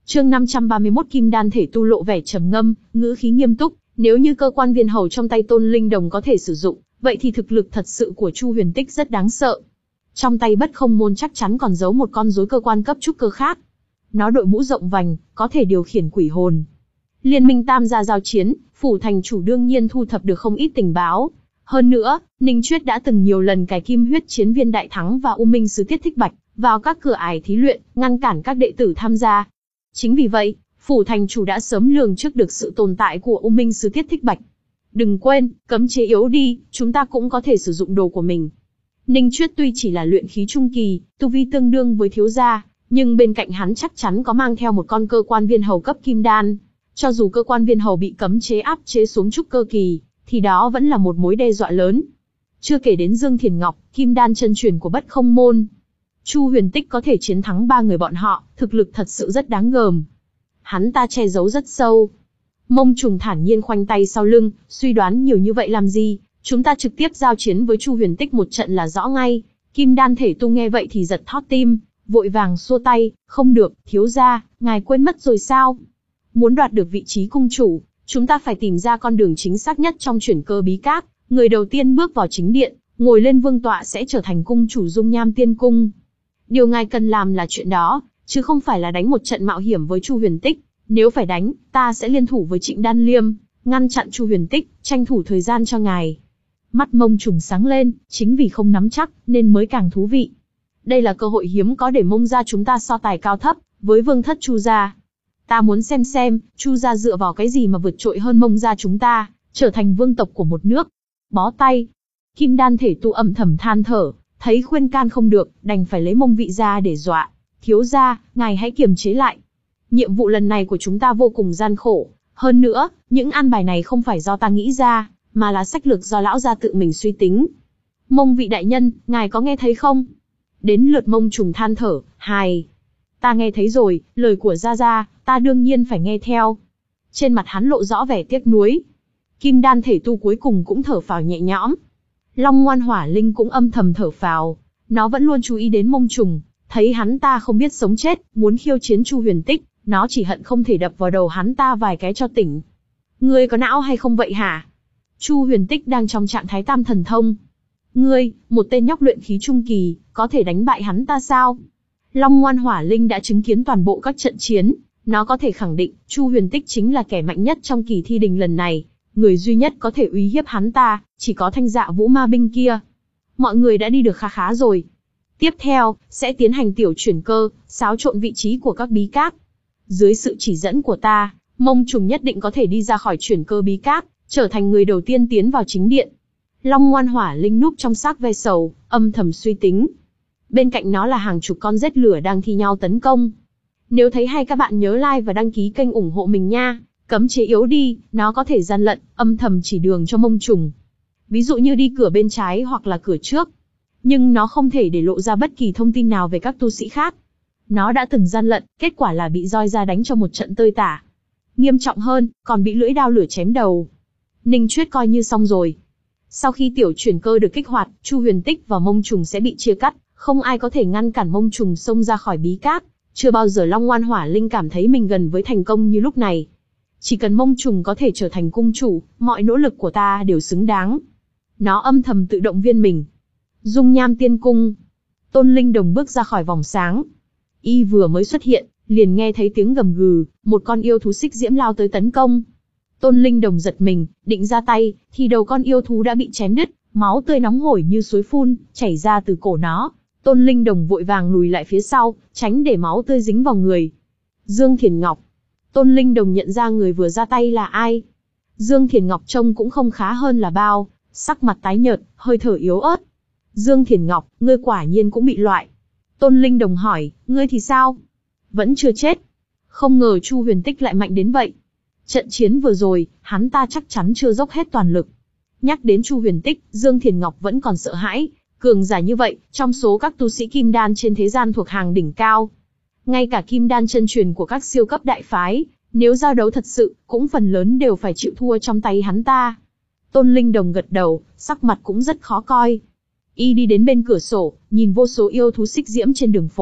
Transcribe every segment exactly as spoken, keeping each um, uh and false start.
Chương năm trăm ba mươi mốt Kim đan thể tu lộ vẻ trầm ngâm, ngữ khí nghiêm túc, nếu như cơ quan viên hầu trong tay Tôn Linh Đồng có thể sử dụng, vậy thì thực lực thật sự của Chu Huyền Tích rất đáng sợ. Trong tay Bất Không Môn chắc chắn còn giấu một con rối cơ quan cấp trúc cơ khác. Nó đội mũ rộng vành, có thể điều khiển quỷ hồn. Liên minh tam gia giao chiến, phủ thành chủ đương nhiên thu thập được không ít tình báo. Hơn nữa, Ninh Chuyết đã từng nhiều lần cài kim huyết chiến viên đại thắng và U Minh sứ Tiết Thích Bạch vào các cửa ải thí luyện, ngăn cản các đệ tử tham gia. Chính vì vậy, phủ thành chủ đã sớm lường trước được sự tồn tại của U Minh sứ Tiết Thích Bạch. Đừng quên, cấm chế yếu đi, chúng ta cũng có thể sử dụng đồ của mình. Ninh Chuyết tuy chỉ là luyện khí trung kỳ, tu vi tương đương với thiếu gia, nhưng bên cạnh hắn chắc chắn có mang theo một con cơ quan viên hầu cấp kim đan. Cho dù cơ quan viên hầu bị cấm chế áp chế xuống trúc cơ kỳ, thì đó vẫn là một mối đe dọa lớn. Chưa kể đến Dương Thiền Ngọc, kim đan chân truyền của Bất Không Môn. Chu Huyền Tích có thể chiến thắng ba người bọn họ, thực lực thật sự rất đáng gờm. Hắn ta che giấu rất sâu. Mông Trùng thản nhiên khoanh tay sau lưng, suy đoán nhiều như vậy làm gì, chúng ta trực tiếp giao chiến với Chu Huyền Tích một trận là rõ ngay. Kim đan thể tu nghe vậy thì giật thót tim, vội vàng xua tay, không được, thiếu gia, ngài quên mất rồi sao? Muốn đoạt được vị trí cung chủ, chúng ta phải tìm ra con đường chính xác nhất trong chuyển cơ bí các. Người đầu tiên bước vào chính điện, ngồi lên vương tọa sẽ trở thành cung chủ Dung Nham Tiên Cung. Điều ngài cần làm là chuyện đó, chứ không phải là đánh một trận mạo hiểm với Chu Huyền Tích. Nếu phải đánh, ta sẽ liên thủ với Trịnh Đan Liêm, ngăn chặn Chu Huyền Tích, tranh thủ thời gian cho ngài. Mắt Mông Trùng sáng lên, chính vì không nắm chắc, nên mới càng thú vị. Đây là cơ hội hiếm có để Mông gia chúng ta so tài cao thấp với vương thất Chu gia. Ta muốn xem xem, Chu gia dựa vào cái gì mà vượt trội hơn Mông gia chúng ta, trở thành vương tộc của một nước. Bó tay. Kim đan thể tu âm thầm than thở, thấy khuyên can không được, đành phải lấy Mông vị ra để dọa. Thiếu gia, ngài hãy kiềm chế lại. Nhiệm vụ lần này của chúng ta vô cùng gian khổ. Hơn nữa, những an bài này không phải do ta nghĩ ra, mà là sách lược do lão gia tự mình suy tính. Mông vị đại nhân, ngài có nghe thấy không? Đến lượt Mông Trùng than thở, hài. Ta nghe thấy rồi, lời của gia gia, ta đương nhiên phải nghe theo. Trên mặt hắn lộ rõ vẻ tiếc nuối. Kim đan thể tu cuối cùng cũng thở phào nhẹ nhõm. Long Ngoan Hỏa Linh cũng âm thầm thở phào. Nó vẫn luôn chú ý đến Mông Trùng, thấy hắn ta không biết sống chết, muốn khiêu chiến Chu Huyền Tích, nó chỉ hận không thể đập vào đầu hắn ta vài cái cho tỉnh. Ngươi có não hay không vậy hả? Chu Huyền Tích đang trong trạng thái tam thần thông. Ngươi, một tên nhóc luyện khí trung kỳ, có thể đánh bại hắn ta sao? Long Ngoan Hỏa Linh đã chứng kiến toàn bộ các trận chiến, nó có thể khẳng định, Chu Huyền Tích chính là kẻ mạnh nhất trong kỳ thi đình lần này, người duy nhất có thể uy hiếp hắn ta, chỉ có Thanh Dạ Vũ Ma binh kia. Mọi người đã đi được khá khá rồi. Tiếp theo, sẽ tiến hành tiểu chuyển cơ, xáo trộn vị trí của các bí các. Dưới sự chỉ dẫn của ta, Mông Trùng nhất định có thể đi ra khỏi chuyển cơ bí các, trở thành người đầu tiên tiến vào chính điện. Long Ngoan Hỏa Linh núp trong xác ve sầu, âm thầm suy tính. Bên cạnh nó là hàng chục con rết lửa đang thi nhau tấn công. Nếu thấy hay các bạn nhớ like và đăng ký kênh ủng hộ mình nha. Cấm chế yếu đi, nó có thể gian lận, âm thầm chỉ đường cho Mông Trùng. Ví dụ như đi cửa bên trái hoặc là cửa trước. Nhưng nó không thể để lộ ra bất kỳ thông tin nào về các tu sĩ khác. Nó đã từng gian lận, kết quả là bị roi ra đánh cho một trận tơi tả. Nghiêm trọng hơn, còn bị lưỡi đao lửa chém đầu. Ninh Chuyết coi như xong rồi. Sau khi tiểu chuyển cơ được kích hoạt, Chu Huyền Tích và Mông Trùng sẽ bị chia cắt, không ai có thể ngăn cản Mông Trùng xông ra khỏi bí các. Chưa bao giờ Long Ngoan Hỏa Linh cảm thấy mình gần với thành công như lúc này. Chỉ cần Mông Trùng có thể trở thành cung chủ, mọi nỗ lực của ta đều xứng đáng. Nó âm thầm tự động viên mình. Dung Nham Tiên Cung. Tôn Linh Đồng bước ra khỏi vòng sáng. Y vừa mới xuất hiện, liền nghe thấy tiếng gầm gừ, một con yêu thú xích diễm lao tới tấn công. Tôn Linh Đồng giật mình, định ra tay, thì đầu con yêu thú đã bị chém đứt, máu tươi nóng hổi như suối phun, chảy ra từ cổ nó. Tôn Linh Đồng vội vàng lùi lại phía sau, tránh để máu tươi dính vào người. Dương Thiền Ngọc. Tôn Linh Đồng nhận ra người vừa ra tay là ai. Dương Thiền Ngọc trông cũng không khá hơn là bao, sắc mặt tái nhợt, hơi thở yếu ớt. Dương Thiền Ngọc, ngươi quả nhiên cũng bị loại. Tôn Linh Đồng hỏi, ngươi thì sao? Vẫn chưa chết. Không ngờ Chu Huyền Tích lại mạnh đến vậy. Trận chiến vừa rồi, hắn ta chắc chắn chưa dốc hết toàn lực. Nhắc đến Chu Huyền Tích, Dương Thiền Ngọc vẫn còn sợ hãi. Cường giả như vậy, trong số các tu sĩ kim đan trên thế gian thuộc hàng đỉnh cao. Ngay cả kim đan chân truyền của các siêu cấp đại phái, nếu giao đấu thật sự, cũng phần lớn đều phải chịu thua trong tay hắn ta. Tôn Linh Đồng gật đầu, sắc mặt cũng rất khó coi. Y đi đến bên cửa sổ, nhìn vô số yêu thú xích diễm trên đường phố,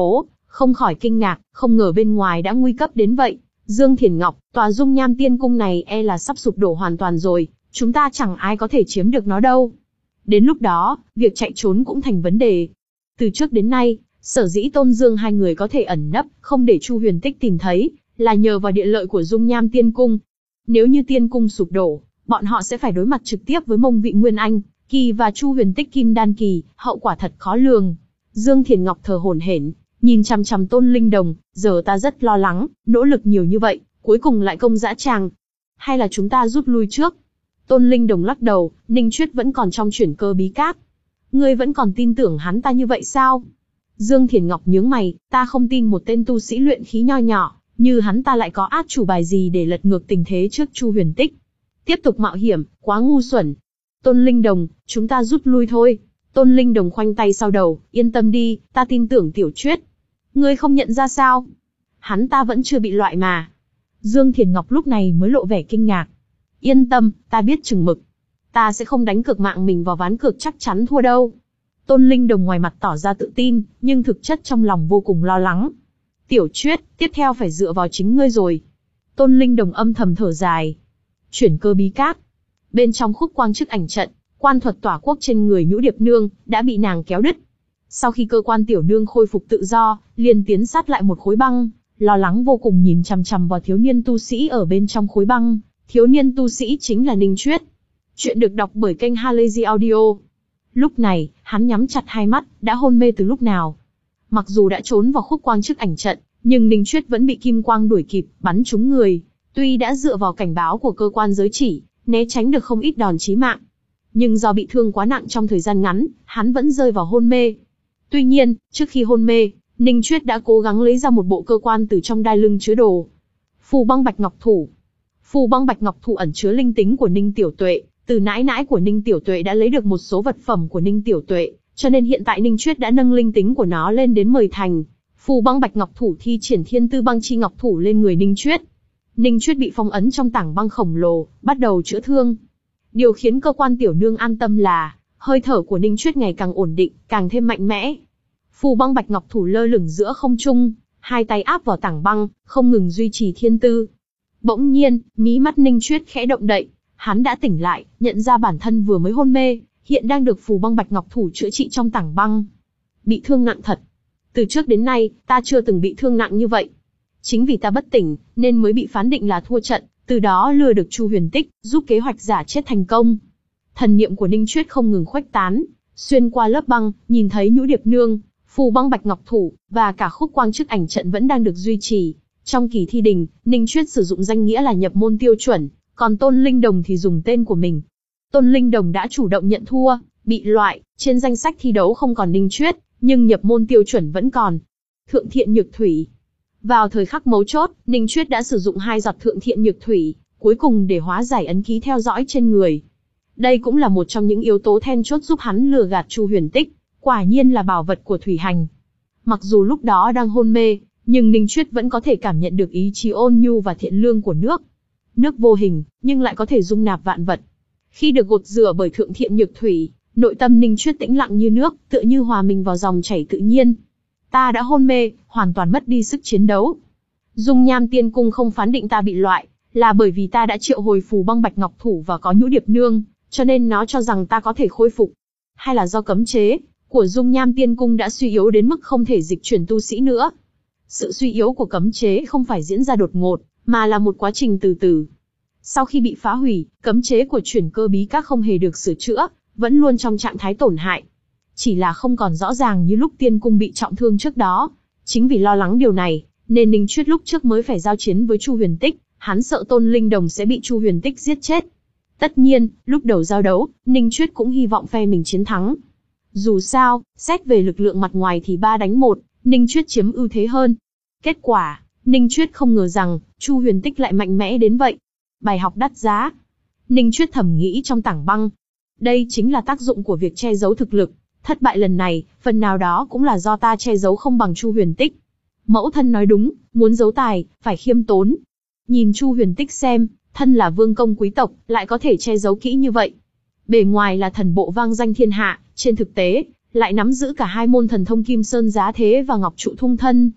không khỏi kinh ngạc, không ngờ bên ngoài đã nguy cấp đến vậy. Dương Thiền Ngọc, tòa Dung Nham Tiên Cung này e là sắp sụp đổ hoàn toàn rồi, chúng ta chẳng ai có thể chiếm được nó đâu. Đến lúc đó, việc chạy trốn cũng thành vấn đề. Từ trước đến nay, sở dĩ Tôn Dương hai người có thể ẩn nấp, không để Chu Huyền Tích tìm thấy, là nhờ vào địa lợi của Dung Nham Tiên Cung. Nếu như Tiên Cung sụp đổ, bọn họ sẽ phải đối mặt trực tiếp với Mông Vị Nguyên Anh Kỳ và Chu Huyền Tích Kim Đan Kỳ, hậu quả thật khó lường. Dương Thiền Ngọc thờ hổn hển, nhìn chằm chằm Tôn Linh Đồng, giờ ta rất lo lắng, nỗ lực nhiều như vậy, cuối cùng lại công dã tràng. Hay là chúng ta rút lui trước? Tôn Linh Đồng lắc đầu, Ninh Chuyết vẫn còn trong chuyển cơ bí cát. Ngươi vẫn còn tin tưởng hắn ta như vậy sao? Dương Thiền Ngọc nhướng mày, ta không tin một tên tu sĩ luyện khí nho nhỏ, như hắn ta lại có át chủ bài gì để lật ngược tình thế trước Chu Huyền Tích. Tiếp tục mạo hiểm, quá ngu xuẩn. Tôn Linh Đồng, chúng ta rút lui thôi. Tôn Linh Đồng khoanh tay sau đầu, yên tâm đi, ta tin tưởng Tiểu Chuyết. Ngươi không nhận ra sao? Hắn ta vẫn chưa bị loại mà. Dương Thiền Ngọc lúc này mới lộ vẻ kinh ngạc. Yên tâm, ta biết chừng mực. Ta sẽ không đánh cược mạng mình vào ván cược chắc chắn thua đâu. Tôn Linh Đồng ngoài mặt tỏ ra tự tin, nhưng thực chất trong lòng vô cùng lo lắng. Tiểu Chuyết, tiếp theo phải dựa vào chính ngươi rồi. Tôn Linh Đồng âm thầm thở dài. Chuyển cơ bí cát. Bên trong khúc quang chức ảnh trận, quan thuật tỏa quốc trên người Nhũ Điệp Nương đã bị nàng kéo đứt. Sau khi cơ quan tiểu nương khôi phục tự do, liền tiến sát lại một khối băng, lo lắng vô cùng nhìn chằm chằm vào thiếu niên tu sĩ ở bên trong khối băng. Thiếu niên tu sĩ chính là Ninh Chuyết. Chuyện được đọc bởi kênh Halazy Audio. Lúc này, hắn nhắm chặt hai mắt, đã hôn mê từ lúc nào. Mặc dù đã trốn vào khúc quang chức ảnh trận, nhưng Ninh Chuyết vẫn bị kim quang đuổi kịp, bắn trúng người. Tuy đã dựa vào cảnh báo của cơ quan giới chỉ, né tránh được không ít đòn chí mạng, nhưng do bị thương quá nặng trong thời gian ngắn, hắn vẫn rơi vào hôn mê. Tuy nhiên, trước khi hôn mê, Ninh Chuyết đã cố gắng lấy ra một bộ cơ quan từ trong đai lưng chứa đồ. Phù băng bạch ngọc thủ. Phù băng bạch ngọc thủ ẩn chứa linh tính của Ninh Tiểu Tuệ, từ nãi nãi của Ninh Tiểu Tuệ đã lấy được một số vật phẩm của Ninh Tiểu Tuệ, cho nên hiện tại Ninh Chuyết đã nâng linh tính của nó lên đến mười thành. Phù băng bạch ngọc thủ thi triển thiên tư băng chi ngọc thủ lên người Ninh Chuyết. Ninh Chuyết bị phong ấn trong tảng băng khổng lồ, bắt đầu chữa thương. Điều khiến cơ quan tiểu nương an tâm là, hơi thở của Ninh Chuyết ngày càng ổn định, càng thêm mạnh mẽ. Phù băng bạch ngọc thủ lơ lửng giữa không trung, hai tay áp vào tảng băng, không ngừng duy trì thiên tư. Bỗng nhiên, mí mắt Ninh Chuyết khẽ động đậy, hắn đã tỉnh lại, nhận ra bản thân vừa mới hôn mê, hiện đang được phù băng bạch ngọc thủ chữa trị trong tảng băng. Bị thương nặng thật. Từ trước đến nay, ta chưa từng bị thương nặng như vậy. Chính vì ta bất tỉnh, nên mới bị phán định là thua trận, từ đó lừa được Chu Huyền Tích, giúp kế hoạch giả chết thành công. Thần niệm của Ninh Chuyết không ngừng khuếch tán, xuyên qua lớp băng, nhìn thấy Nhũ Điệp Nương, phù băng bạch ngọc thủ, và cả khúc quang chức ảnh trận vẫn đang được duy trì. Trong kỳ thi đình, Ninh Chuyết sử dụng danh nghĩa là nhập môn tiêu chuẩn, còn Tôn Linh Đồng thì dùng tên của mình. Tôn Linh Đồng đã chủ động nhận thua, bị loại, trên danh sách thi đấu không còn Ninh Chuyết, nhưng nhập môn tiêu chuẩn vẫn còn. Thượng thiện nhược thủy. Vào thời khắc mấu chốt, Ninh Chuyết đã sử dụng hai giọt thượng thiện nhược thủy, cuối cùng để hóa giải ấn ký theo dõi trên người. Đây cũng là một trong những yếu tố then chốt giúp hắn lừa gạt Chu Huyền Tích, quả nhiên là bảo vật của thủy hành. Mặc dù lúc đó đang hôn mê, nhưng Ninh Chuyết vẫn có thể cảm nhận được ý chí ôn nhu và thiện lương của nước. Nước vô hình, nhưng lại có thể dung nạp vạn vật. Khi được gột rửa bởi thượng thiện nhược thủy, nội tâm Ninh Chuyết tĩnh lặng như nước, tựa như hòa mình vào dòng chảy tự nhiên. Ta đã hôn mê, hoàn toàn mất đi sức chiến đấu. Dung Nham Tiên Cung không phán định ta bị loại, là bởi vì ta đã triệu hồi phù băng bạch ngọc thủ và có Nhũ Điệp Nương, cho nên nó cho rằng ta có thể khôi phục. Hay là do cấm chế của Dung Nham Tiên Cung đã suy yếu đến mức không thể dịch chuyển tu sĩ nữa. Sự suy yếu của cấm chế không phải diễn ra đột ngột, mà là một quá trình từ từ. Sau khi bị phá hủy, cấm chế của chuyển cơ bí các không hề được sửa chữa, vẫn luôn trong trạng thái tổn hại. Chỉ là không còn rõ ràng như lúc Tiên Cung bị trọng thương trước đó. Chính vì lo lắng điều này, nên Ninh Chuyết lúc trước mới phải giao chiến với Chu Huyền Tích, hắn sợ Tôn Linh Đồng sẽ bị Chu Huyền Tích giết chết. Tất nhiên, lúc đầu giao đấu, Ninh Chuyết cũng hy vọng phe mình chiến thắng. Dù sao, xét về lực lượng mặt ngoài thì ba đánh một, Ninh Chuyết chiếm ưu thế hơn. Kết quả, Ninh Chuyết không ngờ rằng, Chu Huyền Tích lại mạnh mẽ đến vậy. Bài học đắt giá. Ninh Chuyết thầm nghĩ trong tảng băng. Đây chính là tác dụng của việc che giấu thực lực. Thất bại lần này, phần nào đó cũng là do ta che giấu không bằng Chu Huyền Tích. Mẫu thân nói đúng, muốn giấu tài, phải khiêm tốn. Nhìn Chu Huyền Tích xem, thân là vương công quý tộc, lại có thể che giấu kỹ như vậy. Bề ngoài là thần bộ vang danh thiên hạ, trên thực tế, lại nắm giữ cả hai môn thần thông Kim Sơn Giá Thế và Ngọc Trụ Thung Thân.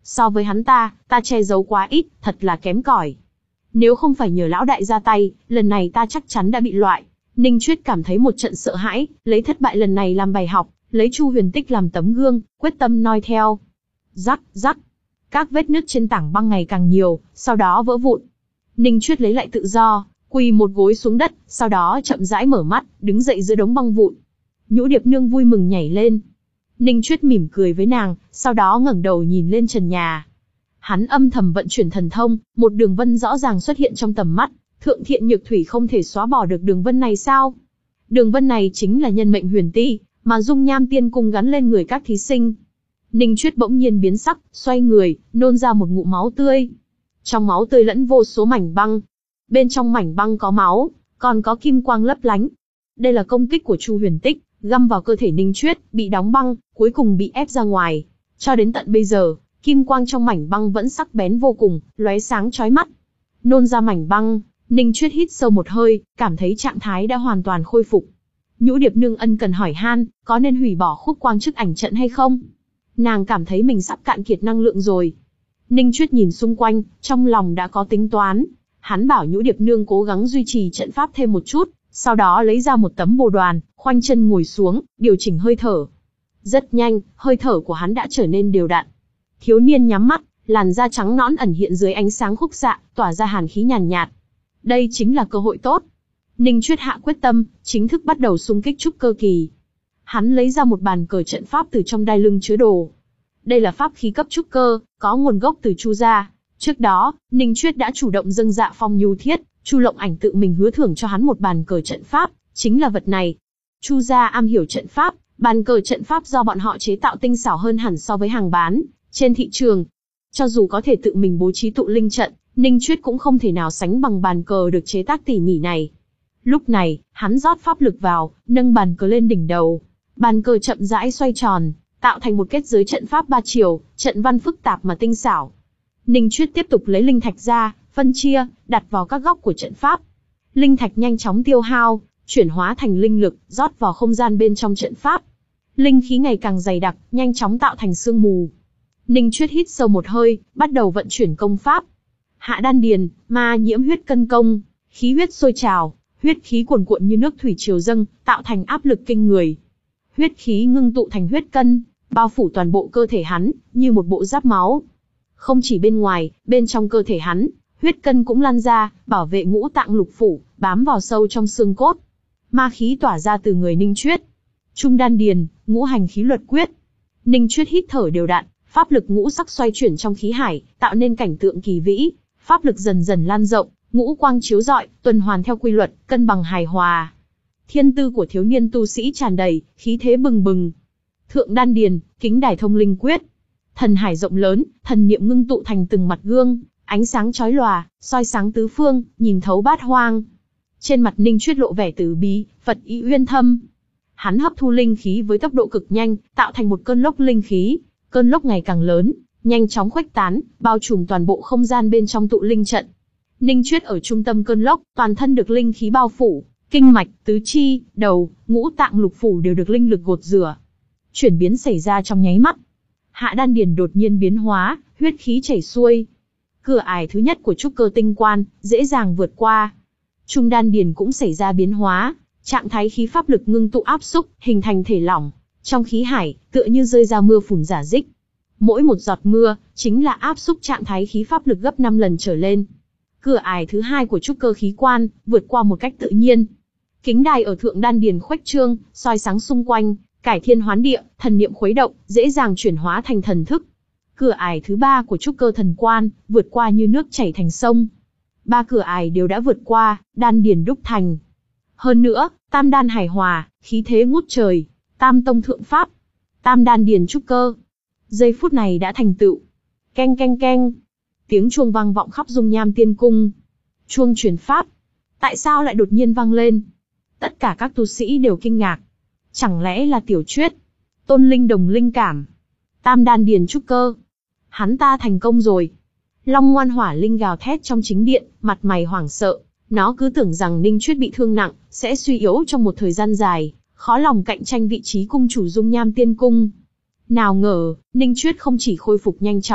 So với hắn ta, ta che giấu quá ít, thật là kém cỏi. Nếu không phải nhờ lão đại ra tay, lần này ta chắc chắn đã bị loại. Ninh Chuyết cảm thấy một trận sợ hãi, lấy thất bại lần này làm bài học, lấy Chu Huyền Tích làm tấm gương, quyết tâm noi theo. Rắc, rắc. Các vết nứt trên tảng băng ngày càng nhiều, sau đó vỡ vụn. Ninh Chuyết lấy lại tự do, quỳ một gối xuống đất, sau đó chậm rãi mở mắt, đứng dậy giữa đống băng vụn. Nhũ Điệp Nương vui mừng nhảy lên. Ninh Chuyết mỉm cười với nàng, sau đó ngẩng đầu nhìn lên trần nhà. Hắn âm thầm vận chuyển thần thông, một đường vân rõ ràng xuất hiện trong tầm mắt. Thượng Thiện Nhược Thủy không thể xóa bỏ được đường vân này sao? Đường vân này chính là nhân mệnh huyền ti, mà Dung Nham Tiên Cung gắn lên người các thí sinh. Ninh Chuyết bỗng nhiên biến sắc, xoay người, nôn ra một ngụm máu tươi. Trong máu tươi lẫn vô số mảnh băng. Bên trong mảnh băng có máu, còn có kim quang lấp lánh. Đây là công kích của Chu Huyền Tích, găm vào cơ thể Ninh Chuyết, bị đóng băng, cuối cùng bị ép ra ngoài. Cho đến tận bây giờ, kim quang trong mảnh băng vẫn sắc bén vô cùng, lóe sáng chói mắt. Nôn ra mảnh băng, Ninh Chuyết hít sâu một hơi, cảm thấy trạng thái đã hoàn toàn khôi phục. Nhũ Điệp Nương ân cần hỏi han, có nên hủy bỏ khúc quang chức ảnh trận hay không? Nàng cảm thấy mình sắp cạn kiệt năng lượng rồi. Ninh Chuyết nhìn xung quanh, trong lòng đã có tính toán. Hắn bảo Nhũ Điệp Nương cố gắng duy trì trận pháp thêm một chút, sau đó lấy ra một tấm bồ đoàn, khoanh chân ngồi xuống, điều chỉnh hơi thở. Rất nhanh, hơi thở của hắn đã trở nên đều đặn. Thiếu niên nhắm mắt, làn da trắng nõn ẩn hiện dưới ánh sáng khúc xạ, tỏa ra hàn khí nhàn nhạt. Đây chính là cơ hội tốt. Ninh Chuyết hạ quyết tâm, chính thức bắt đầu xung kích trúc cơ kỳ. Hắn lấy ra một bàn cờ trận pháp từ trong đai lưng chứa đồ. Đây là pháp khí cấp trúc cơ, có nguồn gốc từ Chu gia. Trước đó, Ninh Chuyết đã chủ động dâng dạ phong nhu thiết, Chu Lộng Ảnh tự mình hứa thưởng cho hắn một bàn cờ trận pháp, chính là vật này. Chu gia am hiểu trận pháp, bàn cờ trận pháp do bọn họ chế tạo tinh xảo hơn hẳn so với hàng bán trên thị trường. Cho dù có thể tự mình bố trí tụ linh trận, Ninh Chuyết cũng không thể nào sánh bằng bàn cờ được chế tác tỉ mỉ này. Lúc này, hắn rót pháp lực vào, nâng bàn cờ lên đỉnh đầu. Bàn cờ chậm rãi xoay tròn, tạo thành một kết giới trận pháp ba chiều, trận văn phức tạp mà tinh xảo. Ninh Chuyết tiếp tục lấy linh thạch ra, phân chia, đặt vào các góc của trận pháp. Linh thạch nhanh chóng tiêu hao, chuyển hóa thành linh lực, rót vào không gian bên trong trận pháp. Linh khí ngày càng dày đặc, nhanh chóng tạo thành sương mù. Ninh Chuyết hít sâu một hơi, bắt đầu vận chuyển công pháp. Hạ đan điền, ma nhiễm huyết cân công, khí huyết sôi trào, huyết khí cuồn cuộn như nước thủy triều dâng, tạo thành áp lực kinh người. Huyết khí ngưng tụ thành huyết cân, bao phủ toàn bộ cơ thể hắn, như một bộ giáp máu. Không chỉ bên ngoài, bên trong cơ thể hắn, huyết cân cũng lan ra, bảo vệ ngũ tạng lục phủ, bám vào sâu trong xương cốt. Ma khí tỏa ra từ người Ninh Chuyết. Trung đan điền, ngũ hành khí luật quyết. Ninh Chuyết hít thở đều đặn, pháp lực ngũ sắc xoay chuyển trong khí hải, tạo nên cảnh tượng kỳ vĩ. Pháp lực dần dần lan rộng, ngũ quang chiếu rọi, tuần hoàn theo quy luật, cân bằng hài hòa. Thiên tư của thiếu niên tu sĩ tràn đầy, khí thế bừng bừng. Thượng đan điền, kính đài thông linh quyết. Thần hải rộng lớn, thần niệm ngưng tụ thành từng mặt gương, ánh sáng chói lòa, soi sáng tứ phương, nhìn thấu bát hoang. Trên mặt Ninh Chuyết lộ vẻ từ bi, Phật ý uyên thâm. Hắn hấp thu linh khí với tốc độ cực nhanh, tạo thành một cơn lốc linh khí. Cơn lốc ngày càng lớn, nhanh chóng khuếch tán, bao trùm toàn bộ không gian bên trong tụ linh trận. Ninh Chuyết ở trung tâm cơn lốc, toàn thân được linh khí bao phủ, kinh mạch, tứ chi, đầu, ngũ tạng lục phủ đều được linh lực gột rửa. Chuyển biến xảy ra trong nháy mắt. Hạ đan điền đột nhiên biến hóa, huyết khí chảy xuôi. Cửa ải thứ nhất của trúc cơ tinh quan, dễ dàng vượt qua. Trung đan điền cũng xảy ra biến hóa, trạng thái khí pháp lực ngưng tụ áp xúc, hình thành thể lỏng. Trong khí hải, tựa như rơi ra mưa phùn rả rích. Mỗi một giọt mưa, chính là áp xúc trạng thái khí pháp lực gấp năm lần trở lên. Cửa ải thứ hai của trúc cơ khí quan, vượt qua một cách tự nhiên. Kính đài ở thượng đan điền khuếch trương, soi sáng xung quanh, cải thiên hoán địa, thần niệm khuấy động, dễ dàng chuyển hóa thành thần thức. Cửa ải thứ ba của trúc cơ thần quan, vượt qua như nước chảy thành sông. Ba cửa ải đều đã vượt qua, đan điền đúc thành. Hơn nữa, tam đan hài hòa, khí thế ngút trời, tam tông thượng pháp, tam đan điền trúc cơ. Giây phút này đã thành tựu. Keng keng keng. Tiếng chuông vang vọng khắp Dung Nham Tiên Cung. Chuông truyền pháp. Tại sao lại đột nhiên vang lên? Tất cả các tu sĩ đều kinh ngạc. Chẳng lẽ là Tiểu Chuyết? Tôn linh đồng linh cảm. Tam đan điền trúc cơ. Hắn ta thành công rồi. Long ngoan hỏa linh gào thét trong chính điện, mặt mày hoảng sợ. Nó cứ tưởng rằng Ninh Chuyết bị thương nặng, sẽ suy yếu trong một thời gian dài, khó lòng cạnh tranh vị trí cung chủ Dung Nham Tiên Cung. Nào ngờ, Ninh Chuyết không chỉ khôi phục nhanh chóng,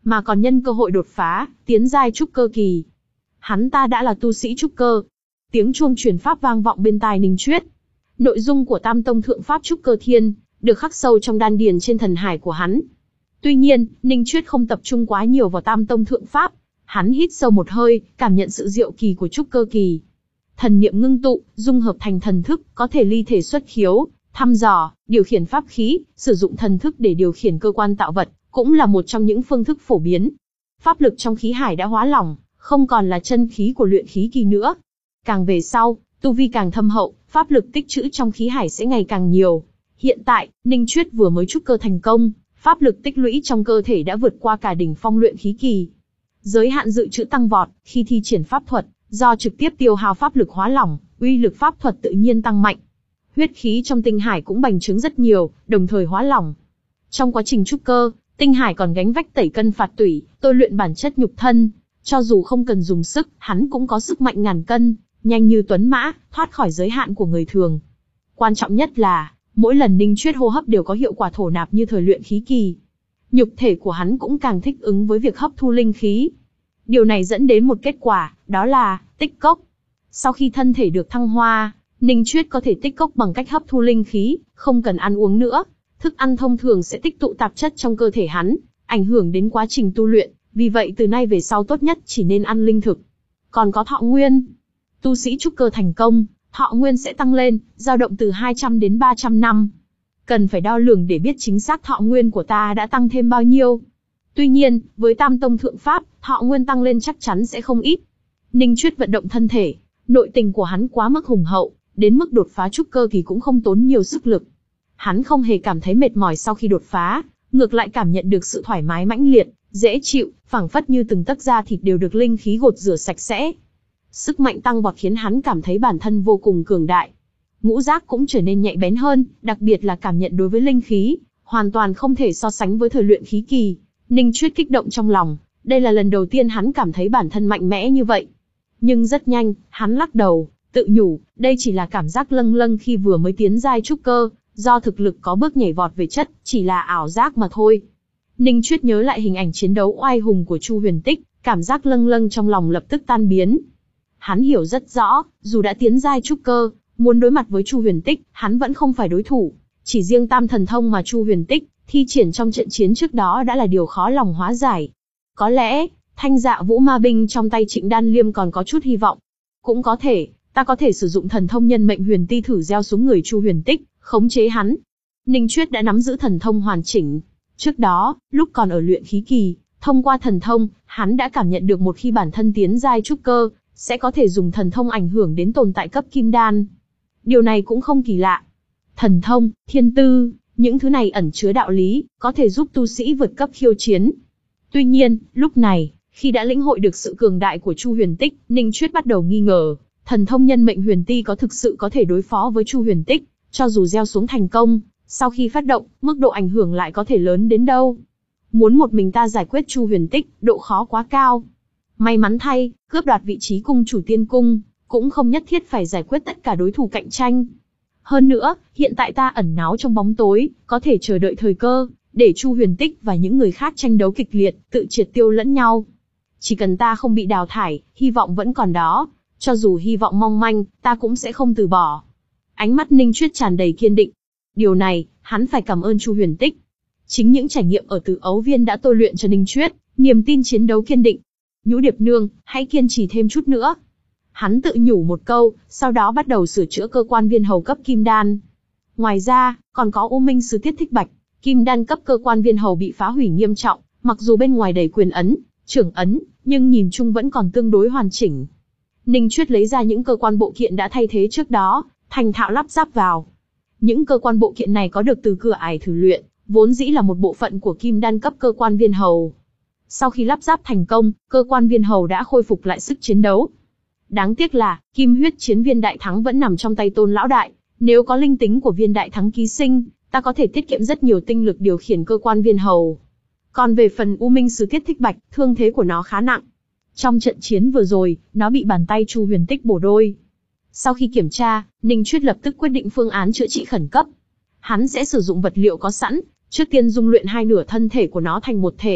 mà còn nhân cơ hội đột phá, tiến giai trúc cơ kỳ. Hắn ta đã là tu sĩ trúc cơ. Tiếng chuông truyền pháp vang vọng bên tai Ninh Chuyết. Nội dung của Tam Tông Thượng Pháp Trúc Cơ Thiên được khắc sâu trong đan điền trên thần hải của hắn. Tuy nhiên, Ninh Chuyết không tập trung quá nhiều vào Tam Tông Thượng Pháp. Hắn hít sâu một hơi, cảm nhận sự diệu kỳ của trúc cơ kỳ. Thần niệm ngưng tụ, dung hợp thành thần thức, có thể ly thể xuất khiếu, thăm dò, điều khiển pháp khí, sử dụng thần thức để điều khiển cơ quan tạo vật, cũng là một trong những phương thức phổ biến. Pháp lực trong khí hải đã hóa lỏng, không còn là chân khí của luyện khí kỳ nữa. Càng về sau, tu vi càng thâm hậu, pháp lực tích trữ trong khí hải sẽ ngày càng nhiều. Hiện tại, Ninh Chuyết vừa mới trúc cơ thành công, pháp lực tích lũy trong cơ thể đã vượt qua cả đỉnh phong luyện khí kỳ. Giới hạn dự trữ tăng vọt, khi thi triển pháp thuật, do trực tiếp tiêu hao pháp lực hóa lỏng, uy lực pháp thuật tự nhiên tăng mạnh. Huyết khí trong tinh hải cũng bành trướng rất nhiều, đồng thời hóa lỏng. Trong quá trình trúc cơ, tinh hải còn gánh vách tẩy cân phạt tủy, tôi luyện bản chất nhục thân, cho dù không cần dùng sức, hắn cũng có sức mạnh ngàn cân, nhanh như tuấn mã, thoát khỏi giới hạn của người thường. Quan trọng nhất là, mỗi lần Ninh Chuyết hô hấp đều có hiệu quả thổ nạp như thời luyện khí kỳ. Nhục thể của hắn cũng càng thích ứng với việc hấp thu linh khí. Điều này dẫn đến một kết quả, đó là tích cốc. Sau khi thân thể được thăng hoa, Ninh Chuyết có thể tích cốc bằng cách hấp thu linh khí, không cần ăn uống nữa. Thức ăn thông thường sẽ tích tụ tạp chất trong cơ thể hắn, ảnh hưởng đến quá trình tu luyện, vì vậy từ nay về sau tốt nhất chỉ nên ăn linh thực. Còn có thọ nguyên. Tu sĩ trúc cơ thành công, thọ nguyên sẽ tăng lên, dao động từ hai trăm đến ba trăm năm. Cần phải đo lường để biết chính xác thọ nguyên của ta đã tăng thêm bao nhiêu. Tuy nhiên, với Tam Tông Thượng Pháp, thọ nguyên tăng lên chắc chắn sẽ không ít. Ninh Chuyết vận động thân thể, nội tình của hắn quá mức hùng hậu, đến mức đột phá trúc cơ kỳ cũng không tốn nhiều sức lực. Hắn không hề cảm thấy mệt mỏi sau khi đột phá, ngược lại cảm nhận được sự thoải mái mãnh liệt, dễ chịu, phảng phất như từng tấc da thịt đều được linh khí gột rửa sạch sẽ. Sức mạnh tăng vọt khiến hắn cảm thấy bản thân vô cùng cường đại. Ngũ giác cũng trở nên nhạy bén hơn, đặc biệt là cảm nhận đối với linh khí, hoàn toàn không thể so sánh với thời luyện khí kỳ. Ninh Chuyết kích động trong lòng, đây là lần đầu tiên hắn cảm thấy bản thân mạnh mẽ như vậy. Nhưng rất nhanh, hắn lắc đầu, tự nhủ, đây chỉ là cảm giác lâng lâng khi vừa mới tiến giai trúc cơ, do thực lực có bước nhảy vọt về chất, chỉ là ảo giác mà thôi. Ninh Chuyết nhớ lại hình ảnh chiến đấu oai hùng của Chu Huyền Tích, cảm giác lâng lâng trong lòng lập tức tan biến. Hắn hiểu rất rõ, dù đã tiến giai trúc cơ, muốn đối mặt với Chu Huyền Tích, hắn vẫn không phải đối thủ. Chỉ riêng tam thần thông mà Chu Huyền Tích thi triển trong trận chiến trước đó đã là điều khó lòng hóa giải. Có lẽ, thanh dạ vũ ma binh trong tay Trịnh Đan Liêm còn có chút hy vọng. Cũng có thể, ta có thể sử dụng thần thông nhân mệnh huyền ti thử gieo xuống người Chu Huyền Tích, khống chế hắn. Ninh Chuyết đã nắm giữ thần thông hoàn chỉnh. Trước đó, lúc còn ở luyện khí kỳ, thông qua thần thông, hắn đã cảm nhận được một khi bản thân tiến giai trúc cơ, sẽ có thể dùng thần thông ảnh hưởng đến tồn tại cấp kim đan. Điều này cũng không kỳ lạ. Thần thông, thiên tư, những thứ này ẩn chứa đạo lý, có thể giúp tu sĩ vượt cấp khiêu chiến. Tuy nhiên, lúc này, khi đã lĩnh hội được sự cường đại của Chu Huyền Tích, Ninh Chuyết bắt đầu nghi ngờ, thần thông nhân mệnh huyền ti có thực sự có thể đối phó với Chu Huyền Tích, cho dù gieo xuống thành công, sau khi phát động, mức độ ảnh hưởng lại có thể lớn đến đâu. Muốn một mình ta giải quyết Chu Huyền Tích, độ khó quá cao. May mắn thay, cướp đoạt vị trí cung chủ tiên cung, cũng không nhất thiết phải giải quyết tất cả đối thủ cạnh tranh. Hơn nữa, hiện tại ta ẩn náu trong bóng tối, có thể chờ đợi thời cơ, để Chu Huyền Tích và những người khác tranh đấu kịch liệt, tự triệt tiêu lẫn nhau. Chỉ cần ta không bị đào thải, hy vọng vẫn còn đó. Cho dù hy vọng mong manh, ta cũng sẽ không từ bỏ. Ánh mắt Ninh Chuyết tràn đầy kiên định. Điều này, hắn phải cảm ơn Chu Huyền Tích. Chính những trải nghiệm ở Tử Ấu Viên đã tôi luyện cho Ninh Chuyết, niềm tin chiến đấu kiên định. Nhũ Điệp Nương, hãy kiên trì thêm chút nữa. Hắn tự nhủ một câu, sau đó bắt đầu sửa chữa cơ quan viên hầu cấp kim đan. Ngoài ra, còn có U Minh Sứ Tiết Thích Bạch, kim đan cấp cơ quan viên hầu bị phá hủy nghiêm trọng, mặc dù bên ngoài đầy quyền ấn, trưởng ấn, nhưng nhìn chung vẫn còn tương đối hoàn chỉnh. Ninh Chuyết lấy ra những cơ quan bộ kiện đã thay thế trước đó, thành thạo lắp ráp vào. Những cơ quan bộ kiện này có được từ cửa ải thử luyện, vốn dĩ là một bộ phận của kim đan cấp cơ quan viên hầu. Sau khi lắp ráp thành công, cơ quan viên hầu đã khôi phục lại sức chiến đấu. Đáng tiếc là, kim huyết chiến viên đại thắng vẫn nằm trong tay Tôn lão đại. Nếu có linh tính của viên đại thắng ký sinh, ta có thể tiết kiệm rất nhiều tinh lực điều khiển cơ quan viên hầu. Còn về phần U Minh Sứ Tiết Thích Bạch, thương thế của nó khá nặng. Trong trận chiến vừa rồi, nó bị bàn tay Chu Huyền Tích bổ đôi. Sau khi kiểm tra, Ninh Chuyết lập tức quyết định phương án chữa trị khẩn cấp. Hắn sẽ sử dụng vật liệu có sẵn, trước tiên dung luyện hai nửa thân thể của nó thành một thể.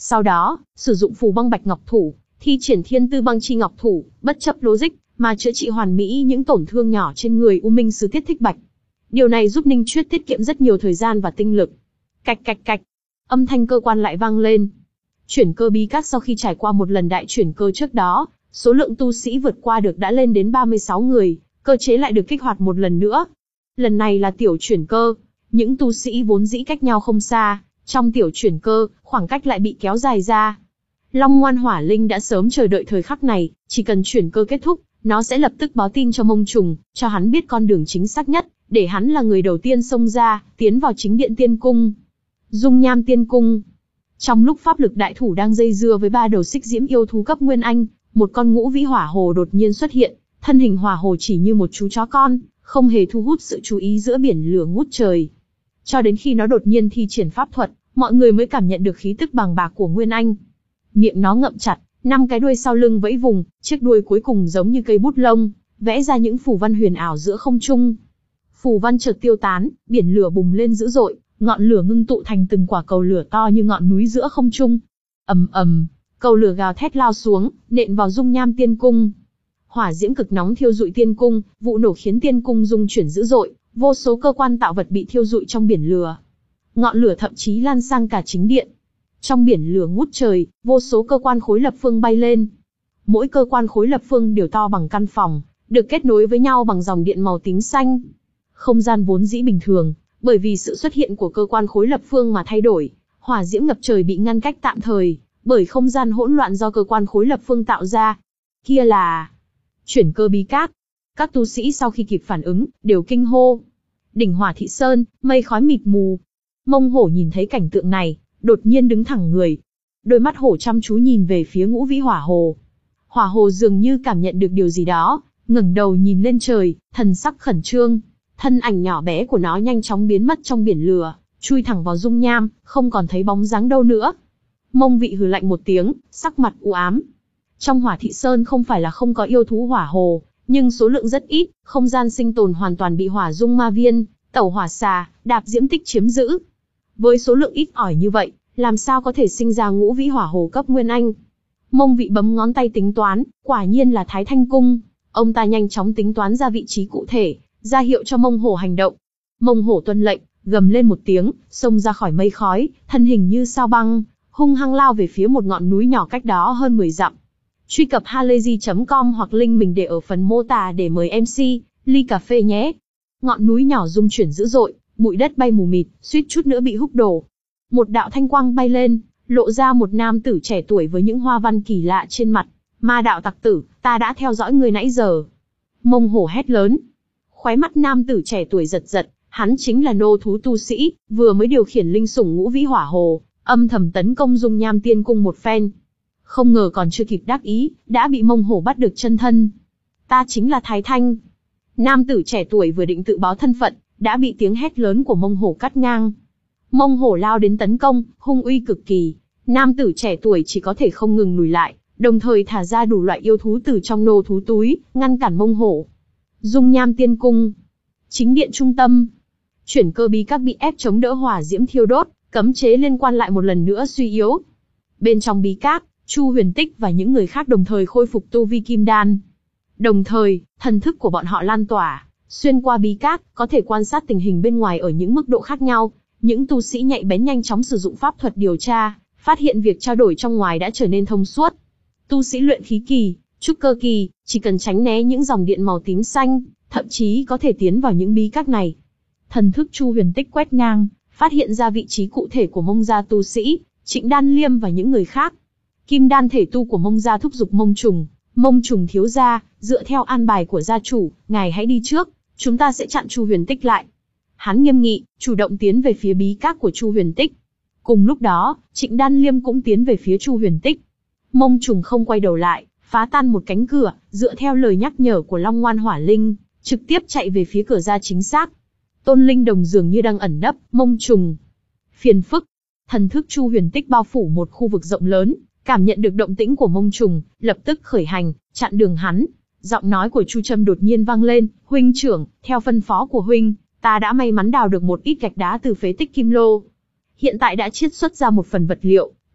Sau đó, sử dụng phù băng bạch ngọc thủ, thi triển thiên tư băng chi ngọc thủ, bất chấp logic, mà chữa trị hoàn mỹ những tổn thương nhỏ trên người U Minh Sứ Thiết Thích Bạch. Điều này giúp Ninh Chuyết tiết kiệm rất nhiều thời gian và tinh lực. Cạch cạch cạch, âm thanh cơ quan lại vang lên. Chuyển cơ bí các sau khi trải qua một lần đại chuyển cơ trước đó, số lượng tu sĩ vượt qua được đã lên đến ba mươi sáu người, cơ chế lại được kích hoạt một lần nữa. Lần này là tiểu chuyển cơ, những tu sĩ vốn dĩ cách nhau không xa, trong tiểu chuyển cơ, khoảng cách lại bị kéo dài ra. Long Ngoan Hỏa Linh đã sớm chờ đợi thời khắc này, chỉ cần chuyển cơ kết thúc, nó sẽ lập tức báo tin cho Mông Trùng, cho hắn biết con đường chính xác nhất, để hắn là người đầu tiên xông ra, tiến vào chính điện tiên cung. Dung Nham Tiên Cung. Trong lúc pháp lực đại thủ đang dây dưa với ba đầu xích diễm yêu thú cấp Nguyên Anh, một con ngũ vĩ hỏa hồ đột nhiên xuất hiện, thân hình hỏa hồ chỉ như một chú chó con, không hề thu hút sự chú ý giữa biển lửa ngút trời. Cho đến khi nó đột nhiên thi triển pháp thuật, mọi người mới cảm nhận được khí tức bàng bạc của Nguyên Anh. Miệng nó ngậm chặt, năm cái đuôi sau lưng vẫy vùng, chiếc đuôi cuối cùng giống như cây bút lông, vẽ ra những phù văn huyền ảo giữa không trung. Phù văn chợt tiêu tán, biển lửa bùng lên dữ dội, ngọn lửa ngưng tụ thành từng quả cầu lửa to như ngọn núi giữa không trung. Ầm ầm, cầu lửa gào thét lao xuống, nện vào Dung Nham Tiên Cung. Hỏa diễm cực nóng thiêu rụi tiên cung, vụ nổ khiến tiên cung rung chuyển dữ dội, vô số cơ quan tạo vật bị thiêu rụi trong biển lửa. Ngọn lửa thậm chí lan sang cả chính điện. Trong biển lửa ngút trời, vô số cơ quan khối lập phương bay lên. Mỗi cơ quan khối lập phương đều to bằng căn phòng, được kết nối với nhau bằng dòng điện màu tím xanh. Không gian vốn dĩ bình thường, bởi vì sự xuất hiện của cơ quan khối lập phương mà thay đổi. Hỏa diễm ngập trời bị ngăn cách tạm thời, bởi không gian hỗn loạn do cơ quan khối lập phương tạo ra. Kia là chuyển cơ bí cát. Các tu sĩ sau khi kịp phản ứng, đều kinh hô. Đỉnh Hỏa Thị Sơn, mây khói mịt mù. Mông Hổ nhìn thấy cảnh tượng này, đột nhiên đứng thẳng người. Đôi mắt hổ chăm chú nhìn về phía ngũ vĩ hỏa hồ. Hỏa hồ dường như cảm nhận được điều gì đó, ngẩng đầu nhìn lên trời, thần sắc khẩn trương. Thân ảnh nhỏ bé của nó nhanh chóng biến mất trong biển lửa, chui thẳng vào dung nham, không còn thấy bóng dáng đâu nữa. Mông Vị hừ lạnh một tiếng, sắc mặt u ám. Trong Hỏa Thị Sơn không phải là không có yêu thú hỏa hồ, nhưng số lượng rất ít, không gian sinh tồn hoàn toàn bị hỏa dung ma viên, tẩu hỏa xà, đạp diễm tích chiếm giữ. Với số lượng ít ỏi như vậy, làm sao có thể sinh ra ngũ vĩ hỏa hồ cấp Nguyên Anh? Mông Vị bấm ngón tay tính toán, quả nhiên là Thái Thanh Cung. Ông ta nhanh chóng tính toán ra vị trí cụ thể, ra hiệu cho Mông Hổ hành động. Mông Hổ tuân lệnh, gầm lên một tiếng, xông ra khỏi mây khói, thân hình như sao băng, hung hăng lao về phía một ngọn núi nhỏ cách đó hơn mười dặm. Truy cập halayzi chấm com hoặc link mình để ở phần mô tả để mời em xê, ly cà phê nhé. Ngọn núi nhỏ rung chuyển dữ dội, bụi đất bay mù mịt, suýt chút nữa bị húc đổ. Một đạo thanh quang bay lên, lộ ra một nam tử trẻ tuổi với những hoa văn kỳ lạ trên mặt. Ma đạo tặc tử, ta đã theo dõi người nãy giờ. Mông Hổ hét lớn. Khóe mắt nam tử trẻ tuổi giật giật, hắn chính là nô thú tu sĩ, vừa mới điều khiển linh sủng ngũ vĩ hỏa hồ, âm thầm tấn công Dung Nham Tiên Cung một phen. Không ngờ còn chưa kịp đắc ý, đã bị Mông Hổ bắt được chân thân. Ta chính là Thái Thanh. Nam tử trẻ tuổi vừa định tự báo thân phận, đã bị tiếng hét lớn của Mông Hổ cắt ngang. Mông Hổ lao đến tấn công, hung uy cực kỳ. Nam tử trẻ tuổi chỉ có thể không ngừng lùi lại, đồng thời thả ra đủ loại yêu thú từ trong nô thú túi, ngăn cản Mông Hổ. Dung Nham Tiên Cung, chính điện trung tâm. Chuyển cơ bí các bị ép chống đỡ hỏa diễm thiêu đốt, cấm chế liên quan lại một lần nữa suy yếu. Bên trong bí các, Chu Huyền Tích và những người khác đồng thời khôi phục tu vi kim đan. Đồng thời, thần thức của bọn họ lan tỏa, xuyên qua bí các, có thể quan sát tình hình bên ngoài ở những mức độ khác nhau. Những tu sĩ nhạy bén nhanh chóng sử dụng pháp thuật điều tra, phát hiện việc trao đổi trong ngoài đã trở nên thông suốt. Tu sĩ luyện khí kỳ, trúc cơ kỳ, chỉ cần tránh né những dòng điện màu tím xanh, thậm chí có thể tiến vào những bí các này. Thần thức Chu Huyền Tích quét ngang, phát hiện ra vị trí cụ thể của Mông gia tu sĩ, Trịnh Đan Liêm và những người khác. Kim đan thể tu của Mông gia thúc giục Mông Trùng, Mông Trùng thiếu gia, dựa theo an bài của gia chủ, ngài hãy đi trước, chúng ta sẽ chặn Chu Huyền Tích lại. Hắn nghiêm nghị, chủ động tiến về phía bí các của Chu Huyền Tích. Cùng lúc đó, Trịnh Đan Liêm cũng tiến về phía Chu Huyền Tích. Mông Trùng không quay đầu lại, phá tan một cánh cửa, dựa theo lời nhắc nhở của Long Ngoan Hỏa Linh, trực tiếp chạy về phía cửa ra chính xác. Tôn Linh Đồng dường như đang ẩn nấp, Mông Trùng. Phiền phức. Thần thức Chu Huyền Tích bao phủ một khu vực rộng lớn, cảm nhận được động tĩnh của Mông Trùng, lập tức khởi hành, chặn đường hắn. Giọng nói của Chu Trâm đột nhiên vang lên, huynh trưởng, theo phân phó của huynh, ta đã may mắn đào được một ít gạch đá từ phế tích Kim Lô. Hiện tại đã chiết xuất ra một phần vật liệu, ta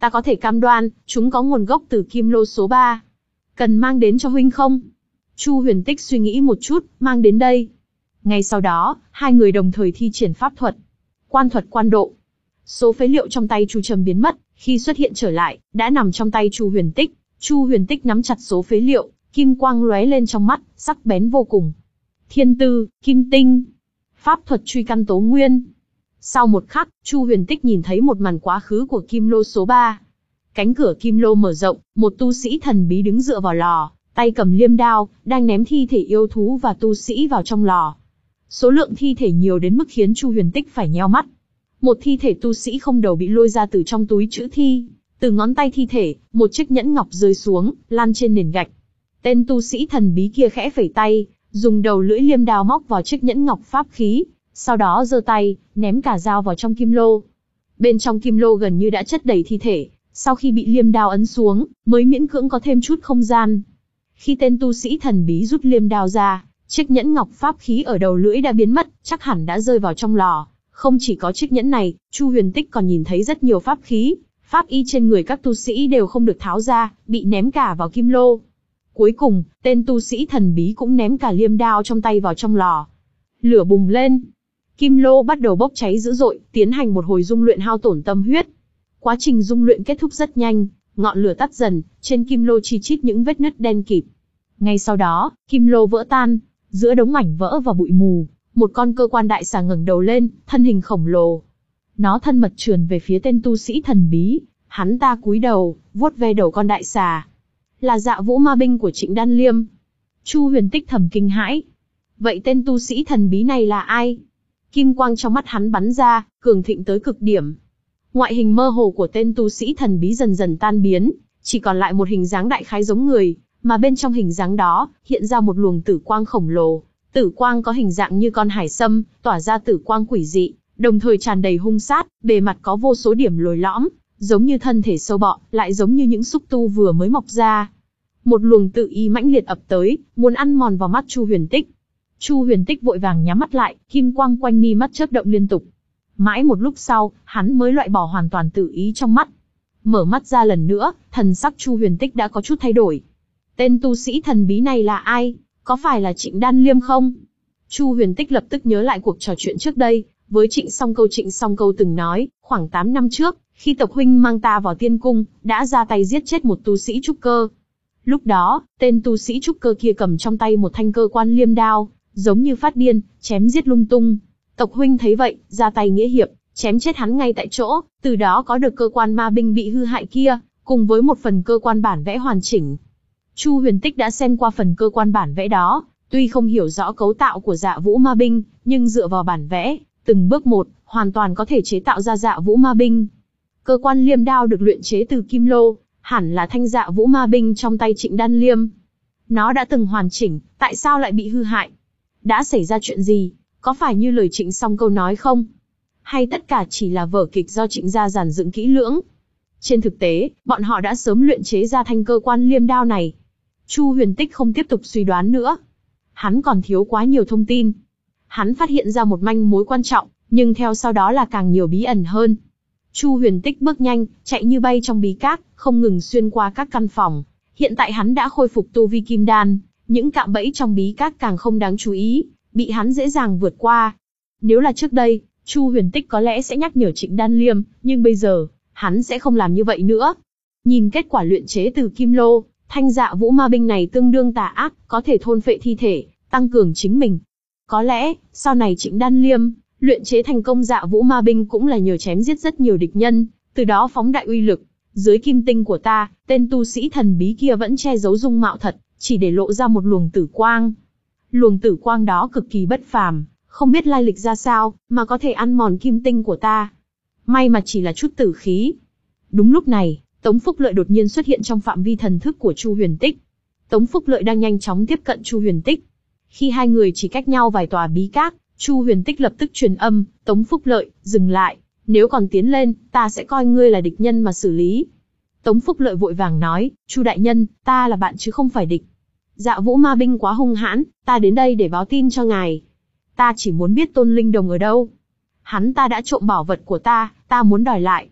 ta có thể cam đoan, chúng có nguồn gốc từ kim lô số ba. Cần mang đến cho huynh không? Chu Huyền Tích suy nghĩ một chút, mang đến đây. Ngay sau đó, hai người đồng thời thi triển pháp thuật. Quan thuật quan độ. Số phế liệu trong tay Chu Trầm biến mất, khi xuất hiện trở lại, đã nằm trong tay Chu Huyền Tích. Chu Huyền Tích nắm chặt số phế liệu, kim quang lóe lên trong mắt, sắc bén vô cùng. Thiên tư, kim tinh. Pháp thuật truy căn tố nguyên. Sau một khắc, Chu Huyền Tích nhìn thấy một màn quá khứ của kim lô số ba. Cánh cửa kim lô mở rộng, một tu sĩ thần bí đứng dựa vào lò, tay cầm liêm đao, đang ném thi thể yêu thú và tu sĩ vào trong lò. Số lượng thi thể nhiều đến mức khiến Chu Huyền Tích phải nheo mắt. Một thi thể tu sĩ không đầu bị lôi ra từ trong túi trữ thi, từ ngón tay thi thể, một chiếc nhẫn ngọc rơi xuống, lan trên nền gạch. Tên tu sĩ thần bí kia khẽ phẩy tay, dùng đầu lưỡi liêm đao móc vào chiếc nhẫn ngọc pháp khí, sau đó giơ tay, ném cả dao vào trong kim lô. Bên trong kim lô gần như đã chất đầy thi thể, sau khi bị liêm đao ấn xuống, mới miễn cưỡng có thêm chút không gian. Khi tên tu sĩ thần bí rút liêm đao ra, chiếc nhẫn ngọc pháp khí ở đầu lưỡi đã biến mất, chắc hẳn đã rơi vào trong lò. Không chỉ có chiếc nhẫn này, Chu Huyền Tích còn nhìn thấy rất nhiều pháp khí, pháp y trên người các tu sĩ đều không được tháo ra, bị ném cả vào kim lô. Cuối cùng, tên tu sĩ thần bí cũng ném cả liêm đao trong tay vào trong lò. Lửa bùng lên. Kim lô bắt đầu bốc cháy dữ dội, tiến hành một hồi dung luyện hao tổn tâm huyết. Quá trình dung luyện kết thúc rất nhanh, ngọn lửa tắt dần, trên kim lô chi chít những vết nứt đen kịt. Ngay sau đó, kim lô vỡ tan, giữa đống mảnh vỡ và bụi mù, một con cơ quan đại xà ngẩng đầu lên, thân hình khổng lồ. Nó thân mật trườn về phía tên tu sĩ thần bí, hắn ta cúi đầu, vuốt ve đầu con đại xà. Là Dạ Vũ ma binh của Trịnh Đan Liêm. Chu Huyền Tích thầm kinh hãi. Vậy tên tu sĩ thần bí này là ai? Kim quang trong mắt hắn bắn ra, cường thịnh tới cực điểm. Ngoại hình mơ hồ của tên tu sĩ thần bí dần dần tan biến, chỉ còn lại một hình dáng đại khái giống người, mà bên trong hình dáng đó, hiện ra một luồng tử quang khổng lồ. Tử quang có hình dạng như con hải sâm, tỏa ra tử quang quỷ dị, đồng thời tràn đầy hung sát, bề mặt có vô số điểm lồi lõm, giống như thân thể sâu bọ, lại giống như những xúc tu vừa mới mọc ra. Một luồng tự ý mãnh liệt ập tới, muốn ăn mòn vào mắt Chu Huyền Tích. Chu Huyền Tích vội vàng nhắm mắt lại, kim quang quanh mi mắt chớp động liên tục. Mãi một lúc sau, hắn mới loại bỏ hoàn toàn tự ý trong mắt. Mở mắt ra lần nữa, thần sắc Chu Huyền Tích đã có chút thay đổi. Tên tu sĩ thần bí này là ai? Có phải là Trịnh Đan Liêm không? Chu Huyền Tích lập tức nhớ lại cuộc trò chuyện trước đây, với Trịnh Song Câu. Trịnh Song Câu từng nói, khoảng tám năm trước, khi tộc huynh mang ta vào tiên cung, đã ra tay giết chết một tu sĩ trúc cơ. Lúc đó, tên tu sĩ trúc cơ kia cầm trong tay một thanh cơ quan liêm đao, giống như phát điên, chém giết lung tung. Tộc huynh thấy vậy, ra tay nghĩa hiệp, chém chết hắn ngay tại chỗ, từ đó có được cơ quan ma binh bị hư hại kia, cùng với một phần cơ quan bản vẽ hoàn chỉnh. Chu Huyền Tích đã xem qua phần cơ quan bản vẽ đó, tuy không hiểu rõ cấu tạo của Dạ Vũ ma binh, nhưng dựa vào bản vẽ, từng bước một, hoàn toàn có thể chế tạo ra Dạ Vũ ma binh. Cơ quan liêm đao được luyện chế từ kim lô, hẳn là thanh Dạ Vũ ma binh trong tay Trịnh Đan Liêm. Nó đã từng hoàn chỉnh, tại sao lại bị hư hại? Đã xảy ra chuyện gì? Có phải như lời Trịnh Song Câu nói không? Hay tất cả chỉ là vở kịch do Trịnh gia dàn dựng kỹ lưỡng? Trên thực tế, bọn họ đã sớm luyện chế ra thanh cơ quan liêm đao này. Chu Huyền Tích không tiếp tục suy đoán nữa. Hắn còn thiếu quá nhiều thông tin. Hắn phát hiện ra một manh mối quan trọng, nhưng theo sau đó là càng nhiều bí ẩn hơn. Chu Huyền Tích bước nhanh, chạy như bay trong bí các, không ngừng xuyên qua các căn phòng. Hiện tại hắn đã khôi phục tu vi kim đan, những cạm bẫy trong bí các càng không đáng chú ý, bị hắn dễ dàng vượt qua. Nếu là trước đây, Chu Huyền Tích có lẽ sẽ nhắc nhở Trịnh Đan Liêm, nhưng bây giờ, hắn sẽ không làm như vậy nữa. Nhìn kết quả luyện chế từ kim lô, thanh Dạ Vũ ma binh này tương đương tà ác, có thể thôn phệ thi thể, tăng cường chính mình. Có lẽ, sau này Trịnh Đan Liêm, luyện chế thành công Dạ Vũ ma binh cũng là nhờ chém giết rất nhiều địch nhân, từ đó phóng đại uy lực. Dưới kim tinh của ta, tên tu sĩ thần bí kia vẫn che giấu dung mạo thật, chỉ để lộ ra một luồng tử quang. Luồng tử quang đó cực kỳ bất phàm, không biết lai lịch ra sao, mà có thể ăn mòn kim tinh của ta. May mà chỉ là chút tử khí. Đúng lúc này, Tống Phúc Lợi đột nhiên xuất hiện trong phạm vi thần thức của Chu Huyền Tích. Tống Phúc Lợi đang nhanh chóng tiếp cận Chu Huyền Tích. Khi hai người chỉ cách nhau vài tòa bí các, Chu Huyền Tích lập tức truyền âm, Tống Phúc Lợi, dừng lại, nếu còn tiến lên, ta sẽ coi ngươi là địch nhân mà xử lý. Tống Phúc Lợi vội vàng nói, Chu đại nhân, ta là bạn chứ không phải địch. Dạ Vũ ma binh quá hung hãn, ta đến đây để báo tin cho ngài. Ta chỉ muốn biết Tôn Linh Đồng ở đâu. Hắn ta đã trộm bảo vật của ta, ta muốn đòi lại.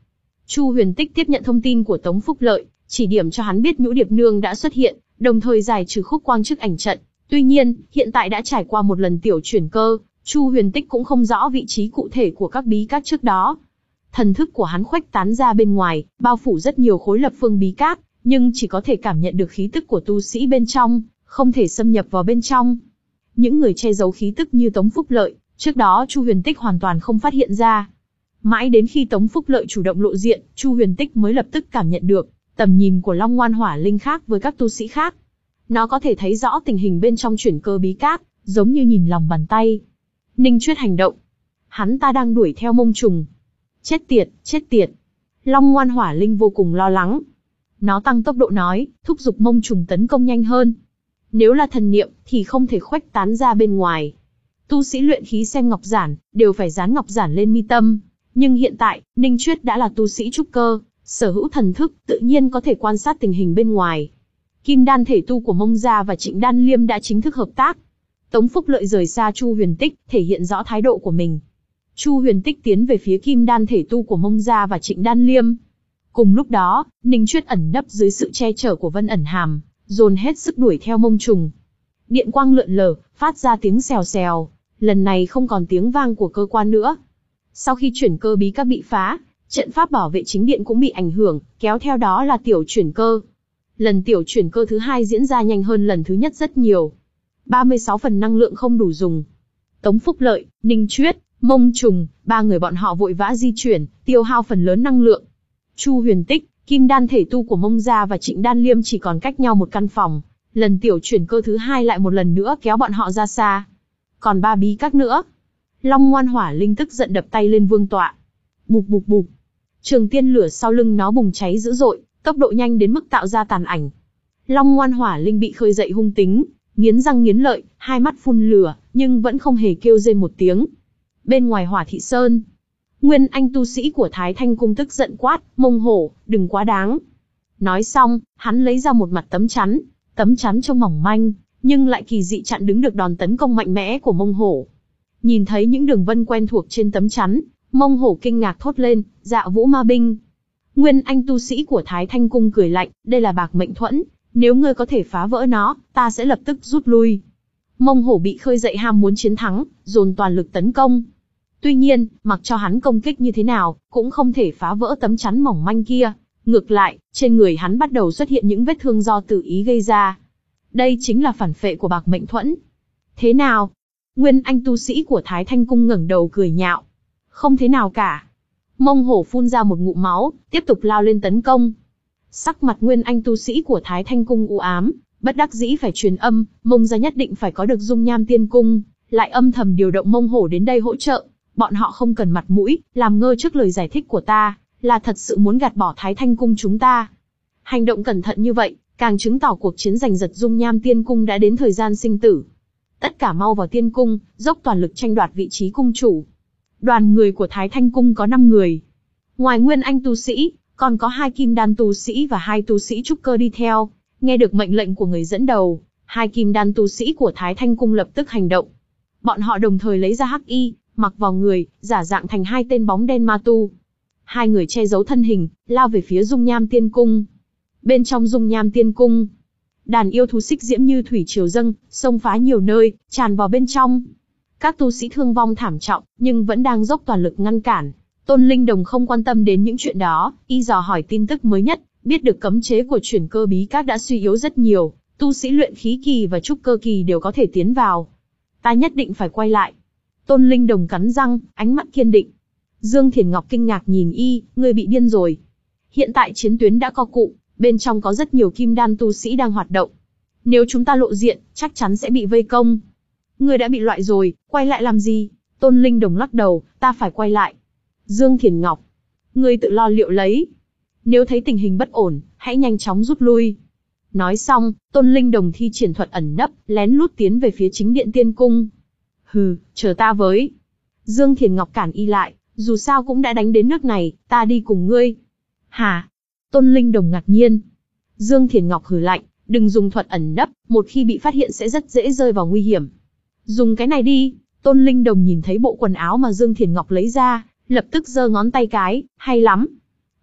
Chu Huyền Tích tiếp nhận thông tin của Tống Phúc Lợi, chỉ điểm cho hắn biết Nhũ Điệp Nương đã xuất hiện, đồng thời giải trừ khúc quang trước ảnh trận. Tuy nhiên, hiện tại đã trải qua một lần tiểu chuyển cơ, Chu Huyền Tích cũng không rõ vị trí cụ thể của các bí các trước đó. Thần thức của hắn khuếch tán ra bên ngoài, bao phủ rất nhiều khối lập phương bí các, nhưng chỉ có thể cảm nhận được khí tức của tu sĩ bên trong, không thể xâm nhập vào bên trong. Những người che giấu khí tức như Tống Phúc Lợi, trước đó Chu Huyền Tích hoàn toàn không phát hiện ra. Mãi đến khi Tống Phúc Lợi chủ động lộ diện, Chu Huyền Tích mới lập tức cảm nhận được tầm nhìn của Long Ngoan Hỏa Linh khác với các tu sĩ khác. Nó có thể thấy rõ tình hình bên trong chuyển cơ bí các, giống như nhìn lòng bàn tay. Ninh Chuyết hành động. Hắn ta đang đuổi theo Mông Trùng. Chết tiệt, chết tiệt. Long Ngoan Hỏa Linh vô cùng lo lắng. Nó tăng tốc độ nói, thúc giục Mông Trùng tấn công nhanh hơn. Nếu là thần niệm, thì không thể khuếch tán ra bên ngoài. Tu sĩ luyện khí xem ngọc giản, đều phải dán ngọc giản lên mi tâm. Nhưng hiện tại, Ninh Chuyết đã là tu sĩ trúc cơ, sở hữu thần thức, tự nhiên có thể quan sát tình hình bên ngoài. Kim đan thể tu của Mông Gia và Trịnh Đan Liêm đã chính thức hợp tác. Tống Phúc Lợi rời xa Chu Huyền Tích, thể hiện rõ thái độ của mình. Chu Huyền Tích tiến về phía Kim đan thể tu của Mông Gia và Trịnh Đan Liêm. Cùng lúc đó, Ninh Chuyết ẩn nấp dưới sự che chở của Vân Ẩn Hàm, dồn hết sức đuổi theo Mông Trùng. Điện quang lượn lờ, phát ra tiếng xèo xèo, lần này không còn tiếng vang của cơ quan nữa. Sau khi chuyển cơ bí các bị phá, trận pháp bảo vệ chính điện cũng bị ảnh hưởng, kéo theo đó là tiểu chuyển cơ. Lần tiểu chuyển cơ thứ hai diễn ra nhanh hơn lần thứ nhất rất nhiều. ba mươi sáu phần năng lượng không đủ dùng. Tống Phúc Lợi, Ninh Chuyết, Mông Trùng, ba người bọn họ vội vã di chuyển, tiêu hao phần lớn năng lượng. Chu Huyền Tích, Kim đan thể tu của Mông Gia và Trịnh Đan Liêm chỉ còn cách nhau một căn phòng. Lần tiểu chuyển cơ thứ hai lại một lần nữa kéo bọn họ ra xa. Còn ba bí các nữa. Long Ngoan Hỏa Linh tức giận đập tay lên vương tọa. Bụp bụp bụp. Trường tiên lửa sau lưng nó bùng cháy dữ dội, tốc độ nhanh đến mức tạo ra tàn ảnh. Long Ngoan Hỏa Linh bị khơi dậy hung tính, nghiến răng nghiến lợi, hai mắt phun lửa, nhưng vẫn không hề kêu rên một tiếng. Bên ngoài Hỏa Thị Sơn, Nguyên Anh tu sĩ của Thái Thanh Cung tức giận quát, Mông Hổ, đừng quá đáng. Nói xong, hắn lấy ra một mặt tấm chắn, tấm chắn trông mỏng manh, nhưng lại kỳ dị chặn đứng được đòn tấn công mạnh mẽ của Mông Hổ. Nhìn thấy những đường vân quen thuộc trên tấm chắn, Mông Hổ kinh ngạc thốt lên, Dạ Vũ Ma Binh. Nguyên Anh tu sĩ của Thái Thanh Cung cười lạnh, đây là bạc mệnh thuẫn, nếu ngươi có thể phá vỡ nó, ta sẽ lập tức rút lui. Mông Hổ bị khơi dậy ham muốn chiến thắng, dồn toàn lực tấn công. Tuy nhiên, mặc cho hắn công kích như thế nào, cũng không thể phá vỡ tấm chắn mỏng manh kia. Ngược lại, trên người hắn bắt đầu xuất hiện những vết thương do tự ý gây ra. Đây chính là phản phệ của bạc mệnh thuẫn. Thế nào? Nguyên Anh tu sĩ của Thái Thanh Cung ngẩng đầu cười nhạo. Không thế nào cả. Mông Hổ phun ra một ngụm máu, tiếp tục lao lên tấn công. Sắc mặt Nguyên Anh tu sĩ của Thái Thanh Cung u ám, bất đắc dĩ phải truyền âm, Mông gia nhất định phải có được dung nham tiên cung, lại âm thầm điều động Mông Hổ đến đây hỗ trợ. Bọn họ không cần mặt mũi, làm ngơ trước lời giải thích của ta, là thật sự muốn gạt bỏ Thái Thanh Cung chúng ta. Hành động cẩn thận như vậy, càng chứng tỏ cuộc chiến giành giật dung nham tiên cung đã đến thời gian sinh tử. Tất cả mau vào tiên cung, dốc toàn lực tranh đoạt vị trí cung chủ. Đoàn người của Thái Thanh Cung có năm người. Ngoài Nguyên Anh tu sĩ, còn có hai kim đan tu sĩ và hai tu sĩ trúc cơ đi theo. Nghe được mệnh lệnh của người dẫn đầu, hai kim đan tu sĩ của Thái Thanh Cung lập tức hành động. Bọn họ đồng thời lấy ra hắc y, mặc vào người, giả dạng thành hai tên bóng đen ma tu. Hai người che giấu thân hình, lao về phía dung nham tiên cung. Bên trong dung nham tiên cung, đàn yêu thú xích diễm như thủy triều dâng, xông phá nhiều nơi, tràn vào bên trong. Các tu sĩ thương vong thảm trọng, nhưng vẫn đang dốc toàn lực ngăn cản. Tôn Linh Đồng không quan tâm đến những chuyện đó, y dò hỏi tin tức mới nhất, biết được cấm chế của chuyển cơ bí các đã suy yếu rất nhiều, tu sĩ luyện khí kỳ và trúc cơ kỳ đều có thể tiến vào. Ta nhất định phải quay lại. Tôn Linh Đồng cắn răng, ánh mắt kiên định. Dương Thiền Ngọc kinh ngạc nhìn y, ngươi bị điên rồi. Hiện tại chiến tuyến đã co cụ, bên trong có rất nhiều kim đan tu sĩ đang hoạt động. Nếu chúng ta lộ diện, chắc chắn sẽ bị vây công. Ngươi đã bị loại rồi, quay lại làm gì? Tôn Linh Đồng lắc đầu, ta phải quay lại. Dương Thiền Ngọc, ngươi tự lo liệu lấy. Nếu thấy tình hình bất ổn, hãy nhanh chóng rút lui. Nói xong, Tôn Linh Đồng thi triển thuật ẩn nấp, lén lút tiến về phía chính điện tiên cung. Hừ, chờ ta với. Dương Thiền Ngọc cản y lại, dù sao cũng đã đánh đến nước này, ta đi cùng ngươi. Hả? Tôn Linh Đồng ngạc nhiên. Dương Thiền Ngọc hừ lạnh, đừng dùng thuật ẩn nấp, một khi bị phát hiện sẽ rất dễ rơi vào nguy hiểm. Dùng cái này đi. Tôn Linh Đồng nhìn thấy bộ quần áo mà Dương Thiền Ngọc lấy ra, lập tức giơ ngón tay cái, hay lắm.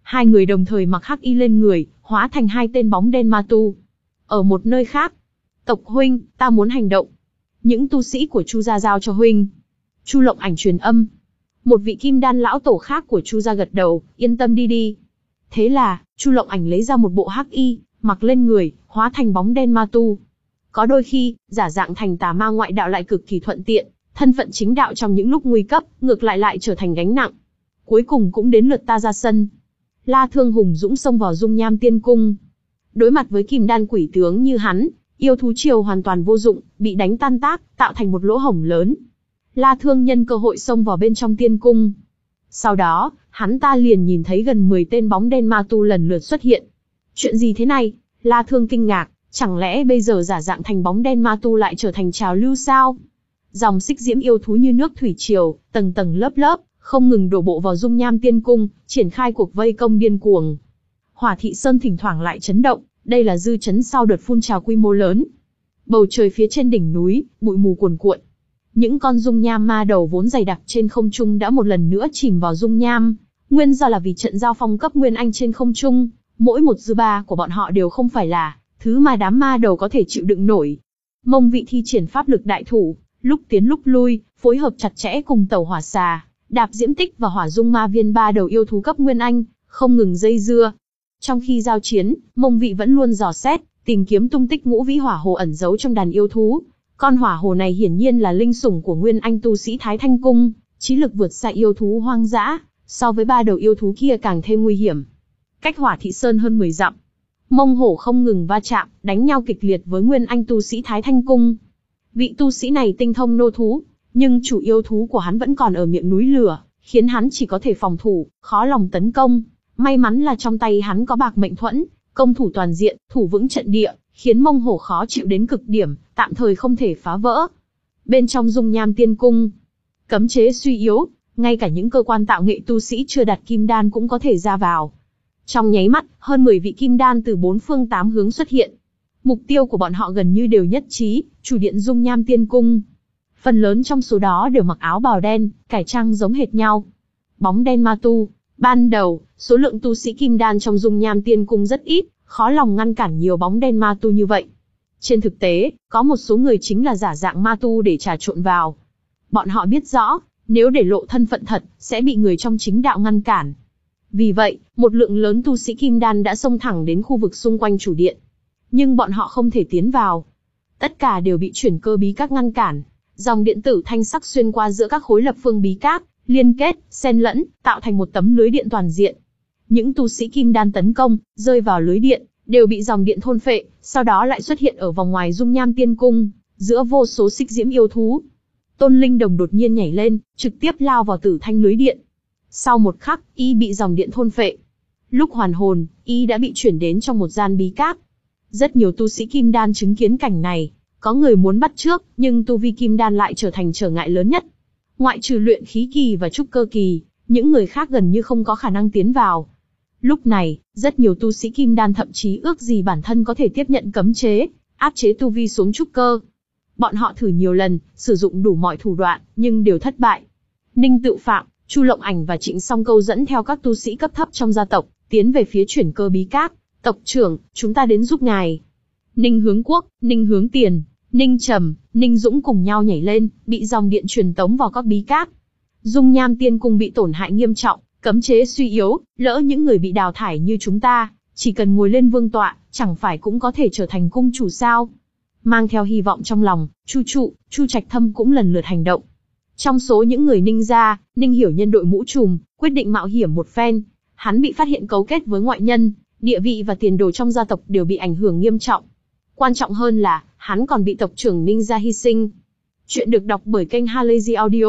Hai người đồng thời mặc hắc y lên người, hóa thành hai tên bóng đen ma tu. Ở một nơi khác, tộc huynh, ta muốn hành động. Những tu sĩ của Chu gia giao cho huynh. Chu Lộng Ảnh truyền âm. Một vị kim đan lão tổ khác của Chu gia gật đầu, yên tâm đi đi. Thế là, Chu Lộng Ảnh lấy ra một bộ hắc y, mặc lên người, hóa thành bóng đen ma tu. Có đôi khi, giả dạng thành tà ma ngoại đạo lại cực kỳ thuận tiện, thân phận chính đạo trong những lúc nguy cấp, ngược lại lại trở thành gánh nặng. Cuối cùng cũng đến lượt ta ra sân. La Thương hùng dũng xông vào dung nham tiên cung. Đối mặt với kim đan quỷ tướng như hắn, yêu thú triều hoàn toàn vô dụng, bị đánh tan tác, tạo thành một lỗ hổng lớn. La Thương nhân cơ hội xông vào bên trong tiên cung. Sau đó, hắn ta liền nhìn thấy gần mười tên bóng đen ma tu lần lượt xuất hiện. Chuyện gì thế này? La Thương kinh ngạc, chẳng lẽ bây giờ giả dạng thành bóng đen ma tu lại trở thành trào lưu sao? Dòng xích diễm yêu thú như nước thủy triều, tầng tầng lớp lớp, không ngừng đổ bộ vào dung nham tiên cung, triển khai cuộc vây công điên cuồng. Hỏa Thị Sơn thỉnh thoảng lại chấn động, đây là dư chấn sau đợt phun trào quy mô lớn. Bầu trời phía trên đỉnh núi, bụi mù cuồn cuộn. Những con dung nham ma đầu vốn dày đặc trên không trung đã một lần nữa chìm vào dung nham. Nguyên do là vì trận giao phong cấp nguyên anh trên không trung, mỗi một dư ba của bọn họ đều không phải là thứ mà đám ma đầu có thể chịu đựng nổi. Mông Vị thi triển pháp lực đại thủ, lúc tiến lúc lui, phối hợp chặt chẽ cùng Tẩu Hỏa Xà, Đạp Diễm Tích và Hỏa Dung Ma Viên ba đầu yêu thú cấp nguyên anh, không ngừng dây dưa. Trong khi giao chiến, Mông Vị vẫn luôn dò xét, tìm kiếm tung tích ngũ vĩ hỏa hồ ẩn giấu trong đàn yêu thú. Con hỏa hồ này hiển nhiên là linh sủng của nguyên anh tu sĩ Thái Thanh Cung, trí lực vượt xa yêu thú hoang dã, so với ba đầu yêu thú kia càng thêm nguy hiểm. Cách Hỏa Thị Sơn hơn mười dặm, Mông hổ không ngừng va chạm, đánh nhau kịch liệt với nguyên anh tu sĩ Thái Thanh Cung. Vị tu sĩ này tinh thông nô thú, nhưng chủ yêu thú của hắn vẫn còn ở miệng núi lửa, khiến hắn chỉ có thể phòng thủ, khó lòng tấn công. May mắn là trong tay hắn có bạc mệnh thuẫn, công thủ toàn diện, thủ vững trận địa, khiến Mông hổ khó chịu đến cực điểm, tạm thời không thể phá vỡ. Bên trong dung nham tiên cung, cấm chế suy yếu, ngay cả những cơ quan tạo nghệ tu sĩ chưa đặt kim đan cũng có thể ra vào. Trong nháy mắt, hơn mười vị kim đan từ bốn phương tám hướng xuất hiện. Mục tiêu của bọn họ gần như đều nhất trí, chủ điện dung nham tiên cung. Phần lớn trong số đó đều mặc áo bào đen, cải trang giống hệt nhau. Bóng đen ma tu. Ban đầu, số lượng tu sĩ kim đan trong dung nham tiên cung rất ít, khó lòng ngăn cản nhiều bóng đen ma tu như vậy. Trên thực tế, có một số người chính là giả dạng ma tu để trà trộn vào. Bọn họ biết rõ, nếu để lộ thân phận thật, sẽ bị người trong chính đạo ngăn cản. Vì vậy, một lượng lớn tu sĩ kim đan đã xông thẳng đến khu vực xung quanh chủ điện. Nhưng bọn họ không thể tiến vào. Tất cả đều bị chuyển cơ bí các ngăn cản. Dòng điện tử thanh sắc xuyên qua giữa các khối lập phương bí các, liên kết, xen lẫn, tạo thành một tấm lưới điện toàn diện. Những tu sĩ kim đan tấn công, rơi vào lưới điện, đều bị dòng điện thôn phệ, sau đó lại xuất hiện ở vòng ngoài dung nham tiên cung, giữa vô số xích diễm yêu thú. Tôn Linh Đồng đột nhiên nhảy lên, trực tiếp lao vào tử thanh lưới điện. Sau một khắc, y bị dòng điện thôn phệ. Lúc hoàn hồn, y đã bị chuyển đến trong một gian bí các. Rất nhiều tu sĩ kim đan chứng kiến cảnh này, có người muốn bắt trước, nhưng tu vi kim đan lại trở thành trở ngại lớn nhất. Ngoại trừ luyện khí kỳ và trúc cơ kỳ, những người khác gần như không có khả năng tiến vào. Lúc này, rất nhiều tu sĩ kim đan thậm chí ước gì bản thân có thể tiếp nhận cấm chế, áp chế tu vi xuống trúc cơ. Bọn họ thử nhiều lần, sử dụng đủ mọi thủ đoạn, nhưng đều thất bại. Ninh Tự Phạm, Chu Lộng Ảnh và Trịnh Song Câu dẫn theo các tu sĩ cấp thấp trong gia tộc, tiến về phía chuyển cơ bí các. Tộc trưởng, chúng ta đến giúp ngài. Ninh Hướng Quốc, Ninh Hướng Tiền, Ninh Trầm, Ninh Dũng cùng nhau nhảy lên, bị dòng điện truyền tống vào các bí các. Dung nham tiên cung bị tổn hại nghiêm trọng, cấm chế suy yếu, lỡ những người bị đào thải như chúng ta, chỉ cần ngồi lên vương tọa, chẳng phải cũng có thể trở thành cung chủ sao? Mang theo hy vọng trong lòng, Chu Trụ, Chu Trạch Thâm cũng lần lượt hành động. Trong số những người Ninh gia, Ninh Hiểu Nhân đội mũ trùm, quyết định mạo hiểm một phen. Hắn bị phát hiện cấu kết với ngoại nhân, địa vị và tiền đồ trong gia tộc đều bị ảnh hưởng nghiêm trọng. Quan trọng hơn là, hắn còn bị tộc trưởng Ninh gia hy sinh. Chuyện được đọc bởi kênh Halazy Audio.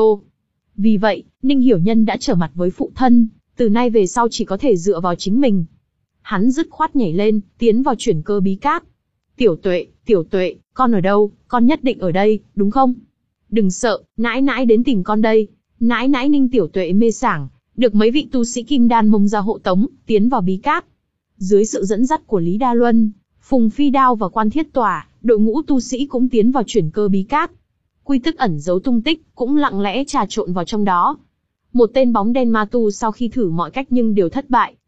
Vì vậy, Ninh Hiểu Nhân đã trở mặt với phụ thân, từ nay về sau chỉ có thể dựa vào chính mình. Hắn dứt khoát nhảy lên, tiến vào chuyển cơ bí các. Tiểu Tuệ, Tiểu Tuệ, con ở đâu? Con nhất định ở đây, đúng không? Đừng sợ, nãi nãi đến tìm con đây. Nãi nãi Ninh Tiểu Tuệ mê sảng, được mấy vị tu sĩ kim đan mông ra hộ tống, tiến vào bí các. Dưới sự dẫn dắt của Lý Đa Luân, Phùng Phi Đao và Quan Thiết Tỏa, đội ngũ tu sĩ cũng tiến vào chuyển cơ bí các. Quy Tức ẩn giấu tung tích, cũng lặng lẽ trà trộn vào trong đó. Một tên bóng đen ma tu sau khi thử mọi cách nhưng đều thất bại,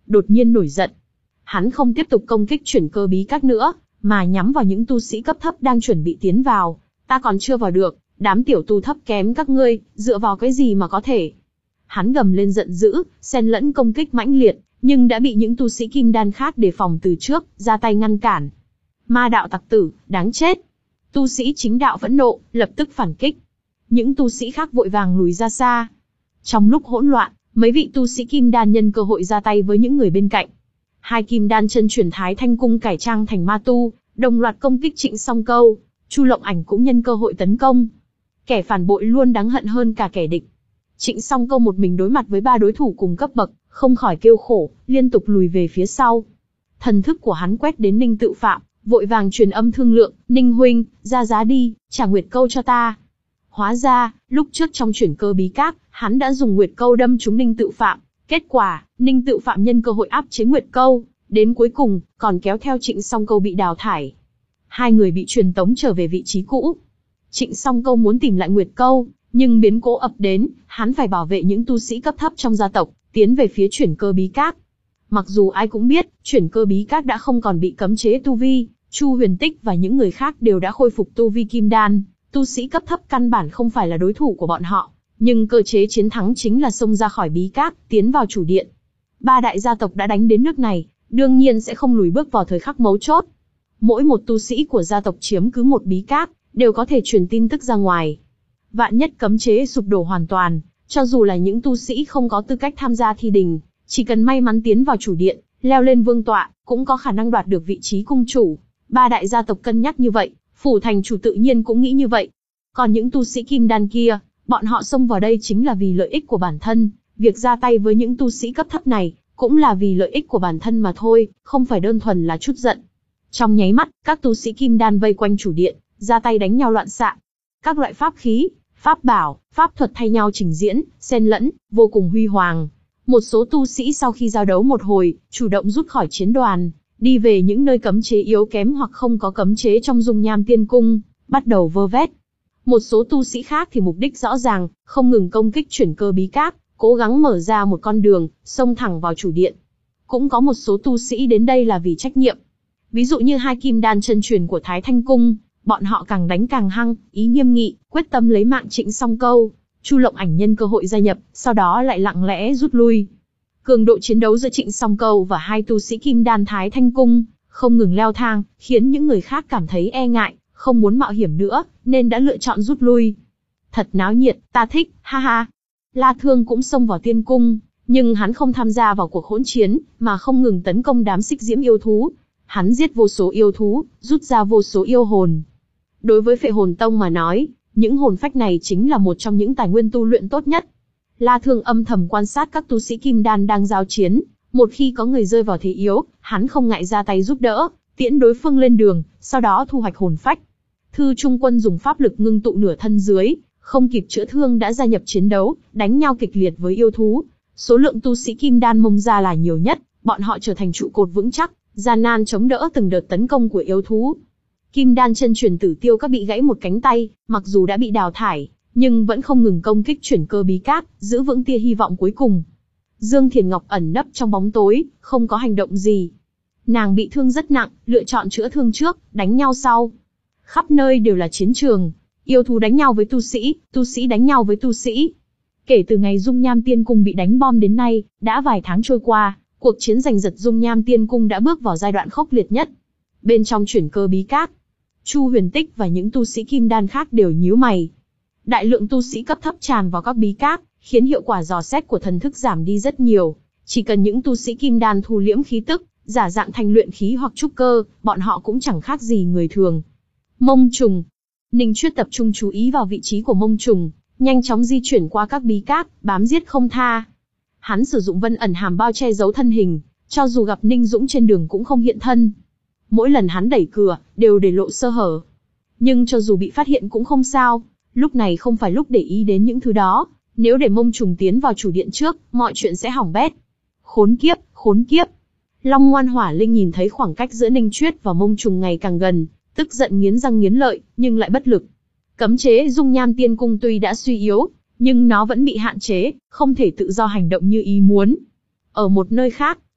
đột nhiên nổi giận. Hắn không tiếp tục công kích chuyển cơ bí các nữa, mà nhắm vào những tu sĩ cấp thấp đang chuẩn bị tiến vào. Ta còn chưa vào được, đám tiểu tu thấp kém các ngươi, dựa vào cái gì mà có thể? Hắn gầm lên giận dữ, xen lẫn công kích mãnh liệt, nhưng đã bị những tu sĩ kim đan khác đề phòng từ trước, ra tay ngăn cản. Ma đạo tặc tử, đáng chết! Tu sĩ chính đạo phẫn nộ, lập tức phản kích. Những tu sĩ khác vội vàng lùi ra xa. Trong lúc hỗn loạn, mấy vị tu sĩ kim đan nhân cơ hội ra tay với những người bên cạnh. Hai kim đan chân truyền Thái Thanh Cung cải trang thành ma tu, đồng loạt công kích Trịnh Song Câu. Chu Lộng Ảnh cũng nhân cơ hội tấn công. Kẻ phản bội luôn đáng hận hơn cả kẻ địch. Trịnh Song Câu một mình đối mặt với ba đối thủ cùng cấp bậc, không khỏi kêu khổ, liên tục lùi về phía sau. Thần thức của hắn quét đến Ninh Tự Phạm, vội vàng truyền âm thương lượng, Ninh huynh, ra giá đi, trả Nguyệt Câu cho ta. Hóa ra, lúc trước trong chuyển cơ bí các, hắn đã dùng Nguyệt Câu đâm trúng Ninh Tự Phạm. Kết quả, Ninh Tự Phạm nhân cơ hội áp chế Nguyệt Câu, đến cuối cùng, còn kéo theo Trịnh Song Câu bị đào thải. Hai người bị truyền tống trở về vị trí cũ. Trịnh Song Câu muốn tìm lại Nguyệt Câu, nhưng biến cố ập đến, hắn phải bảo vệ những tu sĩ cấp thấp trong gia tộc, tiến về phía chuyển cơ bí các. Mặc dù ai cũng biết, chuyển cơ bí các đã không còn bị cấm chế tu vi, Chu Huyền Tích và những người khác đều đã khôi phục tu vi kim đan, tu sĩ cấp thấp căn bản không phải là đối thủ của bọn họ, nhưng cơ chế chiến thắng chính là xông ra khỏi bí các, tiến vào chủ điện. Ba đại gia tộc đã đánh đến nước này, đương nhiên sẽ không lùi bước vào thời khắc mấu chốt. Mỗi một tu sĩ của gia tộc chiếm cứ một bí các, đều có thể truyền tin tức ra ngoài. Vạn nhất cấm chế sụp đổ hoàn toàn, cho dù là những tu sĩ không có tư cách tham gia thi đình, chỉ cần may mắn tiến vào chủ điện, leo lên vương tọa, cũng có khả năng đoạt được vị trí cung chủ. Ba đại gia tộc cân nhắc như vậy, phủ thành chủ tự nhiên cũng nghĩ như vậy. Còn những tu sĩ kim đan kia, bọn họ xông vào đây chính là vì lợi ích của bản thân, việc ra tay với những tu sĩ cấp thấp này, cũng là vì lợi ích của bản thân mà thôi, không phải đơn thuần là chút giận. Trong nháy mắt, các tu sĩ kim đan vây quanh chủ điện, ra tay đánh nhau loạn xạ. Các loại pháp khí, pháp bảo, pháp thuật thay nhau trình diễn, xen lẫn, vô cùng huy hoàng. Một số tu sĩ sau khi giao đấu một hồi, chủ động rút khỏi chiến đoàn, đi về những nơi cấm chế yếu kém hoặc không có cấm chế trong Dung Nham Tiên Cung, bắt đầu vơ vét. Một số tu sĩ khác thì mục đích rõ ràng, không ngừng công kích chuyển cơ bí các, cố gắng mở ra một con đường, xông thẳng vào chủ điện. Cũng có một số tu sĩ đến đây là vì trách nhiệm. Ví dụ như hai kim đan chân truyền của Thái Thanh Cung, bọn họ càng đánh càng hăng, ý nghiêm nghị, quyết tâm lấy mạng Trịnh Song Câu. Chu Lộng Ảnh nhân cơ hội gia nhập, sau đó lại lặng lẽ rút lui. Cường độ chiến đấu giữa Trịnh Song Câu và hai tu sĩ kim đan Thái Thanh Cung không ngừng leo thang, khiến những người khác cảm thấy e ngại, không muốn mạo hiểm nữa, nên đã lựa chọn rút lui. Thật náo nhiệt, ta thích, ha ha. La Thương cũng xông vào tiên cung, nhưng hắn không tham gia vào cuộc hỗn chiến, mà không ngừng tấn công đám xích diễm yêu thú. Hắn giết vô số yêu thú, rút ra vô số yêu hồn. Đối với Phệ Hồn Tông mà nói, những hồn phách này chính là một trong những tài nguyên tu luyện tốt nhất. La Thương âm thầm quan sát các tu sĩ kim đan đang giao chiến, một khi có người rơi vào thế yếu, hắn không ngại ra tay giúp đỡ, tiễn đối phương lên đường, sau đó thu hoạch hồn phách. Thư Trung Quân dùng pháp lực ngưng tụ nửa thân dưới, không kịp chữa thương đã gia nhập chiến đấu, đánh nhau kịch liệt với yêu thú. Số lượng tu sĩ kim đan Mông Gia là nhiều nhất, bọn họ trở thành trụ cột vững chắc, gian nan chống đỡ từng đợt tấn công của yêu thú. Kim đan chân truyền Tử Tiêu Các bị gãy một cánh tay, mặc dù đã bị đào thải, nhưng vẫn không ngừng công kích chuyển cơ bí các, giữ vững tia hy vọng cuối cùng. Dương Thiền Ngọc ẩn nấp trong bóng tối, không có hành động gì. Nàng bị thương rất nặng, lựa chọn chữa thương trước, đánh nhau sau. Khắp nơi đều là chiến trường, yêu thú đánh nhau với tu sĩ, tu sĩ đánh nhau với tu sĩ. Kể từ ngày Dung Nham Tiên Cung bị đánh bom đến nay, đã vài tháng trôi qua, cuộc chiến giành giật Dung Nham Tiên Cung đã bước vào giai đoạn khốc liệt nhất. Bên trong chuyển cơ bí các, Chu Huyền Tích và những tu sĩ kim đan khác đều nhíu mày. Đại lượng tu sĩ cấp thấp tràn vào các bí các, khiến hiệu quả dò xét của thần thức giảm đi rất nhiều. Chỉ cần những tu sĩ kim đan thu liễm khí tức, giả dạng thành luyện khí hoặc trúc cơ, bọn họ cũng chẳng khác gì người thường. Mông trùng. Ninh Chuyết tập trung chú ý vào vị trí của mông trùng, nhanh chóng di chuyển qua các bí các, bám giết không tha. Hắn sử dụng vân ẩn hàm bao che giấu thân hình, cho dù gặp Ninh Dũng trên đường cũng không hiện thân. Mỗi lần hắn đẩy cửa, đều để lộ sơ hở. Nhưng cho dù bị phát hiện cũng không sao, lúc này không phải lúc để ý đến những thứ đó. Nếu để mông trùng tiến vào chủ điện trước, mọi chuyện sẽ hỏng bét. Khốn kiếp, khốn kiếp. Long Ngoan Hỏa Linh nhìn thấy khoảng cách giữa Ninh Chuyết và mông trùng ngày càng gần, tức giận nghiến răng nghiến lợi, nhưng lại bất lực. Cấm chế Dung Nham Tiên Cung tuy đã suy yếu, nhưng nó vẫn bị hạn chế, không thể tự do hành động như ý muốn. Ở một nơi khác,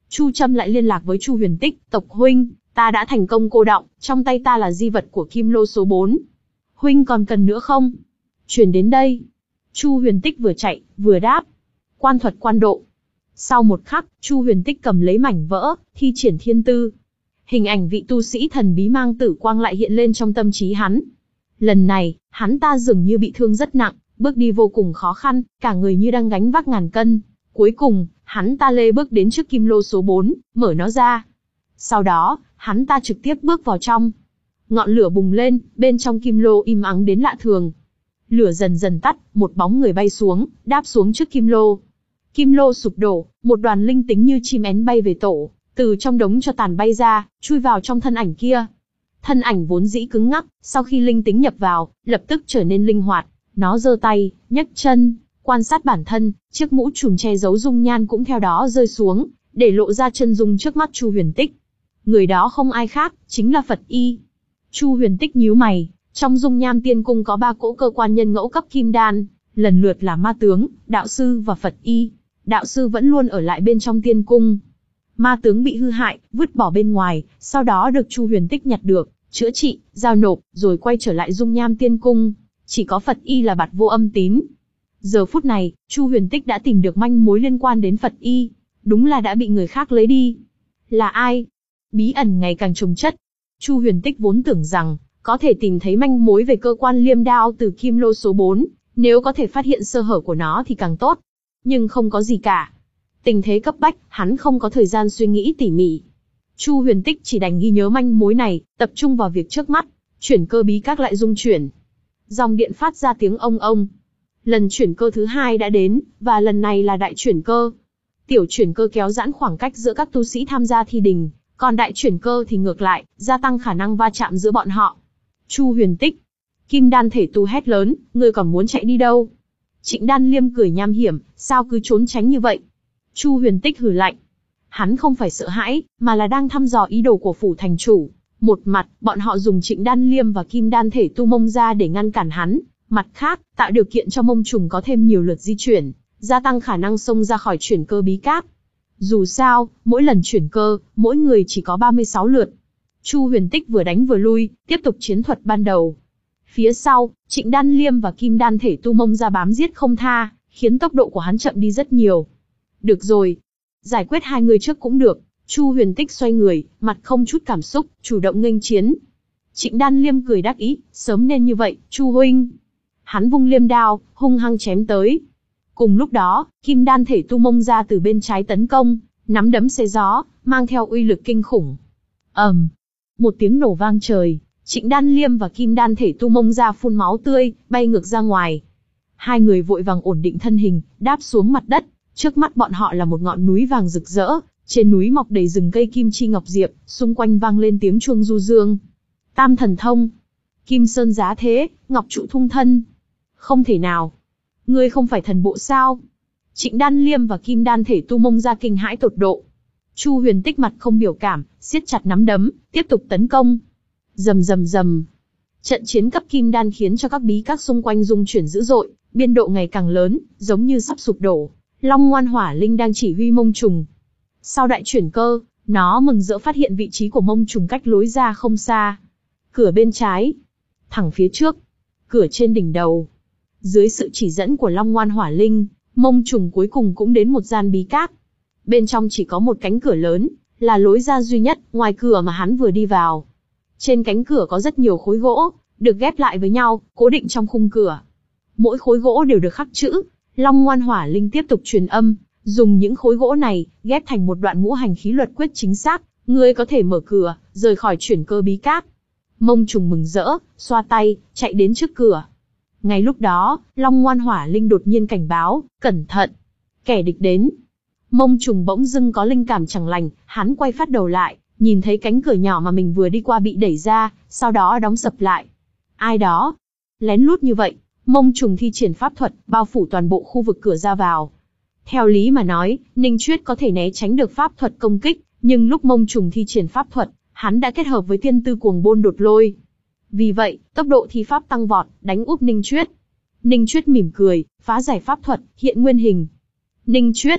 Chu Trâm lại liên lạc với Chu Huyền Tích, tộc huynh, ta đã thành công cô đọng, trong tay ta là di vật của Kim Lô số bốn. Huynh còn cần nữa không? Truyền đến đây. Chu Huyền Tích vừa chạy, vừa đáp. Quan thuật quan độ. Sau một khắc, Chu Huyền Tích cầm lấy mảnh vỡ, thi triển thiên tư. Hình ảnh vị tu sĩ thần bí mang tử quang lại hiện lên trong tâm trí hắn. Lần này, hắn ta dường như bị thương rất nặng, bước đi vô cùng khó khăn, cả người như đang gánh vác ngàn cân. Cuối cùng, hắn ta lê bước đến trước kim lô số bốn, mở nó ra. Sau đó, hắn ta trực tiếp bước vào trong. Ngọn lửa bùng lên, bên trong kim lô im ắng đến lạ thường. Lửa dần dần tắt, một bóng người bay xuống, đáp xuống trước kim lô. Kim lô sụp đổ, một đoàn linh tính như chim én bay về tổ, từ trong đống cho tàn bay ra, chui vào trong thân ảnh kia. Thân ảnh vốn dĩ cứng ngắc, sau khi linh tính nhập vào, lập tức trở nên linh hoạt. Nó giơ tay, nhấc chân, quan sát bản thân, chiếc mũ trùm che giấu dung nhan cũng theo đó rơi xuống, để lộ ra chân dung trước mắt Chu Huyền Tích. Người đó không ai khác, chính là Phật Y. Chu Huyền Tích nhíu mày, trong dung nham tiên cung có ba cỗ cơ quan nhân ngẫu cấp kim đan, lần lượt là ma tướng, đạo sư và Phật Y. Đạo sư vẫn luôn ở lại bên trong tiên cung. Ma tướng bị hư hại, vứt bỏ bên ngoài, sau đó được Chu Huyền Tích nhặt được, chữa trị, giao nộp, rồi quay trở lại dung nham tiên cung. Chỉ có Phật Y là Bạt Vô Âm Tín. Giờ phút này, Chu Huyền Tích đã tìm được manh mối liên quan đến Phật Y. Đúng là đã bị người khác lấy đi. Là ai? Bí ẩn ngày càng chồng chất. Chu Huyền Tích vốn tưởng rằng, có thể tìm thấy manh mối về cơ quan liêm đao từ kim lô số bốn, nếu có thể phát hiện sơ hở của nó thì càng tốt. Nhưng không có gì cả. Tình thế cấp bách, hắn không có thời gian suy nghĩ tỉ mỉ. Chu Huyền Tích chỉ đành ghi nhớ manh mối này, tập trung vào việc trước mắt. Chuyển cơ bí các lại rung chuyển. Dòng điện phát ra tiếng ông ông. Lần chuyển cơ thứ hai đã đến, và lần này là đại chuyển cơ. Tiểu chuyển cơ kéo giãn khoảng cách giữa các tu sĩ tham gia thi đình, còn đại chuyển cơ thì ngược lại, gia tăng khả năng va chạm giữa bọn họ. Chu Huyền Tích. Kim đan thể tu hét lớn, ngươi còn muốn chạy đi đâu? Trịnh Đan Liêm cười nham hiểm, sao cứ trốn tránh như vậy? Chu Huyền Tích hừ lạnh. Hắn không phải sợ hãi, mà là đang thăm dò ý đồ của phủ thành chủ. Một mặt, bọn họ dùng Trịnh Đan Liêm và Kim đan thể tu Mông ra để ngăn cản hắn. Mặt khác, tạo điều kiện cho Mông trùng có thêm nhiều lượt di chuyển, gia tăng khả năng xông ra khỏi chuyển cơ bí cáp. Dù sao, mỗi lần chuyển cơ, mỗi người chỉ có ba mươi sáu lượt. Chu Huyền Tích vừa đánh vừa lui, tiếp tục chiến thuật ban đầu. Phía sau, Trịnh Đan Liêm và Kim đan thể tu Mông ra bám giết không tha, khiến tốc độ của hắn chậm đi rất nhiều. Được rồi, giải quyết hai người trước cũng được. Chu Huyền Tích xoay người, mặt không chút cảm xúc, chủ động nghênh chiến. Trịnh Đan Liêm cười đắc ý, sớm nên như vậy, Chu huynh. Hắn vung liêm đao, hung hăng chém tới. Cùng lúc đó, Kim đan thể tu Mông ra từ bên trái tấn công, nắm đấm xé gió, mang theo uy lực kinh khủng. ầm, um, một tiếng nổ vang trời, Trịnh Đan Liêm và Kim đan thể tu Mông ra phun máu tươi, bay ngược ra ngoài. Hai người vội vàng ổn định thân hình, đáp xuống mặt đất. Trước mắt bọn họ là một ngọn núi vàng rực rỡ, trên núi mọc đầy rừng cây kim chi ngọc diệp, xung quanh vang lên tiếng chuông du dương. Tam thần thông, Kim Sơn giá thế, Ngọc trụ thung thân. Không thể nào. Ngươi không phải thần bộ sao? Trịnh Đan Liêm và Kim đan thể tu Mông ra kinh hãi tột độ. Chu Huyền Tích mặt không biểu cảm, siết chặt nắm đấm, tiếp tục tấn công. Rầm rầm rầm. Trận chiến cấp kim đan khiến cho các bí các xung quanh rung chuyển dữ dội, biên độ ngày càng lớn, giống như sắp sụp đổ. Long Ngoan Hỏa Linh đang chỉ huy Mông trùng. Sau đại chuyển cơ, nó mừng rỡ phát hiện vị trí của Mông trùng cách lối ra không xa. Cửa bên trái, thẳng phía trước, cửa trên đỉnh đầu. Dưới sự chỉ dẫn của Long Ngoan Hỏa Linh, Mông trùng cuối cùng cũng đến một gian bí cát. Bên trong chỉ có một cánh cửa lớn, là lối ra duy nhất, ngoài cửa mà hắn vừa đi vào. Trên cánh cửa có rất nhiều khối gỗ, được ghép lại với nhau, cố định trong khung cửa. Mỗi khối gỗ đều được khắc chữ. Long Ngoan Hỏa Linh tiếp tục truyền âm, dùng những khối gỗ này, ghép thành một đoạn ngũ hành khí luật quyết chính xác, ngươi có thể mở cửa, rời khỏi chuyển cơ bí cát. Mông trùng mừng rỡ, xoa tay, chạy đến trước cửa. Ngay lúc đó, Long Ngoan Hỏa Linh đột nhiên cảnh báo, cẩn thận, kẻ địch đến. Mông trùng bỗng dưng có linh cảm chẳng lành, hắn quay phát đầu lại, nhìn thấy cánh cửa nhỏ mà mình vừa đi qua bị đẩy ra, sau đó đóng sập lại. Ai đó? Lén lút như vậy. Mông trùng thi triển pháp thuật, bao phủ toàn bộ khu vực cửa ra vào. Theo lý mà nói, Ninh Chuyết có thể né tránh được pháp thuật công kích, nhưng lúc Mông trùng thi triển pháp thuật, hắn đã kết hợp với thiên tư cuồng bôn đột lôi. Vì vậy, tốc độ thi pháp tăng vọt, đánh úp Ninh Chuyết. Ninh Chuyết mỉm cười, phá giải pháp thuật, hiện nguyên hình. Ninh Chuyết,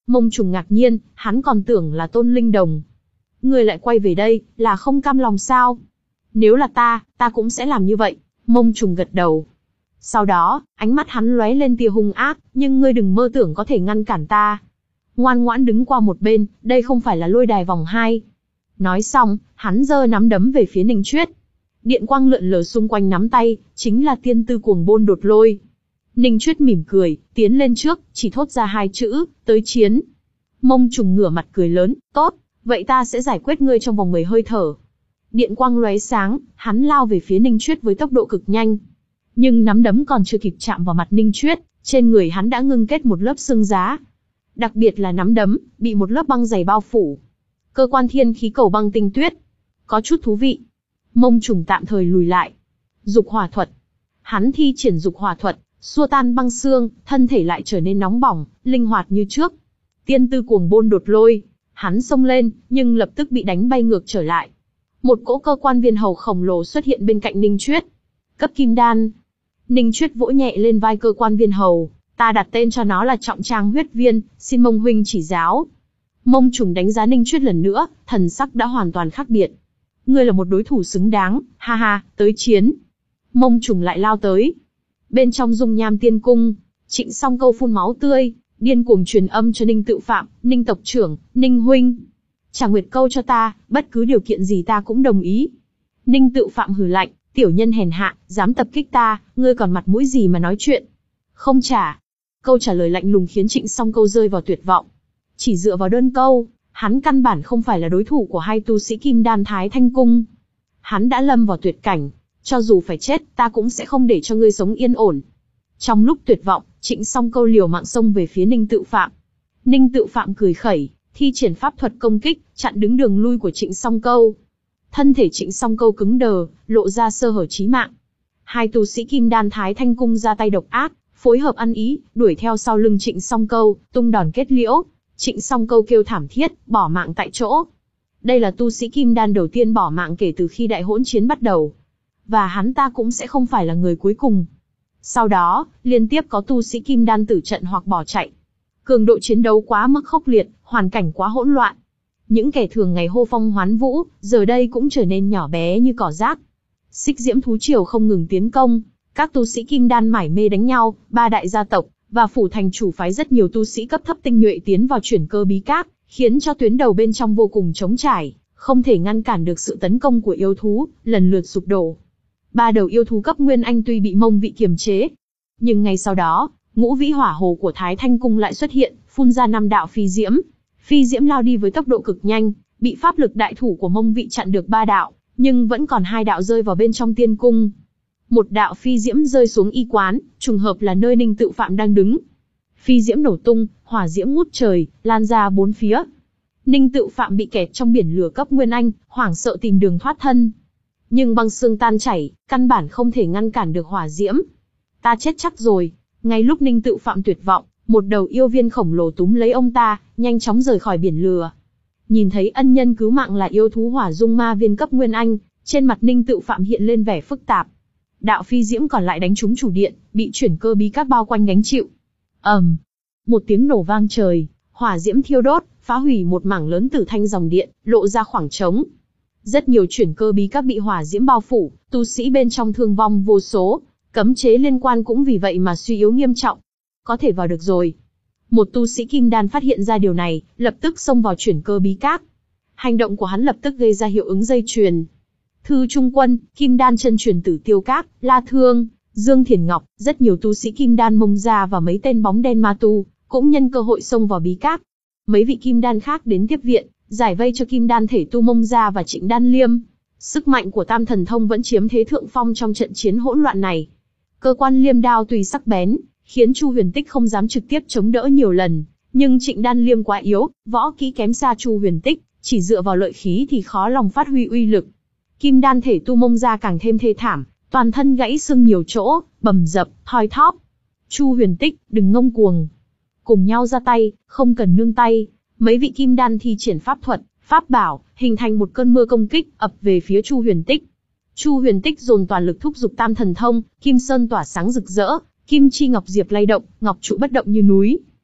Mông Trùng ngạc nhiên, hắn còn tưởng là Tôn Linh Đồng. Ngươi lại quay về đây, là không cam lòng sao? Nếu là ta, ta cũng sẽ làm như vậy. Mông Trùng gật đầu. Sau đó, ánh mắt hắn lóe lên tia hung ác, nhưng ngươi đừng mơ tưởng có thể ngăn cản ta. Ngoan ngoãn đứng qua một bên, đây không phải là lôi đài vòng hai. Nói xong, hắn giơ nắm đấm về phía Ninh Chuyết. Điện quang lượn lờ xung quanh nắm tay, chính là tiên tư cuồng bôn đột lôi. Ninh Chuyết mỉm cười, tiến lên trước, chỉ thốt ra hai chữ, tới chiến. Mông Trùng ngửa mặt cười lớn, tốt, vậy ta sẽ giải quyết ngươi trong vòng mười hơi thở. Điện quang lóe sáng, hắn lao về phía Ninh Chuyết với tốc độ cực nhanh. Nhưng nắm đấm còn chưa kịp chạm vào mặt Ninh Chuyết, trên người hắn đã ngưng kết một lớp xương giá. Đặc biệt là nắm đấm, bị một lớp băng dày bao phủ. Cơ quan thiên khí cầu băng tinh tuyết. Có chút thú vị. Mông Trùng tạm thời lùi lại. Dục hỏa thuật. Hắn thi triển dục hỏa thuật, xua tan băng xương, thân thể lại trở nên nóng bỏng, linh hoạt như trước. Tiên tư cuồng bôn đột lôi. Hắn xông lên, nhưng lập tức bị đánh bay ngược trở lại. Một cỗ cơ quan viên hầu khổng lồ xuất hiện bên cạnh Ninh Chuyết. Cấp kim đan. Ninh Chuyết vỗ nhẹ lên vai cơ quan viên hầu. Ta đặt tên cho nó là trọng trang huyết viên, xin Mông huynh chỉ giáo. Mông Trùng đánh giá Ninh Chuyết lần nữa, thần sắc đã hoàn toàn khác biệt. Ngươi là một đối thủ xứng đáng, ha ha, tới chiến. Mông Trùng lại lao tới. Bên trong dung nham tiên cung, Trịnh Song Câu phun máu tươi, điên cuồng truyền âm cho Ninh Tự Phạm, Ninh tộc trưởng, Ninh huynh. Trả Nguyệt Câu cho ta, bất cứ điều kiện gì ta cũng đồng ý. Ninh Tự Phạm hừ lạnh, tiểu nhân hèn hạ, dám tập kích ta, ngươi còn mặt mũi gì mà nói chuyện. Không trả. Câu trả lời lạnh lùng khiến Trịnh Song Câu rơi vào tuyệt vọng. Chỉ dựa vào đơn câu, hắn căn bản không phải là đối thủ của hai tu sĩ Kim Đan Thái Thanh Cung. Hắn đã lâm vào tuyệt cảnh, cho dù phải chết, ta cũng sẽ không để cho ngươi sống yên ổn. Trong lúc tuyệt vọng, Trịnh Song Câu liều mạng xông về phía Ninh Tự Phạm. Ninh Tự Phạm cười khẩy, thi triển pháp thuật công kích, chặn đứng đường lui của Trịnh Song Câu. Thân thể Trịnh Song Câu cứng đờ, lộ ra sơ hở chí mạng. Hai tu sĩ Kim Đan Thái Thanh Cung ra tay độc ác, phối hợp ăn ý, đuổi theo sau lưng Trịnh Song Câu, tung đòn kết liễu. Trịnh Song Câu kêu thảm thiết, bỏ mạng tại chỗ. Đây là tu sĩ Kim Đan đầu tiên bỏ mạng kể từ khi đại hỗn chiến bắt đầu. Và hắn ta cũng sẽ không phải là người cuối cùng. Sau đó, liên tiếp có tu sĩ Kim Đan tử trận hoặc bỏ chạy. Cường độ chiến đấu quá mức khốc liệt, hoàn cảnh quá hỗn loạn. Những kẻ thường ngày hô phong hoán vũ, giờ đây cũng trở nên nhỏ bé như cỏ rác. Xích diễm thú triều không ngừng tiến công, các tu sĩ Kim Đan mải mê đánh nhau, ba đại gia tộc và phủ thành chủ phái rất nhiều tu sĩ cấp thấp tinh nhuệ tiến vào chuyển cơ bí các, khiến cho tuyến đầu bên trong vô cùng trống trải, không thể ngăn cản được sự tấn công của yêu thú, lần lượt sụp đổ. Ba đầu yêu thú cấp nguyên anh tuy bị Mông Vị kiềm chế, nhưng ngay sau đó, ngũ vĩ hỏa hồ của Thái Thanh Cung lại xuất hiện, phun ra năm đạo phi diễm. Phi diễm lao đi với tốc độ cực nhanh, bị pháp lực đại thủ của Mông Vị chặn được ba đạo, nhưng vẫn còn hai đạo rơi vào bên trong tiên cung. Một đạo phi diễm rơi xuống y quán, trùng hợp là nơi Ninh Tự Phạm đang đứng. Phi diễm nổ tung, hỏa diễm ngút trời, lan ra bốn phía. Ninh Tự Phạm bị kẹt trong biển lửa cấp nguyên anh, hoảng sợ tìm đường thoát thân. Nhưng băng xương tan chảy, căn bản không thể ngăn cản được hỏa diễm. Ta chết chắc rồi. Ngay lúc Ninh Tự Phạm tuyệt vọng, một đầu yêu viên khổng lồ túm lấy ông ta, nhanh chóng rời khỏi biển lửa. Nhìn thấy ân nhân cứu mạng là yêu thú hỏa dung ma viên cấp nguyên anh, trên mặt Ninh Tự Phạm hiện lên vẻ phức tạp. Đạo phi diễm còn lại đánh trúng chủ điện, bị chuyển cơ bí các bao quanh gánh chịu. ầm, um, một tiếng nổ vang trời, hỏa diễm thiêu đốt, phá hủy một mảng lớn tử thanh dòng điện, lộ ra khoảng trống. Rất nhiều chuyển cơ bí các bị hỏa diễm bao phủ, tu sĩ bên trong thương vong vô số, cấm chế liên quan cũng vì vậy mà suy yếu nghiêm trọng. Có thể vào được rồi. Một tu sĩ Kim Đan phát hiện ra điều này, lập tức xông vào chuyển cơ bí các. Hành động của hắn lập tức gây ra hiệu ứng dây chuyền. Thư Trung Quân, Kim Đan chân truyền Tử Tiêu Các, La Thương, Dương Thiền Ngọc, rất nhiều tu sĩ Kim Đan Mông Gia và mấy tên bóng đen ma tu, cũng nhân cơ hội xông vào bí các. Mấy vị Kim Đan khác đến tiếp viện, giải vây cho Kim Đan thể tu Mông Gia và Trịnh Đan Liêm. Sức mạnh của Tam Thần Thông vẫn chiếm thế thượng phong trong trận chiến hỗn loạn này. Cơ quan liêm đao tùy sắc bén, khiến Chu Huyền Tích không dám trực tiếp chống đỡ nhiều lần, nhưng Trịnh Đan Liêm quá yếu, võ kỹ kém xa Chu Huyền Tích, chỉ dựa vào lợi khí thì khó lòng phát huy uy lực. Kim Đan thể tu Mông Gia càng thêm thê thảm, toàn thân gãy xương nhiều chỗ, bầm dập, thoi thóp. Chu Huyền Tích, đừng ngông cuồng. Cùng nhau ra tay, không cần nương tay. Mấy vị Kim Đan thi triển pháp thuật, pháp bảo, hình thành một cơn mưa công kích, ập về phía Chu Huyền Tích. Chu Huyền Tích dồn toàn lực thúc giục Tam Thần Thông, Kim Sơn tỏa sáng rực rỡ, Kim Chi Ngọc Diệp lay động, ngọc trụ bất động như núi.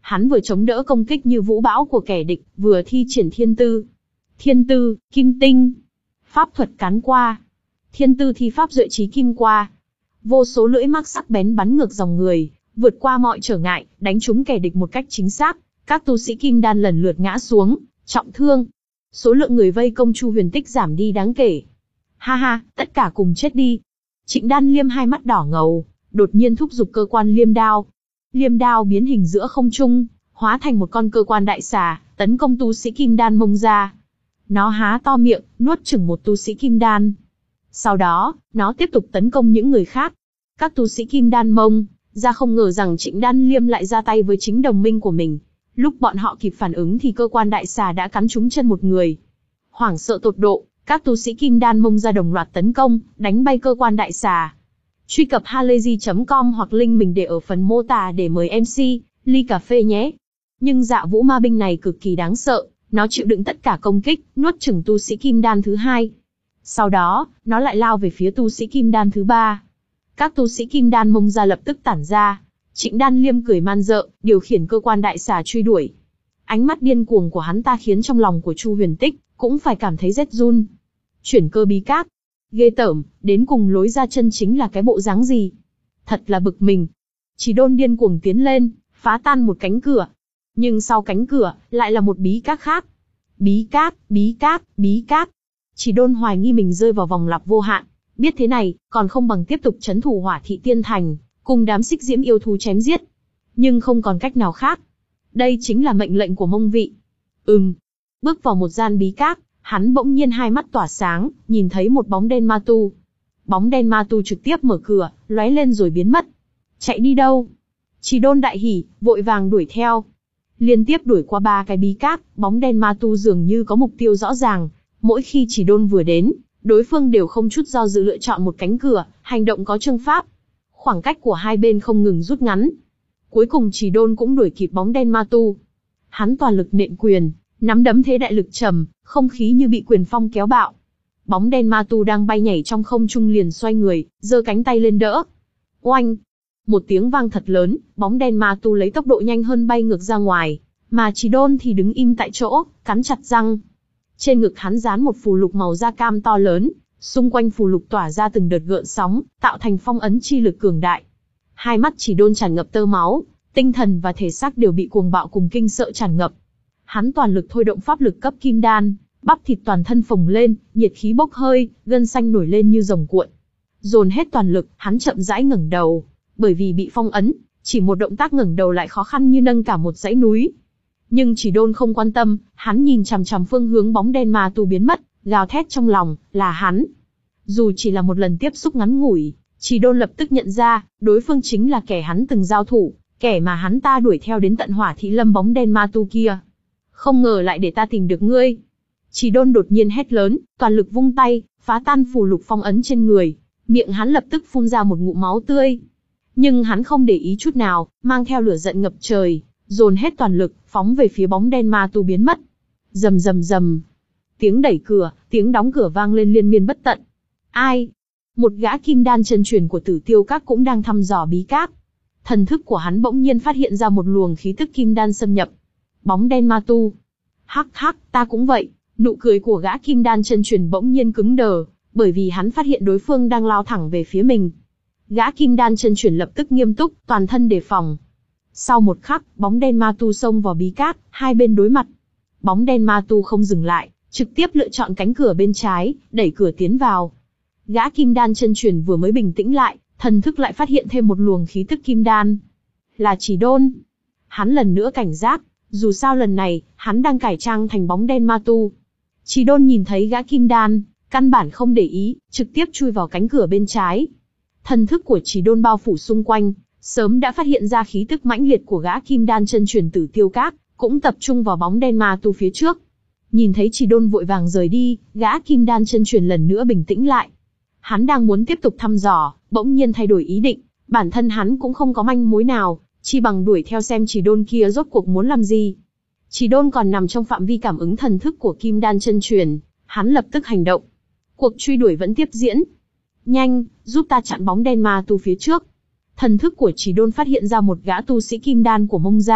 Hắn vừa chống đỡ công kích như vũ bão của kẻ địch, vừa thi triển thiên tư. Thiên tư, kim tinh. Pháp thuật cán qua. Thiên tư thi pháp duệ trí kim qua. Vô số lưỡi mác sắc bén bắn ngược dòng người, vượt qua mọi trở ngại, đánh trúng kẻ địch một cách chính xác. Các tu sĩ kim đan lần lượt ngã xuống, trọng thương. Số lượng người vây công Chu Huyền Tích giảm đi đáng kể. Ha ha, tất cả cùng chết đi. Trịnh Đan Liêm hai mắt đỏ ngầu, đột nhiên thúc giục cơ quan liêm đao. Liêm đao biến hình giữa không trung, hóa thành một con cơ quan đại xà, tấn công tu sĩ kim đan Mông ra. Nó há to miệng, nuốt chửng một tu sĩ kim đan. Sau đó, nó tiếp tục tấn công những người khác. Các tu sĩ kim đan Mông ra không ngờ rằng Trịnh Đan Liêm lại ra tay với chính đồng minh của mình. Lúc bọn họ kịp phản ứng thì cơ quan đại xà đã cắn trúng chân một người. Hoảng sợ tột độ, các tu sĩ kim đan Mông ra đồng loạt tấn công, đánh bay cơ quan đại xà. Truy cập halayzi chấm com hoặc link mình để ở phần mô tả để mời em xê, ly cà phê nhé. Nhưng Dạ Vũ ma binh này cực kỳ đáng sợ, nó chịu đựng tất cả công kích, nuốt chửng tu sĩ kim đan thứ hai. Sau đó, nó lại lao về phía tu sĩ kim đan thứ ba. Các tu sĩ kim đan Mông ra lập tức tản ra. Trịnh Đan Liêm cười man rợ, điều khiển cơ quan đại xà truy đuổi. Ánh mắt điên cuồng của hắn ta khiến trong lòng của Chu Huyền Tích cũng phải cảm thấy rét run. Chuyển cơ bí cát. Ghê tởm, đến cùng lối ra chân chính là cái bộ dáng gì? Thật là bực mình. Chỉ Đôn điên cuồng tiến lên, phá tan một cánh cửa. Nhưng sau cánh cửa, lại là một bí cát khác. Bí cát, bí cát, bí cát. Chỉ Đôn hoài nghi mình rơi vào vòng lặp vô hạn. Biết thế này, còn không bằng tiếp tục trấn thủ Hỏa Thị Tiên Thành, cùng đám xích diễm yêu thú chém giết. Nhưng không còn cách nào khác. Đây chính là mệnh lệnh của Mông Vị. Ừm. Bước vào một gian bí cát, hắn bỗng nhiên hai mắt tỏa sáng, nhìn thấy một bóng đen ma tu. Bóng đen ma tu trực tiếp mở cửa, lóe lên rồi biến mất. Chạy đi đâu? Chỉ Đôn đại hỉ, vội vàng đuổi theo. Liên tiếp đuổi qua ba cái bí cát, bóng đen ma tu dường như có mục tiêu rõ ràng. Mỗi khi Chỉ Đôn vừa đến, đối phương đều không chút do dự lựa chọn một cánh cửa, hành động có chương pháp. Khoảng cách của hai bên không ngừng rút ngắn. Cuối cùng Chỉ Đôn cũng đuổi kịp bóng đen ma tu. Hắn toàn lực nện quyền, nắm đấm thế đại lực trầm, không khí như bị quyền phong kéo bạo. Bóng đen ma tu đang bay nhảy trong không trung liền xoay người, giơ cánh tay lên đỡ. Oanh! Một tiếng vang thật lớn, bóng đen ma tu lấy tốc độ nhanh hơn bay ngược ra ngoài, mà Chỉ Đôn thì đứng im tại chỗ, cắn chặt răng. Trên ngực hắn dán một phù lục màu da cam to lớn, xung quanh phù lục tỏa ra từng đợt gợn sóng, tạo thành phong ấn chi lực cường đại. Hai mắt Chỉ Đôn tràn ngập tơ máu, tinh thần và thể xác đều bị cuồng bạo cùng kinh sợ tràn ngập. Hắn toàn lực thôi động pháp lực cấp kim đan, bắp thịt toàn thân phồng lên, nhiệt khí bốc hơi, gân xanh nổi lên như rồng cuộn. Dồn hết toàn lực, hắn chậm rãi ngẩng đầu, bởi vì bị phong ấn, chỉ một động tác ngẩng đầu lại khó khăn như nâng cả một dãy núi. Nhưng Chỉ Đôn không quan tâm, hắn nhìn chằm chằm phương hướng bóng đen ma tu biến mất, gào thét trong lòng, là hắn. Dù chỉ là một lần tiếp xúc ngắn ngủi, Chỉ Đôn lập tức nhận ra, đối phương chính là kẻ hắn từng giao thủ, kẻ mà hắn ta đuổi theo đến tận Hỏa Thị Lâm bóng đen ma tu kia. Không ngờ lại để ta tìm được ngươi. Chỉ Đôn đột nhiên hét lớn, toàn lực vung tay, phá tan phù lục phong ấn trên người, miệng hắn lập tức phun ra một ngụm máu tươi. Nhưng hắn không để ý chút nào, mang theo lửa giận ngập trời, dồn hết toàn lực, phóng về phía bóng đen ma tu biến mất. Rầm rầm rầm. Tiếng đẩy cửa, tiếng đóng cửa vang lên liên miên bất tận. Ai? Một gã kim đan chân truyền của Tử Tiêu Các cũng đang thăm dò bí cát. Thần thức của hắn bỗng nhiên phát hiện ra một luồng khí tức kim đan xâm nhập. Bóng đen ma tu. Hắc hắc, ta cũng vậy. Nụ cười của gã kim đan chân truyền bỗng nhiên cứng đờ, bởi vì hắn phát hiện đối phương đang lao thẳng về phía mình. Gã kim đan chân truyền lập tức nghiêm túc, toàn thân đề phòng. Sau một khắc, bóng đen ma tu xông vào bí cát, hai bên đối mặt. Bóng đen ma tu không dừng lại, trực tiếp lựa chọn cánh cửa bên trái, đẩy cửa tiến vào. Gã kim đan chân truyền vừa mới bình tĩnh lại, thần thức lại phát hiện thêm một luồng khí tức kim đan. Là Chỉ Đôn. Hắn lần nữa cảnh giác, dù sao lần này, hắn đang cải trang thành bóng đen ma tu. Chỉ Đôn nhìn thấy gã kim đan, căn bản không để ý, trực tiếp chui vào cánh cửa bên trái. Thần thức của Chỉ Đôn bao phủ xung quanh, sớm đã phát hiện ra khí tức mãnh liệt của gã kim đan chân truyền Tử Tiêu Các, cũng tập trung vào bóng đen ma tu phía trước. Nhìn thấy Chỉ Đôn vội vàng rời đi, gã kim đan chân truyền lần nữa bình tĩnh lại. Hắn đang muốn tiếp tục thăm dò, bỗng nhiên thay đổi ý định, bản thân hắn cũng không có manh mối nào, chi bằng đuổi theo xem Chỉ Đôn kia rốt cuộc muốn làm gì. Chỉ Đôn còn nằm trong phạm vi cảm ứng thần thức của kim đan chân truyền, hắn lập tức hành động. Cuộc truy đuổi vẫn tiếp diễn. Nhanh, giúp ta chặn bóng đen ma tu phía trước. Thần thức của Chỉ Đôn phát hiện ra một gã tu sĩ kim đan của Mông gia,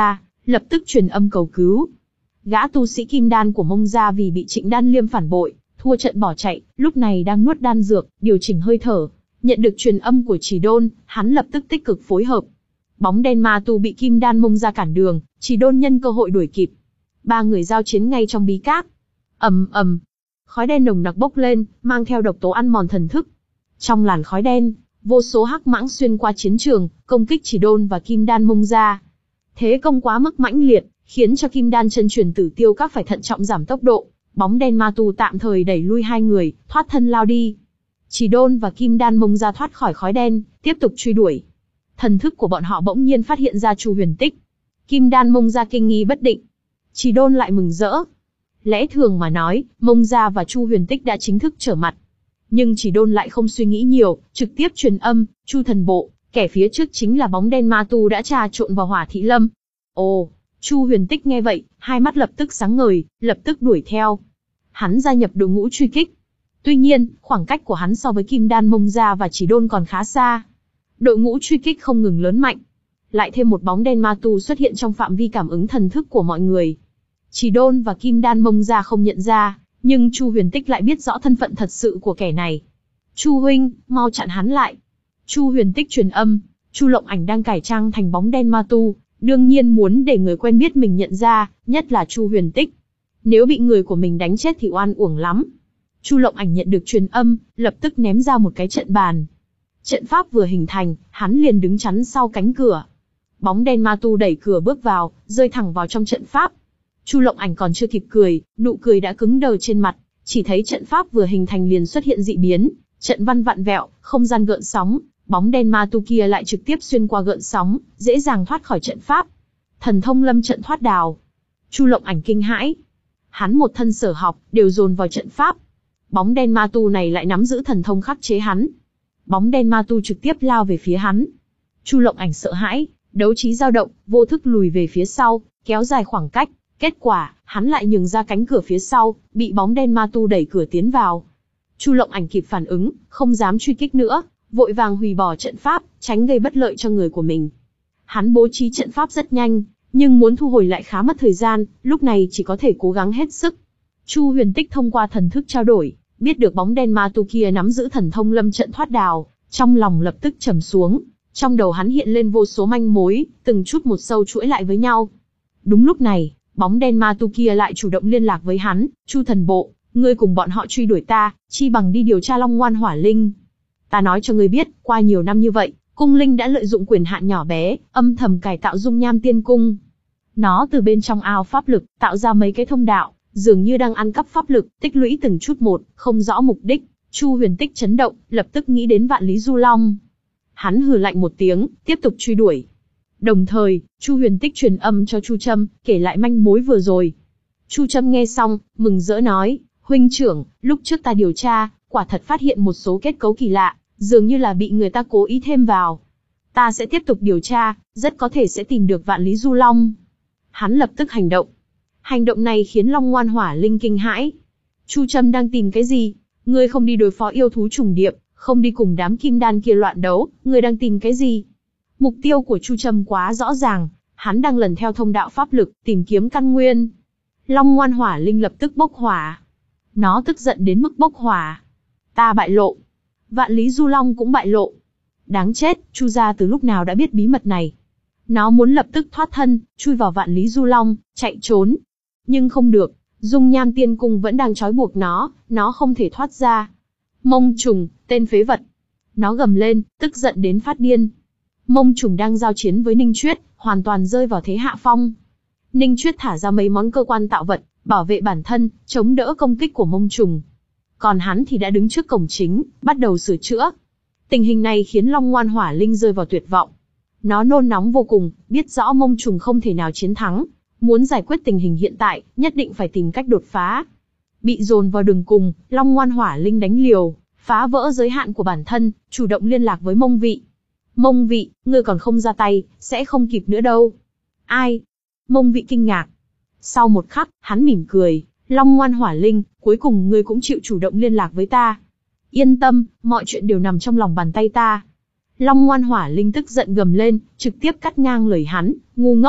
lập tức truyền âm cầu cứu. Gã tu sĩ kim đan của Mông gia vì bị Trịnh Đan Liêm phản bội, thua trận bỏ chạy, lúc này đang nuốt đan dược, điều chỉnh hơi thở. Nhận được truyền âm của Chỉ Đôn, hắn lập tức tích cực phối hợp. Bóng đen ma tu bị kim đan Mông gia cản đường, Chỉ Đôn nhân cơ hội đuổi kịp. Ba người giao chiến ngay trong bí các. Ầm ầm, khói đen nồng nặc bốc lên, mang theo độc tố ăn mòn thần thức. Trong làn khói đen, vô số hắc mãng xuyên qua chiến trường, công kích Chỉ Đôn và kim đan Mông gia. Thế công quá mức mãnh liệt, khiến cho kim đan chân truyền Tử Tiêu Các phải thận trọng giảm tốc độ. Bóng đen ma tu tạm thời đẩy lui hai người, thoát thân lao đi. Chỉ Đôn và kim đan Mông gia thoát khỏi khói đen, tiếp tục truy đuổi. Thần thức của bọn họ bỗng nhiên phát hiện ra Chu Huyền Tích. Kim đan Mông gia kinh nghi bất định. Chỉ Đôn lại mừng rỡ. Lẽ thường mà nói, Mông gia và Chu Huyền Tích đã chính thức trở mặt. Nhưng Chỉ Đôn lại không suy nghĩ nhiều, trực tiếp truyền âm, Chu thần bộ, kẻ phía trước chính là bóng đen ma tu đã trà trộn vào Hỏa Thị Lâm. Ồ, Chu Huyền Tích nghe vậy, hai mắt lập tức sáng ngời, lập tức đuổi theo. Hắn gia nhập đội ngũ truy kích. Tuy nhiên, khoảng cách của hắn so với Kim Đan Mông gia và Chỉ Đôn còn khá xa. Đội ngũ truy kích không ngừng lớn mạnh. Lại thêm một bóng đen ma tu xuất hiện trong phạm vi cảm ứng thần thức của mọi người. Chỉ Đôn và Kim Đan Mông gia không nhận ra, nhưng Chu Huyền Tích lại biết rõ thân phận thật sự của kẻ này. Chu huynh, mau chặn hắn lại. Chu Huyền Tích truyền âm, Chu Lộng Ảnh đang cải trang thành bóng đen ma tu, đương nhiên muốn để người quen biết mình nhận ra, nhất là Chu Huyền Tích. Nếu bị người của mình đánh chết thì oan uổng lắm. Chu Lộng Ảnh nhận được truyền âm, lập tức ném ra một cái trận bàn. Trận pháp vừa hình thành, hắn liền đứng chắn sau cánh cửa. Bóng đen ma tu đẩy cửa bước vào, rơi thẳng vào trong trận pháp. Chu Lộng Ảnh còn chưa kịp cười, nụ cười đã cứng đờ trên mặt, chỉ thấy trận pháp vừa hình thành liền xuất hiện dị biến, trận văn vặn vẹo, không gian gợn sóng, bóng đen ma tu kia lại trực tiếp xuyên qua gợn sóng, dễ dàng thoát khỏi trận pháp. Thần thông lâm trận thoát đào. Chu Lộng Ảnh kinh hãi. Hắn một thân sở học, đều dồn vào trận pháp. Bóng đen ma tu này lại nắm giữ thần thông khắc chế hắn. Bóng đen ma tu trực tiếp lao về phía hắn. Chu Lộng Ảnh sợ hãi, đấu trí dao động, vô thức lùi về phía sau, kéo dài khoảng cách. Kết quả, hắn lại nhường ra cánh cửa phía sau, bị bóng đen ma tu đẩy cửa tiến vào. Chu Lộng Ảnh kịp phản ứng, không dám truy kích nữa, vội vàng hủy bỏ trận pháp, tránh gây bất lợi cho người của mình. Hắn bố trí trận pháp rất nhanh, nhưng muốn thu hồi lại khá mất thời gian, lúc này chỉ có thể cố gắng hết sức. Chu Huyền Tích thông qua thần thức trao đổi, biết được bóng đen ma tu kia nắm giữ thần thông lâm trận thoát đào, trong lòng lập tức trầm xuống, trong đầu hắn hiện lên vô số manh mối, từng chút một sâu chuỗi lại với nhau. Đúng lúc này, bóng đen ma tu kia lại chủ động liên lạc với hắn, Chu thần bộ, ngươi cùng bọn họ truy đuổi ta, chi bằng đi điều tra Long Ngoan Hỏa Linh. Ta nói cho ngươi biết, qua nhiều năm như vậy, cung linh đã lợi dụng quyền hạn nhỏ bé, âm thầm cải tạo dung nham tiên cung. Nó từ bên trong ao pháp lực, tạo ra mấy cái thông đạo, dường như đang ăn cắp pháp lực, tích lũy từng chút một, không rõ mục đích. Chu Huyền Tích chấn động, lập tức nghĩ đến Vạn Lý Du Long. Hắn hừ lạnh một tiếng, tiếp tục truy đuổi. Đồng thời, Chu Huyền Tích truyền âm cho Chu Trâm, kể lại manh mối vừa rồi. Chu Trâm nghe xong, mừng rỡ nói, huynh trưởng, lúc trước ta điều tra, quả thật phát hiện một số kết cấu kỳ lạ, dường như là bị người ta cố ý thêm vào. Ta sẽ tiếp tục điều tra, rất có thể sẽ tìm được Vạn Lý Du Long. Hắn lập tức hành động. Hành động này khiến Long Ngoan Hỏa Linh kinh hãi. Chu Trâm đang tìm cái gì? Ngươi không đi đối phó yêu thú trùng điệp, không đi cùng đám kim đan kia loạn đấu, ngươi đang tìm cái gì? Mục tiêu của Chu Trâm quá rõ ràng, hắn đang lần theo thông đạo pháp lực, tìm kiếm căn nguyên. Long Ngoan Hỏa Linh lập tức bốc hỏa. Nó tức giận đến mức bốc hỏa. Ta bại lộ. Vạn Lý Du Long cũng bại lộ. Đáng chết, Chu gia từ lúc nào đã biết bí mật này. Nó muốn lập tức thoát thân, chui vào Vạn Lý Du Long, chạy trốn. Nhưng không được, dung nham tiên cung vẫn đang trói buộc nó, nó không thể thoát ra. Mông trùng, tên phế vật. Nó gầm lên, tức giận đến phát điên. Mông trùng đang giao chiến với Ninh Chuyết, hoàn toàn rơi vào thế hạ phong. Ninh Chuyết thả ra mấy món cơ quan tạo vật, bảo vệ bản thân, chống đỡ công kích của mông trùng. Còn hắn thì đã đứng trước cổng chính, bắt đầu sửa chữa. Tình hình này khiến Long Ngoan Hỏa Linh rơi vào tuyệt vọng. Nó nôn nóng vô cùng, biết rõ mông trùng không thể nào chiến thắng. Muốn giải quyết tình hình hiện tại, nhất định phải tìm cách đột phá. Bị dồn vào đường cùng, Long Ngoan Hỏa Linh đánh liều, phá vỡ giới hạn của bản thân, chủ động liên lạc với Mông Vị. Mông Vị, ngươi còn không ra tay, sẽ không kịp nữa đâu. Ai? Mông Vị kinh ngạc. Sau một khắc, hắn mỉm cười, Long Ngoan Hỏa Linh, cuối cùng ngươi cũng chịu chủ động liên lạc với ta. Yên tâm, mọi chuyện đều nằm trong lòng bàn tay ta. Long Ngoan Hỏa Linh tức giận gầm lên, trực tiếp cắt ngang lời hắn, ngu ngốc,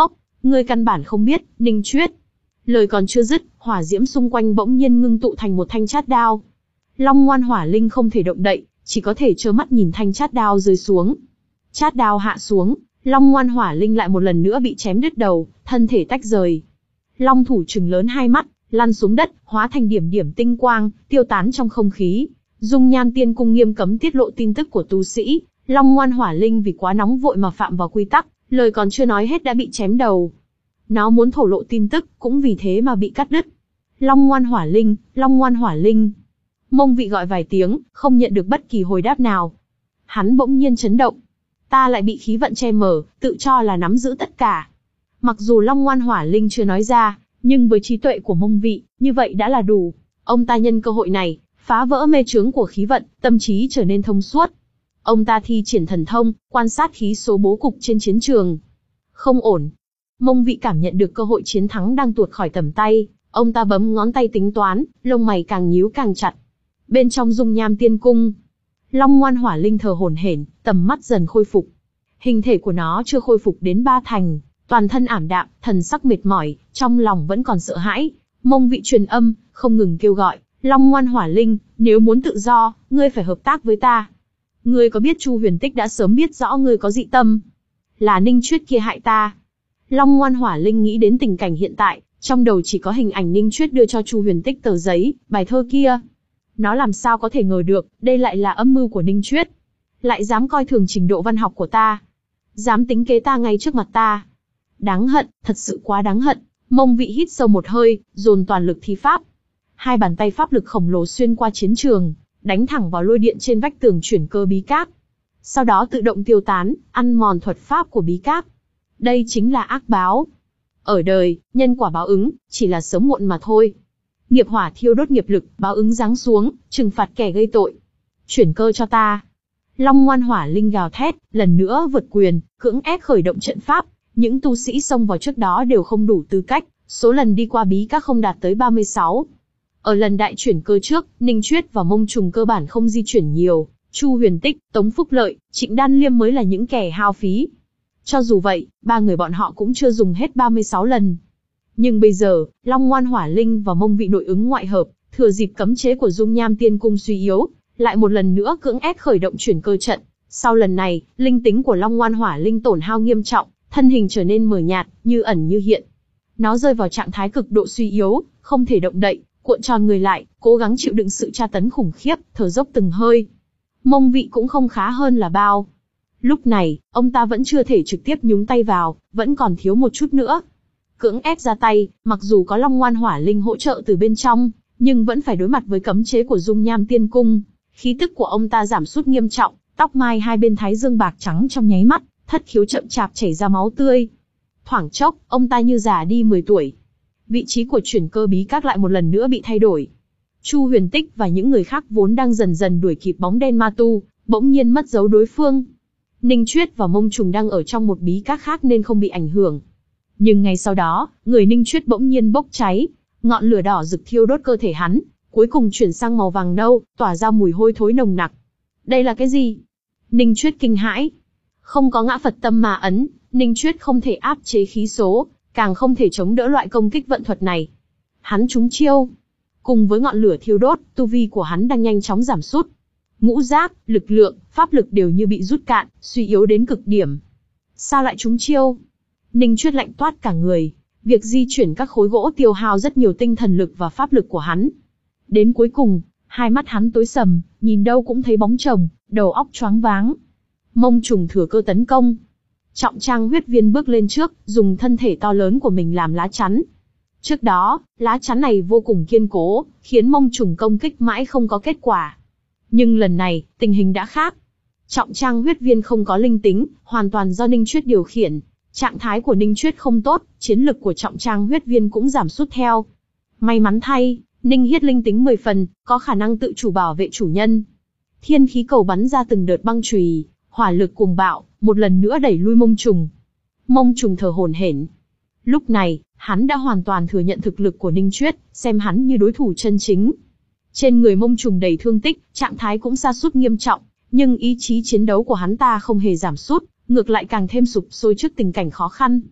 Ngươi căn bản không biết, Ninh Chuyết. Lời còn chưa dứt, hỏa diễm xung quanh bỗng nhiên ngưng tụ thành một thanh chát đao. Long Ngoan Hỏa Linh không thể động đậy, chỉ có thể trơ mắt nhìn thanh chát đao rơi xuống. Chát đao hạ xuống, Long Ngoan Hỏa Linh lại một lần nữa bị chém đứt đầu, thân thể tách rời. Long thủ trừng lớn hai mắt, lăn xuống đất, hóa thành điểm điểm tinh quang, tiêu tán trong không khí. Dung Nham Tiên Cung nghiêm cấm tiết lộ tin tức của tu sĩ, Long Ngoan Hỏa Linh vì quá nóng vội mà phạm vào quy tắc, lời còn chưa nói hết đã bị chém đầu. Nó muốn thổ lộ tin tức, cũng vì thế mà bị cắt đứt. Long Ngoan Hỏa Linh, Long Ngoan Hỏa Linh. Mông Vị gọi vài tiếng, không nhận được bất kỳ hồi đáp nào. Hắn bỗng nhiên chấn động. Ta lại bị khí vận che mờ, tự cho là nắm giữ tất cả. Mặc dù Long Ngoan Hỏa Linh chưa nói ra, nhưng với trí tuệ của Mông Vị, như vậy đã là đủ. Ông ta nhân cơ hội này, phá vỡ mê chướng của khí vận, tâm trí trở nên thông suốt. Ông ta thi triển thần thông, quan sát khí số bố cục trên chiến trường. Không ổn. Mông Vị cảm nhận được cơ hội chiến thắng đang tuột khỏi tầm tay, ông ta bấm ngón tay tính toán, lông mày càng nhíu càng chặt. Bên trong Dung Nham Tiên Cung, Long Ngoan Hỏa Linh thờ hổn hển, tầm mắt dần khôi phục. Hình thể của nó chưa khôi phục đến ba thành, toàn thân ảm đạm, thần sắc mệt mỏi, trong lòng vẫn còn sợ hãi. Mông Vị truyền âm, không ngừng kêu gọi, Long Ngoan Hỏa Linh, nếu muốn tự do, ngươi phải hợp tác với ta. Ngươi có biết Chu Huyền Tích đã sớm biết rõ ngươi có dị tâm? Là Ninh Chuyết kia hại ta. Long Ngoan Hỏa Linh nghĩ đến tình cảnh hiện tại, trong đầu chỉ có hình ảnh Ninh Chuyết đưa cho Chu Huyền Tích tờ giấy, bài thơ kia. Nó làm sao có thể ngờ được, đây lại là âm mưu của Ninh Chuyết. Lại dám coi thường trình độ văn học của ta. Dám tính kế ta ngay trước mặt ta. Đáng hận, thật sự quá đáng hận. Mông Vị hít sâu một hơi, dồn toàn lực thi pháp. Hai bàn tay pháp lực khổng lồ xuyên qua chiến trường, đánh thẳng vào lôi điện trên vách tường chuyển cơ bí cáp. Sau đó tự động tiêu tán, ăn mòn thuật pháp của bí cáp. Đây chính là ác báo. Ở đời, nhân quả báo ứng, chỉ là sớm muộn mà thôi. Nghiệp hỏa thiêu đốt nghiệp lực, báo ứng giáng xuống, trừng phạt kẻ gây tội. Chuyển cơ cho ta. Long Ngoan Hỏa Linh gào thét, lần nữa vượt quyền, cưỡng ép khởi động trận pháp. Những tu sĩ xông vào trước đó đều không đủ tư cách, số lần đi qua bí các không đạt tới ba mươi sáu. Ở lần đại chuyển cơ trước, Ninh Chuyết và Mông Trùng cơ bản không di chuyển nhiều, Chu Huyền Tích, Tống Phúc Lợi, Trịnh Đan Liêm mới là những kẻ hao phí. Cho dù vậy, ba người bọn họ cũng chưa dùng hết ba mươi sáu lần. Nhưng bây giờ, Long Ngoan Hỏa Linh và Mông Vị nội ứng ngoại hợp, thừa dịp cấm chế của Dung Nham Tiên Cung suy yếu, lại một lần nữa cưỡng ép khởi động chuyển cơ trận. Sau lần này, linh tính của Long Ngoan Hỏa Linh tổn hao nghiêm trọng, thân hình trở nên mờ nhạt, như ẩn như hiện. Nó rơi vào trạng thái cực độ suy yếu, không thể động đậy, cuộn tròn người lại, cố gắng chịu đựng sự tra tấn khủng khiếp, thở dốc từng hơi. Mông Vị cũng không khá hơn là bao. Lúc này, ông ta vẫn chưa thể trực tiếp nhúng tay vào, vẫn còn thiếu một chút nữa. Cưỡng ép ra tay, mặc dù có Long Ngoan Hỏa Linh hỗ trợ từ bên trong, nhưng vẫn phải đối mặt với cấm chế của Dung Nham Tiên Cung. Khí tức của ông ta giảm sút nghiêm trọng, tóc mai hai bên thái dương bạc trắng trong nháy mắt, thất khiếu chậm chạp chảy ra máu tươi. Thoảng chốc, ông ta như già đi mười tuổi. Vị trí của chuyển cơ bí các lại một lần nữa bị thay đổi. Chu Huyền Tích và những người khác vốn đang dần dần đuổi kịp bóng đen ma tu, bỗng nhiên mất dấu đối phương. Ninh Chuyết và Mông Trùng đang ở trong một bí các khác nên không bị ảnh hưởng. Nhưng ngay sau đó, người Ninh Chuyết bỗng nhiên bốc cháy, ngọn lửa đỏ rực thiêu đốt cơ thể hắn, cuối cùng chuyển sang màu vàng nâu, tỏa ra mùi hôi thối nồng nặc. Đây là cái gì? Ninh Chuyết kinh hãi. Không có ngã Phật tâm mà ấn, Ninh Chuyết không thể áp chế khí số, càng không thể chống đỡ loại công kích vận thuật này. Hắn trúng chiêu. Cùng với ngọn lửa thiêu đốt, tu vi của hắn đang nhanh chóng giảm sút. Ngũ giác, lực lượng, pháp lực đều như bị rút cạn, suy yếu đến cực điểm. Sao lại trúng chiêu? Ninh Chuyết lạnh toát cả người. Việc di chuyển các khối gỗ tiêu hao rất nhiều tinh thần lực và pháp lực của hắn. Đến cuối cùng, hai mắt hắn tối sầm, nhìn đâu cũng thấy bóng chồng, đầu óc choáng váng. Mông Trùng thừa cơ tấn công. Trọng Trang Huyết Viên bước lên trước, dùng thân thể to lớn của mình làm lá chắn. Trước đó, lá chắn này vô cùng kiên cố, khiến Mông Trùng công kích mãi không có kết quả. Nhưng lần này, tình hình đã khác. Trọng Trang Huyết Viên không có linh tính, hoàn toàn do Ninh Chuyết điều khiển. Trạng thái của Ninh Chuyết không tốt, chiến lực của Trọng Trang Huyết Viên cũng giảm sút theo. May mắn thay, Ninh Hiết linh tính mười phần, có khả năng tự chủ bảo vệ chủ nhân. Thiên khí cầu bắn ra từng đợt băng chùy, hỏa lực cuồng bạo, một lần nữa đẩy lui Mông Trùng. Mông Trùng thở hổn hển. Lúc này, hắn đã hoàn toàn thừa nhận thực lực của Ninh Chuyết, xem hắn như đối thủ chân chính. Trên người Mông Trùng đầy thương tích, trạng thái cũng sa sút nghiêm trọng, nhưng ý chí chiến đấu của hắn ta không hề giảm sút, ngược lại càng thêm sụp sôi trước tình cảnh khó khăn.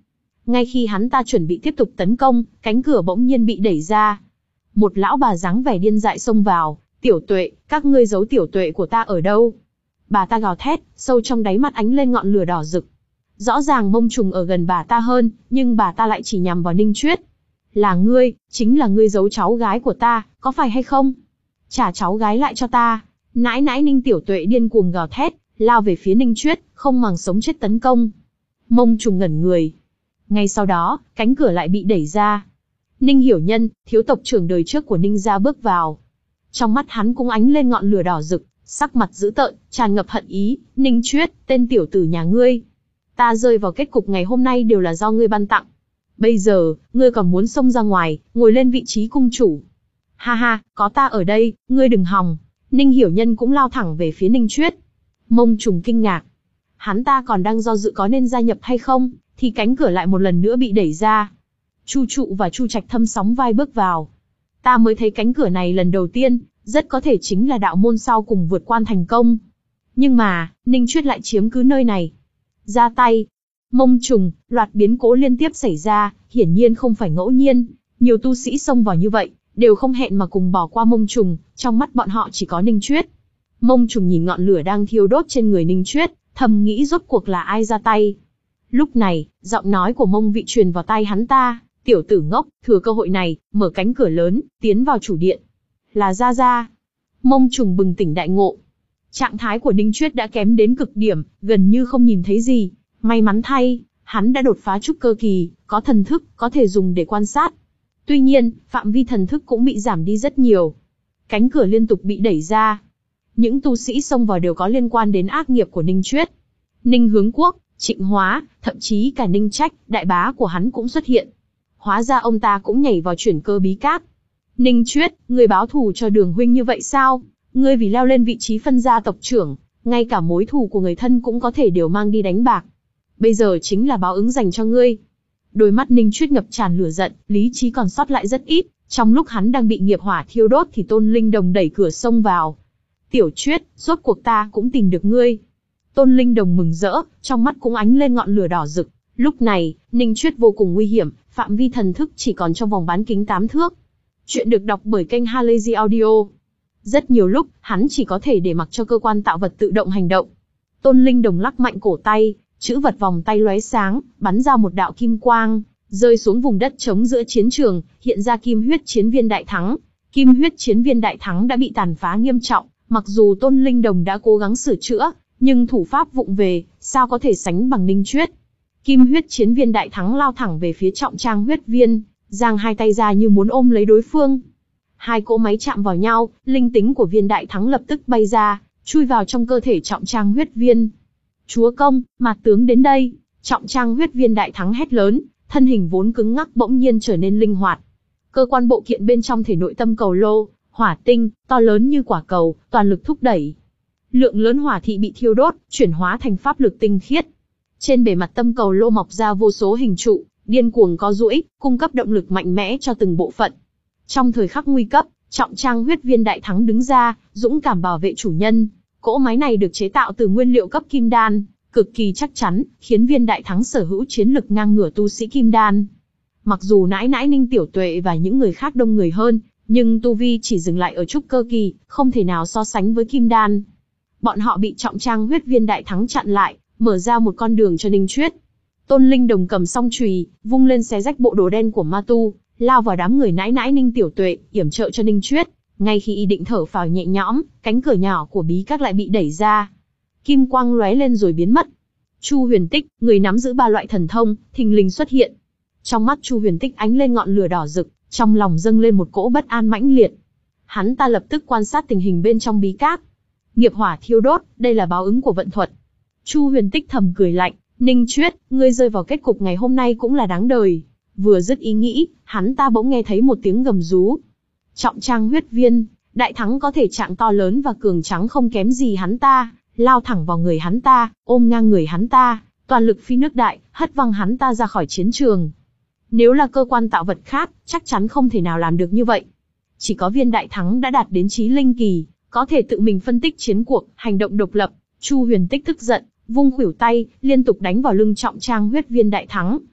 Ngay khi hắn ta chuẩn bị tiếp tục tấn công, cánh cửa bỗng nhiên bị đẩy ra. Một lão bà dáng vẻ điên dại xông vào. Tiểu Tuệ, các ngươi giấu Tiểu Tuệ của ta ở đâu? Bà ta gào thét, sâu trong đáy mắt ánh lên ngọn lửa đỏ rực. Rõ ràng Mông Trùng ở gần bà ta hơn, nhưng bà ta lại chỉ nhằm vào Ninh Chuyết. Là ngươi, chính là ngươi giấu cháu gái của ta, có phải hay không? Trả cháu gái lại cho ta. Nãi nãi Ninh Tiểu Tuệ điên cuồng gào thét, lao về phía Ninh Chuyết, không màng sống chết tấn công. Mông Trùng ngẩn người. Ngay sau đó, cánh cửa lại bị đẩy ra. Ninh Hiểu Nhân, thiếu tộc trưởng đời trước của Ninh gia bước vào. Trong mắt hắn cũng ánh lên ngọn lửa đỏ rực, sắc mặt dữ tợn, tràn ngập hận ý. Ninh Chuyết, tên tiểu tử nhà ngươi. Ta rơi vào kết cục ngày hôm nay đều là do ngươi ban tặng. Bây giờ, ngươi còn muốn xông ra ngoài, ngồi lên vị trí cung chủ. Ha ha, có ta ở đây, ngươi đừng hòng. Ninh Hiểu Nhân cũng lao thẳng về phía Ninh Chuyết. Mông Trùng kinh ngạc. Hắn ta còn đang do dự có nên gia nhập hay không, thì cánh cửa lại một lần nữa bị đẩy ra. Chu Trụ và Chu Trạch Thâm sóng vai bước vào. Ta mới thấy cánh cửa này lần đầu tiên, rất có thể chính là đạo môn sau cùng vượt quan thành công. Nhưng mà, Ninh Chuyết lại chiếm cứ nơi này. Ra tay. Mông Trùng, loạt biến cố liên tiếp xảy ra, hiển nhiên không phải ngẫu nhiên. Nhiều tu sĩ xông vào như vậy, đều không hẹn mà cùng bỏ qua Mông Trùng, trong mắt bọn họ chỉ có Ninh Chuyết. Mông Trùng nhìn ngọn lửa đang thiêu đốt trên người Ninh Chuyết, thầm nghĩ rốt cuộc là ai ra tay. Lúc này, giọng nói của Mông Vị truyền vào tai hắn ta, tiểu tử ngốc, thừa cơ hội này, mở cánh cửa lớn, tiến vào chủ điện. Là Gia Gia. Mông Trùng bừng tỉnh đại ngộ. Trạng thái của Ninh Chuyết đã kém đến cực điểm, gần như không nhìn thấy gì. May mắn thay, hắn đã đột phá trúc cơ kỳ, có thần thức, có thể dùng để quan sát. Tuy nhiên, phạm vi thần thức cũng bị giảm đi rất nhiều. Cánh cửa liên tục bị đẩy ra. Những tu sĩ xông vào đều có liên quan đến ác nghiệp của Ninh Chuyết. Ninh Hướng Quốc, Trịnh Hóa, thậm chí cả Ninh Trách, đại bá của hắn cũng xuất hiện. Hóa ra ông ta cũng nhảy vào chuyển cơ bí cát. Ninh Chuyết, ngươi báo thù cho Đường huynh như vậy sao? Ngươi vì leo lên vị trí phân gia tộc trưởng, ngay cả mối thù của người thân cũng có thể đều mang đi đánh bạc. Bây giờ chính là báo ứng dành cho ngươi. Đôi mắt Ninh Chuyết ngập tràn lửa giận, lý trí còn sót lại rất ít. Trong lúc hắn đang bị nghiệp hỏa thiêu đốt thì Tôn Linh Đồng đẩy cửa xông vào. Tiểu Chuyết, rốt cuộc ta cũng tìm được ngươi. Tôn Linh Đồng mừng rỡ, trong mắt cũng ánh lên ngọn lửa đỏ rực. Lúc này, Ninh Chuyết vô cùng nguy hiểm, phạm vi thần thức chỉ còn trong vòng bán kính tám thước. Chuyện được đọc bởi kênh Halazy Audio. Rất nhiều lúc, hắn chỉ có thể để mặc cho cơ quan tạo vật tự động hành động. Tôn Linh Đồng lắc mạnh cổ tay, chữ vật vòng tay lóe sáng, bắn ra một đạo kim quang, rơi xuống vùng đất trống giữa chiến trường, hiện ra kim huyết chiến viên đại thắng. Kim huyết chiến viên đại thắng đã bị tàn phá nghiêm trọng, mặc dù Tôn Linh Đồng đã cố gắng sửa chữa, nhưng thủ pháp vụng về, sao có thể sánh bằng Ninh Chuyết. Kim huyết chiến viên đại thắng lao thẳng về phía Trọng Trang huyết viên, giang hai tay ra như muốn ôm lấy đối phương. Hai cỗ máy chạm vào nhau, linh tính của viên đại thắng lập tức bay ra, chui vào trong cơ thể Trọng Trang huyết viên. Chúa công, Mạt tướng đến đây. Trọng Trang huyết viên đại thắng hét lớn, thân hình vốn cứng ngắc bỗng nhiên trở nên linh hoạt. Cơ quan bộ kiện bên trong thể nội tâm cầu lô, hỏa tinh, to lớn như quả cầu, toàn lực thúc đẩy. Lượng lớn hỏa thị bị thiêu đốt, chuyển hóa thành pháp lực tinh khiết. Trên bề mặt tâm cầu lô mọc ra vô số hình trụ, điên cuồng co duỗi, cung cấp động lực mạnh mẽ cho từng bộ phận. Trong thời khắc nguy cấp, Trọng Trang huyết viên đại thắng đứng ra, dũng cảm bảo vệ chủ nhân. Cỗ máy này được chế tạo từ nguyên liệu cấp kim đan, cực kỳ chắc chắn, khiến viên đại thắng sở hữu chiến lực ngang ngửa tu sĩ kim đan. Mặc dù nãi nãi Ninh Tiểu Tuệ và những người khác đông người hơn, nhưng tu vi chỉ dừng lại ở trúc cơ kỳ, không thể nào so sánh với kim đan. Bọn họ bị Trọng Trang huyết viên đại thắng chặn lại, mở ra một con đường cho Ninh Chuyết. Tôn Linh Đồng cầm song chùy, vung lên xé rách bộ đồ đen của ma tu, lao vào đám người nãi nãi Ninh Tiểu Tuệ, yểm trợ cho Ninh Chuyết. Ngay khi y định thở phào nhẹ nhõm, cánh cửa nhỏ của bí các lại bị đẩy ra. Kim quang lóe lên rồi biến mất. Chu Huyền Tích, người nắm giữ ba loại thần thông, thình lình xuất hiện. Trong mắt Chu Huyền Tích ánh lên ngọn lửa đỏ rực, trong lòng dâng lên một cỗ bất an mãnh liệt. Hắn ta lập tức quan sát tình hình bên trong bí các. Nghiệp hỏa thiêu đốt, đây là báo ứng của vận thuật. Chu Huyền Tích thầm cười lạnh, Ninh Chuyết, ngươi rơi vào kết cục ngày hôm nay cũng là đáng đời. Vừa dứt ý nghĩ, hắn ta bỗng nghe thấy một tiếng gầm rú. Trọng Trang huyết viên, đại thắng có thể trạng to lớn và cường tráng không kém gì hắn ta, lao thẳng vào người hắn ta, ôm ngang người hắn ta, toàn lực phi nước đại, hất văng hắn ta ra khỏi chiến trường. Nếu là cơ quan tạo vật khác, chắc chắn không thể nào làm được như vậy. Chỉ có viên đại thắng đã đạt đến chí linh kỳ, có thể tự mình phân tích chiến cuộc, hành động độc lập. Chu Huyền Tích tức giận, vung khuỷu tay, liên tục đánh vào lưng Trọng Trang huyết viên đại thắng.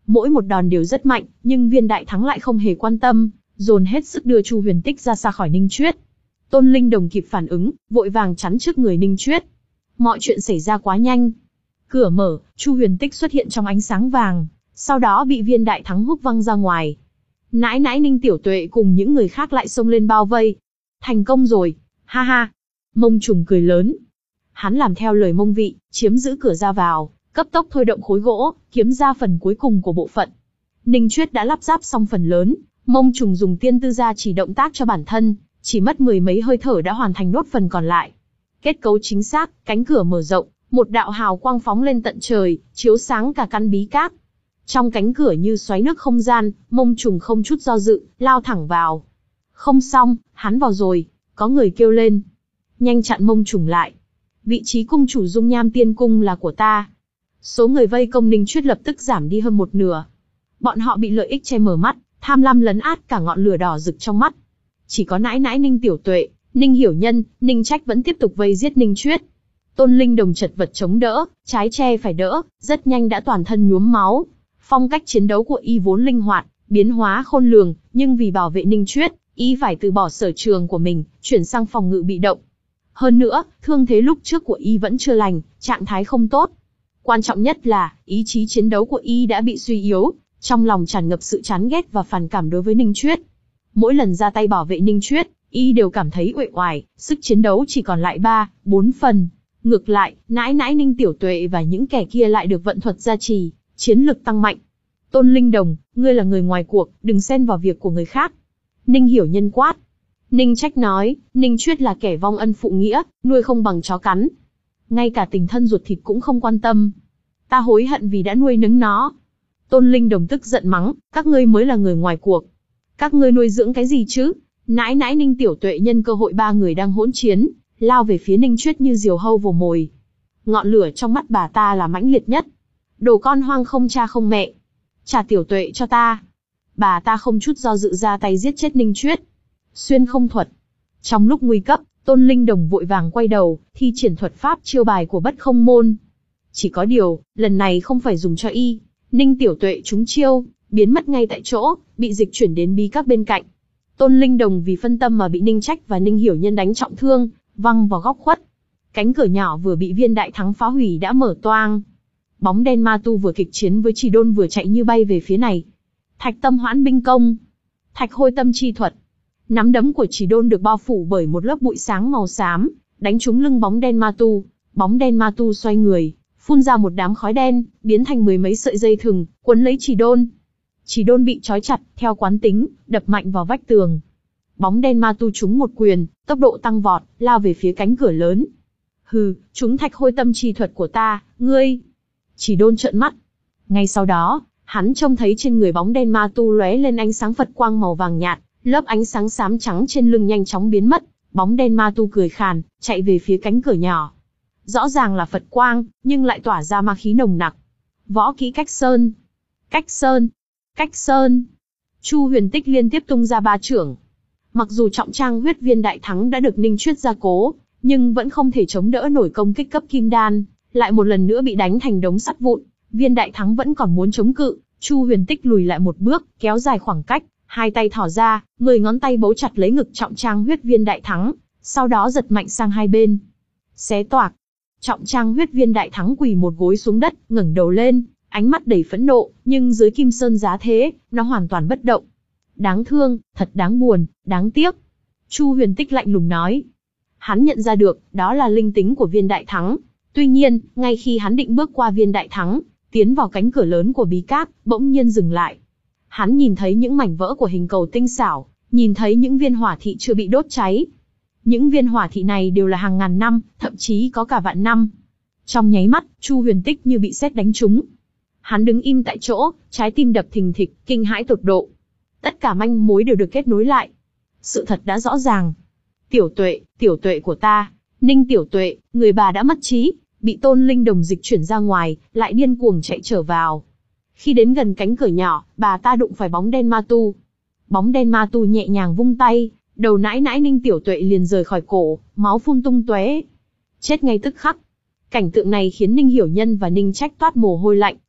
Mỗi một đòn đều rất mạnh, nhưng viên đại thắng lại không hề quan tâm, dồn hết sức đưa Chu Huyền Tích ra xa khỏi Ninh Chuyết. Tôn Linh Đồng kịp phản ứng, vội vàng chắn trước người Ninh Chuyết. Mọi chuyện xảy ra quá nhanh. Cửa mở, Chu Huyền Tích xuất hiện trong ánh sáng vàng, sau đó bị viên đại thắng húc văng ra ngoài. Nãi nãi Ninh Tiểu Tuệ cùng những người khác lại xông lên bao vây. Thành công rồi, ha ha. Mông Trùng cười lớn. Hắn làm theo lời Mông Vị, chiếm giữ cửa ra vào, cấp tốc thôi động khối gỗ, kiếm ra phần cuối cùng của bộ phận. Ninh Chuyết đã lắp ráp xong phần lớn, Mông Trùng dùng tiên tư gia chỉ động tác cho bản thân, chỉ mất mười mấy hơi thở đã hoàn thành nốt phần còn lại. Kết cấu chính xác, cánh cửa mở rộng, một đạo hào quang phóng lên tận trời, chiếu sáng cả căn bí cát. Trong cánh cửa như xoáy nước không gian, Mông Trùng không chút do dự, lao thẳng vào. Không xong, hắn vào rồi, có người kêu lên. Nhanh chặn Mông Trùng lại. Vị trí cung chủ Dung Nham Tiên Cung là của ta. Số người vây công Ninh Chuyết lập tức giảm đi hơn một nửa. Bọn họ bị lợi ích che mờ mắt, tham lam lấn át cả ngọn lửa đỏ rực trong mắt. Chỉ có nãi nãi Ninh Tiểu Tuệ, Ninh Hiểu Nhân, Ninh Trách vẫn tiếp tục vây giết Ninh Chuyết. Tôn Linh Đồng chật vật chống đỡ, trái che phải đỡ, rất nhanh đã toàn thân nhuốm máu. Phong cách chiến đấu của y vốn linh hoạt, biến hóa khôn lường, nhưng vì bảo vệ Ninh Chuyết, y phải từ bỏ sở trường của mình, chuyển sang phòng ngự bị động. Hơn nữa, thương thế lúc trước của y vẫn chưa lành, trạng thái không tốt. Quan trọng nhất là, ý chí chiến đấu của y đã bị suy yếu, trong lòng tràn ngập sự chán ghét và phản cảm đối với Ninh Chuyết. Mỗi lần ra tay bảo vệ Ninh Chuyết, y đều cảm thấy uể oải, sức chiến đấu chỉ còn lại ba, bốn phần. Ngược lại, nãi nãi Ninh Tiểu Tuệ và những kẻ kia lại được vận thuật gia trì, chiến lực tăng mạnh. Tôn Linh Đồng, ngươi là người ngoài cuộc, đừng xen vào việc của người khác. Ninh Hiểu Nhân quát. Ninh Trách nói, Ninh Chuyết là kẻ vong ân phụ nghĩa, nuôi không bằng chó cắn. Ngay cả tình thân ruột thịt cũng không quan tâm. Ta hối hận vì đã nuôi nấng nó. Tôn Linh Đồng tức giận mắng, các ngươi mới là người ngoài cuộc. Các ngươi nuôi dưỡng cái gì chứ? Nãi nãi Ninh Tiểu Tuệ nhân cơ hội ba người đang hỗn chiến, lao về phía Ninh Chuyết như diều hâu vồ mồi. Ngọn lửa trong mắt bà ta là mãnh liệt nhất. Đồ con hoang không cha không mẹ. Trả Tiểu Tuệ cho ta. Bà ta không chút do dự ra tay giết chết Ninh Chuyết. Xuyên không thuật. Trong lúc nguy cấp, Tôn Linh Đồng vội vàng quay đầu, thi triển thuật pháp chiêu bài của Bất Không Môn. Chỉ có điều, lần này không phải dùng cho y. Ninh Tiểu Tuệ trúng chiêu, biến mất ngay tại chỗ, bị dịch chuyển đến bí các bên cạnh. Tôn Linh Đồng vì phân tâm mà bị Ninh Trách và Ninh Hiểu Nhân đánh trọng thương, văng vào góc khuất. Cánh cửa nhỏ vừa bị viên đại thắng phá hủy đã mở toang. Bóng đen ma tu vừa kịch chiến với Chỉ Đôn vừa chạy như bay về phía này. Thạch Tâm Hoãn binh công, Thạch Hôi Tâm chi thuật. Nắm đấm của Chỉ Đôn được bao phủ bởi một lớp bụi sáng màu xám, đánh trúng lưng bóng đen ma tu. Bóng đen ma tu xoay người, phun ra một đám khói đen, biến thành mười mấy sợi dây thừng, quấn lấy Chỉ Đôn. Chỉ Đôn bị trói chặt, theo quán tính, đập mạnh vào vách tường. Bóng đen ma tu trúng một quyền, tốc độ tăng vọt, lao về phía cánh cửa lớn. Hừ, trúng Thạch Hôi Tâm chi thuật của ta, ngươi. Chỉ Đôn trợn mắt. Ngay sau đó, hắn trông thấy trên người bóng đen ma tu lóe lên ánh sáng Phật quang màu vàng nhạt, lớp ánh sáng xám trắng trên lưng nhanh chóng biến mất. Bóng đen ma tu cười khàn, chạy về phía cánh cửa nhỏ. Rõ ràng là Phật quang, nhưng lại tỏa ra ma khí nồng nặc. Võ kỹ cách sơn, cách sơn, cách sơn. Chu Huyền Tích liên tiếp tung ra ba chưởng. Mặc dù trọng trang huyết viên đại thắng đã được Ninh Chuyết gia cố, nhưng vẫn không thể chống đỡ nổi công kích cấp kim đan, lại một lần nữa bị đánh thành đống sắt vụn. Viên đại thắng vẫn còn muốn chống cự, Chu Huyền Tích lùi lại một bước, kéo dài khoảng cách, hai tay thỏ ra, mười ngón tay bấu chặt lấy ngực trọng trang huyết viên đại thắng, sau đó giật mạnh sang hai bên. Xé toạc. Trọng trang huyết viên đại thắng quỳ một gối xuống đất, ngẩng đầu lên, ánh mắt đầy phẫn nộ, nhưng dưới kim sơn giá thế, nó hoàn toàn bất động. Đáng thương, thật đáng buồn, đáng tiếc. Chu Huyền Tích lạnh lùng nói. Hắn nhận ra được, đó là linh tính của viên đại thắng. Tuy nhiên, ngay khi hắn định bước qua viên đại thắng, tiến vào cánh cửa lớn của bí cát, bỗng nhiên dừng lại. Hắn nhìn thấy những mảnh vỡ của hình cầu tinh xảo, nhìn thấy những viên hỏa thị chưa bị đốt cháy. Những viên hỏa thị này đều là hàng ngàn năm, thậm chí có cả vạn năm. Trong nháy mắt, Chu Huyền Tích như bị sét đánh trúng. Hắn đứng im tại chỗ, trái tim đập thình thịch, kinh hãi tột độ. Tất cả manh mối đều được kết nối lại. Sự thật đã rõ ràng. Tiểu Tuệ, Tiểu Tuệ của ta, Ninh Tiểu Tuệ, người bà đã mất trí, bị Tôn Linh Đồng dịch chuyển ra ngoài, lại điên cuồng chạy trở vào. Khi đến gần cánh cửa nhỏ, bà ta đụng phải bóng đen ma tu. Bóng đen ma tu nhẹ nhàng vung tay, đầu nãi nãi Ninh Tiểu Tuệ liền rời khỏi cổ, máu phun tung tóe. Chết ngay tức khắc. Cảnh tượng này khiến Ninh Hiểu Nhân và Ninh Trách toát mồ hôi lạnh,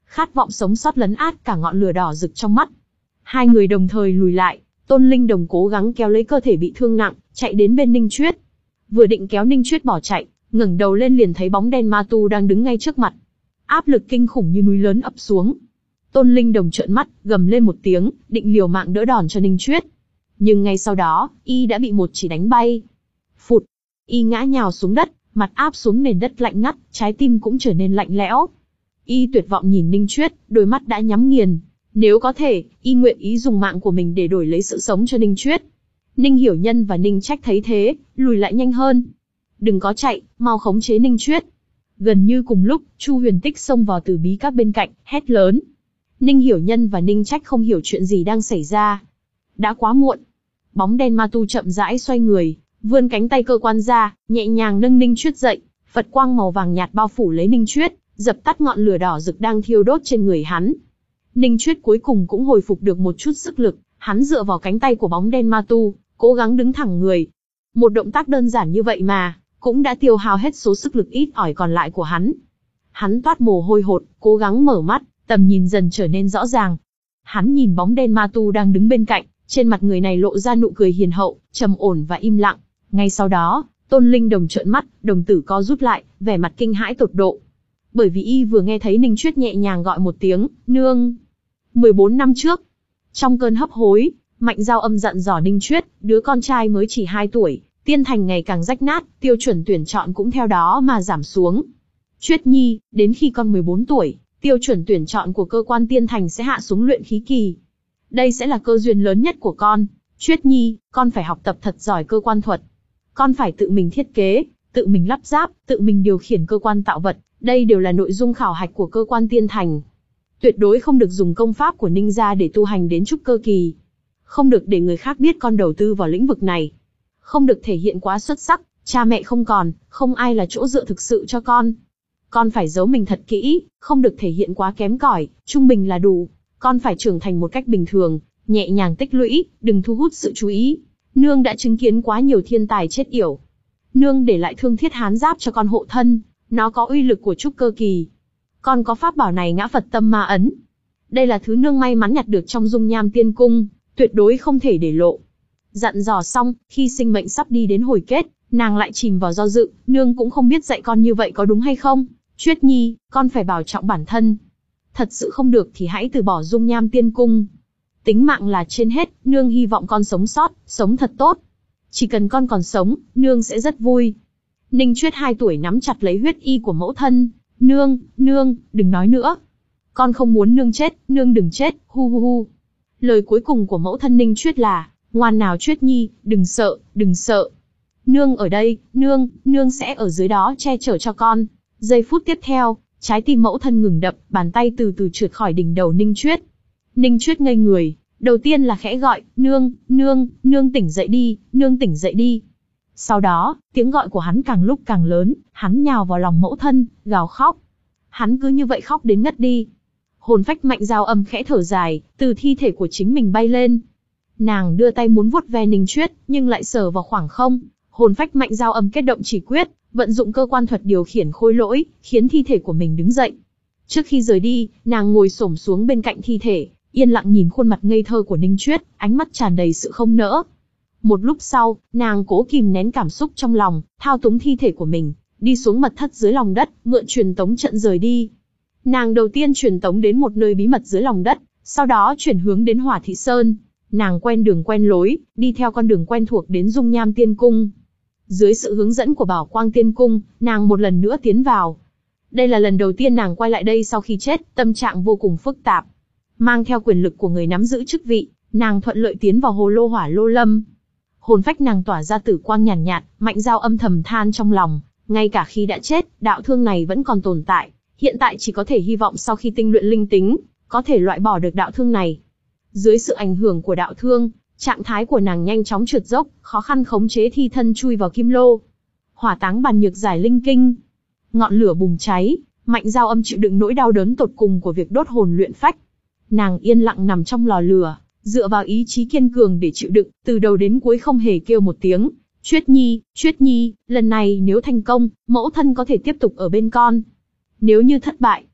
Khát vọng sống sót lấn át cả ngọn lửa đỏ rực trong mắt. Hai người đồng thời lùi lại, Tôn Linh Đồng cố gắng kéo lấy cơ thể bị thương nặng, chạy đến bên Ninh Chuyết. Vừa định kéo Ninh Chuyết bỏ chạy, ngẩng đầu lên liền thấy bóng đen ma tu đang đứng ngay trước mặt. Áp lực kinh khủng như núi lớn ập xuống. Tôn Linh Đồng trợn mắt, gầm lên một tiếng, định liều mạng đỡ đòn cho Ninh Chuyết. Nhưng ngay sau đó, y đã bị một chỉ đánh bay. Phụt, y ngã nhào xuống đất, mặt áp xuống nền đất lạnh ngắt, trái tim cũng trở nên lạnh lẽo. Y tuyệt vọng nhìn Ninh Chuyết, đôi mắt đã nhắm nghiền. Nếu có thể, y nguyện ý dùng mạng của mình để đổi lấy sự sống cho Ninh Chuyết. Ninh Hiểu Nhân và Ninh Trách thấy thế, lùi lại nhanh hơn. Đừng có chạy, mau khống chế Ninh Chuyết. Gần như cùng lúc, Chu Huyền Tích xông vào từ bí các bên cạnh, hét lớn. Ninh Hiểu Nhân và Ninh Trách không hiểu chuyện gì đang xảy ra. Đã quá muộn. Bóng đen ma tu chậm rãi xoay người, vươn cánh tay cơ quan ra, nhẹ nhàng nâng Ninh Chuyết dậy. Phật quang màu vàng nhạt bao phủ lấy Ninh Chuyết, dập tắt ngọn lửa đỏ rực đang thiêu đốt trên người hắn. Ninh Chuyết cuối cùng cũng hồi phục được một chút sức lực, hắn dựa vào cánh tay của bóng đen ma tu, cố gắng đứng thẳng người. Một động tác đơn giản như vậy mà, cũng đã tiêu hao hết số sức lực ít ỏi còn lại của hắn. Hắn toát mồ hôi hột, cố gắng mở mắt, tầm nhìn dần trở nên rõ ràng. Hắn nhìn bóng đen ma tu đang đứng bên cạnh, trên mặt người này lộ ra nụ cười hiền hậu, trầm ổn và im lặng. Ngay sau đó, Tôn Linh Đồng trợn mắt, đồng tử co rút lại, vẻ mặt kinh hãi tột độ. Bởi vì y vừa nghe thấy Ninh Chuyết nhẹ nhàng gọi một tiếng, nương. mười bốn năm trước, trong cơn hấp hối, Mạnh Giao Âm dặn dò Ninh Chuyết, đứa con trai mới chỉ hai tuổi, Tiên Thành ngày càng rách nát, tiêu chuẩn tuyển chọn cũng theo đó mà giảm xuống. Chuyết nhi, đến khi con mười bốn tuổi, tiêu chuẩn tuyển chọn của cơ quan Tiên Thành sẽ hạ xuống luyện khí kỳ. Đây sẽ là cơ duyên lớn nhất của con. Chuyết nhi, con phải học tập thật giỏi cơ quan thuật. Con phải tự mình thiết kế, tự mình lắp ráp, tự mình điều khiển cơ quan tạo vật. Đây đều là nội dung khảo hạch của cơ quan Tiên Thành. Tuyệt đối không được dùng công pháp của Ninh gia để tu hành đến trúc cơ kỳ. Không được để người khác biết con đầu tư vào lĩnh vực này. Không được thể hiện quá xuất sắc, cha mẹ không còn, không ai là chỗ dựa thực sự cho con. Con phải giấu mình thật kỹ, không được thể hiện quá kém cỏi, trung bình là đủ. Con phải trưởng thành một cách bình thường, nhẹ nhàng tích lũy, đừng thu hút sự chú ý. Nương đã chứng kiến quá nhiều thiên tài chết yểu. Nương để lại Thương Thiết Hán Giáp cho con hộ thân, nó có uy lực của trúc cơ kỳ. Con có pháp bảo này Ngã Phật Tâm Ma Ấn. Đây là thứ nương may mắn nhặt được trong dung nham tiên cung, tuyệt đối không thể để lộ. Dặn dò xong, khi sinh mệnh sắp đi đến hồi kết, nàng lại chìm vào do dự, nương cũng không biết dạy con như vậy có đúng hay không. Chuyết nhi, con phải bảo trọng bản thân. Thật sự không được thì hãy từ bỏ dung nham tiên cung. Tính mạng là trên hết, nương hy vọng con sống sót, sống thật tốt. Chỉ cần con còn sống, nương sẽ rất vui. Ninh Chuyết hai tuổi nắm chặt lấy huyết y của mẫu thân. Nương, nương, đừng nói nữa. Con không muốn nương chết, nương đừng chết, hu hu hu. Lời cuối cùng của mẫu thân Ninh Chuyết là, ngoan nào Chuyết nhi, đừng sợ, đừng sợ. Nương ở đây, nương, nương sẽ ở dưới đó che chở cho con. Giây phút tiếp theo, trái tim mẫu thân ngừng đập, bàn tay từ từ trượt khỏi đỉnh đầu Ninh Chuyết. Ninh Chuyết ngây người, đầu tiên là khẽ gọi, nương, nương, nương tỉnh dậy đi, nương tỉnh dậy đi. Sau đó, tiếng gọi của hắn càng lúc càng lớn, hắn nhào vào lòng mẫu thân, gào khóc. Hắn cứ như vậy khóc đến ngất đi. Hồn phách Mạnh Giao Âm khẽ thở dài, từ thi thể của chính mình bay lên. Nàng đưa tay muốn vuốt ve Ninh Chuyết, nhưng lại sờ vào khoảng không. Hồn phách Mạnh Giao Âm kết động chỉ quyết, vận dụng cơ quan thuật điều khiển khôi lỗi, khiến thi thể của mình đứng dậy. Trước khi rời đi, nàng ngồi xổm xuống bên cạnh thi thể, yên lặng nhìn khuôn mặt ngây thơ của Ninh Chuyết, ánh mắt tràn đầy sự không nỡ. Một lúc sau, nàng cố kìm nén cảm xúc trong lòng, thao túng thi thể của mình, đi xuống mật thất dưới lòng đất, mượn truyền tống trận rời đi. Nàng đầu tiên truyền tống đến một nơi bí mật dưới lòng đất, sau đó chuyển hướng đến Hỏa Thị Sơn. Nàng quen đường quen lối, đi theo con đường quen thuộc đến Dung Nham Tiên Cung. Dưới sự hướng dẫn của Bảo Quang Tiên Cung, nàng một lần nữa tiến vào. Đây là lần đầu tiên nàng quay lại đây sau khi chết, tâm trạng vô cùng phức tạp. Mang theo quyền lực của người nắm giữ chức vị, nàng thuận lợi tiến vào Hồ Lô Hỏa Lô Lâm. Hồn phách nàng tỏa ra tử quang nhàn nhạt, nhạt, Mạnh Giao Âm thầm than trong lòng, ngay cả khi đã chết, đạo thương này vẫn còn tồn tại, hiện tại chỉ có thể hy vọng sau khi tinh luyện linh tính, có thể loại bỏ được đạo thương này. Dưới sự ảnh hưởng của đạo thương, trạng thái của nàng nhanh chóng trượt dốc, khó khăn khống chế thi thân chui vào kim lô. Hỏa táng bàn nhược giải linh kinh. Ngọn lửa bùng cháy, Mạnh Giao Âm chịu đựng nỗi đau đớn tột cùng của việc đốt hồn luyện phách. Nàng yên lặng nằm trong lò lửa, dựa vào ý chí kiên cường để chịu đựng, từ đầu đến cuối không hề kêu một tiếng. Chuyết nhi, Chuyết nhi, lần này nếu thành công, mẫu thân có thể tiếp tục ở bên con. Nếu như thất bại,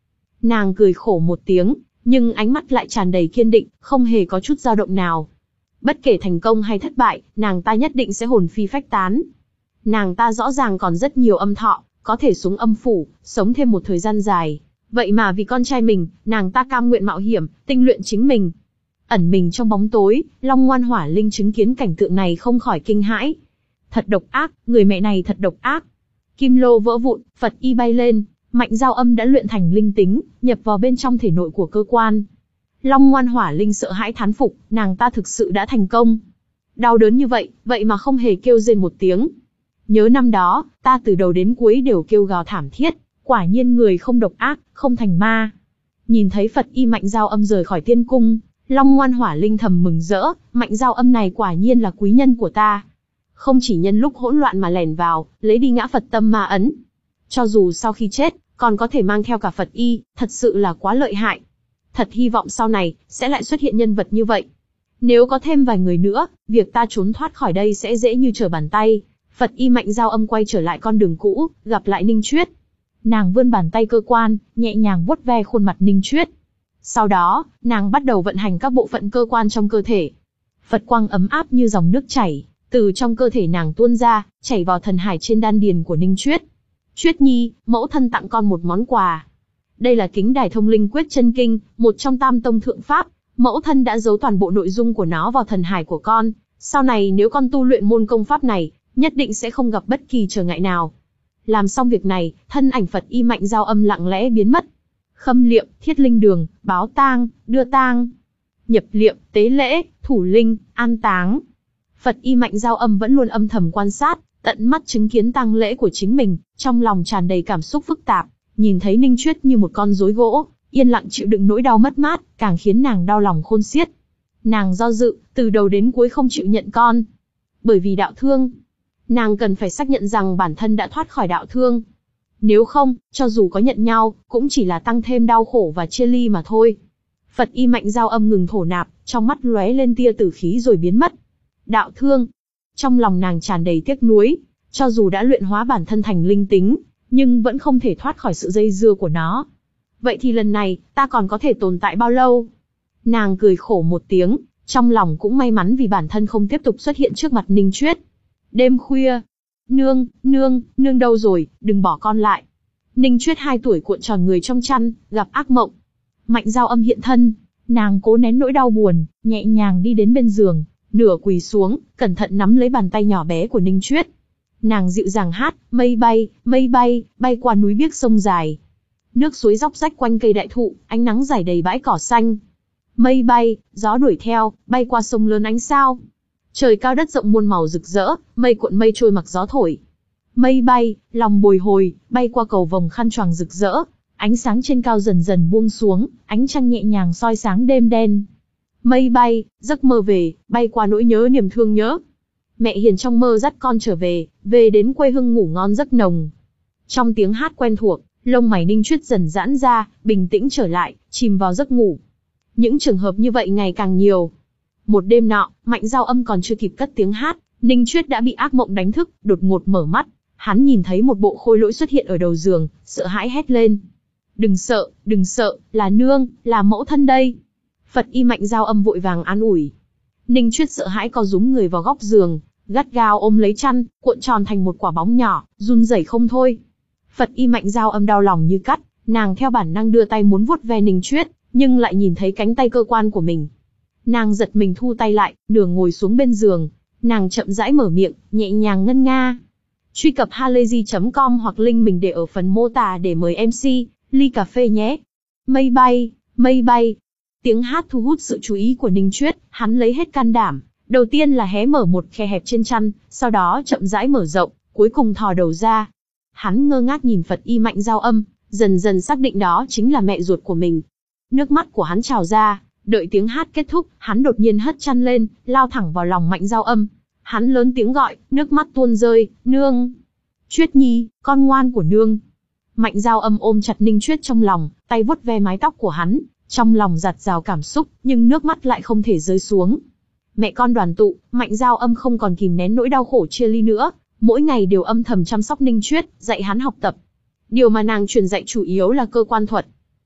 Nàng cười khổ một tiếng, nhưng ánh mắt lại tràn đầy kiên định, không hề có chút dao động nào. Bất kể thành công hay thất bại, nàng ta nhất định sẽ hồn phi phách tán. Nàng ta rõ ràng còn rất nhiều âm thọ, có thể xuống âm phủ, sống thêm một thời gian dài. Vậy mà vì con trai mình, nàng ta cam nguyện mạo hiểm, tinh luyện chính mình. Ẩn mình trong bóng tối, Long Ngoan Hỏa Linh chứng kiến cảnh tượng này không khỏi kinh hãi. Thật độc ác, người mẹ này thật độc ác. Kim lô vỡ vụn, Phật y bay lên, Mạnh Giao Âm đã luyện thành linh tính, nhập vào bên trong thể nội của cơ quan. Long Ngoan Hỏa Linh sợ hãi thán phục, nàng ta thực sự đã thành công. Đau đớn như vậy, vậy mà không hề kêu rên một tiếng. Nhớ năm đó, ta từ đầu đến cuối đều kêu gào thảm thiết, quả nhiên người không độc ác, không thành ma. Nhìn thấy Phật y Mạnh Giao Âm rời khỏi tiên cung, Long Ngoan Hỏa Linh thầm mừng rỡ, Mạnh Giao Âm này quả nhiên là quý nhân của ta. Không chỉ nhân lúc hỗn loạn mà lẻn vào, lấy đi ngã Phật tâm ma ấn. Cho dù sau khi chết, còn có thể mang theo cả Phật y, thật sự là quá lợi hại. Thật hy vọng sau này, sẽ lại xuất hiện nhân vật như vậy. Nếu có thêm vài người nữa, việc ta trốn thoát khỏi đây sẽ dễ như trở bàn tay. Phật y Mạnh Giao Âm quay trở lại con đường cũ, gặp lại Ninh Chuyết. Nàng vươn bàn tay cơ quan, nhẹ nhàng vuốt ve khuôn mặt Ninh Chuyết. Sau đó, nàng bắt đầu vận hành các bộ phận cơ quan trong cơ thể. Phật quang ấm áp như dòng nước chảy, từ trong cơ thể nàng tuôn ra, chảy vào thần hải trên đan điền của Ninh Chuyết. Chuyết nhi, mẫu thân tặng con một món quà. Đây là Kính Đài Thông Linh Quyết Chân Kinh, một trong tam tông thượng pháp. Mẫu thân đã giấu toàn bộ nội dung của nó vào thần hải của con. Sau này nếu con tu luyện môn công pháp này, nhất định sẽ không gặp bất kỳ trở ngại nào. Làm xong việc này, thân ảnh Phật y Mạnh Giao Âm lặng lẽ biến mất. Khâm liệm, thiết linh đường, báo tang, đưa tang. Nhập liệm, tế lễ, thủ linh, an táng. Phật y Mạnh Giao Âm vẫn luôn âm thầm quan sát, tận mắt chứng kiến tang lễ của chính mình, trong lòng tràn đầy cảm xúc phức tạp. Nhìn thấy Ninh Chuyết như một con rối gỗ, yên lặng chịu đựng nỗi đau mất mát, càng khiến nàng đau lòng khôn xiết. Nàng do dự, từ đầu đến cuối không chịu nhận con. Bởi vì đạo thương. Nàng cần phải xác nhận rằng bản thân đã thoát khỏi đạo thương. Nếu không, cho dù có nhận nhau, cũng chỉ là tăng thêm đau khổ và chia ly mà thôi. Phật y Mạnh Giao Âm ngừng thổ nạp, trong mắt lóe lên tia tử khí rồi biến mất. Đạo thương. Trong lòng nàng tràn đầy tiếc nuối, cho dù đã luyện hóa bản thân thành linh tính, nhưng vẫn không thể thoát khỏi sự dây dưa của nó. Vậy thì lần này, ta còn có thể tồn tại bao lâu? Nàng cười khổ một tiếng, trong lòng cũng may mắn vì bản thân không tiếp tục xuất hiện trước mặt Ninh Chuyết. Đêm khuya. Nương, nương, nương đâu rồi, đừng bỏ con lại. Ninh Chuyết hai tuổi cuộn tròn người trong chăn, gặp ác mộng. Mạnh Giao Âm hiện thân, nàng cố nén nỗi đau buồn, nhẹ nhàng đi đến bên giường, nửa quỳ xuống, cẩn thận nắm lấy bàn tay nhỏ bé của Ninh Chuyết. Nàng dịu dàng hát, mây bay, mây bay, bay qua núi biếc sông dài. Nước suối róc rách quanh cây đại thụ, ánh nắng rải đầy bãi cỏ xanh. Mây bay, gió đuổi theo, bay qua sông lớn ánh sao. Trời cao đất rộng muôn màu rực rỡ, mây cuộn mây trôi mặc gió thổi. Mây bay, lòng bồi hồi, bay qua cầu vồng khăn choàng rực rỡ. Ánh sáng trên cao dần dần buông xuống, ánh trăng nhẹ nhàng soi sáng đêm đen. Mây bay, giấc mơ về, bay qua nỗi nhớ niềm thương nhớ. Mẹ hiền trong mơ dắt con trở về, về đến quê hương ngủ ngon giấc nồng. Trong tiếng hát quen thuộc, lông mày Ninh Chuyết dần giãn ra, bình tĩnh trở lại, chìm vào giấc ngủ. Những trường hợp như vậy ngày càng nhiều. Một đêm nọ, Mạnh Giao Âm còn chưa kịp cất tiếng hát, Ninh Chuyết đã bị ác mộng đánh thức, đột ngột mở mắt. Hắn nhìn thấy một bộ khôi lỗi xuất hiện ở đầu giường, sợ hãi hét lên. Đừng sợ, đừng sợ, là nương, là mẫu thân đây. Phật y Mạnh Giao Âm vội vàng an ủi. Ninh Chuyết sợ hãi co rúm người vào góc giường, gắt gao ôm lấy chăn, cuộn tròn thành một quả bóng nhỏ, run rẩy không thôi. Phật y Mạnh Giao Âm đau lòng như cắt, nàng theo bản năng đưa tay muốn vuốt ve Ninh Chuyết, nhưng lại nhìn thấy cánh tay cơ quan của mình. Nàng giật mình thu tay lại, nửa ngồi xuống bên giường, nàng chậm rãi mở miệng, nhẹ nhàng ngân nga. Truy cập halayzi chấm com hoặc link mình để ở phần mô tả để mời em xê, ly cà phê nhé. Mây bay, mây bay. Tiếng hát thu hút sự chú ý của Ninh Chuyết, hắn lấy hết can đảm. Đầu tiên là hé mở một khe hẹp trên chăn, sau đó chậm rãi mở rộng, cuối cùng thò đầu ra. Hắn ngơ ngác nhìn Phật y Mạnh Giao Âm, dần dần xác định đó chính là mẹ ruột của mình. Nước mắt của hắn trào ra, đợi tiếng hát kết thúc, hắn đột nhiên hất chăn lên, lao thẳng vào lòng Mạnh Giao Âm. Hắn lớn tiếng gọi, nước mắt tuôn rơi, nương. Chuyết nhi, con ngoan của nương. Mạnh Giao Âm ôm chặt Ninh Chuyết trong lòng, tay vuốt ve mái tóc của hắn, trong lòng giạt rào cảm xúc, nhưng nước mắt lại không thể rơi xuống. Mẹ con đoàn tụ, Mạnh Giao Âm không còn kìm nén nỗi đau khổ chia ly nữa, mỗi ngày đều âm thầm chăm sóc Ninh Chuyết, dạy hắn học tập. Điều mà nàng truyền dạy chủ yếu là cơ quan thuật.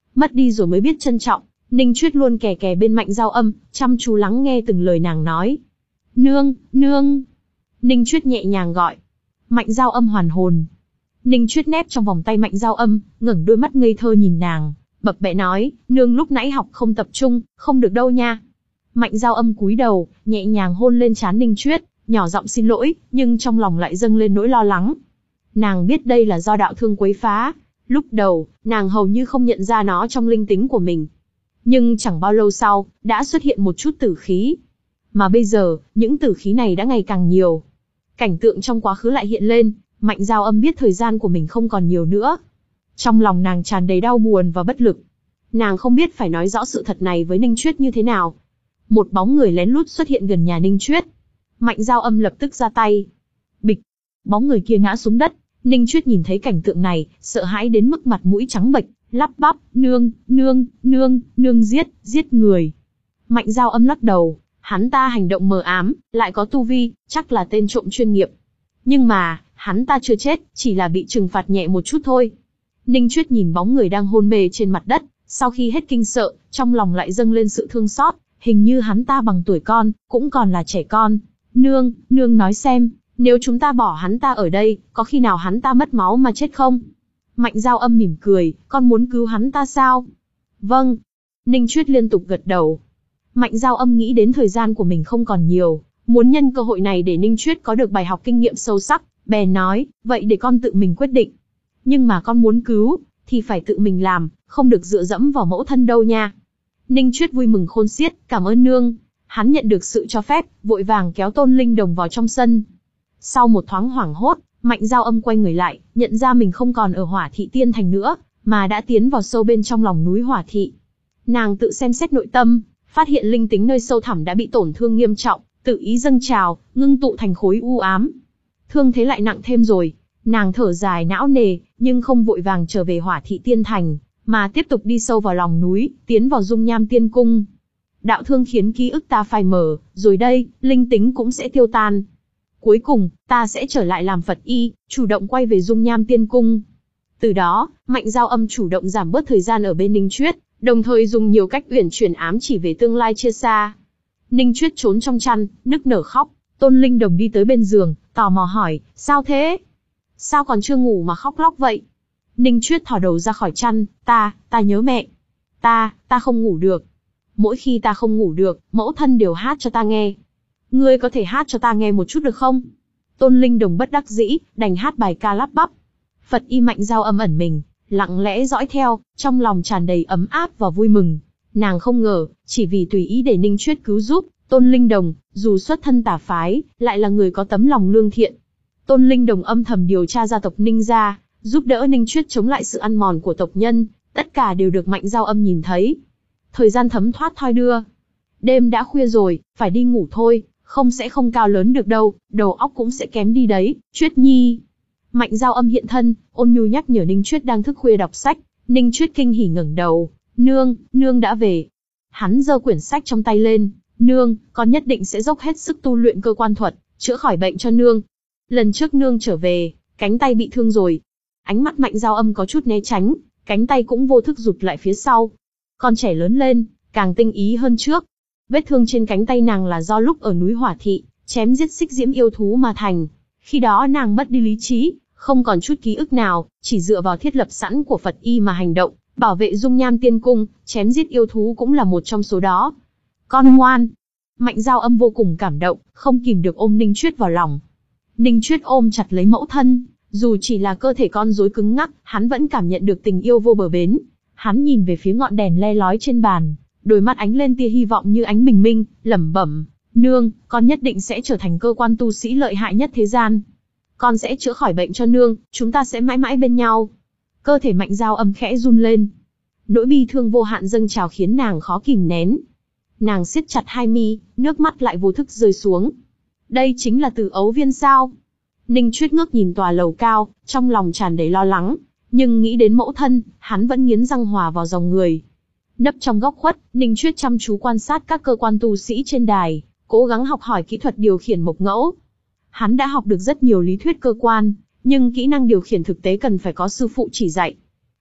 Mất đi rồi mới biết trân trọng. Ninh Chuyết luôn kè kè bên Mạnh Giao Âm, chăm chú lắng nghe từng lời nàng nói. Nương, nương. Ninh Chuyết nhẹ nhàng gọi. Mạnh Giao Âm hoàn hồn. Ninh Chuyết nép trong vòng tay Mạnh Giao Âm, ngẩng đôi mắt ngây thơ nhìn nàng, bập bẹ nói, nương lúc nãy học không tập trung, không được đâu nha. Mạnh Giao Âm cúi đầu, nhẹ nhàng hôn lên trán Ninh Chuyết, nhỏ giọng xin lỗi, nhưng trong lòng lại dâng lên nỗi lo lắng. Nàng biết đây là do đạo thương quấy phá. Lúc đầu, nàng hầu như không nhận ra nó trong linh tính của mình. Nhưng chẳng bao lâu sau, đã xuất hiện một chút tử khí. Mà bây giờ, những tử khí này đã ngày càng nhiều. Cảnh tượng trong quá khứ lại hiện lên, Mạnh Giao Âm biết thời gian của mình không còn nhiều nữa. Trong lòng nàng tràn đầy đau buồn và bất lực. Nàng không biết phải nói rõ sự thật này với Ninh Chuyết như thế nào. Một bóng người lén lút xuất hiện gần nhà Ninh Chuyết. Mạnh Giao Âm lập tức ra tay. Bịch, bóng người kia ngã xuống đất. Ninh Chuyết nhìn thấy cảnh tượng này, sợ hãi đến mức mặt mũi trắng bệch, lắp bắp, nương, nương, nương, nương giết, giết người. Mạnh Giao Âm lắc đầu, hắn ta hành động mờ ám, lại có tu vi, chắc là tên trộm chuyên nghiệp. Nhưng mà, hắn ta chưa chết, chỉ là bị trừng phạt nhẹ một chút thôi. Ninh Chuyết nhìn bóng người đang hôn mê trên mặt đất, sau khi hết kinh sợ, trong lòng lại dâng lên sự thương xót, hình như hắn ta bằng tuổi con, cũng còn là trẻ con. Nương, nương nói xem, nếu chúng ta bỏ hắn ta ở đây, có khi nào hắn ta mất máu mà chết không? Mạnh Giao Âm mỉm cười, con muốn cứu hắn ta sao? Vâng. Ninh Chuyết liên tục gật đầu. Mạnh Giao Âm nghĩ đến thời gian của mình không còn nhiều, muốn nhân cơ hội này để Ninh Chuyết có được bài học kinh nghiệm sâu sắc, bèn nói, vậy để con tự mình quyết định. Nhưng mà con muốn cứu, thì phải tự mình làm, không được dựa dẫm vào mẫu thân đâu nha. Ninh Chuyết vui mừng khôn xiết, cảm ơn nương. Hắn nhận được sự cho phép, vội vàng kéo Tôn Linh Đồng vào trong sân. Sau một thoáng hoảng hốt, Mạnh Giao Âm quay người lại, nhận ra mình không còn ở Hỏa Thị Tiên Thành nữa, mà đã tiến vào sâu bên trong lòng núi Hỏa Thị. Nàng tự xem xét nội tâm, phát hiện linh tính nơi sâu thẳm đã bị tổn thương nghiêm trọng, tự ý dâng trào, ngưng tụ thành khối u ám. Thương thế lại nặng thêm rồi, nàng thở dài não nề, nhưng không vội vàng trở về Hỏa Thị Tiên Thành, mà tiếp tục đi sâu vào lòng núi, tiến vào Dung Nham Tiên Cung. Đạo thương khiến ký ức ta phai mờ, rồi đây, linh tính cũng sẽ tiêu tan. Cuối cùng, ta sẽ trở lại làm Phật y, chủ động quay về Dung Nham Tiên Cung. Từ đó, Mạnh Giao Âm chủ động giảm bớt thời gian ở bên Ninh Chuyết, đồng thời dùng nhiều cách uyển chuyển ám chỉ về tương lai chia xa. Ninh Chuyết trốn trong chăn, nức nở khóc. Tôn Linh Đồng đi tới bên giường, tò mò hỏi, sao thế? Sao còn chưa ngủ mà khóc lóc vậy? Ninh Chuyết thò đầu ra khỏi chăn, ta, ta nhớ mẹ. Ta, ta không ngủ được. Mỗi khi ta không ngủ được, mẫu thân đều hát cho ta nghe. Ngươi có thể hát cho ta nghe một chút được không? Tôn Linh Đồng bất đắc dĩ, đành hát bài ca lắp bắp. Phật y Mạnh Giao Âm ẩn mình, lặng lẽ dõi theo, trong lòng tràn đầy ấm áp và vui mừng. Nàng không ngờ, chỉ vì tùy ý để Ninh Chuyết cứu giúp, Tôn Linh Đồng, dù xuất thân tà phái, lại là người có tấm lòng lương thiện. Tôn Linh Đồng âm thầm điều tra gia tộc Ninh gia, giúp đỡ Ninh Chuyết chống lại sự ăn mòn của tộc nhân, tất cả đều được Mạnh Giao Âm nhìn thấy. Thời gian thấm thoát thoi đưa. Đêm đã khuya rồi, phải đi ngủ thôi, không sẽ không cao lớn được đâu, đầu óc cũng sẽ kém đi đấy, Chuyết nhi. Mạnh Giao Âm hiện thân, ôn nhu nhắc nhở Ninh Chuyết đang thức khuya đọc sách. Ninh Chuyết kinh hỉ ngẩng đầu, nương, nương đã về. Hắn giơ quyển sách trong tay lên, nương, con nhất định sẽ dốc hết sức tu luyện cơ quan thuật, chữa khỏi bệnh cho nương. Lần trước nương trở về, cánh tay bị thương rồi. Ánh mắt Mạnh Giao Âm có chút né tránh, cánh tay cũng vô thức rụt lại phía sau. Con trẻ lớn lên, càng tinh ý hơn trước. Vết thương trên cánh tay nàng là do lúc ở núi Hỏa Thị, chém giết xích diễm yêu thú mà thành. Khi đó nàng mất đi lý trí, không còn chút ký ức nào, chỉ dựa vào thiết lập sẵn của Phật y mà hành động, bảo vệ Dung Nham Tiên Cung, chém giết yêu thú cũng là một trong số đó. Con ngoan. Mạnh Giao Âm vô cùng cảm động, không kìm được ôm Ninh Chuyết vào lòng. Ninh Chuyết ôm chặt lấy mẫu thân, dù chỉ là cơ thể con rối cứng ngắc, hắn vẫn cảm nhận được tình yêu vô bờ bến. Hắn nhìn về phía ngọn đèn le lói trên bàn, đôi mắt ánh lên tia hy vọng như ánh bình minh, lẩm bẩm, nương, con nhất định sẽ trở thành cơ quan tu sĩ lợi hại nhất thế gian. Con sẽ chữa khỏi bệnh cho nương, chúng ta sẽ mãi mãi bên nhau. Cơ thể Mạnh Giao Âm khẽ run lên. Nỗi bi thương vô hạn dâng trào khiến nàng khó kìm nén. Nàng siết chặt hai mi, nước mắt lại vô thức rơi xuống. Đây chính là Tử Ấu Viên sao? Ninh Chuyết ngước nhìn tòa lầu cao, trong lòng tràn đầy lo lắng, nhưng nghĩ đến mẫu thân, hắn vẫn nghiến răng hòa vào dòng người. Nấp trong góc khuất, Ninh Chuyết chăm chú quan sát các cơ quan tu sĩ trên đài, cố gắng học hỏi kỹ thuật điều khiển mộc ngẫu. Hắn đã học được rất nhiều lý thuyết cơ quan, nhưng kỹ năng điều khiển thực tế cần phải có sư phụ chỉ dạy.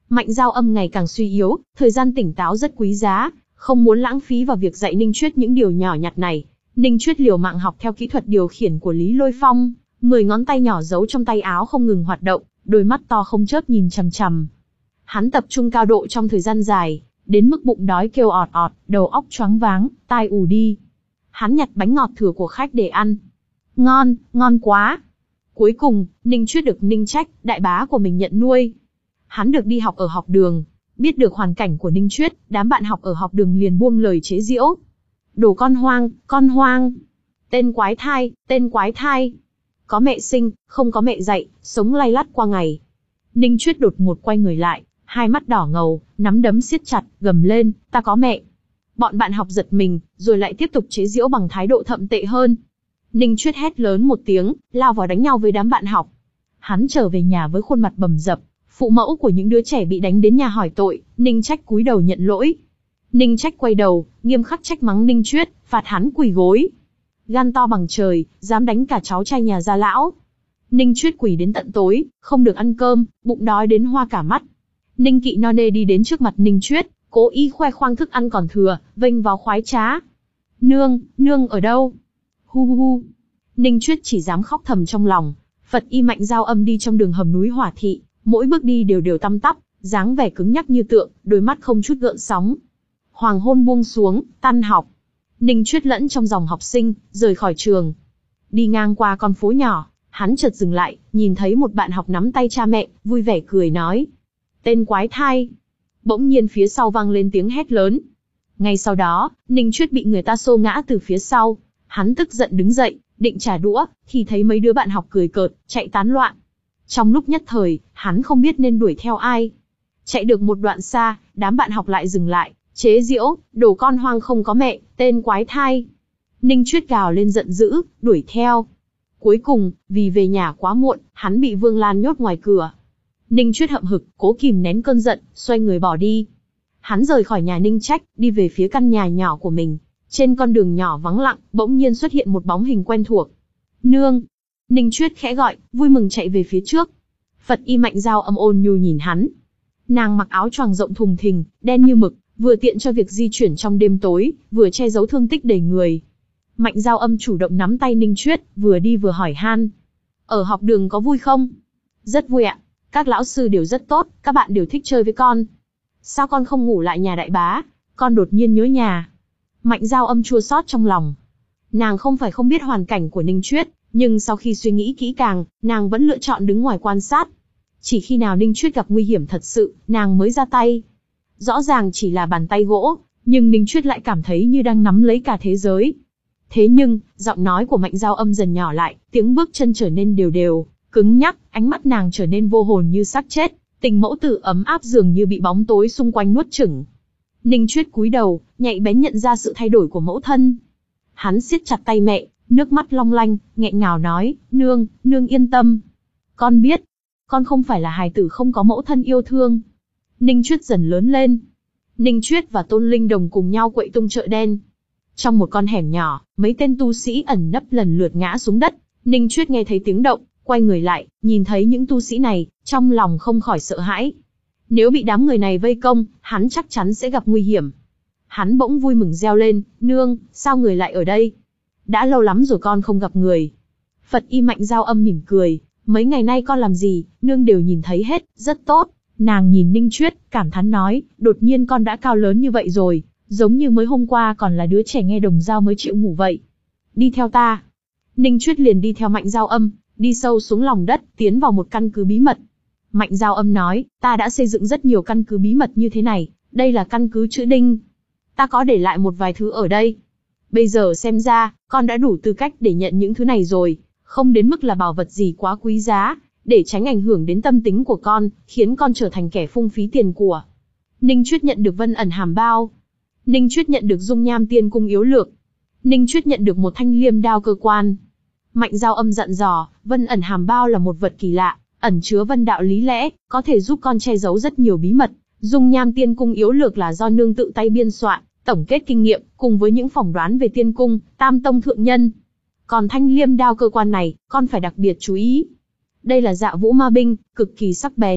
Mạnh Giao Âm ngày càng suy yếu, thời gian tỉnh táo rất quý giá, không muốn lãng phí vào việc dạy Ninh Chuyết những điều nhỏ nhặt này. Ninh Chuyết liều mạng học theo kỹ thuật điều khiển của Lý Lôi Phong, mười ngón tay nhỏ giấu trong tay áo không ngừng hoạt động, đôi mắt to không chớp nhìn chằm chằm. Hắn tập trung cao độ trong thời gian dài, đến mức bụng đói kêu ọt ọt, đầu óc choáng váng, tai ù đi. Hắn nhặt bánh ngọt thừa của khách để ăn. Ngon, ngon quá. Cuối cùng, Ninh Chuyết được Ninh Trách, đại bá của mình nhận nuôi. Hắn được đi học ở học đường. Biết được hoàn cảnh của Ninh Chuyết, đám bạn học ở học đường liền buông lời chế giễu. Đồ con hoang, con hoang. Tên quái thai, tên quái thai. Có mẹ sinh, không có mẹ dạy, sống lay lắt qua ngày. Ninh Chuyết đột ngột quay người lại, hai mắt đỏ ngầu, nắm đấm siết chặt, gầm lên, ta có mẹ. Bọn bạn học giật mình, rồi lại tiếp tục chế giễu bằng thái độ thậm tệ hơn. Ninh Chuyết hét lớn một tiếng, lao vào đánh nhau với đám bạn học. Hắn trở về nhà với khuôn mặt bầm dập, phụ mẫu của những đứa trẻ bị đánh đến nhà hỏi tội, Ninh Trách cúi đầu nhận lỗi. Ninh Trách quay đầu, nghiêm khắc trách mắng Ninh Chuyết, phạt hắn quỳ gối. Gan to bằng trời, dám đánh cả cháu trai nhà gia lão. Ninh Chuyết quỳ đến tận tối, không được ăn cơm, bụng đói đến hoa cả mắt. Ninh Kỵ no nê đi đến trước mặt Ninh Chuyết, cố ý khoe khoang thức ăn còn thừa, vênh vào khoái trá. Nương, nương ở đâu? Hu hu hu. Ninh Chuyết chỉ dám khóc thầm trong lòng. Phật y Mạnh Giao Âm đi trong đường hầm núi Hỏa Thị, mỗi bước đi đều đều tăm tắp, dáng vẻ cứng nhắc như tượng, đôi mắt không chút gợn sóng. Hoàng hôn buông xuống, tan học. Ninh Chuyết lẫn trong dòng học sinh, rời khỏi trường. Đi ngang qua con phố nhỏ, hắn chợt dừng lại, nhìn thấy một bạn học nắm tay cha mẹ, vui vẻ cười nói. Tên quái thai. Bỗng nhiên phía sau vang lên tiếng hét lớn. Ngay sau đó, Ninh Chuyết bị người ta xô ngã từ phía sau. Hắn tức giận đứng dậy, định trả đũa, thì thấy mấy đứa bạn học cười cợt, chạy tán loạn. Trong lúc nhất thời, hắn không biết nên đuổi theo ai. Chạy được một đoạn xa, đám bạn học lại dừng lại, chế giễu, đồ con hoang không có mẹ, tên quái thai. Ninh Chuyết gào lên giận dữ, đuổi theo. Cuối cùng, vì về nhà quá muộn, hắn bị Vương Lan nhốt ngoài cửa. Ninh Chuyết hậm hực, cố kìm nén cơn giận, xoay người bỏ đi. Hắn rời khỏi nhà Ninh Trách, đi về phía căn nhà nhỏ của mình. Trên con đường nhỏ vắng lặng, bỗng nhiên xuất hiện một bóng hình quen thuộc. Nương! Ninh Chuyết khẽ gọi, vui mừng chạy về phía trước. Phật y Mạnh Giao Âm ôn nhu nhìn hắn. Nàng mặc áo choàng rộng thùng thình, đen như mực, vừa tiện cho việc di chuyển trong đêm tối, vừa che giấu thương tích đầy người. Mạnh Giao Âm chủ động nắm tay Ninh Chuyết, vừa đi vừa hỏi han. Ở học đường có vui không? Rất vui ạ. Các lão sư đều rất tốt, các bạn đều thích chơi với con. Sao con không ngủ lại nhà đại bá? Con đột nhiên nhớ nhà. Mạnh Giao Âm chua xót trong lòng. Nàng không phải không biết hoàn cảnh của Ninh Chuyết, nhưng sau khi suy nghĩ kỹ càng, nàng vẫn lựa chọn đứng ngoài quan sát. Chỉ khi nào Ninh Chuyết gặp nguy hiểm thật sự, nàng mới ra tay. Rõ ràng chỉ là bàn tay gỗ, nhưng Ninh Chuyết lại cảm thấy như đang nắm lấy cả thế giới. Thế nhưng, giọng nói của Mạnh Giao Âm dần nhỏ lại, tiếng bước chân trở nên đều đều, cứng nhắc, ánh mắt nàng trở nên vô hồn như xác chết, tình mẫu tử ấm áp dường như bị bóng tối xung quanh nuốt chửng. Ninh Chuyết cúi đầu, nhạy bén nhận ra sự thay đổi của mẫu thân. Hắn siết chặt tay mẹ, nước mắt long lanh, nghẹn ngào nói, nương, nương yên tâm. Con biết, con không phải là hài tử không có mẫu thân yêu thương. Ninh Chuyết dần lớn lên. Ninh Chuyết và Tôn Linh Đồng cùng nhau quậy tung chợ đen. Trong một con hẻm nhỏ, mấy tên tu sĩ ẩn nấp lần lượt ngã xuống đất. Ninh Chuyết nghe thấy tiếng động, quay người lại, nhìn thấy những tu sĩ này, trong lòng không khỏi sợ hãi. Nếu bị đám người này vây công, hắn chắc chắn sẽ gặp nguy hiểm. Hắn bỗng vui mừng reo lên, nương, sao người lại ở đây? Đã lâu lắm rồi con không gặp người. Phật y Mạnh Giao Âm mỉm cười, mấy ngày nay con làm gì, nương đều nhìn thấy hết, rất tốt. Nàng nhìn Ninh Chuyết, cảm thán nói, đột nhiên con đã cao lớn như vậy rồi, giống như mới hôm qua còn là đứa trẻ nghe đồng dao mới chịu ngủ vậy. Đi theo ta. Ninh Chuyết liền đi theo Mạnh Giao Âm, đi sâu xuống lòng đất, tiến vào một căn cứ bí mật. Mạnh Giao Âm nói, ta đã xây dựng rất nhiều căn cứ bí mật như thế này, đây là căn cứ chữ đinh. Ta có để lại một vài thứ ở đây. Bây giờ xem ra, con đã đủ tư cách để nhận những thứ này rồi, không đến mức là bảo vật gì quá quý giá, để tránh ảnh hưởng đến tâm tính của con, khiến con trở thành kẻ phung phí tiền của. Ninh Chuyết nhận được Vân Ẩn Hàm Bao. Ninh Chuyết nhận được Dung Nham Tiên Cung Yếu Lược. Ninh Chuyết nhận được một thanh liêm đao cơ quan. Mạnh Giao Âm dặn dò, Vân Ẩn Hàm Bao là một vật kỳ lạ, ẩn chứa vân đạo lý lẽ, có thể giúp con che giấu rất nhiều bí mật. Dung Nham Tiên Cung Yếu Lược là do nương tự tay biên soạn, tổng kết kinh nghiệm, cùng với những phỏng đoán về tiên cung, tam tông thượng nhân. Còn thanh liêm đao cơ quan này, con phải đặc biệt chú ý. Đây là Dạ Vũ Ma binh, cực kỳ sắc bén,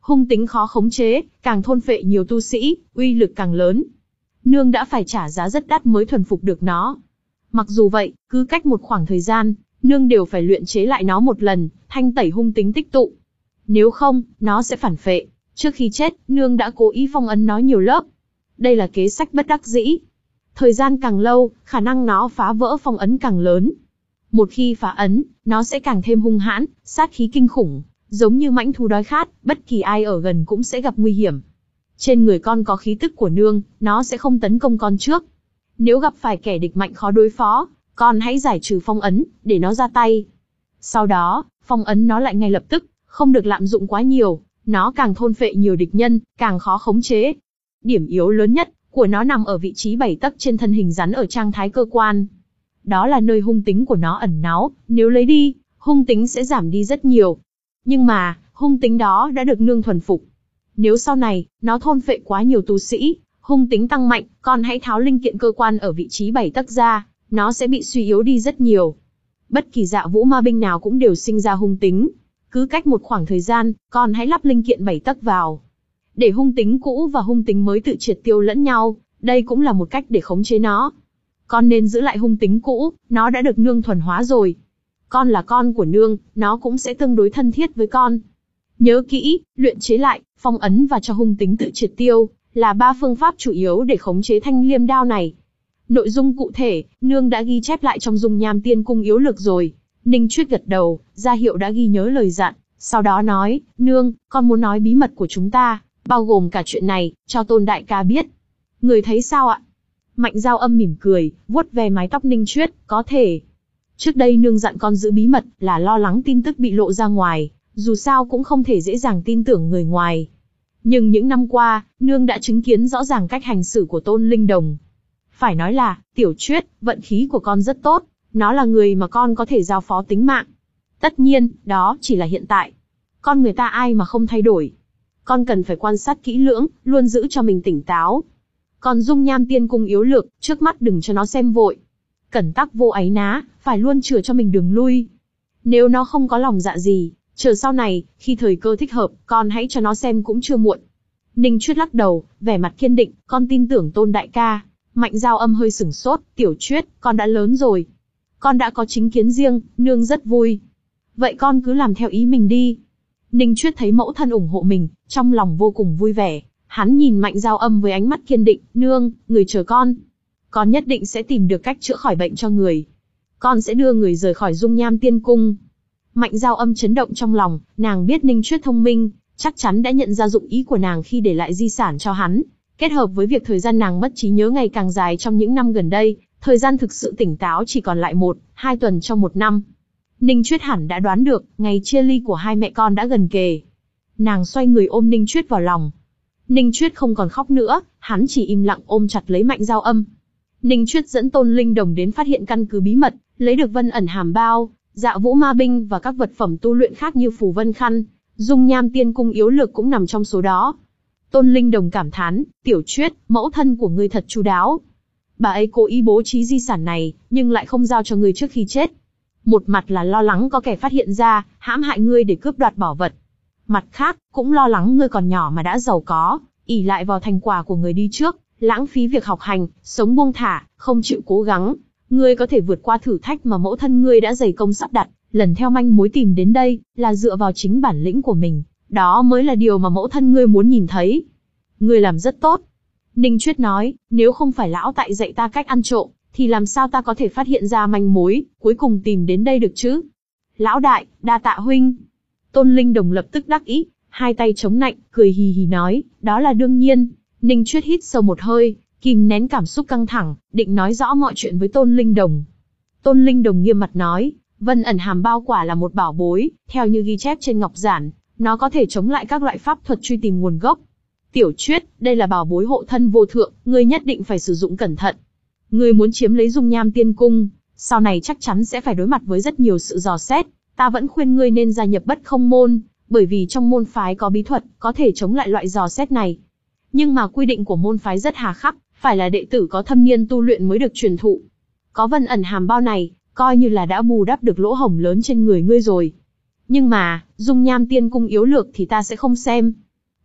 hung tính khó khống chế, càng thôn phệ nhiều tu sĩ, uy lực càng lớn. Nương đã phải trả giá rất đắt mới thuần phục được nó. Mặc dù vậy, cứ cách một khoảng thời gian, nương đều phải luyện chế lại nó một lần, thanh tẩy hung tính tích tụ. Nếu không, nó sẽ phản phệ. Trước khi chết, nương đã cố ý phong ấn nó nhiều lớp. Đây là kế sách bất đắc dĩ. Thời gian càng lâu, khả năng nó phá vỡ phong ấn càng lớn. Một khi phá ấn, nó sẽ càng thêm hung hãn, sát khí kinh khủng, giống như mãnh thú đói khát, bất kỳ ai ở gần cũng sẽ gặp nguy hiểm. Trên người con có khí tức của nương, nó sẽ không tấn công con trước. Nếu gặp phải kẻ địch mạnh khó đối phó, con hãy giải trừ phong ấn, để nó ra tay. Sau đó, phong ấn nó lại ngay lập tức, không được lạm dụng quá nhiều, nó càng thôn phệ nhiều địch nhân, càng khó khống chế. Điểm yếu lớn nhất của nó nằm ở vị trí bảy tấc trên thân hình rắn ở trạng thái cơ quan. Đó là nơi hung tính của nó ẩn náu, nếu lấy đi, hung tính sẽ giảm đi rất nhiều. Nhưng mà, hung tính đó đã được nương thuần phục. Nếu sau này, nó thôn phệ quá nhiều tu sĩ, hung tính tăng mạnh, con hãy tháo linh kiện cơ quan ở vị trí bảy tấc ra, nó sẽ bị suy yếu đi rất nhiều. Bất kỳ dạ vũ ma binh nào cũng đều sinh ra hung tính. Cứ cách một khoảng thời gian, con hãy lắp linh kiện bảy tấc vào. Để hung tính cũ và hung tính mới tự triệt tiêu lẫn nhau, đây cũng là một cách để khống chế nó. Con nên giữ lại hung tính cũ, nó đã được nương thuần hóa rồi. Con là con của nương, nó cũng sẽ tương đối thân thiết với con. Nhớ kỹ, luyện chế lại, phong ấn và cho hung tính tự triệt tiêu, là ba phương pháp chủ yếu để khống chế thanh liêm đao này. Nội dung cụ thể, nương đã ghi chép lại trong dung nham tiên cung yếu lược rồi. Ninh Chuyết gật đầu, ra hiệu đã ghi nhớ lời dặn, sau đó nói, nương, con muốn nói bí mật của chúng ta, bao gồm cả chuyện này, cho Tôn đại ca biết. Người thấy sao ạ? Mạnh Giao Âm mỉm cười, vuốt ve mái tóc Ninh Chuyết, có thể. Trước đây nương dặn con giữ bí mật, là lo lắng tin tức bị lộ ra ngoài, dù sao cũng không thể dễ dàng tin tưởng người ngoài. Nhưng những năm qua, nương đã chứng kiến rõ ràng cách hành xử của Tôn Linh Đồng. Phải nói là, Tiểu Chuyết, vận khí của con rất tốt, nó là người mà con có thể giao phó tính mạng. Tất nhiên, đó chỉ là hiện tại. Con người ta ai mà không thay đổi. Con cần phải quan sát kỹ lưỡng, luôn giữ cho mình tỉnh táo. Còn dung nham tiên cung yếu lược, trước mắt đừng cho nó xem vội. Cẩn tắc vô áy ná, phải luôn chừa cho mình đường lui. Nếu nó không có lòng dạ gì, chờ sau này, khi thời cơ thích hợp, con hãy cho nó xem cũng chưa muộn. Ninh Chuyết lắc đầu, vẻ mặt kiên định, con tin tưởng Tôn đại ca. Mạnh Giao Âm hơi sửng sốt, Tiểu Chuyết, con đã lớn rồi. Con đã có chính kiến riêng, nương rất vui. Vậy con cứ làm theo ý mình đi. Ninh Chuyết thấy mẫu thân ủng hộ mình, trong lòng vô cùng vui vẻ. Hắn nhìn Mạnh Giao Âm với ánh mắt kiên định, nương, người chờ con. Con nhất định sẽ tìm được cách chữa khỏi bệnh cho người. Con sẽ đưa người rời khỏi dung nham tiên cung. Mạnh Giao Âm chấn động trong lòng, nàng biết Ninh Chuyết thông minh, chắc chắn đã nhận ra dụng ý của nàng khi để lại di sản cho hắn. Kết hợp với việc thời gian nàng mất trí nhớ ngày càng dài trong những năm gần đây, thời gian thực sự tỉnh táo chỉ còn lại một, hai tuần trong một năm. Ninh Chuyết hẳn đã đoán được, ngày chia ly của hai mẹ con đã gần kề. Nàng xoay người ôm Ninh Chuyết vào lòng. Ninh Chuyết không còn khóc nữa, hắn chỉ im lặng ôm chặt lấy Mạnh Giao Âm. Ninh Chuyết dẫn Tôn Linh Đồng đến phát hiện căn cứ bí mật, lấy được Vân Ẩn Hàm Bao, Dạ Vũ Ma Binh và các vật phẩm tu luyện khác như phù vân khăn, dung nham tiên cung yếu lược cũng nằm trong số đó. Tôn Linh Đồng cảm thán, Tiểu Chuyết, mẫu thân của ngươi thật chu đáo. Bà ấy cố ý bố trí di sản này, nhưng lại không giao cho ngươi trước khi chết. Một mặt là lo lắng có kẻ phát hiện ra, hãm hại ngươi để cướp đoạt bảo vật. Mặt khác, cũng lo lắng ngươi còn nhỏ mà đã giàu có, ỷ lại vào thành quả của người đi trước, lãng phí việc học hành, sống buông thả, không chịu cố gắng. Ngươi có thể vượt qua thử thách mà mẫu thân ngươi đã dày công sắp đặt, lần theo manh mối tìm đến đây, là dựa vào chính bản lĩnh của mình. Đó mới là điều mà mẫu thân ngươi muốn nhìn thấy. Ngươi làm rất tốt. Ninh Chuyết nói, nếu không phải lão tại dạy ta cách ăn trộm, thì làm sao ta có thể phát hiện ra manh mối, cuối cùng tìm đến đây được chứ? Lão đại, đa tạ huynh. Tôn Linh Đồng lập tức đắc ý, hai tay chống nạnh, cười hì hì nói, đó là đương nhiên. Ninh Chuyết hít sâu một hơi, kìm nén cảm xúc căng thẳng, định nói rõ mọi chuyện với Tôn Linh Đồng. Tôn Linh Đồng nghiêm mặt nói, Vân Ẩn Hàm Bao quả là một bảo bối, theo như ghi chép trên ngọc giản, nó có thể chống lại các loại pháp thuật truy tìm nguồn gốc. Tiểu Chuyết, đây là bảo bối hộ thân vô thượng, ngươi nhất định phải sử dụng cẩn thận. Ngươi muốn chiếm lấy dung nham tiên cung, sau này chắc chắn sẽ phải đối mặt với rất nhiều sự dò xét. Ta vẫn khuyên ngươi nên gia nhập Bất Không môn, bởi vì trong môn phái có bí thuật, có thể chống lại loại dò xét này. Nhưng mà quy định của môn phái rất hà khắc, phải là đệ tử có thâm niên tu luyện mới được truyền thụ. Có Vân Ẩn Hàm Bao này, coi như là đã bù đắp được lỗ hổng lớn trên người ngươi rồi. Nhưng mà, dung nham tiên cung yếu lược thì ta sẽ không xem.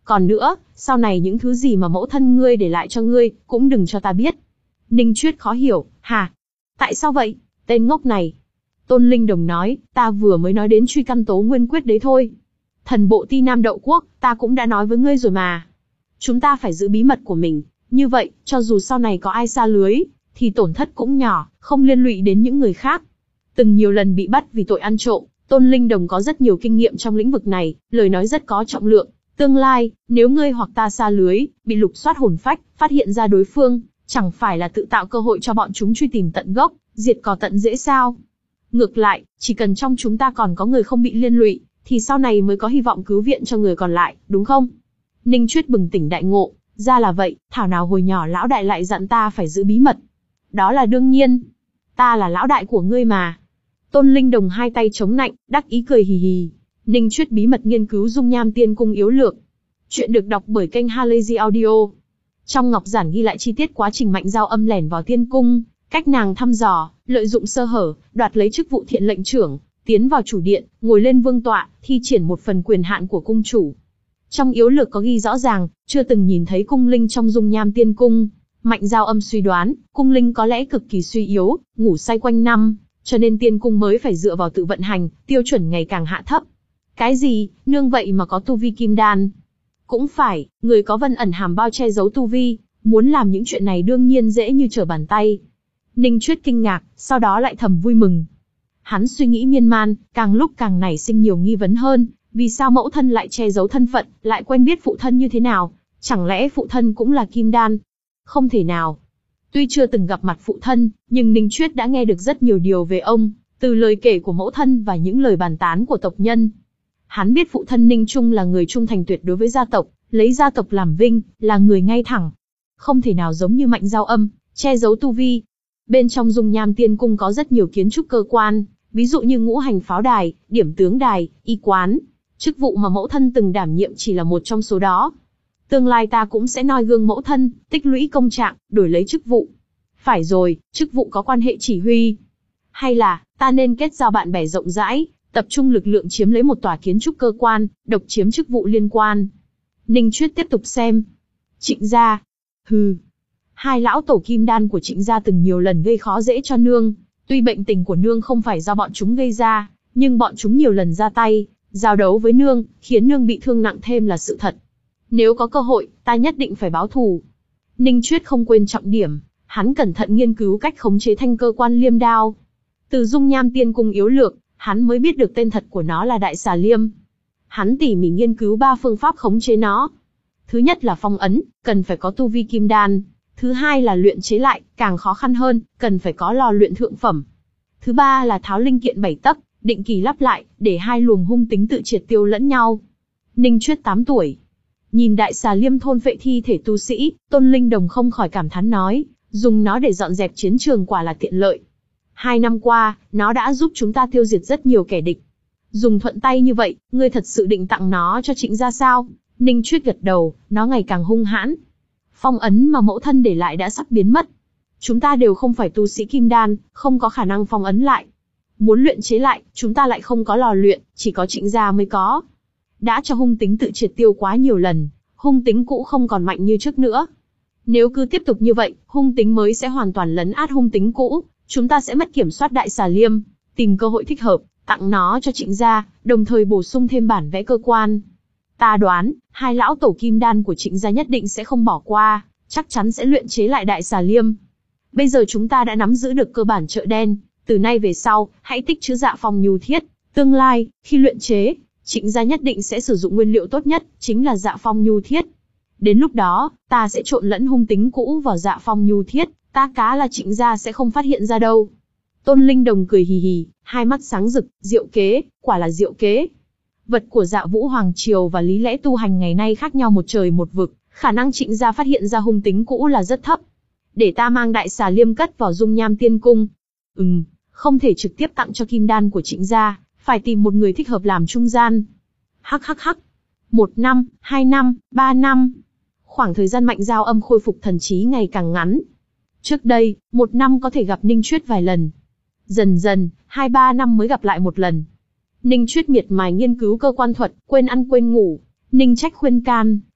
Còn nữa, sau này những thứ gì mà mẫu thân ngươi để lại cho ngươi, cũng đừng cho ta biết. Ninh Chuyết khó hiểu, hả? Tại sao vậy? Tên ngốc này. Tôn Linh Đồng nói, ta vừa mới nói đến truy căn tố nguyên quyết đấy thôi. Thần bộ Ti Nam Đậu Quốc, ta cũng đã nói với ngươi rồi mà. Chúng ta phải giữ bí mật của mình, như vậy, cho dù sau này có ai sa lưới, thì tổn thất cũng nhỏ, không liên lụy đến những người khác. Từng nhiều lần bị bắt vì tội ăn trộm, Tôn Linh Đồng có rất nhiều kinh nghiệm trong lĩnh vực này, lời nói rất có trọng lượng. Tương lai, nếu ngươi hoặc ta sa lưới, bị lục soát hồn phách, phát hiện ra đối phương, chẳng phải là tự tạo cơ hội cho bọn chúng truy tìm tận gốc, diệt cỏ tận rễ sao? Ngược lại, chỉ cần trong chúng ta còn có người không bị liên lụy, thì sau này mới có hy vọng cứu viện cho người còn lại, đúng không? Ninh Chuyết bừng tỉnh đại ngộ, ra là vậy, thảo nào hồi nhỏ lão đại lại dặn ta phải giữ bí mật. Đó là đương nhiên. Ta là lão đại của ngươi mà. Tôn Linh Đồng hai tay chống nạnh, đắc ý cười hì hì. Ninh Chuyết bí mật nghiên cứu dung nham tiên cung yếu lược. Chuyện được đọc bởi kênh Halazy Audio. Trong ngọc giản ghi lại chi tiết quá trình Mạnh Dao Âm lẻn vào tiên cung, cách nàng thăm dò, lợi dụng sơ hở, đoạt lấy chức vụ thiện lệnh trưởng, tiến vào chủ điện, ngồi lên vương tọa, thi triển một phần quyền hạn của cung chủ. Trong yếu lược có ghi rõ ràng, chưa từng nhìn thấy cung linh trong dung nham tiên cung. Mạnh Dao Âm suy đoán, cung linh có lẽ cực kỳ suy yếu, ngủ say quanh năm, cho nên tiên cung mới phải dựa vào tự vận hành, tiêu chuẩn ngày càng hạ thấp. Cái gì, nương vậy mà có tu vi kim đan? Cũng phải, người có vân ẩn hàm bao che giấu tu vi, muốn làm những chuyện này đương nhiên dễ như trở bàn tay. Ninh Chuyết kinh ngạc, sau đó lại thầm vui mừng. Hắn suy nghĩ miên man, càng lúc càng nảy sinh nhiều nghi vấn hơn, vì sao mẫu thân lại che giấu thân phận, lại quen biết phụ thân như thế nào? Chẳng lẽ phụ thân cũng là kim đan? Không thể nào. Tuy chưa từng gặp mặt phụ thân, nhưng Ninh Chuyết đã nghe được rất nhiều điều về ông, từ lời kể của mẫu thân và những lời bàn tán của tộc nhân. Hắn biết phụ thân Ninh Trung là người trung thành tuyệt đối với gia tộc, lấy gia tộc làm vinh, là người ngay thẳng. Không thể nào giống như Mạnh Dao Âm, che giấu tu vi. Bên trong dung nham tiên cung có rất nhiều kiến trúc cơ quan, ví dụ như ngũ hành pháo đài, điểm tướng đài, y quán. Chức vụ mà mẫu thân từng đảm nhiệm chỉ là một trong số đó. Tương lai ta cũng sẽ noi gương mẫu thân, tích lũy công trạng, đổi lấy chức vụ. Phải rồi, chức vụ có quan hệ chỉ huy. Hay là, ta nên kết giao bạn bè rộng rãi, tập trung lực lượng chiếm lấy một tòa kiến trúc cơ quan, độc chiếm chức vụ liên quan. Ninh Chuyết tiếp tục xem. Trịnh gia. Hừ. Hai lão tổ kim đan của Trịnh gia từng nhiều lần gây khó dễ cho nương. Tuy bệnh tình của nương không phải do bọn chúng gây ra, nhưng bọn chúng nhiều lần ra tay, giao đấu với nương, khiến nương bị thương nặng thêm là sự thật. Nếu có cơ hội, ta nhất định phải báo thù. Ninh Chuyết không quên trọng điểm, hắn cẩn thận nghiên cứu cách khống chế thanh cơ quan liêm đao. Từ dung nham tiên cung yếu lược, hắn mới biết được tên thật của nó là Đại Xà Liêm. Hắn tỉ mỉ nghiên cứu ba phương pháp khống chế nó. Thứ nhất là phong ấn, cần phải có tu vi kim đan. Thứ hai là luyện chế lại, càng khó khăn hơn, cần phải có lò luyện thượng phẩm. Thứ ba là tháo linh kiện bảy tấc, định kỳ lắp lại, để hai luồng hung tính tự triệt tiêu lẫn nhau. Ninh Chuyết tám tuổi. Nhìn Đại Xà Liêm thôn phệ thi thể tu sĩ, Tôn Linh Đồng không khỏi cảm thán nói, dùng nó để dọn dẹp chiến trường quả là tiện lợi. Hai năm qua, nó đã giúp chúng ta tiêu diệt rất nhiều kẻ địch. Dùng thuận tay như vậy, ngươi thật sự định tặng nó cho Trịnh gia sao? Ninh Chuyết gật đầu, nó ngày càng hung hãn. Phong ấn mà mẫu thân để lại đã sắp biến mất. Chúng ta đều không phải tu sĩ kim đan, không có khả năng phong ấn lại. Muốn luyện chế lại, chúng ta lại không có lò luyện, chỉ có Trịnh gia mới có. Đã cho hung tính tự triệt tiêu quá nhiều lần, hung tính cũ không còn mạnh như trước nữa. Nếu cứ tiếp tục như vậy, hung tính mới sẽ hoàn toàn lấn át hung tính cũ, chúng ta sẽ mất kiểm soát Đại Xà Liêm, tìm cơ hội thích hợp, tặng nó cho Trịnh gia, đồng thời bổ sung thêm bản vẽ cơ quan. Ta đoán, hai lão tổ kim đan của Trịnh gia nhất định sẽ không bỏ qua, chắc chắn sẽ luyện chế lại Đại Xà Liêm. Bây giờ chúng ta đã nắm giữ được cơ bản chợ đen, từ nay về sau, hãy tích trữ Dạ Phong Nhu Thiết. Tương lai, khi luyện chế, Trịnh gia nhất định sẽ sử dụng nguyên liệu tốt nhất, chính là Dạ Phong Nhu Thiết. Đến lúc đó, ta sẽ trộn lẫn hung tính cũ vào Dạ Phong Nhu Thiết, ta cá là Trịnh gia sẽ không phát hiện ra đâu. Tôn Linh Đồng cười hì hì, hai mắt sáng rực, diệu kế, quả là diệu kế. Vật của Dạ Vũ Hoàng Triều và lý lẽ tu hành ngày nay khác nhau một trời một vực, khả năng Trịnh gia phát hiện ra hung tính cũ là rất thấp. Để ta mang Đại Xà Liêm cất vào dung nham tiên cung. Ừm, không thể trực tiếp tặng cho kim đan của Trịnh gia, phải tìm một người thích hợp làm trung gian. Hắc hắc hắc. Một năm, hai năm, ba năm. Khoảng thời gian Mạnh Dao Âm khôi phục thần trí ngày càng ngắn. Trước đây, một năm có thể gặp Ninh Chuyết vài lần. Dần dần, hai ba năm mới gặp lại một lần. Ninh Chuyết miệt mài nghiên cứu cơ quan thuật, quên ăn quên ngủ. Ninh Trách khuyên can,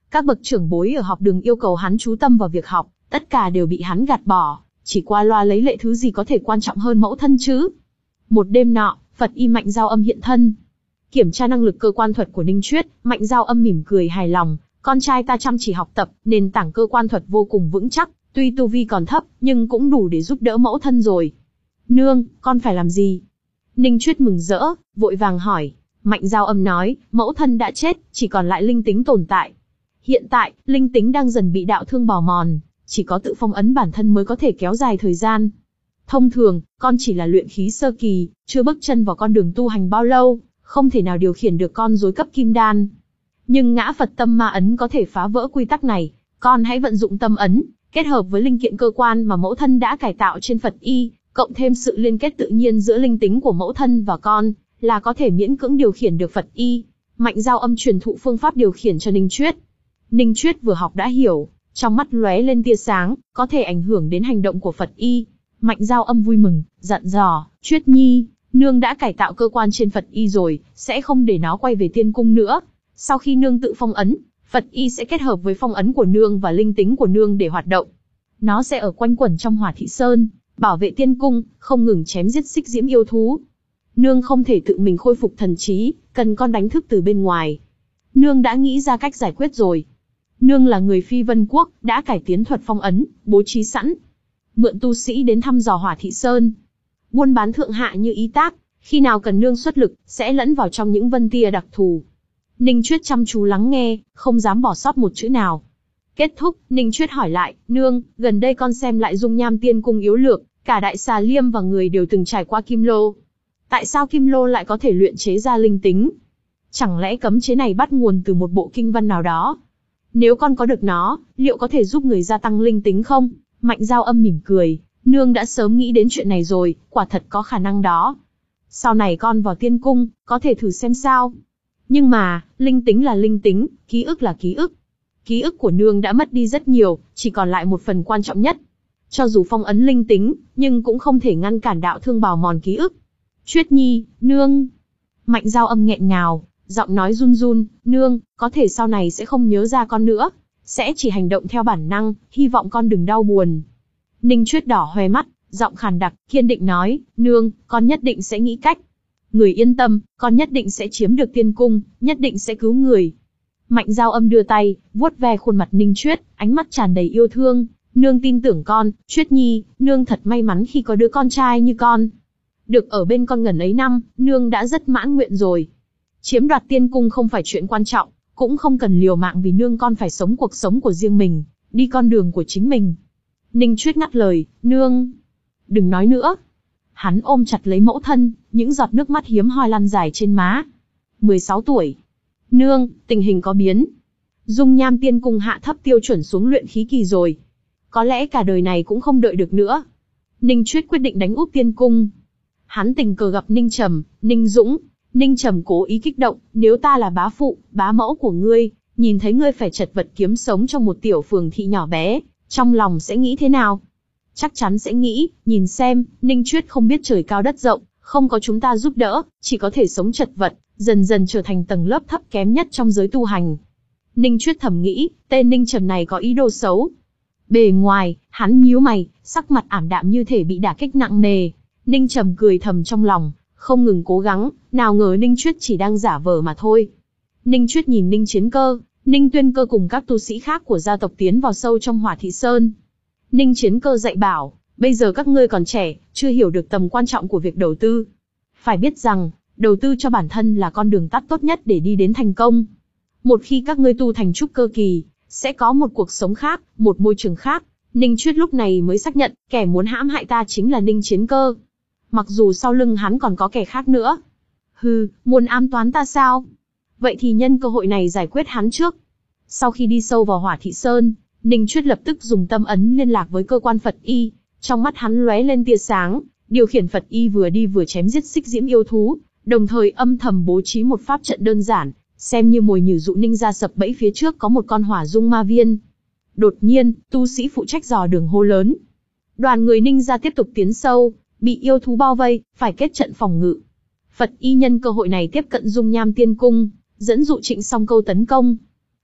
Các bậc trưởng bối ở học đường yêu cầu hắn chú tâm vào việc học, tất cả đều bị hắn gạt bỏ, chỉ qua loa lấy lệ thứ gì có thể quan trọng hơn mẫu thân chứ. Một đêm nọ, Phật y Mạnh Giao Âm hiện thân. Kiểm tra năng lực cơ quan thuật của Ninh Chuyết, Mạnh Giao Âm mỉm cười hài lòng, con trai ta chăm chỉ học tập, nền tảng cơ quan thuật vô cùng vững chắc, tuy tu vi còn thấp, nhưng cũng đủ để giúp đỡ mẫu thân rồi. Nương, con phải làm gì? Ninh Chuyết mừng rỡ, vội vàng hỏi. Mạnh Giao Âm nói, mẫu thân đã chết, chỉ còn lại linh tính tồn tại. Hiện tại, linh tính đang dần bị đạo thương bào mòn, chỉ có tự phong ấn bản thân mới có thể kéo dài thời gian. Thông thường, con chỉ là luyện khí sơ kỳ, chưa bước chân vào con đường tu hành bao lâu, không thể nào điều khiển được con rối cấp kim đan. Nhưng ngã Phật tâm ma ấn có thể phá vỡ quy tắc này, con hãy vận dụng tâm ấn, kết hợp với linh kiện cơ quan mà mẫu thân đã cải tạo trên Phật y, cộng thêm sự liên kết tự nhiên giữa linh tính của mẫu thân và con, là có thể miễn cưỡng điều khiển được Phật y. Mạnh Giao Âm truyền thụ phương pháp điều khiển cho Ninh Chuyết. Ninh Chuyết vừa học đã hiểu, trong mắt lóe lên tia sáng, có thể ảnh hưởng đến hành động của Phật y. Mạnh Giao Âm vui mừng, dặn dò, Chuyết nhi, nương đã cải tạo cơ quan trên Phật y rồi, sẽ không để nó quay về tiên cung nữa. Sau khi nương tự phong ấn, Phật y sẽ kết hợp với phong ấn của nương và linh tính của nương để hoạt động. Nó sẽ ở quanh quẩn trong Hỏa Thị Sơn, bảo vệ tiên cung, không ngừng chém giết xích diễm yêu thú. Nương không thể tự mình khôi phục thần trí, cần con đánh thức từ bên ngoài. Nương đã nghĩ ra cách giải quyết rồi. Nương là người Phi Vân Quốc, đã cải tiến thuật phong ấn, bố trí sẵn. Mượn tu sĩ đến thăm dò Hỏa Thị Sơn. Buôn bán thượng hạ như ý tác, khi nào cần nương xuất lực, sẽ lẫn vào trong những vân tia đặc thù. Ninh Chuyết chăm chú lắng nghe, không dám bỏ sót một chữ nào. Kết thúc, Ninh Chuyết hỏi lại, nương, gần đây con xem lại dung nham tiên cung yếu lược, cả đại xà liêm và người đều từng trải qua kim lô. Tại sao kim lô lại có thể luyện chế ra linh tính? Chẳng lẽ cấm chế này bắt nguồn từ một bộ kinh văn nào đó? Nếu con có được nó, liệu có thể giúp người gia tăng linh tính không? Mạnh Giao Âm mỉm cười, nương đã sớm nghĩ đến chuyện này rồi, quả thật có khả năng đó. Sau này con vào tiên cung, có thể thử xem sao. Nhưng mà, linh tính là linh tính, ký ức là ký ức. Ký ức của nương đã mất đi rất nhiều, chỉ còn lại một phần quan trọng nhất. Cho dù phong ấn linh tính, nhưng cũng không thể ngăn cản đạo thương bào mòn ký ức. Chuyết nhi, nương. Mạnh Giao Âm nghẹn ngào, giọng nói run run, nương, có thể sau này sẽ không nhớ ra con nữa, sẽ chỉ hành động theo bản năng, hy vọng con đừng đau buồn. Ninh Chuyết đỏ hoe mắt, giọng khàn đặc, kiên định nói, nương, con nhất định sẽ nghĩ cách. Người yên tâm, con nhất định sẽ chiếm được tiên cung, nhất định sẽ cứu người. Mạnh Giao Âm đưa tay, vuốt ve khuôn mặt Ninh Chuyết, ánh mắt tràn đầy yêu thương, nương tin tưởng con, Chuyết nhi, nương thật may mắn khi có đứa con trai như con. Được ở bên con ngần ấy năm, nương đã rất mãn nguyện rồi. Chiếm đoạt tiên cung không phải chuyện quan trọng, cũng không cần liều mạng vì nương con phải sống cuộc sống của riêng mình, đi con đường của chính mình. Ninh Chuyết ngắt lời, nương, đừng nói nữa. Hắn ôm chặt lấy mẫu thân, những giọt nước mắt hiếm hoi lăn dài trên má. mười sáu tuổi. Nương, tình hình có biến. Dung nham tiên cung hạ thấp tiêu chuẩn xuống luyện khí kỳ rồi. Có lẽ cả đời này cũng không đợi được nữa. Ninh Chuyết quyết định đánh úp tiên cung. Hắn tình cờ gặp Ninh Trầm, Ninh Dũng. Ninh Trầm cố ý kích động, nếu ta là bá phụ, bá mẫu của ngươi, nhìn thấy ngươi phải chật vật kiếm sống trong một tiểu phường thị nhỏ bé, trong lòng sẽ nghĩ thế nào? Chắc chắn sẽ nghĩ, nhìn xem, Ninh Chuyết không biết trời cao đất rộng, không có chúng ta giúp đỡ, chỉ có thể sống chật vật, dần dần trở thành tầng lớp thấp kém nhất trong giới tu hành. Ninh Chuyết thầm nghĩ, tên Ninh Trầm này có ý đồ xấu. Bề ngoài, hắn nhíu mày, sắc mặt ảm đạm như thể bị đả kích nặng nề. Ninh Trầm cười thầm trong lòng, không ngừng cố gắng, nào ngờ Ninh Chuyết chỉ đang giả vờ mà thôi. Ninh Chuyết nhìn Ninh Chiến Cơ, Ninh Tuyên Cơ cùng các tu sĩ khác của gia tộc tiến vào sâu trong Hỏa Thị Sơn. Ninh Chiến Cơ dạy bảo, bây giờ các ngươi còn trẻ, chưa hiểu được tầm quan trọng của việc đầu tư. Phải biết rằng, đầu tư cho bản thân là con đường tắt tốt nhất để đi đến thành công. Một khi các ngươi tu thành trúc cơ kỳ, sẽ có một cuộc sống khác, một môi trường khác. Ninh Chuyết lúc này mới xác nhận, kẻ muốn hãm hại ta chính là Ninh Chiến Cơ. Mặc dù sau lưng hắn còn có kẻ khác nữa. Hừ, muốn ám toán ta sao? Vậy thì nhân cơ hội này giải quyết hắn trước. Sau khi đi sâu vào Hỏa Thị Sơn, Ninh Chuyết lập tức dùng tâm ấn liên lạc với cơ quan Phật y. Trong mắt hắn lóe lên tia sáng, điều khiển Phật y vừa đi vừa chém giết xích diễm yêu thú, đồng thời âm thầm bố trí một pháp trận đơn giản, xem như mồi nhử dụ Ninh ra sập bẫy phía trước có một con hỏa dung ma viên. Đột nhiên, tu sĩ phụ trách dò đường hô lớn. Đoàn người Ninh ra tiếp tục tiến sâu, bị yêu thú bao vây, phải kết trận phòng ngự. Phật y nhân cơ hội này tiếp cận dung nham tiên cung, dẫn dụ Trịnh Song Câu tấn công.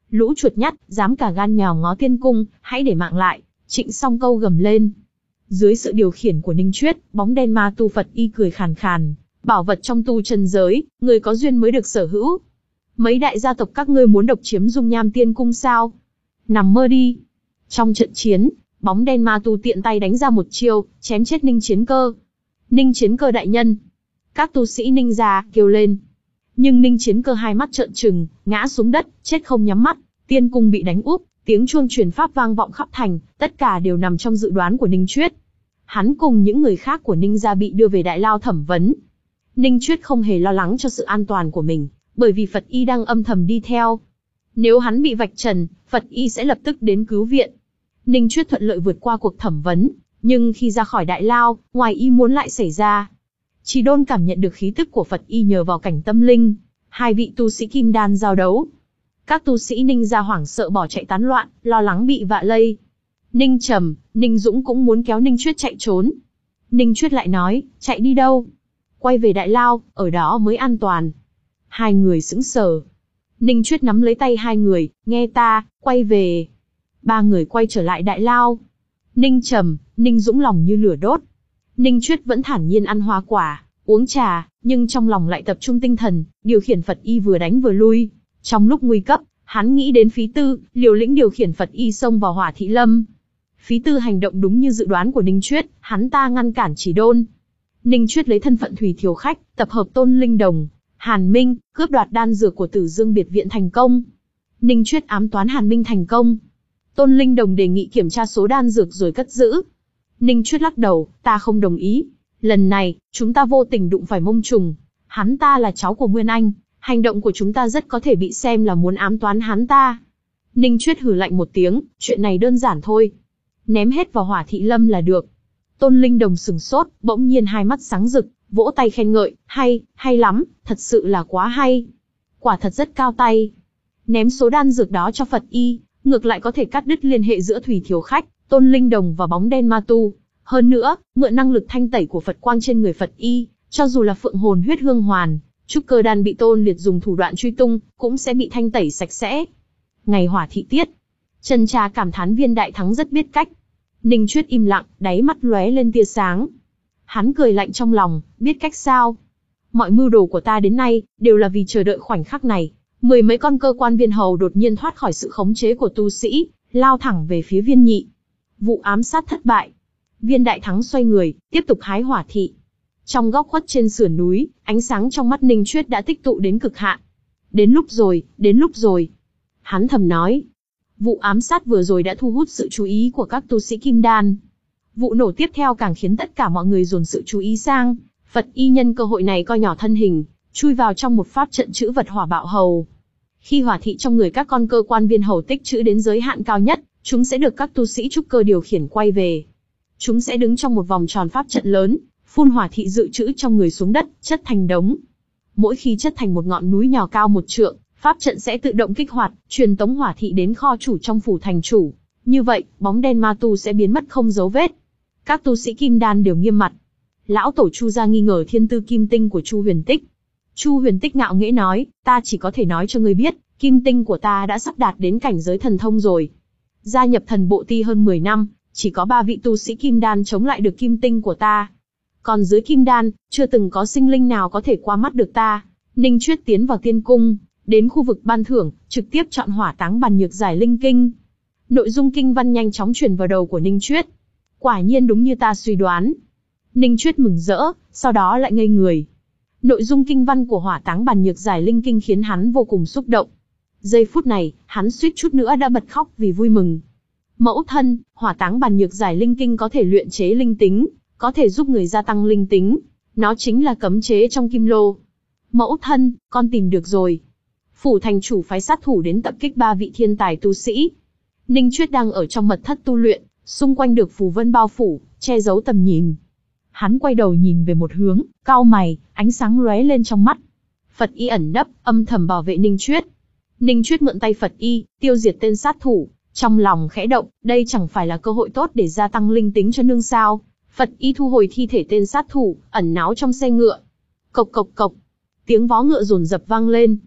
Lũ chuột nhắt, dám cả gan nhòm ngó tiên cung, hãy để mạng lại. Trịnh Song Câu gầm lên. Dưới sự điều khiển của Ninh Chuyết, bóng đen ma tu Phật y cười khàn khàn. Bảo vật trong tu chân giới, người có duyên mới được sở hữu. Mấy đại gia tộc các ngươi muốn độc chiếm dung nham tiên cung sao? Nằm mơ đi. Trong trận chiến, bóng đen ma tu tiện tay đánh ra một chiêu, chém chết Ninh Chiến Cơ. Ninh Chiến Cơ đại nhân. Các tu sĩ Ninh gia kêu lên. Nhưng Ninh Chiến Cơ hai mắt trợn trừng, ngã xuống đất, chết không nhắm mắt. Tiên cung bị đánh úp, tiếng chuông truyền pháp vang vọng khắp thành, tất cả đều nằm trong dự đoán của Ninh Chuyết. Hắn cùng những người khác của Ninh gia bị đưa về đại lao thẩm vấn. Ninh Chuyết không hề lo lắng cho sự an toàn của mình, bởi vì Phật y đang âm thầm đi theo. Nếu hắn bị vạch trần, Phật y sẽ lập tức đến cứu viện. Ninh Chuyết thuận lợi vượt qua cuộc thẩm vấn, nhưng khi ra khỏi đại lao, ngoài ý muốn lại xảy ra. Chỉ Đôn cảm nhận được khí tức của Phật y nhờ vào cảnh tâm linh. Hai vị tu sĩ kim đan giao đấu. Các tu sĩ Ninh gia hoảng sợ bỏ chạy tán loạn, lo lắng bị vạ lây. Ninh Trầm, Ninh Dũng cũng muốn kéo Ninh Chuyết chạy trốn. Ninh Chuyết lại nói, chạy đi đâu? Quay về đại lao, ở đó mới an toàn. Hai người sững sờ. Ninh Chuyết nắm lấy tay hai người, nghe ta, quay về. Ba người quay trở lại đại lao. Ninh Trầm, Ninh Dũng lòng như lửa đốt. Ninh Chuyết vẫn thản nhiên ăn hoa quả, uống trà, nhưng trong lòng lại tập trung tinh thần, điều khiển Phật y vừa đánh vừa lui. Trong lúc nguy cấp, hắn nghĩ đến Phí Tư, liều lĩnh điều khiển Phật y xông vào Hỏa Thị Lâm. Phí Tư hành động đúng như dự đoán của Ninh Chuyết, hắn ta ngăn cản Chỉ Đôn. Ninh Chuyết lấy thân phận thủy thiều khách, tập hợp Tôn Linh Đồng, Hàn Minh, cướp đoạt đan dược của Tử Dương biệt viện thành công. Ninh Chuyết ám toán Hàn Minh thành công. Tôn Linh Đồng đề nghị kiểm tra số đan dược rồi cất giữ. Ninh Chuyết lắc đầu, ta không đồng ý. Lần này, chúng ta vô tình đụng phải Mông Trùng. Hắn ta là cháu của Nguyên Anh, hành động của chúng ta rất có thể bị xem là muốn ám toán hắn ta. Ninh Chuyết hừ lạnh một tiếng, chuyện này đơn giản thôi. Ném hết vào Hỏa Thị Lâm là được. Tôn Linh Đồng sừng sốt, bỗng nhiên hai mắt sáng rực, vỗ tay khen ngợi, hay, hay lắm, thật sự là quá hay. Quả thật rất cao tay. Ném số đan dược đó cho Phật y, ngược lại có thể cắt đứt liên hệ giữa Thủy Thiều Khách, Tôn Linh Đồng và bóng đen ma tu. Hơn nữa, mượn năng lực thanh tẩy của Phật quang trên người Phật y, cho dù là phượng hồn huyết hương hoàn, trúc cơ đan bị Tôn Liệt dùng thủ đoạn truy tung, cũng sẽ bị thanh tẩy sạch sẽ. Ngày Hỏa Thị Tiết, Trần Trà cảm thán Viên đại thắng rất biết cách. Ninh Chuyết im lặng, đáy mắt lóe lên tia sáng. Hắn cười lạnh trong lòng, biết cách sao? Mọi mưu đồ của ta đến nay, đều là vì chờ đợi khoảnh khắc này. Mười mấy con cơ quan viên hầu đột nhiên thoát khỏi sự khống chế của tu sĩ, lao thẳng về phía Viên Nhị. Vụ ám sát thất bại. Viên đại thắng xoay người, tiếp tục hái hỏa thị. Trong góc khuất trên sườn núi, ánh sáng trong mắt Ninh Chuyết đã tích tụ đến cực hạn. Đến lúc rồi, đến lúc rồi. Hắn thầm nói. Vụ ám sát vừa rồi đã thu hút sự chú ý của các tu sĩ kim đan. Vụ nổ tiếp theo càng khiến tất cả mọi người dồn sự chú ý sang. Phật y nhân cơ hội này co nhỏ thân hình, chui vào trong một pháp trận chữ vật hỏa bạo hầu. Khi hỏa thị trong người các con cơ quan viên hầu tích trữ đến giới hạn cao nhất, chúng sẽ được các tu sĩ trúc cơ điều khiển quay về. Chúng sẽ đứng trong một vòng tròn pháp trận lớn, phun hỏa thị dự trữ trong người xuống đất, chất thành đống. Mỗi khi chất thành một ngọn núi nhỏ cao một trượng, pháp trận sẽ tự động kích hoạt, truyền tống hỏa thị đến kho chủ trong phủ thành chủ. Như vậy, bóng đen ma tu sẽ biến mất không dấu vết. Các tu sĩ kim đan đều nghiêm mặt. Lão tổ Chu gia nghi ngờ thiên tư kim tinh của Chu Huyền Tích. Chu Huyền Tích ngạo nghễ nói, ta chỉ có thể nói cho ngươi biết, kim tinh của ta đã sắp đạt đến cảnh giới thần thông rồi. Gia nhập thần bộ ti hơn mười năm, chỉ có ba vị tu sĩ kim đan chống lại được kim tinh của ta. Còn dưới kim đan, chưa từng có sinh linh nào có thể qua mắt được ta. Ninh Chuyết tiến vào tiên cung, đến khu vực ban thưởng, trực tiếp chọn hỏa táng bàn nhược giải linh kinh. Nội dung kinh văn nhanh chóng truyền vào đầu của Ninh Chuyết. Quả nhiên đúng như ta suy đoán. Ninh Chuyết mừng rỡ, sau đó lại ngây người. Nội dung kinh văn của hỏa táng bàn nhược giải linh kinh khiến hắn vô cùng xúc động. Giây phút này, hắn suýt chút nữa đã bật khóc vì vui mừng. Mẫu thân, hỏa táng bàn nhược giải linh kinh có thể luyện chế linh tính, có thể giúp người gia tăng linh tính. Nó chính là cấm chế trong kim lô. Mẫu thân, con tìm được rồi. Phủ thành chủ phái sát thủ đến tập kích ba vị thiên tài tu sĩ. Ninh Chuyết đang ở trong mật thất tu luyện, xung quanh được phù vân bao phủ, che giấu tầm nhìn. Hắn quay đầu nhìn về một hướng, cau mày, ánh sáng lóe lên trong mắt. Phật y ẩn nấp, âm thầm bảo vệ Ninh Chuyết. Ninh Chuyết mượn tay Phật y, tiêu diệt tên sát thủ, trong lòng khẽ động, đây chẳng phải là cơ hội tốt để gia tăng linh tính cho nương sao? Phật y thu hồi thi thể tên sát thủ, ẩn náu trong xe ngựa. Cộc cộc cộc, tiếng vó ngựa dồn dập vang lên.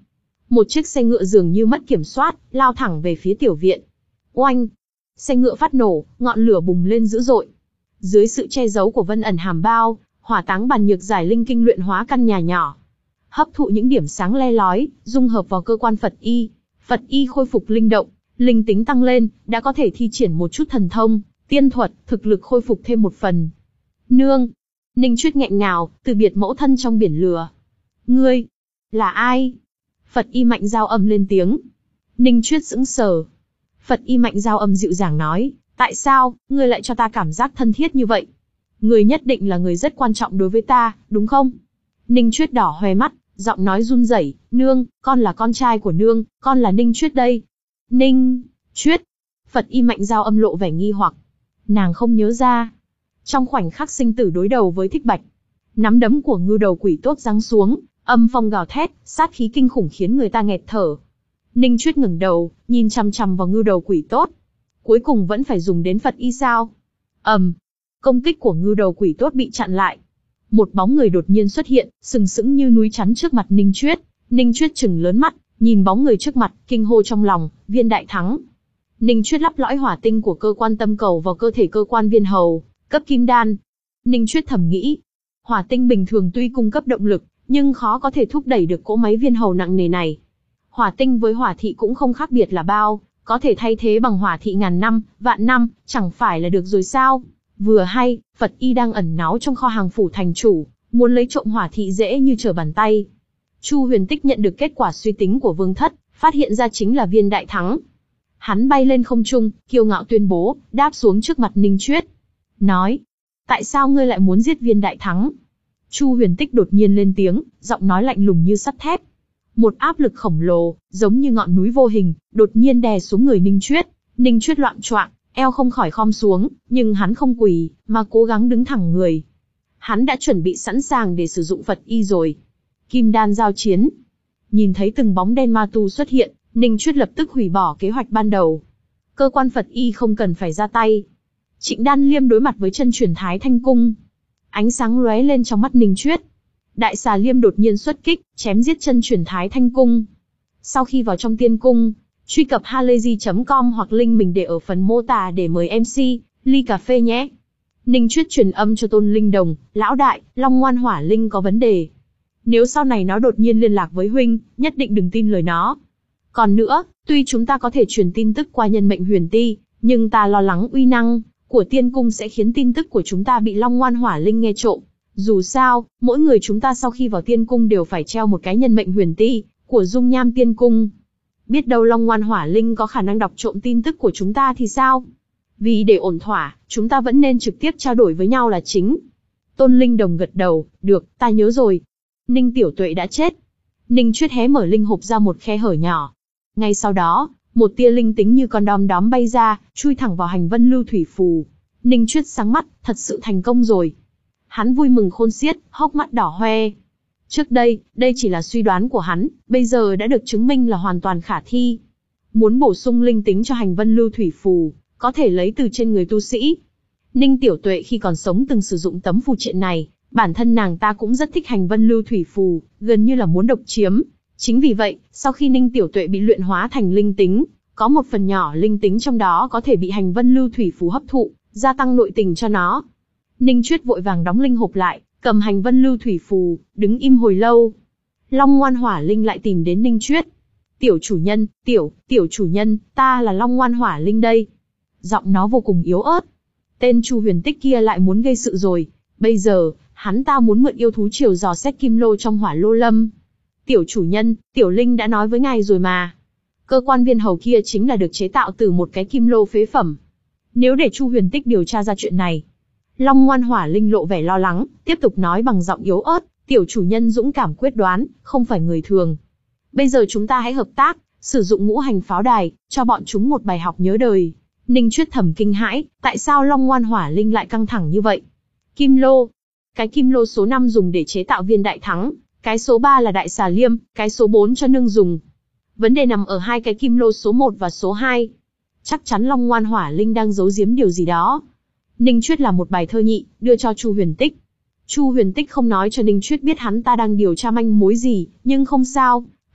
Một chiếc xe ngựa dường như mất kiểm soát, lao thẳng về phía tiểu viện. Oanh! Xe ngựa phát nổ, ngọn lửa bùng lên dữ dội. Dưới sự che giấu của Vân Ẩn Hàm Bao, hỏa táng bàn nhược giải linh kinh luyện hóa căn nhà nhỏ, hấp thụ những điểm sáng le lói, dung hợp vào cơ quan Phật y. Phật y khôi phục linh động, linh tính tăng lên, đã có thể thi triển một chút thần thông, tiên thuật, thực lực khôi phục thêm một phần. Nương! Ninh Chuyết nghẹn ngào, từ biệt mẫu thân trong biển lửa. Ngươi! Là ai? Phật y Mạnh Giao Âm lên tiếng. Ninh Chuyết sững sờ. Phật y Mạnh Giao Âm dịu dàng nói, tại sao, ngươi lại cho ta cảm giác thân thiết như vậy? Ngươi nhất định là người rất quan trọng đối với ta, đúng không? Ninh Chuyết đỏ hoe mắt, giọng nói run rẩy, nương, con là con trai của nương, con là Ninh Chuyết đây. Ninh Chuyết. Phật y Mạnh Giao Âm lộ vẻ nghi hoặc. Nàng không nhớ ra. Trong khoảnh khắc sinh tử đối đầu với Thích Bạch, nắm đấm của Ngưu Đầu Quỷ Tốt giáng xuống, âm phong gào thét, sát khí kinh khủng khiến người ta nghẹt thở. Ninh Chuyết ngẩng đầu, nhìn chằm chằm vào Ngưu Đầu Quỷ Tốt. Cuối cùng vẫn phải dùng đến Phật y sao? ầm, um, công kích của Ngưu Đầu Quỷ Tốt bị chặn lại. Một bóng người đột nhiên xuất hiện, sừng sững như núi chắn trước mặt Ninh Chuyết. Ninh Chuyết trừng lớn mắt, nhìn bóng người trước mặt, kinh hô trong lòng, viên đại thắng. Ninh Chuyết lắp lõi hỏa tinh của cơ quan tâm cầu vào cơ thể cơ quan viên hầu, cấp kim đan. Ninh Chuyết thầm nghĩ, hỏa tinh bình thường tuy cung cấp động lực, nhưng khó có thể thúc đẩy được cỗ máy viên hầu nặng nề này. Hỏa tinh với hỏa thị cũng không khác biệt là bao, có thể thay thế bằng hỏa thị ngàn năm, vạn năm, chẳng phải là được rồi sao? Vừa hay, Phật y đang ẩn náu trong kho hàng phủ thành chủ, muốn lấy trộm hỏa thị dễ như trở bàn tay. Chu Huyền Tích nhận được kết quả suy tính của Vương Thất, phát hiện ra chính là viên đại thắng. Hắn bay lên không trung, kiêu ngạo tuyên bố, đáp xuống trước mặt Ninh Chuyết. Nói, tại sao ngươi lại muốn giết viên đại thắng? Chu Huyền Tích đột nhiên lên tiếng, giọng nói lạnh lùng như sắt thép. Một áp lực khổng lồ, giống như ngọn núi vô hình, đột nhiên đè xuống người Ninh Chuyết. Ninh Chuyết loạng choạng, eo không khỏi khom xuống, nhưng hắn không quỳ, mà cố gắng đứng thẳng người. Hắn đã chuẩn bị sẵn sàng để sử dụng Phật y rồi. Kim đan giao chiến. Nhìn thấy từng bóng đen ma tu xuất hiện, Ninh Chuyết lập tức hủy bỏ kế hoạch ban đầu. Cơ quan Phật y không cần phải ra tay. Trịnh Đan Liêm đối mặt với chân truyền Thái Thanh Cung. Ánh sáng lóe lên trong mắt Ninh Chuyết. Đại xà Liêm đột nhiên xuất kích, chém giết chân truyền Thái Thanh Cung. Sau khi vào trong tiên cung, truy cập halayzi chấm com hoặc link mình để ở phần mô tả để mời em xê, ly cà phê nhé. Ninh Chuyết truyền âm cho Tôn Linh Đồng, lão đại, Long Ngoan Hỏa Linh có vấn đề. Nếu sau này nó đột nhiên liên lạc với huynh, nhất định đừng tin lời nó. Còn nữa, tuy chúng ta có thể truyền tin tức qua nhân mệnh huyền ti, nhưng ta lo lắng uy năng của tiên cung sẽ khiến tin tức của chúng ta bị Long Ngoan Hỏa Linh nghe trộm. Dù sao, mỗi người chúng ta sau khi vào tiên cung đều phải treo một cái nhân mệnh huyền ti của dung nham tiên cung. Biết đâu Long Ngoan Hỏa Linh có khả năng đọc trộm tin tức của chúng ta thì sao? Vì để ổn thỏa, chúng ta vẫn nên trực tiếp trao đổi với nhau là chính. Tôn Linh Đồng gật đầu, được, ta nhớ rồi. Ninh Tiểu Tuệ đã chết. Ninh Chuyết hé mở linh hộp ra một khe hở nhỏ. Ngay sau đó, một tia linh tính như con đom đóm bay ra, chui thẳng vào hành vân lưu thủy phù. Ninh Chuyết sáng mắt, thật sự thành công rồi. Hắn vui mừng khôn xiết, hốc mắt đỏ hoe. Trước đây, đây chỉ là suy đoán của hắn, bây giờ đã được chứng minh là hoàn toàn khả thi. Muốn bổ sung linh tính cho hành vân lưu thủy phù, có thể lấy từ trên người tu sĩ. Ninh Tiểu Tuệ khi còn sống từng sử dụng tấm phù triện này, bản thân nàng ta cũng rất thích hành vân lưu thủy phù, gần như là muốn độc chiếm. Chính vì vậy, sau khi Ninh Tiểu Tuệ bị luyện hóa thành linh tính, có một phần nhỏ linh tính trong đó có thể bị hành vân lưu thủy phù hấp thụ, gia tăng nội tình cho nó. Ninh Chuyết vội vàng đóng linh hộp lại, cầm hành vân lưu thủy phù, đứng im hồi lâu. Long Ngoan Hỏa Linh lại tìm đến Ninh Chuyết. Tiểu chủ nhân, tiểu, tiểu chủ nhân, ta là Long Ngoan Hỏa Linh đây. Giọng nó vô cùng yếu ớt. Tên Chu Huyền Tích kia lại muốn gây sự rồi. Bây giờ, hắn ta muốn mượn yêu thú triều dò xét kim lô trong hỏa lô lâm. Tiểu chủ nhân, tiểu linh đã nói với ngài rồi mà. Cơ quan viên hầu kia chính là được chế tạo từ một cái kim lô phế phẩm. Nếu để Chu Huyền Tích điều tra ra chuyện này. Long Ngoan Hỏa Linh lộ vẻ lo lắng, tiếp tục nói bằng giọng yếu ớt, tiểu chủ nhân dũng cảm quyết đoán, không phải người thường. Bây giờ chúng ta hãy hợp tác, sử dụng ngũ hành pháo đài, cho bọn chúng một bài học nhớ đời. Ninh Chuyết thầm kinh hãi, tại sao Long Ngoan Hỏa Linh lại căng thẳng như vậy? Kim lô. Cái kim lô số năm dùng để chế tạo viên đại thắng, cái số ba là đại xà liêm, cái số bốn cho nương dùng. Vấn đề nằm ở hai cái kim lô số một và số hai. Chắc chắn Long Ngoan Hỏa Linh đang giấu giếm điều gì đó. Ninh Chuyết làm một bài thơ nhị, đưa cho Chu Huyền Tích. Chu Huyền Tích không nói cho Ninh Chuyết biết hắn ta đang điều tra manh mối gì, nhưng không sao.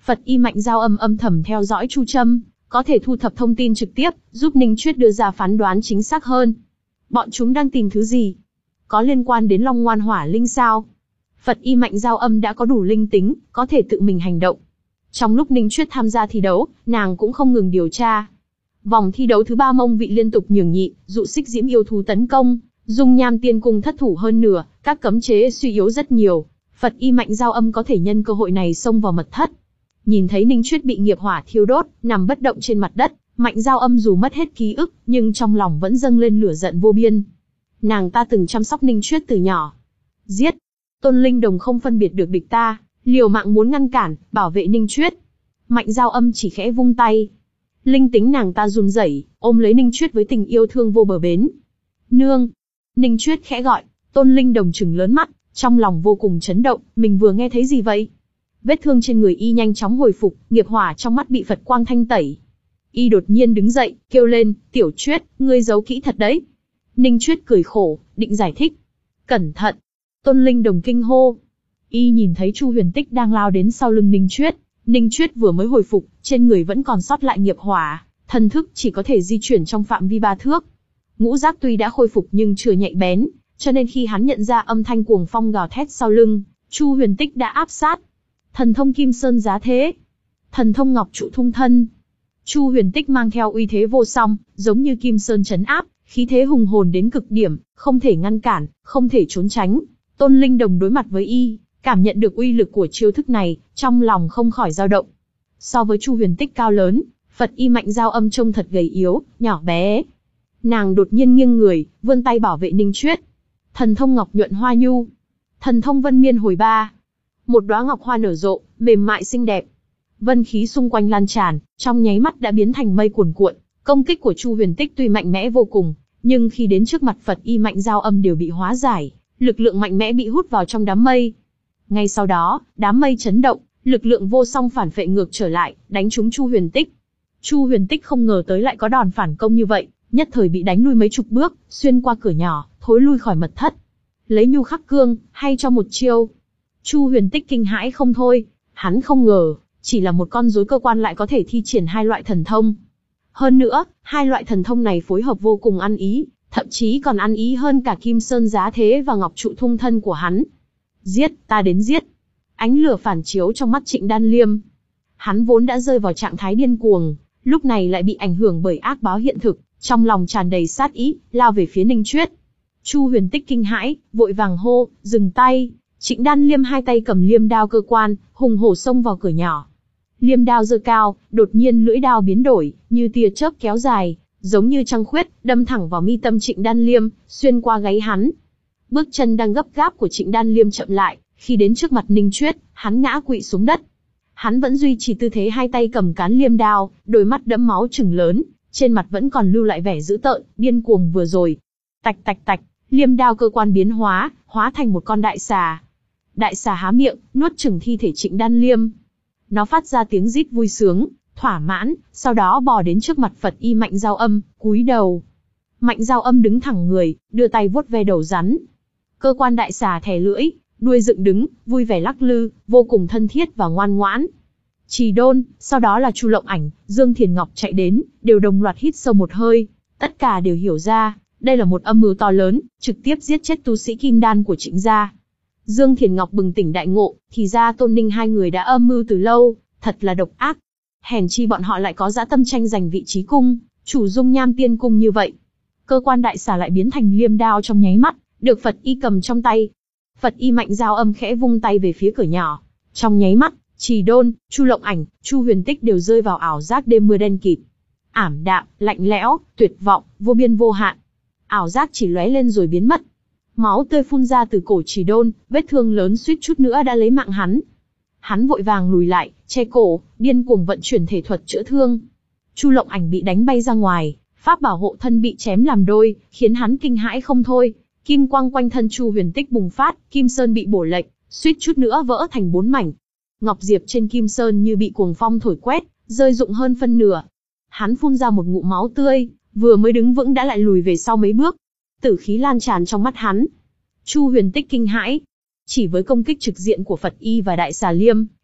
Phật y Mạnh Giao Âm âm thầm theo dõi Chu Trâm, có thể thu thập thông tin trực tiếp, giúp Ninh Chuyết đưa ra phán đoán chính xác hơn. Bọn chúng đang tìm thứ gì? Có liên quan đến Long Ngoan Hỏa Linh sao? Phật y Mạnh Giao Âm đã có đủ linh tính, có thể tự mình hành động. Trong lúc Ninh Chuyết tham gia thi đấu, nàng cũng không ngừng điều tra. Vòng thi đấu thứ ba Mông Vị liên tục nhường nhịn, dụ xích diễm yêu thú tấn công, Dung Nham Tiên Cung thất thủ hơn nửa, các cấm chế suy yếu rất nhiều. Phật y Mạnh Giao Âm có thể nhân cơ hội này xông vào mật thất. Nhìn thấy Ninh Chuyết bị nghiệp hỏa thiêu đốt, nằm bất động trên mặt đất, Mạnh Giao Âm dù mất hết ký ức, nhưng trong lòng vẫn dâng lên lửa giận vô biên. Nàng ta từng chăm sóc Ninh Chuyết từ nhỏ. Giết! Tôn Linh Đồng không phân biệt được địch ta, liều mạng muốn ngăn cản, bảo vệ Ninh Chuyết. Mạnh Giao Âm chỉ khẽ vung tay. Linh tính nàng ta run rẩy, ôm lấy Ninh Chuyết với tình yêu thương vô bờ bến. Nương! Ninh Chuyết khẽ gọi, Tôn Linh Đồng trừng lớn mắt, trong lòng vô cùng chấn động, mình vừa nghe thấy gì vậy? Vết thương trên người y nhanh chóng hồi phục, nghiệp hỏa trong mắt bị Phật quang thanh tẩy. Y đột nhiên đứng dậy, kêu lên, Tiểu Chuyết, ngươi giấu kỹ thật đấy. Ninh Chuyết cười khổ, định giải thích. Cẩn thận! Tôn Linh Đồng kinh hô. Y nhìn thấy Chu Huyền Tích đang lao đến sau lưng Ninh Chuyết. Ninh Chuyết vừa mới hồi phục, trên người vẫn còn sót lại nghiệp hỏa, thần thức chỉ có thể di chuyển trong phạm vi ba thước. Ngũ giác tuy đã khôi phục nhưng chưa nhạy bén, cho nên khi hắn nhận ra âm thanh cuồng phong gào thét sau lưng, Chu Huyền Tích đã áp sát. Thần thông Kim Sơn Giá Thế, thần thông Ngọc Trụ Thung Thân. Chu Huyền Tích mang theo uy thế vô song, giống như Kim Sơn trấn áp, khí thế hùng hồn đến cực điểm, không thể ngăn cản, không thể trốn tránh. Tôn Linh Đồng đối mặt với y, cảm nhận được uy lực của chiêu thức này, trong lòng không khỏi dao động. So với Chu Huyền Tích cao lớn, Phật y Mạnh Giao Âm trông thật gầy yếu, nhỏ bé. Nàng đột nhiên nghiêng người, vươn tay bảo vệ Ninh Chuyết. Thần thông Ngọc Nhuận Hoa Nhu, thần thông Vân Miên Hồi Ba. Một đóa ngọc hoa nở rộ, mềm mại xinh đẹp. Vân khí xung quanh lan tràn, trong nháy mắt đã biến thành mây cuồn cuộn. Công kích của Chu Huyền Tích tuy mạnh mẽ vô cùng, nhưng khi đến trước mặt Phật y Mạnh Giao Âm đều bị hóa giải, lực lượng mạnh mẽ bị hút vào trong đám mây. Ngay sau đó, đám mây chấn động, lực lượng vô song phản phệ ngược trở lại, đánh trúng Chu Huyền Tích. Chu Huyền Tích không ngờ tới lại có đòn phản công như vậy, nhất thời bị đánh lui mấy chục bước, xuyên qua cửa nhỏ, thối lui khỏi mật thất. Lấy nhu khắc cương, hay cho một chiêu. Chu Huyền Tích kinh hãi không thôi, hắn không ngờ, chỉ là một con rối cơ quan lại có thể thi triển hai loại thần thông. Hơn nữa, hai loại thần thông này phối hợp vô cùng ăn ý, thậm chí còn ăn ý hơn cả Kim Sơn Giá Thế và Ngọc Trụ Thung Thân của hắn. Giết, ta đến giết. Ánh lửa phản chiếu trong mắt Trịnh Đan Liêm. Hắn vốn đã rơi vào trạng thái điên cuồng, lúc này lại bị ảnh hưởng bởi ác báo hiện thực, trong lòng tràn đầy sát ý, lao về phía Ninh Chuyết. Chu Huyền Tích kinh hãi, vội vàng hô, dừng tay. Trịnh Đan Liêm hai tay cầm liêm đao cơ quan, hùng hổ xông vào cửa nhỏ. Liêm đao giơ cao, đột nhiên lưỡi đao biến đổi, như tia chớp kéo dài, giống như trăng khuyết, đâm thẳng vào mi tâm Trịnh Đan Liêm, xuyên qua gáy hắn. Bước chân đang gấp gáp của Trịnh Đan Liêm chậm lại, khi đến trước mặt Ninh Chuyết, hắn ngã quỵ xuống đất. Hắn vẫn duy trì tư thế hai tay cầm cán liêm đao, đôi mắt đẫm máu trừng lớn, trên mặt vẫn còn lưu lại vẻ dữ tợn, điên cuồng vừa rồi. Tạch tạch tạch, liêm đao cơ quan biến hóa, hóa thành một con đại xà. Đại xà há miệng, nuốt chửng thi thể Trịnh Đan Liêm. Nó phát ra tiếng rít vui sướng, thỏa mãn, sau đó bò đến trước mặt Phật y Mạnh Giao Âm, cúi đầu. Mạnh Giao Âm đứng thẳng người, đưa tay vuốt ve đầu rắn. Cơ quan đại xà thè lưỡi, đuôi dựng đứng, vui vẻ lắc lư, vô cùng thân thiết và ngoan ngoãn. Trì Đôn, sau đó là Chu Lộng Ảnh, Dương Thiền Ngọc chạy đến, đều đồng loạt hít sâu một hơi, tất cả đều hiểu ra, đây là một âm mưu to lớn, trực tiếp giết chết tu sĩ kim đan của Trịnh gia. Dương Thiền Ngọc bừng tỉnh đại ngộ, thì ra Tôn Ninh hai người đã âm mưu từ lâu, thật là độc ác. Hèn chi bọn họ lại có dã tâm tranh giành vị trí cung, chủ Dung Nham Tiên Cung như vậy. Cơ quan đại xà lại biến thành liêm đao trong nháy mắt, được Phật y cầm trong tay. Phật y Mạnh Giao Âm khẽ vung tay về phía cửa nhỏ. Trong nháy mắt, Trì Đôn, Chu Lộng Ảnh, Chu Huyền Tích đều rơi vào ảo giác đêm mưa đen kịt. Ảm đạm, lạnh lẽo, tuyệt vọng, vô biên vô hạn. Ảo giác chỉ lóe lên rồi biến mất. Máu tươi phun ra từ cổ Trì Đôn, vết thương lớn suýt chút nữa đã lấy mạng hắn. Hắn vội vàng lùi lại, che cổ, điên cuồng vận chuyển thể thuật chữa thương. Chu Lộng Ảnh bị đánh bay ra ngoài, pháp bảo hộ thân bị chém làm đôi, khiến hắn kinh hãi không thôi. Kim quang quanh thân Chu Huyền Tích bùng phát, Kim Sơn bị bổ lệch, suýt chút nữa vỡ thành bốn mảnh. Ngọc diệp trên Kim Sơn như bị cuồng phong thổi quét, rơi rụng hơn phân nửa. Hắn phun ra một ngụm máu tươi, vừa mới đứng vững đã lại lùi về sau mấy bước. Tử khí lan tràn trong mắt hắn. Chu Huyền Tích kinh hãi. Chỉ với công kích trực diện của Phật y và Đại Xà Liêm,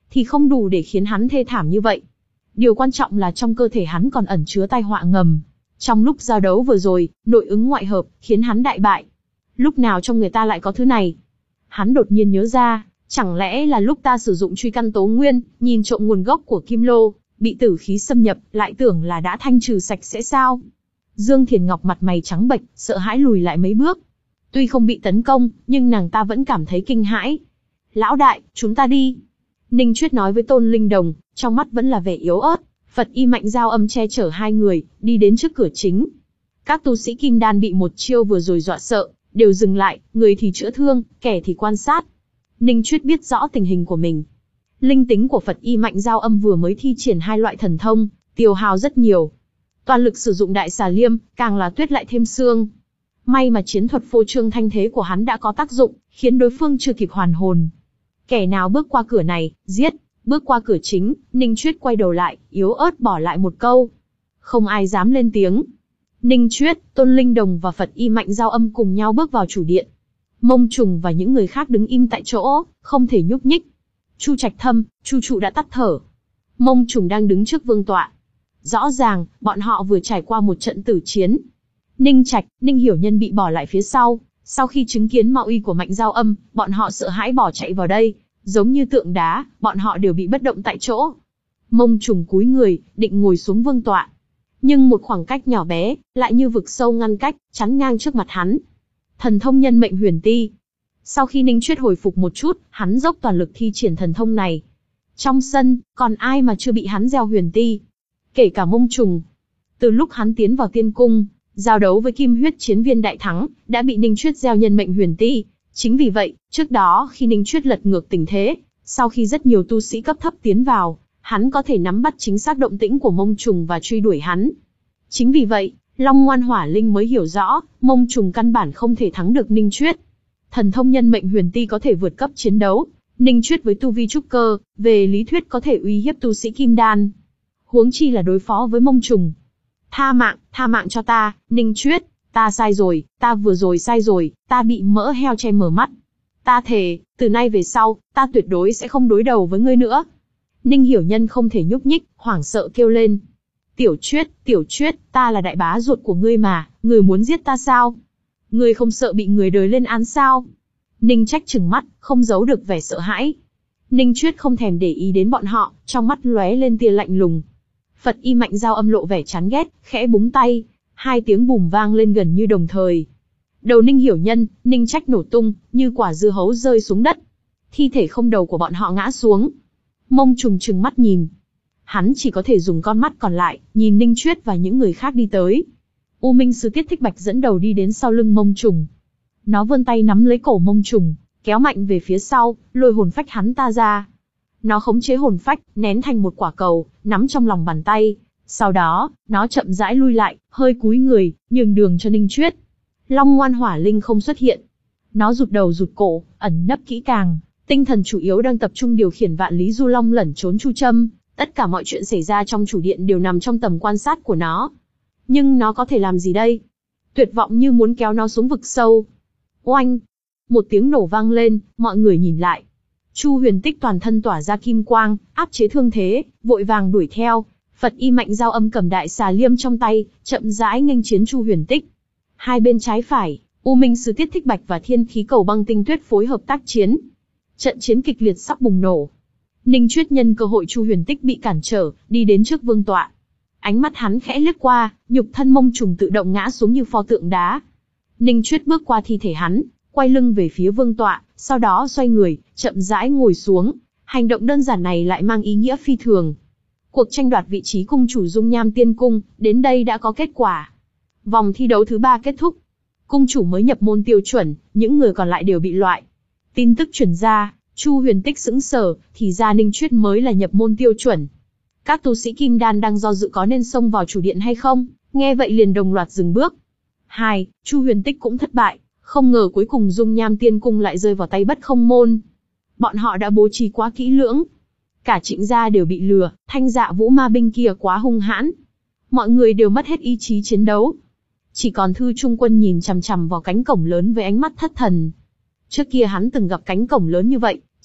thì không đủ để khiến hắn thê thảm như vậy. Điều quan trọng là trong cơ thể hắn còn ẩn chứa tai họa ngầm. Trong lúc giao đấu vừa rồi, nội ứng ngoại hợp, khiến hắn đại bại. Lúc nào trong người ta lại có thứ này? Hắn đột nhiên nhớ ra, chẳng lẽ là lúc ta sử dụng truy căn tố nguyên, nhìn trộm nguồn gốc của kim lô, bị tử khí xâm nhập, lại tưởng là đã thanh trừ sạch sẽ sao? Dương Thiền Ngọc mặt mày trắng bệch, sợ hãi lùi lại mấy bước. Tuy không bị tấn công, nhưng nàng ta vẫn cảm thấy kinh hãi. Lão đại, chúng ta đi. Ninh Chuyết nói với Tôn Linh Đồng, trong mắt vẫn là vẻ yếu ớt. Phật Y Mạnh Giao Âm che chở hai người, đi đến trước cửa chính. Các tu sĩ kim đan bị một chiêu vừa rồi dọa sợ, đều dừng lại, người thì chữa thương, kẻ thì quan sát. Ninh Chuyết biết rõ tình hình của mình. Linh tính của Phật Y Mạnh Giao Âm vừa mới thi triển hai loại thần thông, tiêu hao rất nhiều. Toàn lực sử dụng đại xà liêm, càng là tuyết lại thêm xương. May mà chiến thuật phô trương thanh thế của hắn đã có tác dụng, khiến đối phương chưa kịp hoàn hồn. Kẻ nào bước qua cửa này, giết. Bước qua cửa chính, Ninh Chuyết quay đầu lại, yếu ớt bỏ lại một câu. Không ai dám lên tiếng. Ninh Chuyết, Tôn Linh Đồng và Phật Y Mạnh Giao Âm cùng nhau bước vào chủ điện. Mông Trùng và những người khác đứng im tại chỗ, không thể nhúc nhích. Chu Trạch Thâm, Chu Trụ đã tắt thở. Mông Trùng đang đứng trước vương tọa. Rõ ràng, bọn họ vừa trải qua một trận tử chiến. Ninh Trạch, Ninh Hiểu Nhân bị bỏ lại phía sau. Sau khi chứng kiến mạo uy của Mạnh Giao Âm, bọn họ sợ hãi bỏ chạy vào đây. Giống như tượng đá, bọn họ đều bị bất động tại chỗ. Mông Trùng cúi người, định ngồi xuống vương tọa. Nhưng một khoảng cách nhỏ bé, lại như vực sâu ngăn cách, chắn ngang trước mặt hắn. Thần thông nhân mệnh huyền ti. Sau khi Ninh Chuyết hồi phục một chút, hắn dốc toàn lực thi triển thần thông này. Trong sân, còn ai mà chưa bị hắn gieo huyền ti? Kể cả Mông Trùng. Từ lúc hắn tiến vào tiên cung, giao đấu với Kim Huyết Chiến Viên đại thắng, đã bị Ninh Chuyết gieo nhân mệnh huyền ti. Chính vì vậy, trước đó khi Ninh Chuyết lật ngược tình thế, sau khi rất nhiều tu sĩ cấp thấp tiến vào, hắn có thể nắm bắt chính xác động tĩnh của Mông Trùng và truy đuổi hắn. Chính vì vậy, Long Ngoan Hỏa Linh mới hiểu rõ, Mông Trùng căn bản không thể thắng được Ninh Chuyết. Thần thông nhân mệnh huyền ti có thể vượt cấp chiến đấu, Ninh Chuyết với tu vi trúc cơ, về lý thuyết có thể uy hiếp tu sĩ kim đan. Huống chi là đối phó với Mông Trùng. Tha mạng, tha mạng cho ta, Ninh Chuyết. Ta sai rồi, ta vừa rồi sai rồi, ta bị mỡ heo che mờ mắt. Ta thề, từ nay về sau, ta tuyệt đối sẽ không đối đầu với ngươi nữa. Ninh Hiểu Nhân không thể nhúc nhích, hoảng sợ kêu lên. Tiểu Chuyết, Tiểu Chuyết, ta là đại bá ruột của ngươi mà, ngươi muốn giết ta sao? Ngươi không sợ bị người đời lên án sao? Ninh Trách trừng mắt, không giấu được vẻ sợ hãi. Ninh Chuyết không thèm để ý đến bọn họ, trong mắt lóe lên tia lạnh lùng. Phật Y Mạnh Giao Âm lộ vẻ chán ghét, khẽ búng tay. Hai tiếng bùm vang lên gần như đồng thời. Đầu Ninh Hiểu Nhân, Ninh Trách nổ tung, như quả dưa hấu rơi xuống đất. Thi thể không đầu của bọn họ ngã xuống. Mông Trùng trừng mắt nhìn. Hắn chỉ có thể dùng con mắt còn lại, nhìn Ninh Chuyết và những người khác đi tới. U Minh Sư Tiết Thích Bạch dẫn đầu đi đến sau lưng Mông Trùng. Nó vươn tay nắm lấy cổ Mông Trùng, kéo mạnh về phía sau, lôi hồn phách hắn ta ra. Nó khống chế hồn phách, nén thành một quả cầu, nắm trong lòng bàn tay. Sau đó, nó chậm rãi lui lại, hơi cúi người, nhường đường cho Ninh Chuyết. Long Ngoan Hỏa Linh không xuất hiện. Nó rụt đầu rụt cổ, ẩn nấp kỹ càng, tinh thần chủ yếu đang tập trung điều khiển Vạn Lý Du Long lẩn trốn chu châm. Tất cả mọi chuyện xảy ra trong chủ điện đều nằm trong tầm quan sát của nó. Nhưng nó có thể làm gì đây? Tuyệt vọng như muốn kéo nó xuống vực sâu. Oanh! Một tiếng nổ vang lên, mọi người nhìn lại. Chu Huyền Tích toàn thân tỏa ra kim quang, áp chế thương thế, vội vàng đuổi theo. Phật Y Mạnh Giao Âm cầm đại xà liêm trong tay, chậm rãi nghênh chiến Chu Huyền Tích. Hai bên trái phải, U Minh Sư Tiết Thích Bạch và Thiên Khí Cầu Băng Tinh Tuyết phối hợp tác chiến. Trận chiến kịch liệt sắp bùng nổ. Ninh Chuyết nhân cơ hội Chu Huyền Tích bị cản trở, đi đến trước vương tọa. Ánh mắt hắn khẽ lướt qua, nhục thân Mông Trùng tự động ngã xuống như pho tượng đá. Ninh Chuyết bước qua thi thể hắn, quay lưng về phía vương tọa, sau đó xoay người, chậm rãi ngồi xuống. Hành động đơn giản này lại mang ý nghĩa phi thường. Cuộc tranh đoạt vị trí cung chủ Dung Nham Tiên Cung, đến đây đã có kết quả. Vòng thi đấu thứ ba kết thúc. Cung chủ mới nhập môn tiêu chuẩn, những người còn lại đều bị loại. Tin tức truyền ra, Chu Huyền Tích sững sờ, thì ra Ninh Chuyết mới là nhập môn tiêu chuẩn. Các tu sĩ kim đan đang do dự có nên xông vào chủ điện hay không, nghe vậy liền đồng loạt dừng bước. Hai, Chu Huyền Tích cũng thất bại, không ngờ cuối cùng Dung Nham Tiên Cung lại rơi vào tay Bất Không Môn. Bọn họ đã bố trí quá kỹ lưỡng. Cả Trịnh gia đều bị lừa, Thanh Dạ Vũ ma binh kia quá hung hãn. Mọi người đều mất hết ý chí chiến đấu. Chỉ còn Thư Trung Quân nhìn chằm chằm vào cánh cổng lớn với ánh mắt thất thần. Trước kia hắn từng gặp cánh cổng lớn như vậy,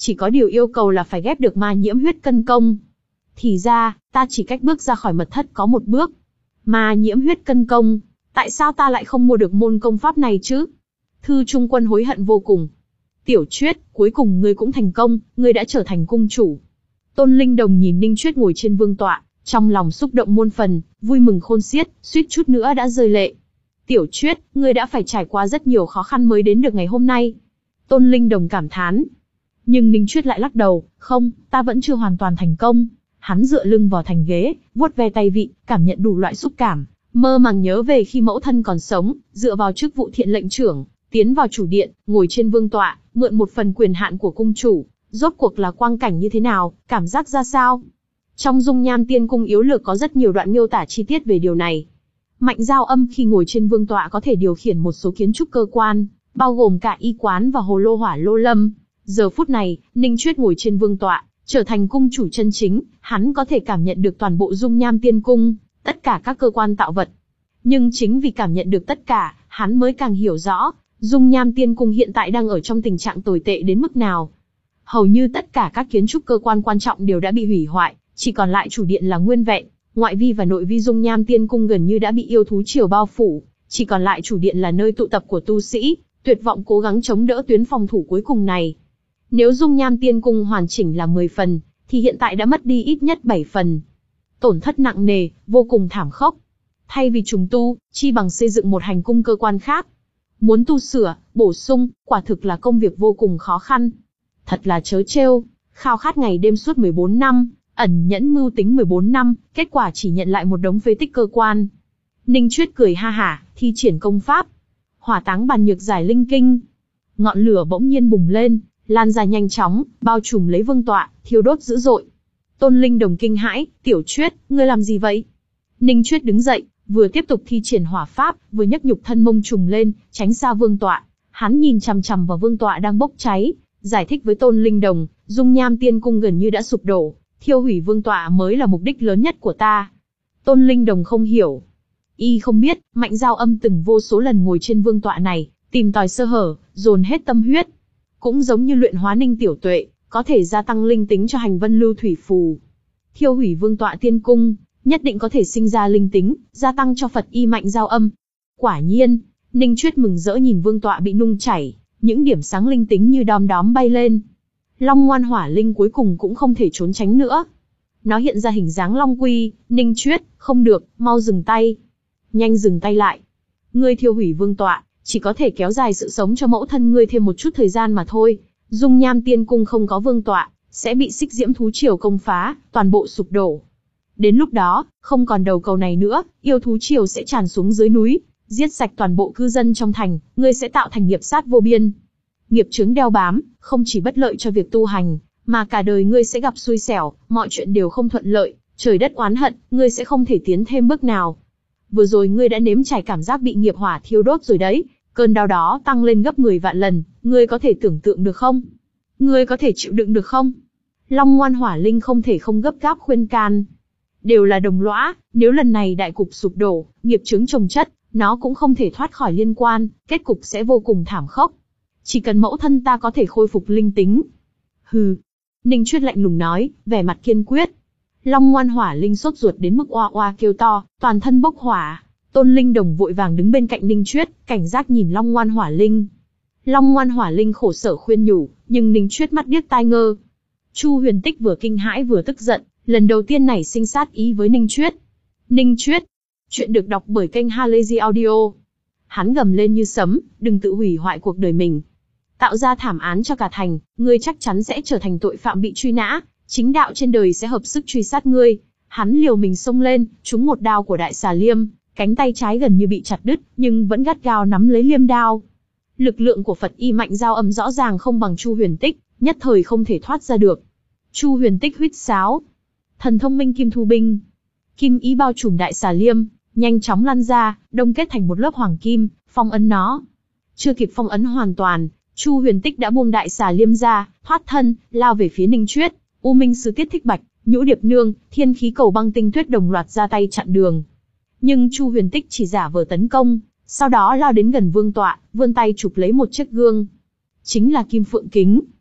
chỉ có điều yêu cầu là phải ghép được ma nhiễm huyết cân công. Thì ra, ta chỉ cách bước ra khỏi mật thất có một bước. Ma nhiễm huyết cân công, tại sao ta lại không mua được môn công pháp này chứ? Thư Trung Quân hối hận vô cùng. Tiểu Chuyết, cuối cùng ngươi cũng thành công, ngươi đã trở thành cung chủ. Tôn Linh Đồng nhìn Ninh Chuyết ngồi trên vương tọa, trong lòng xúc động muôn phần, vui mừng khôn xiết, suýt chút nữa đã rơi lệ. Tiểu Chuyết, ngươi đã phải trải qua rất nhiều khó khăn mới đến được ngày hôm nay. Tôn Linh Đồng cảm thán. Nhưng Ninh Chuyết lại lắc đầu, không, ta vẫn chưa hoàn toàn thành công. Hắn dựa lưng vào thành ghế, vuốt ve tay vịn, cảm nhận đủ loại xúc cảm, mơ màng nhớ về khi mẫu thân còn sống, dựa vào chức vụ thiện lệnh trưởng, tiến vào chủ điện, ngồi trên vương tọa, mượn một phần quyền hạn của cung chủ, rốt cuộc là quang cảnh như thế nào, cảm giác ra sao? Trong Dung Nham Tiên Cung yếu lược có rất nhiều đoạn miêu tả chi tiết về điều này. Mạnh Giao Âm khi ngồi trên vương tọa có thể điều khiển một số kiến trúc cơ quan, bao gồm cả y quán và hồ lô hỏa lô lâm. Giờ phút này, Ninh Chuyết ngồi trên vương tọa, trở thành cung chủ chân chính, hắn có thể cảm nhận được toàn bộ Dung Nham Tiên Cung, tất cả các cơ quan tạo vật. Nhưng chính vì cảm nhận được tất cả, hắn mới càng hiểu rõ, Dung Nham Tiên Cung hiện tại đang ở trong tình trạng tồi tệ đến mức nào. Hầu như tất cả các kiến trúc cơ quan quan trọng đều đã bị hủy hoại, chỉ còn lại chủ điện là nguyên vẹn, ngoại vi và nội vi Dung Nham Tiên Cung gần như đã bị yêu thú triều bao phủ, chỉ còn lại chủ điện là nơi tụ tập của tu sĩ, tuyệt vọng cố gắng chống đỡ tuyến phòng thủ cuối cùng này. Nếu Dung Nham Tiên Cung hoàn chỉnh là mười phần, thì hiện tại đã mất đi ít nhất bảy phần. Tổn thất nặng nề, vô cùng thảm khốc. Thay vì trùng tu, chi bằng xây dựng một hành cung cơ quan khác. Muốn tu sửa, bổ sung, quả thực là công việc vô cùng khó khăn. Thật là trớ trêu, khao khát ngày đêm suốt mười bốn năm, ẩn nhẫn mưu tính mười bốn năm, kết quả chỉ nhận lại một đống phế tích cơ quan. Ninh Chuyết cười ha hả, thi triển công pháp. Hỏa táng bàn nhược giải linh kinh. Ngọn lửa bỗng nhiên bùng lên, lan ra nhanh chóng, bao trùm lấy vương tọa, thiêu đốt dữ dội. Tôn Linh Đồng kinh hãi, Tiểu Chuyết, ngươi làm gì vậy? Ninh Chuyết đứng dậy, vừa tiếp tục thi triển hỏa pháp, vừa nhấc nhục thân mông trùng lên, tránh xa vương tọa. Hắn nhìn chằm chằm vào vương tọa đang bốc cháy, giải thích với Tôn Linh Đồng, Dung Nham Tiên Cung gần như đã sụp đổ, thiêu hủy vương tọa mới là mục đích lớn nhất của ta. Tôn Linh Đồng không hiểu. Y không biết, Mạnh Giao Âm từng vô số lần ngồi trên vương tọa này, tìm tòi sơ hở, dồn hết tâm huyết. Cũng giống như luyện hóa Ninh Tiểu Tuệ, có thể gia tăng linh tính cho hành vân lưu thủy phù. Thiêu hủy vương tọa tiên cung, nhất định có thể sinh ra linh tính, gia tăng cho Phật y Mạnh Giao Âm. Quả nhiên, Ninh Chuyết mừng rỡ nhìn vương tọa bị nung chảy, những điểm sáng linh tính như đom đóm bay lên. Long Ngoan Hỏa Linh cuối cùng cũng không thể trốn tránh nữa. Nó hiện ra hình dáng long quy, Ninh Chuyết, không được, mau dừng tay. Nhanh dừng tay lại. Ngươi thiêu hủy vương tọa, chỉ có thể kéo dài sự sống cho mẫu thân ngươi thêm một chút thời gian mà thôi. Dung Nham Tiên Cung không có vương tọa, sẽ bị xích diễm thú triều công phá, toàn bộ sụp đổ. Đến lúc đó, không còn đầu cầu này nữa, yêu thú triều sẽ tràn xuống dưới núi, giết sạch toàn bộ cư dân trong thành, ngươi sẽ tạo thành nghiệp sát vô biên. Nghiệp chướng đeo bám, không chỉ bất lợi cho việc tu hành, mà cả đời ngươi sẽ gặp xui xẻo, mọi chuyện đều không thuận lợi, trời đất oán hận, ngươi sẽ không thể tiến thêm bước nào. Vừa rồi ngươi đã nếm trải cảm giác bị nghiệp hỏa thiêu đốt rồi đấy, cơn đau đó tăng lên gấp mười vạn lần, ngươi có thể tưởng tượng được không? Ngươi có thể chịu đựng được không? Long Ngoan Hỏa Linh không thể không gấp gáp khuyên can. Đều là đồng lõa, nếu lần này đại cục sụp đổ, nghiệp chướng chồng chất, nó cũng không thể thoát khỏi liên quan, kết cục sẽ vô cùng thảm khốc. Chỉ cần mẫu thân ta có thể khôi phục linh tính. Hừ. Ninh Chuyết lạnh lùng nói, vẻ mặt kiên quyết. Long Ngoan Hỏa Linh sốt ruột đến mức oa oa kêu to, toàn thân bốc hỏa. Tôn Linh Đồng vội vàng đứng bên cạnh Ninh Chuyết, cảnh giác nhìn Long Ngoan Hỏa Linh. Long Ngoan Hỏa Linh khổ sở khuyên nhủ, nhưng Ninh Chuyết mắt điếc tai ngơ. Chu Huyền Tích vừa kinh hãi vừa tức giận, lần đầu tiên nảy sinh sát ý với Ninh Chuyết. Ninh Chuyết. Chuyện được đọc bởi kênh Halazy Audio. Hắn gầm lên như sấm, đừng tự hủy hoại cuộc đời mình. Tạo ra thảm án cho cả thành, ngươi chắc chắn sẽ trở thành tội phạm bị truy nã, chính đạo trên đời sẽ hợp sức truy sát ngươi. Hắn liều mình xông lên, trúng một đao của Đại Xà Liêm, cánh tay trái gần như bị chặt đứt, nhưng vẫn gắt gao nắm lấy liêm đao. Lực lượng của Phật y Mạnh Giao Âm rõ ràng không bằng Chu Huyền Tích, nhất thời không thể thoát ra được. Chu Huyền Tích huýt sáo. Thần thông minh kim thu binh. Kim ý bao trùm Đại Xà Liêm, nhanh chóng lăn ra, đông kết thành một lớp hoàng kim, phong ấn nó. Chưa kịp phong ấn hoàn toàn, Chu Huyền Tích đã buông Đại Xà Liêm ra, thoát thân, lao về phía Ninh Chuyết. U Minh Sứ Tiết Thích Bạch, Nhũ Điệp Nương, Thiên Khí Cầu Băng Tinh Tuyết đồng loạt ra tay chặn đường. Nhưng Chu Huyền Tích chỉ giả vờ tấn công, sau đó lao đến gần vương tọa, vươn tay chụp lấy một chiếc gương. Chính là Kim Phượng Kính.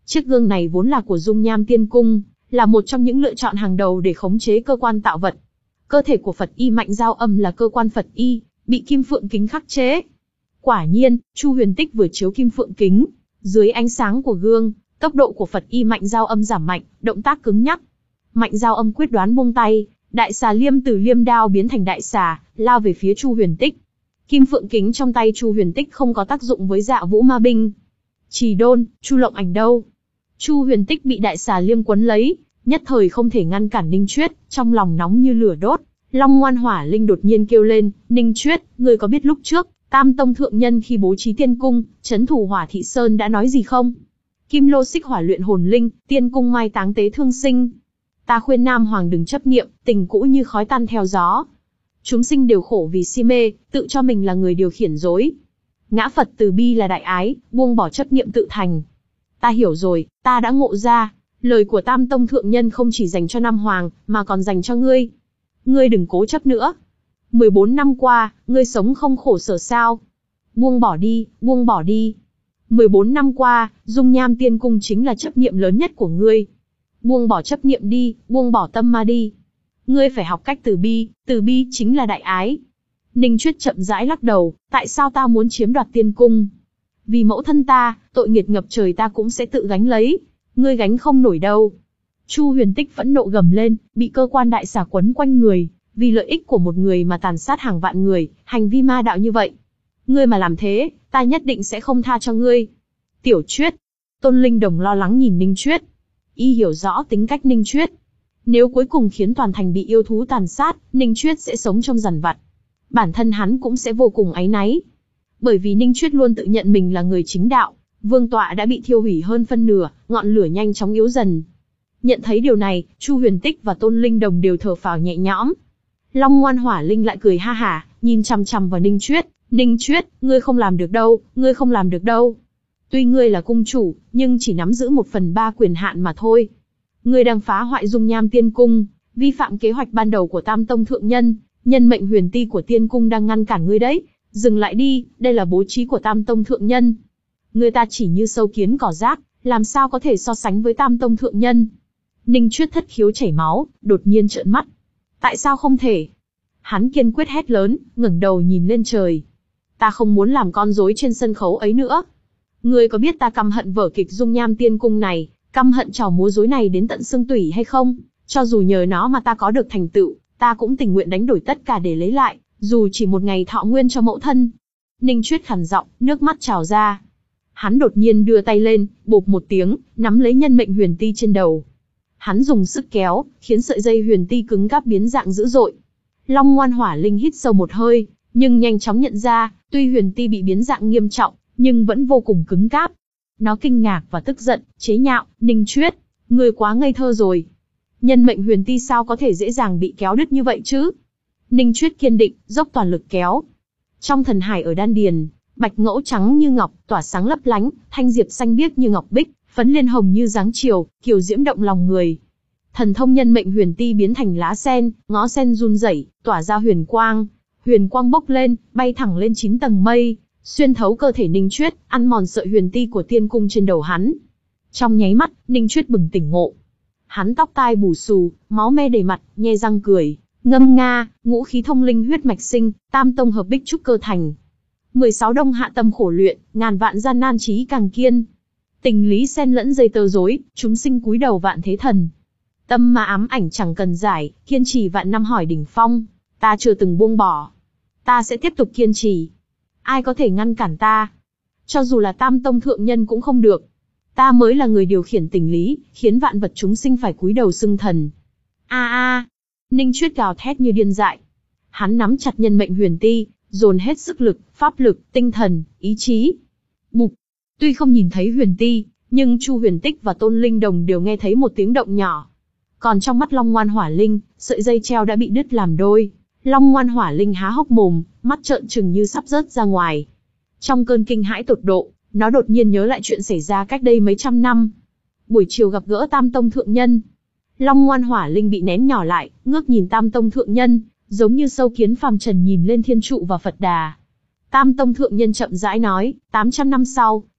Chiếc gương này vốn là của Dung Nham Tiên Cung, là một trong những lựa chọn hàng đầu để khống chế cơ quan tạo vật. Cơ thể của Phật Y Mạnh Giao Âm là cơ quan Phật Y, bị kim phượng kính khắc chế. Quả nhiên, Chu Huyền Tích vừa chiếu kim phượng kính, dưới ánh sáng của gương, tốc độ của Phật Y Mạnh Giao Âm giảm mạnh, động tác cứng nhắc. Mạnh Giao Âm quyết đoán buông tay, đại xà liêm từ liêm đao biến thành đại xà, lao về phía Chu Huyền Tích. Kim phượng kính trong tay Chu Huyền Tích không có tác dụng với Dạ Vũ Ma binh. Trì Đôn, Chu Lộng Ảnh đâu? Chu Huyền Tích bị đại xà liêm quấn lấy, nhất thời không thể ngăn cản Ninh Chuyết, trong lòng nóng như lửa đốt. Long Ngoan Hỏa Linh đột nhiên kêu lên, Ninh Chuyết, ngươi có biết lúc trước, Tam Tông Thượng Nhân khi bố trí tiên cung, trấn thủ Hỏa Thị Sơn đã nói gì không? Kim lô xích hỏa luyện hồn linh, tiên cung mai táng tế thương sinh. Ta khuyên Nam Hoàng đừng chấp niệm, tình cũ như khói tan theo gió. Chúng sinh đều khổ vì si mê, tự cho mình là người điều khiển dối. Ngã Phật từ bi là đại ái, buông bỏ chấp niệm tự thành. Ta hiểu rồi, ta đã ngộ ra, lời của Tam Tông Thượng Nhân không chỉ dành cho Nam Hoàng, mà còn dành cho ngươi. Ngươi đừng cố chấp nữa. mười bốn năm qua, ngươi sống không khổ sở sao? Buông bỏ đi, buông bỏ đi. mười bốn năm qua, Dung Nham Tiên Cung chính là chấp niệm lớn nhất của ngươi. Buông bỏ chấp niệm đi, buông bỏ tâm ma đi. Ngươi phải học cách từ bi, từ bi chính là đại ái. Ninh Chuyết chậm rãi lắc đầu, tại sao ta muốn chiếm đoạt tiên cung? Vì mẫu thân ta, tội nghiệt ngập trời ta cũng sẽ tự gánh lấy. Ngươi gánh không nổi đâu. Chu Huyền Tích phẫn nộ gầm lên, bị cơ quan đại xà quấn quanh người, vì lợi ích của một người mà tàn sát hàng vạn người, hành vi ma đạo như vậy. Ngươi mà làm thế, ta nhất định sẽ không tha cho ngươi. Tiểu Chuyết. Tôn Linh Đồng lo lắng nhìn Ninh Chuyết. Y hiểu rõ tính cách Ninh Chuyết. Nếu cuối cùng khiến toàn thành bị yêu thú tàn sát, Ninh Chuyết sẽ sống trong giằn vặt. Bản thân hắn cũng sẽ vô cùng áy náy. Bởi vì Ninh Chuyết luôn tự nhận mình là người chính đạo, vương tọa đã bị thiêu hủy hơn phân nửa, ngọn lửa nhanh chóng yếu dần. Nhận thấy điều này, Chu Huyền Tích và Tôn Linh Đồng đều thở phào nhẹ nhõm. Long Ngoan Hỏa Linh lại cười ha hả, nhìn chằm chằm vào Ninh Chuyết. Ninh Chuyết, ngươi không làm được đâu, ngươi không làm được đâu. Tuy ngươi là cung chủ, nhưng chỉ nắm giữ một phần ba quyền hạn mà thôi. Ngươi đang phá hoại Dung Nham Tiên Cung, vi phạm kế hoạch ban đầu của Tam Tông Thượng Nhân, nhân mệnh huyền ti của Tiên Cung đang ngăn cản ngươi đấy. Dừng lại đi, đây là bố trí của Tam Tông Thượng Nhân. Ngươi ta chỉ như sâu kiến cỏ rác, làm sao có thể so sánh với Tam Tông Thượng Nhân? Ninh Chuyết thất khiếu chảy máu, đột nhiên trợn mắt. Tại sao không thể? Hắn kiên quyết hét lớn, ngẩng đầu nhìn lên trời. Ta không muốn làm con rối trên sân khấu ấy nữa. Ngươi có biết ta căm hận vở kịch Dung Nham Tiên Cung này, căm hận trò múa rối này đến tận xương tủy hay không? Cho dù nhờ nó mà ta có được thành tựu, ta cũng tình nguyện đánh đổi tất cả để lấy lại, dù chỉ một ngày thọ nguyên cho mẫu thân. Ninh Chuyết khàn giọng, nước mắt trào ra. Hắn đột nhiên đưa tay lên, bộp một tiếng, nắm lấy nhân mệnh huyền ti trên đầu. Hắn dùng sức kéo, khiến sợi dây huyền ti cứng cáp biến dạng dữ dội. Long Ngoan Hỏa Linh hít sâu một hơi, nhưng nhanh chóng nhận ra, tuy huyền ti bị biến dạng nghiêm trọng, nhưng vẫn vô cùng cứng cáp. Nó kinh ngạc và tức giận, chế nhạo, Ninh Chuyết, ngươi quá ngây thơ rồi. Nhân mệnh huyền ti sao có thể dễ dàng bị kéo đứt như vậy chứ? Ninh Chuyết kiên định, dốc toàn lực kéo. Trong thần hải ở đan điền, bạch ngẫu trắng như ngọc, tỏa sáng lấp lánh, thanh diệp xanh biếc như ngọc bích, phấn liên hồng như dáng chiều, kiều diễm động lòng người. Thần thông nhân mệnh huyền ti biến thành lá sen, ngó sen run rẩy, tỏa ra huyền quang. Huyền quang bốc lên, bay thẳng lên chín tầng mây, xuyên thấu cơ thể Ninh Chuyết, ăn mòn sợi huyền ti của tiên cung trên đầu hắn. Trong nháy mắt, Ninh Chuyết bừng tỉnh ngộ. Hắn tóc tai bù xù, máu me đầy mặt, nhe răng cười, ngâm nga, ngũ khí thông linh huyết mạch sinh, tam tông hợp bích trúc cơ thành. mười sáu đông hạ tâm khổ luyện, ngàn vạn gian nan trí càng kiên. Tình lý xen lẫn dây tơ rối, chúng sinh cúi đầu vạn thế thần. Tâm mà ám ảnh chẳng cần giải, kiên trì vạn năm hỏi đỉnh phong. Ta chưa từng buông bỏ. Ta sẽ tiếp tục kiên trì. Ai có thể ngăn cản ta? Cho dù là Tam Tông Thượng Nhân cũng không được. Ta mới là người điều khiển tình lý, khiến vạn vật chúng sinh phải cúi đầu xưng thần. A a! Ninh Chuyết gào thét như điên dại. Hắn nắm chặt nhân mệnh huyền ti, dồn hết sức lực, pháp lực, tinh thần, ý chí. Bụp! Tuy không nhìn thấy huyền ti, nhưng Chu Huyền Tích và Tôn Linh Đồng đều nghe thấy một tiếng động nhỏ. Còn trong mắt Long Ngoan Hỏa Linh, sợi dây treo đã bị đứt làm đôi. Long Ngoan Hỏa Linh há hốc mồm, mắt trợn trừng như sắp rớt ra ngoài. Trong cơn kinh hãi tột độ, nó đột nhiên nhớ lại chuyện xảy ra cách đây mấy trăm năm. Buổi chiều gặp gỡ Tam Tông Thượng Nhân. Long Ngoan Hỏa Linh bị nén nhỏ lại, ngước nhìn Tam Tông Thượng Nhân, giống như sâu kiến phàm trần nhìn lên Thiên Trụ và Phật Đà. Tam Tông Thượng Nhân chậm rãi nói, tám trăm năm sau,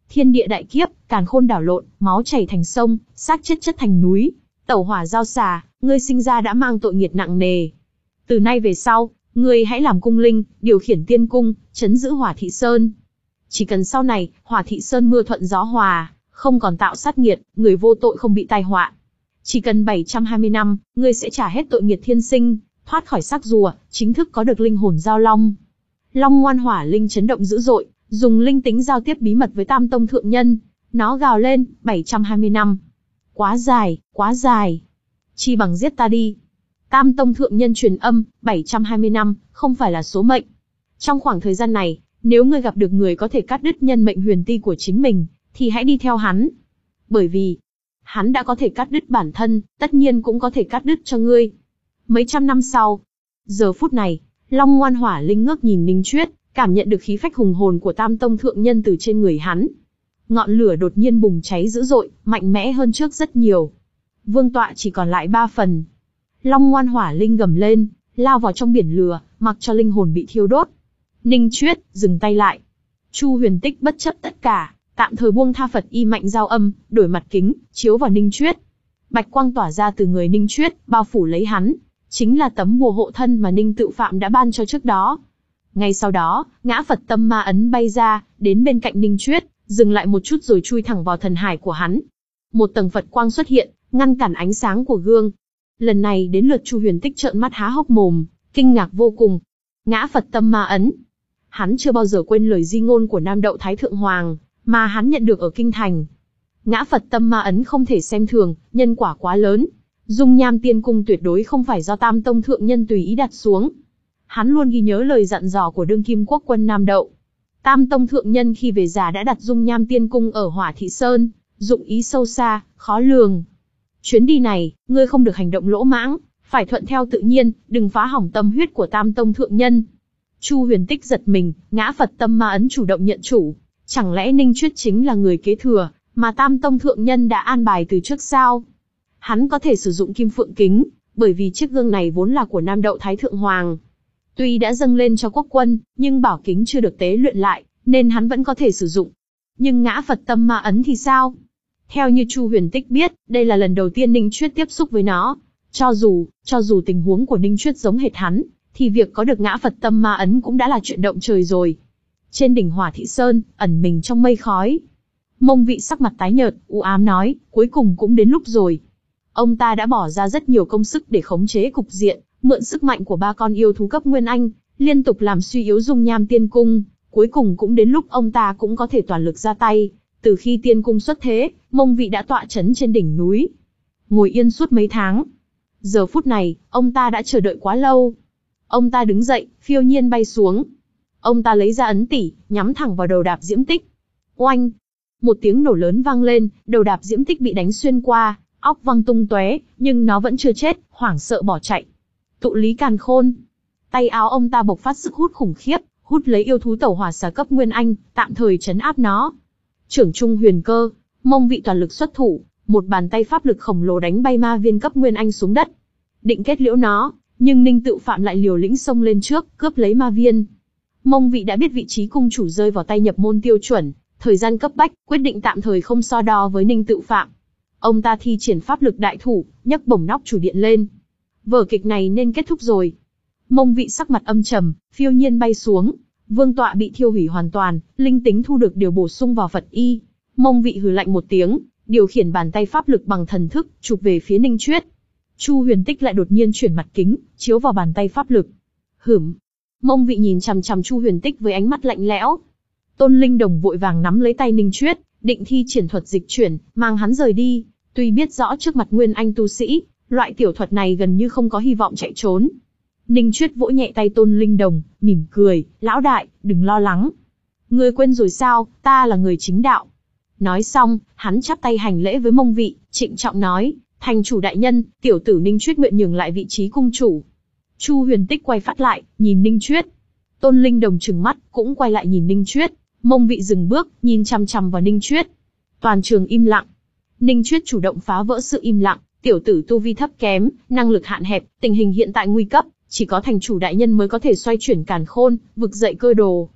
Thiên địa đại kiếp, càn khôn đảo lộn, máu chảy thành sông, xác chết chất thành núi. Tẩu hỏa giao xà, ngươi sinh ra đã mang tội nghiệt nặng nề. Từ nay về sau, ngươi hãy làm cung linh, điều khiển tiên cung, trấn giữ Hỏa Thị Sơn. Chỉ cần sau này, Hỏa Thị Sơn mưa thuận gió hòa, không còn tạo sát nghiệt, người vô tội không bị tai họa. Chỉ cần bảy trăm hai mươi năm, ngươi sẽ trả hết tội nghiệt thiên sinh, thoát khỏi xác rùa, chính thức có được linh hồn giao long. Long ngoan hỏa linh chấn động dữ dội, dùng linh tính giao tiếp bí mật với Tam Tông thượng nhân. Nó gào lên, bảy trăm hai mươi năm. Quá dài, quá dài. Chi bằng giết ta đi. Tam Tông thượng nhân truyền âm, bảy trăm hai mươi năm, không phải là số mệnh. Trong khoảng thời gian này, nếu ngươi gặp được người có thể cắt đứt nhân mệnh huyền ti của chính mình, thì hãy đi theo hắn. Bởi vì, hắn đã có thể cắt đứt bản thân, tất nhiên cũng có thể cắt đứt cho ngươi. Mấy trăm năm sau, giờ phút này, Long ngoan hỏa linh ngước nhìn Ninh Chuyết, cảm nhận được khí phách hùng hồn của Tam Tông thượng nhân từ trên người hắn. Ngọn lửa đột nhiên bùng cháy dữ dội, mạnh mẽ hơn trước rất nhiều. Vương tọa chỉ còn lại ba phần. Long ngoan hỏa linh gầm lên, lao vào trong biển lửa, mặc cho linh hồn bị thiêu đốt. Ninh Chuyết, dừng tay lại. Chu Huyền Tích bất chấp tất cả, tạm thời buông tha Phật y mạnh giao âm, đổi mặt kính, chiếu vào Ninh Chuyết. Bạch quang tỏa ra từ người Ninh Chuyết, bao phủ lấy hắn. Chính là tấm bùa hộ thân mà Ninh Tự Phạm đã ban cho trước đó. Ngay sau đó, ngã Phật tâm ma ấn bay ra, đến bên cạnh Ninh Chuyết, dừng lại một chút rồi chui thẳng vào thần hải của hắn. Một tầng Phật quang xuất hiện, ngăn cản ánh sáng của gương. Lần này đến lượt Chu Huyền Tích trợn mắt há hốc mồm, kinh ngạc vô cùng. Ngã Phật tâm ma ấn. Hắn chưa bao giờ quên lời di ngôn của Nam Đậu Thái Thượng Hoàng, mà hắn nhận được ở Kinh Thành. Ngã Phật tâm ma ấn không thể xem thường, nhân quả quá lớn. Dung Nham Tiên Cung tuyệt đối không phải do Tam Tông thượng nhân tùy ý đặt xuống. Hắn luôn ghi nhớ lời dặn dò của đương kim quốc quân Nam Đậu. Tam Tông thượng nhân khi về già đã đặt Dung Nham Tiên Cung ở Hỏa Thị Sơn, dụng ý sâu xa, khó lường. Chuyến đi này, ngươi không được hành động lỗ mãng, phải thuận theo tự nhiên, đừng phá hỏng tâm huyết của Tam Tông thượng nhân. Chu Huyền Tích giật mình, ngã Phật tâm ma ấn chủ động nhận chủ. Chẳng lẽ Ninh Chuyết chính là người kế thừa, mà Tam Tông thượng nhân đã an bài từ trước sao? Hắn có thể sử dụng kim phượng kính, bởi vì chiếc gương này vốn là của Nam Đậu Thái Thượng Hoàng. Tuy đã dâng lên cho quốc quân, nhưng bảo kính chưa được tế luyện lại, nên hắn vẫn có thể sử dụng. Nhưng ngã Phật tâm ma ấn thì sao? Theo như Chu Huyền Tích biết, đây là lần đầu tiên Ninh Chuyết tiếp xúc với nó. Cho dù, cho dù tình huống của Ninh Chuyết giống hệt hắn, thì việc có được ngã Phật tâm ma ấn cũng đã là chuyện động trời rồi. Trên đỉnh Hỏa Thị Sơn, ẩn mình trong mây khói. Mông Vị sắc mặt tái nhợt, u ám nói, cuối cùng cũng đến lúc rồi. Ông ta đã bỏ ra rất nhiều công sức để khống chế cục diện, mượn sức mạnh của ba con yêu thú cấp Nguyên Anh, liên tục làm suy yếu Dung Nham Tiên Cung. Cuối cùng cũng đến lúc ông ta cũng có thể toàn lực ra tay. Từ khi Tiên Cung xuất thế, Mông Vị đã tọa chấn trên đỉnh núi, ngồi yên suốt mấy tháng. Giờ phút này, ông ta đã chờ đợi quá lâu. Ông ta đứng dậy, phiêu nhiên bay xuống. Ông ta lấy ra ấn tỷ, nhắm thẳng vào đầu Đạp Diễm Tích. Oanh! Một tiếng nổ lớn vang lên, đầu Đạp Diễm Tích bị đánh xuyên qua, óc văng tung tóe, nhưng nó vẫn chưa chết, hoảng sợ bỏ chạy. Tụ lý càn khôn. Tay áo ông ta bộc phát sức hút khủng khiếp, hút lấy yêu thú tẩu hỏa xà cấp Nguyên Anh, tạm thời trấn áp nó. Trưởng trung huyền cơ, Mông Vị toàn lực xuất thủ, một bàn tay pháp lực khổng lồ đánh bay ma viên cấp Nguyên Anh xuống đất. Định kết liễu nó, nhưng Ninh Tự Phạm lại liều lĩnh xông lên trước, cướp lấy ma viên. Mông Vị đã biết vị trí cung chủ rơi vào tay nhập môn tiêu chuẩn, thời gian cấp bách, quyết định tạm thời không so đo với Ninh Tự Phạm. Ông ta thi triển pháp lực đại thủ, nhấc bổng nóc chủ điện lên. Vở kịch này nên kết thúc rồi. Mông Vị sắc mặt âm trầm, phiêu nhiên bay xuống. Vương tọa bị thiêu hủy hoàn toàn, linh tính thu được điều bổ sung vào Phật y. Mông Vị hừ lạnh một tiếng, điều khiển bàn tay pháp lực bằng thần thức, chụp về phía Ninh Chuyết. Chu Huyền Tích lại đột nhiên chuyển mặt kính, chiếu vào bàn tay pháp lực. Hửm. Mông Vị nhìn chằm chằm Chu Huyền Tích với ánh mắt lạnh lẽo. Tôn Linh Đồng vội vàng nắm lấy tay Ninh Chuyết, định thi triển thuật dịch chuyển, mang hắn rời đi. Tuy biết rõ trước mặt Nguyên Anh tu sĩ, loại tiểu thuật này gần như không có hy vọng chạy trốn. Ninh Chuyết vỗ nhẹ tay Tôn Linh Đồng, mỉm cười, lão đại, đừng lo lắng. Ngươi quên rồi sao, ta là người chính đạo. Nói xong, hắn chắp tay hành lễ với Mông Vị, trịnh trọng nói, thành chủ đại nhân, tiểu tử Ninh Chuyết nguyện nhường lại vị trí cung chủ. Chu Huyền Tích quay phát lại, nhìn Ninh Chuyết. Tôn Linh Đồng trừng mắt, cũng quay lại nhìn Ninh Chuyết. Mông Vị dừng bước, nhìn chằm chằm vào Ninh Chuyết. Toàn trường im lặng. Ninh Chuyết chủ động phá vỡ sự im lặng, tiểu tử tu vi thấp kém, năng lực hạn hẹp, tình hình hiện tại nguy cấp, chỉ có thành chủ đại nhân mới có thể xoay chuyển càn khôn, vực dậy cơ đồ.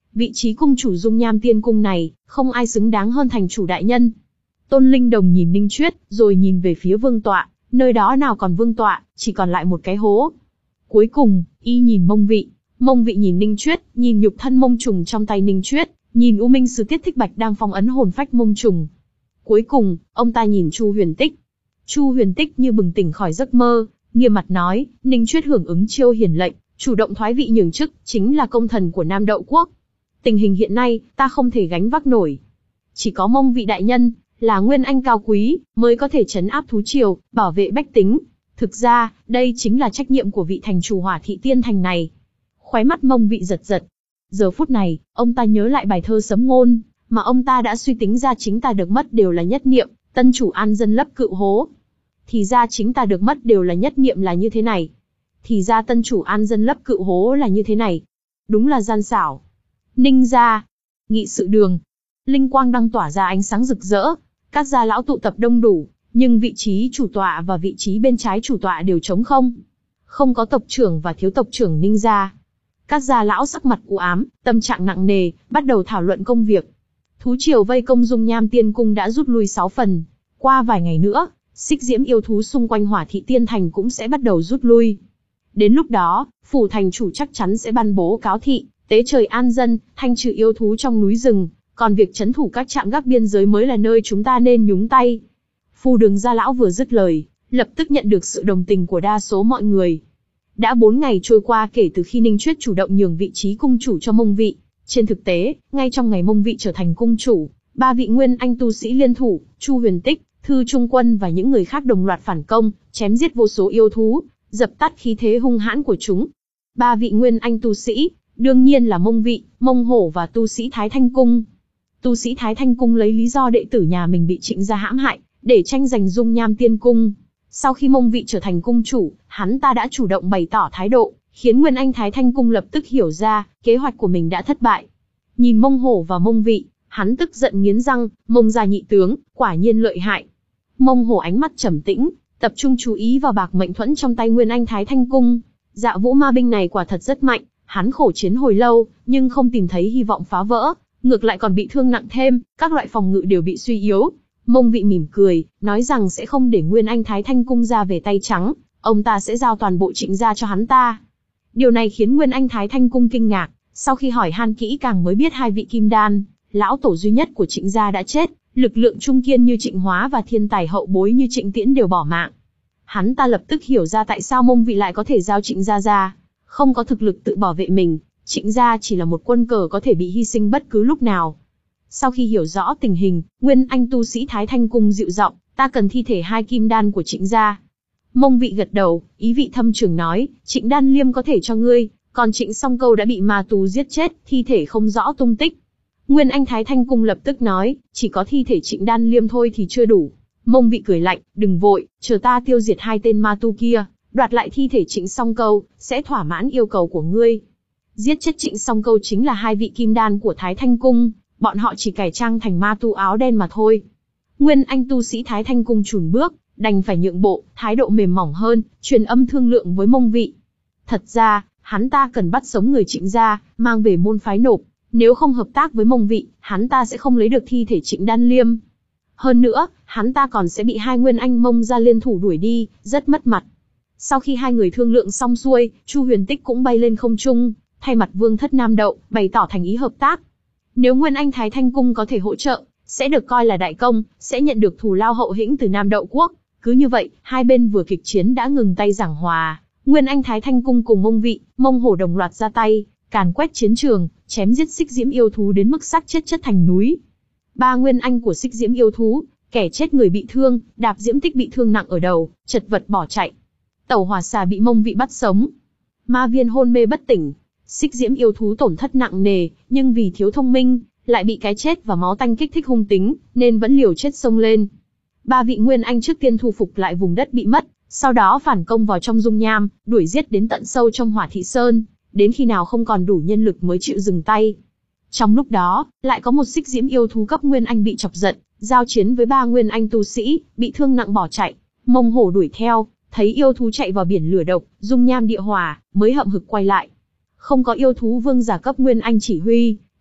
vị trí cung chủ dung nham tiên cung này, không ai xứng đáng hơn thành chủ đại nhân. Tôn Linh Đồng nhìn Ninh Chuyết, rồi nhìn về phía vương tọa, nơi đó nào còn vương tọa, chỉ còn lại một cái hố. Cuối cùng, y nhìn Mông Vị, Mông Vị nhìn Ninh Chuyết, nhìn nhục thân mông trùng trong tay Ninh Chuyết, nhìn U Minh Sứ Tiết Thích Bạch đang phong ấn hồn phách mông trùng. Cuối cùng, ông ta nhìn Chu Huyền Tích. Chu Huyền Tích như bừng tỉnh khỏi giấc mơ, nghiêm mặt nói, Ninh Chuyết hưởng ứng Chiêu Hiển lệnh, chủ động thoái vị nhường chức, chính là công thần của Nam Đậu Quốc. Tình hình hiện nay, ta không thể gánh vác nổi. Chỉ có Mông Vị đại nhân, là nguyên anh cao quý, mới có thể trấn áp thú triều, bảo vệ bách tính. Thực ra, đây chính là trách nhiệm của vị thành chủ Hỏa Thị Tiên Thành này. Khóe mắt Mông Vị giật giật. Giờ phút này, ông ta nhớ lại bài thơ sấm ngôn, mà ông ta đã suy tính ra chính ta được mất đều là nhất niệm, tân chủ an dân lấp cựu hố. Thì ra chính ta được mất đều là nhất niệm là như thế này. Thì ra tân chủ an dân lấp cựu hố là như thế này. Đúng là gian xảo. Ninh gia, nghị sự đường, linh quang đang tỏa ra ánh sáng rực rỡ. Các gia lão tụ tập đông đủ, nhưng vị trí chủ tọa và vị trí bên trái chủ tọa đều trống không. Không có tộc trưởng và thiếu tộc trưởng Ninh gia. Các gia lão sắc mặt u ám, tâm trạng nặng nề, bắt đầu thảo luận công việc. Thú triều vây công dung nham tiên cung đã rút lui sáu phần. Qua vài ngày nữa, xích diễm yêu thú xung quanh Hỏa Thị Tiên Thành cũng sẽ bắt đầu rút lui. Đến lúc đó, phủ thành chủ chắc chắn sẽ ban bố cáo thị, tế trời an dân, thanh trừ yêu thú trong núi rừng. Còn việc trấn thủ các trạm gác biên giới mới là nơi chúng ta nên nhúng tay. Phù Đường gia lão vừa dứt lời, lập tức nhận được sự đồng tình của đa số mọi người. Đã bốn ngày trôi qua kể từ khi Ninh Chuyết chủ động nhường vị trí cung chủ cho Mông Vị. Trên thực tế, ngay trong ngày Mông Vị trở thành cung chủ, ba vị nguyên anh tu sĩ liên thủ, Chu Huyền Tích, Thư Trung Quân và những người khác đồng loạt phản công, chém giết vô số yêu thú, dập tắt khí thế hung hãn của chúng. Ba vị nguyên anh tu sĩ, đương nhiên là Mông Vị, Mông Hổ và tu sĩ Thái Thanh Cung. Tu sĩ Thái Thanh Cung lấy lý do đệ tử nhà mình bị Trịnh gia hãm hại, để tranh giành dung nham tiên cung. Sau khi Mông Vị trở thành cung chủ, hắn ta đã chủ động bày tỏ thái độ, khiến Nguyên Anh Thái Thanh Cung lập tức hiểu ra, kế hoạch của mình đã thất bại. Nhìn Mông Hổ và Mông Vị, hắn tức giận nghiến răng, Mông gia nhị tướng, quả nhiên lợi hại. Mông Hổ ánh mắt trầm tĩnh, tập trung chú ý vào bạc mệnh thuẫn trong tay Nguyên Anh Thái Thanh Cung. Dạ vũ ma binh này quả thật rất mạnh, hắn khổ chiến hồi lâu, nhưng không tìm thấy hy vọng phá vỡ. Ngược lại còn bị thương nặng thêm, các loại phòng ngự đều bị suy yếu. Mông Vị mỉm cười, nói rằng sẽ không để Nguyên Anh Thái Thanh Cung ra về tay trắng, ông ta sẽ giao toàn bộ Trịnh gia cho hắn ta. Điều này khiến Nguyên Anh Thái Thanh Cung kinh ngạc, sau khi hỏi han kỹ càng mới biết hai vị kim đan, lão tổ duy nhất của Trịnh gia đã chết, lực lượng trung kiên như Trịnh Hóa và thiên tài hậu bối như Trịnh Tiễn đều bỏ mạng. Hắn ta lập tức hiểu ra tại sao Mông Vị lại có thể giao Trịnh gia ra, không có thực lực tự bảo vệ mình. Trịnh gia chỉ là một quân cờ có thể bị hy sinh bất cứ lúc nào. Sau khi hiểu rõ tình hình, Nguyên Anh tu sĩ Thái Thanh Cung dịu giọng, ta cần thi thể hai kim đan của Trịnh gia. Mông Vị gật đầu, ý vị thâm trường nói, Trịnh Đan Liêm có thể cho ngươi, còn Trịnh Song Câu đã bị ma tù giết chết, thi thể không rõ tung tích. Nguyên Anh Thái Thanh Cung lập tức nói, chỉ có thi thể Trịnh Đan Liêm thôi thì chưa đủ. Mông Vị cười lạnh, đừng vội, chờ ta tiêu diệt hai tên ma tu kia, đoạt lại thi thể Trịnh Song Câu, sẽ thỏa mãn yêu cầu của ngươi. Giết chết Trịnh Song Câu chính là hai vị kim đan của Thái Thanh Cung, bọn họ chỉ cải trang thành ma tu áo đen mà thôi. Nguyên Anh tu sĩ Thái Thanh Cung chùn bước, đành phải nhượng bộ, thái độ mềm mỏng hơn, truyền âm thương lượng với Mông Vị. Thật ra, hắn ta cần bắt sống người Trịnh gia, mang về môn phái nộp, nếu không hợp tác với Mông Vị, hắn ta sẽ không lấy được thi thể Trịnh Đan Liêm. Hơn nữa, hắn ta còn sẽ bị hai Nguyên Anh Mông gia liên thủ đuổi đi, rất mất mặt. Sau khi hai người thương lượng xong xuôi, Chu Huyền Tích cũng bay lên không trung, thay mặt Vương thất Nam Đậu, bày tỏ thành ý hợp tác. Nếu Nguyên Anh Thái Thanh Cung có thể hỗ trợ, sẽ được coi là đại công, sẽ nhận được thù lao hậu hĩnh từ Nam Đậu Quốc. Cứ như vậy, hai bên vừa kịch chiến đã ngừng tay giảng hòa. Nguyên Anh Thái Thanh Cung cùng Mông Vị, Mông Hổ đồng loạt ra tay, càn quét chiến trường, chém giết xích diễm yêu thú đến mức xác chết chất thành núi. Ba Nguyên Anh của xích diễm yêu thú, kẻ chết người bị thương, Đạp Diễm Tích bị thương nặng ở đầu, chật vật bỏ chạy. Tẩu Hỏa Xà bị Mông Vị bắt sống. Ma Viên hôn mê bất tỉnh. Xích diễm yêu thú tổn thất nặng nề, nhưng vì thiếu thông minh, lại bị cái chết và máu tanh kích thích hung tính, nên vẫn liều chết xông lên. Ba vị Nguyên Anh trước tiên thu phục lại vùng đất bị mất, sau đó phản công vào trong dung nham, đuổi giết đến tận sâu trong Hỏa Thị Sơn, đến khi nào không còn đủ nhân lực mới chịu dừng tay. Trong lúc đó, lại có một xích diễm yêu thú cấp Nguyên Anh bị chọc giận, giao chiến với ba Nguyên Anh tu sĩ, bị thương nặng bỏ chạy. Mông Hổ đuổi theo, thấy yêu thú chạy vào biển lửa độc, dung nham địa hỏa, mới hậm hực quay lại. Không có yêu thú vương giả cấp Nguyên Anh chỉ huy,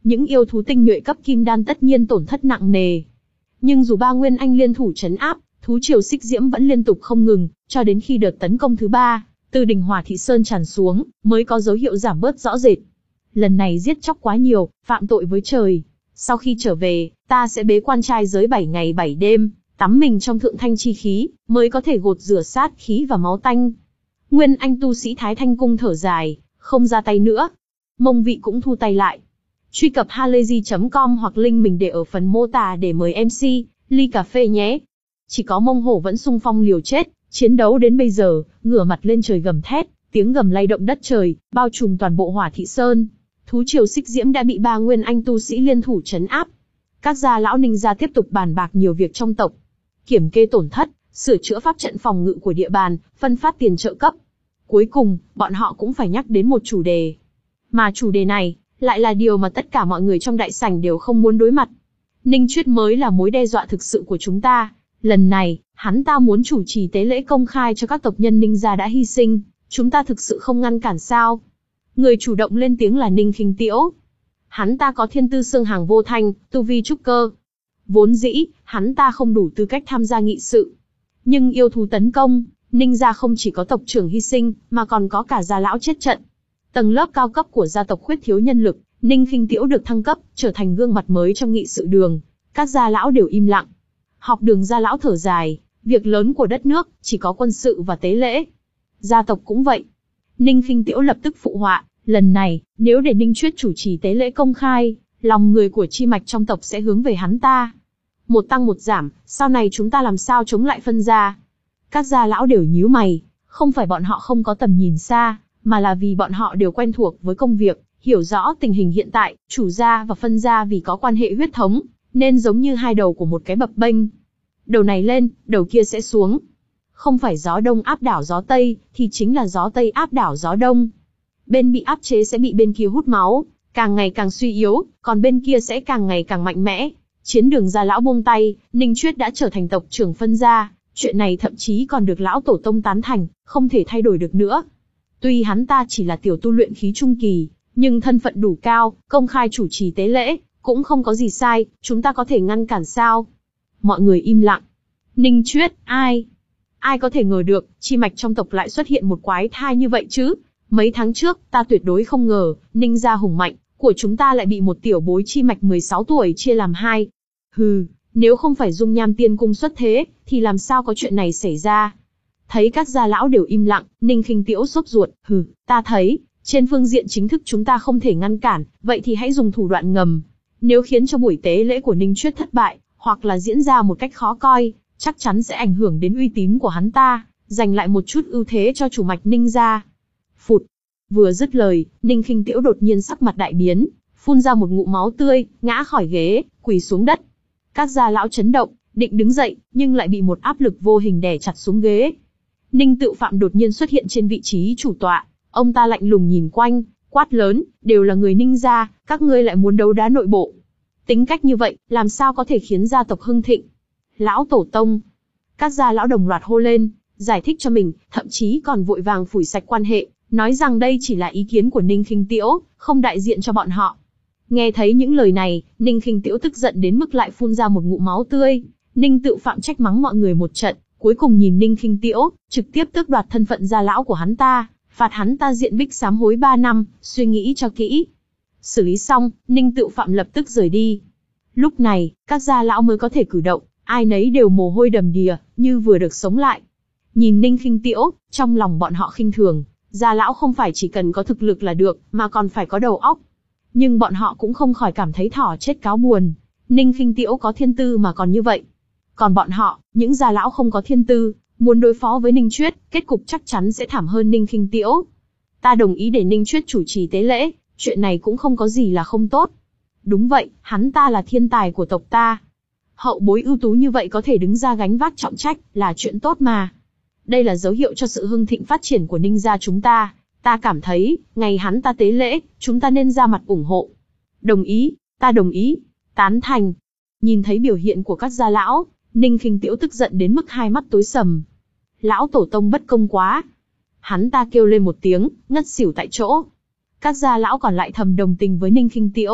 những yêu thú tinh nhuệ cấp kim đan tất nhiên tổn thất nặng nề. Nhưng dù ba nguyên anh liên thủ trấn áp, thú triều xích diễm vẫn liên tục không ngừng, cho đến khi đợt tấn công thứ ba, từ đỉnh Hỏa Thị Sơn tràn xuống, mới có dấu hiệu giảm bớt rõ rệt. Lần này giết chóc quá nhiều, phạm tội với trời. Sau khi trở về, ta sẽ bế quan trai giới bảy ngày bảy đêm, tắm mình trong thượng thanh chi khí, mới có thể gột rửa sát khí và máu tanh. Nguyên anh tu sĩ Thái Thanh Cung thở dài, không ra tay nữa. Mông Vị cũng thu tay lại. Truy cập halayzi chấm com hoặc link mình để ở phần mô tả để mời em xê, ly cà phê nhé. Chỉ có Mông Hổ vẫn xung phong liều chết, chiến đấu đến bây giờ, ngửa mặt lên trời gầm thét, tiếng gầm lay động đất trời, bao trùm toàn bộ Hỏa Thị Sơn. Thú triều xích diễm đã bị ba nguyên anh tu sĩ liên thủ trấn áp. Các gia lão Ninh gia tiếp tục bàn bạc nhiều việc trong tộc. Kiểm kê tổn thất, sửa chữa pháp trận phòng ngự của địa bàn, phân phát tiền trợ cấp. Cuối cùng, bọn họ cũng phải nhắc đến một chủ đề. Mà chủ đề này, lại là điều mà tất cả mọi người trong đại sảnh đều không muốn đối mặt. Ninh Chuyết mới là mối đe dọa thực sự của chúng ta. Lần này, hắn ta muốn chủ trì tế lễ công khai cho các tộc nhân Ninh gia đã hy sinh. Chúng ta thực sự không ngăn cản sao? Người chủ động lên tiếng là Ninh Khinh Tiễu. Hắn ta có thiên tư xương hàng vô thanh, tu vi trúc cơ. Vốn dĩ, hắn ta không đủ tư cách tham gia nghị sự. Nhưng yêu thú tấn công, Ninh gia không chỉ có tộc trưởng hy sinh, mà còn có cả gia lão chết trận. Tầng lớp cao cấp của gia tộc khuyết thiếu nhân lực, Ninh Khinh Tiễu được thăng cấp, trở thành gương mặt mới trong nghị sự đường. Các gia lão đều im lặng. Học đường gia lão thở dài, việc lớn của đất nước, chỉ có quân sự và tế lễ. Gia tộc cũng vậy. Ninh Khinh Tiễu lập tức phụ họa, lần này, nếu để Ninh Chuyết chủ trì tế lễ công khai, lòng người của chi mạch trong tộc sẽ hướng về hắn ta. Một tăng một giảm, sau này chúng ta làm sao chống lại phân gia? Các gia lão đều nhíu mày, không phải bọn họ không có tầm nhìn xa, mà là vì bọn họ đều quen thuộc với công việc, hiểu rõ tình hình hiện tại, chủ gia và phân gia vì có quan hệ huyết thống, nên giống như hai đầu của một cái bập bênh. Đầu này lên, đầu kia sẽ xuống. Không phải gió đông áp đảo gió tây, thì chính là gió tây áp đảo gió đông. Bên bị áp chế sẽ bị bên kia hút máu, càng ngày càng suy yếu, còn bên kia sẽ càng ngày càng mạnh mẽ. Chiến đường gia lão buông tay, Ninh Chuyết đã trở thành tộc trưởng phân gia, chuyện này thậm chí còn được lão tổ tông tán thành, không thể thay đổi được nữa. Tuy hắn ta chỉ là tiểu tu luyện khí trung kỳ, nhưng thân phận đủ cao, công khai chủ trì tế lễ, cũng không có gì sai, chúng ta có thể ngăn cản sao? Mọi người im lặng. Ninh Chuyết, ai? Ai có thể ngờ được, chi mạch trong tộc lại xuất hiện một quái thai như vậy chứ? Mấy tháng trước, ta tuyệt đối không ngờ, Ninh gia hùng mạnh của chúng ta lại bị một tiểu bối chi mạch mười sáu tuổi chia làm hai. Hừ, nếu không phải dung nham tiên cung xuất thế, thì làm sao có chuyện này xảy ra? Thấy các gia lão đều im lặng, Ninh Khinh Tiễu sốt ruột, hừ, ta thấy, trên phương diện chính thức chúng ta không thể ngăn cản, vậy thì hãy dùng thủ đoạn ngầm. Nếu khiến cho buổi tế lễ của Ninh Chuyết thất bại, hoặc là diễn ra một cách khó coi, chắc chắn sẽ ảnh hưởng đến uy tín của hắn ta, giành lại một chút ưu thế cho chủ mạch Ninh gia. Phụt! Vừa dứt lời, Ninh Khinh Tiễu đột nhiên sắc mặt đại biến, phun ra một ngụm máu tươi, ngã khỏi ghế, quỳ xuống đất. Các gia lão chấn động, định đứng dậy, nhưng lại bị một áp lực vô hình đè chặt xuống ghế. Ninh Tự Phạm đột nhiên xuất hiện trên vị trí chủ tọa, ông ta lạnh lùng nhìn quanh, quát lớn, đều là người Ninh gia, các ngươi lại muốn đấu đá nội bộ. Tính cách như vậy, làm sao có thể khiến gia tộc hưng thịnh? Lão tổ tông! Các gia lão đồng loạt hô lên, giải thích cho mình, thậm chí còn vội vàng phủi sạch quan hệ, nói rằng đây chỉ là ý kiến của Ninh Khinh Tiễu, không đại diện cho bọn họ. Nghe thấy những lời này, Ninh Khinh Tiễu tức giận đến mức lại phun ra một ngụm máu tươi. Ninh Tự Phạm trách mắng mọi người một trận, cuối cùng nhìn Ninh Khinh Tiễu, trực tiếp tước đoạt thân phận gia lão của hắn ta, phạt hắn ta diện bích sám hối ba năm, suy nghĩ cho kỹ. Xử lý xong, Ninh Tự Phạm lập tức rời đi. Lúc này, các gia lão mới có thể cử động, ai nấy đều mồ hôi đầm đìa, như vừa được sống lại. Nhìn Ninh Khinh Tiễu, trong lòng bọn họ khinh thường, gia lão không phải chỉ cần có thực lực là được, mà còn phải có đầu óc. Nhưng bọn họ cũng không khỏi cảm thấy thỏ chết cáo buồn. Ninh Khinh Tiễu có thiên tư mà còn như vậy. Còn bọn họ, những gia lão không có thiên tư, muốn đối phó với Ninh Chuyết, kết cục chắc chắn sẽ thảm hơn Ninh Khinh Tiễu. Ta đồng ý để Ninh Chuyết chủ trì tế lễ, chuyện này cũng không có gì là không tốt. Đúng vậy, hắn ta là thiên tài của tộc ta. Hậu bối ưu tú như vậy có thể đứng ra gánh vác trọng trách, là chuyện tốt mà. Đây là dấu hiệu cho sự hưng thịnh phát triển của Ninh gia chúng ta. Ta cảm thấy, ngày hắn ta tế lễ, chúng ta nên ra mặt ủng hộ. Đồng ý, ta đồng ý, tán thành. Nhìn thấy biểu hiện của các gia lão, Ninh Khinh Tiễu tức giận đến mức hai mắt tối sầm. Lão tổ tông bất công quá. Hắn ta kêu lên một tiếng, ngất xỉu tại chỗ. Các gia lão còn lại thầm đồng tình với Ninh Khinh Tiễu,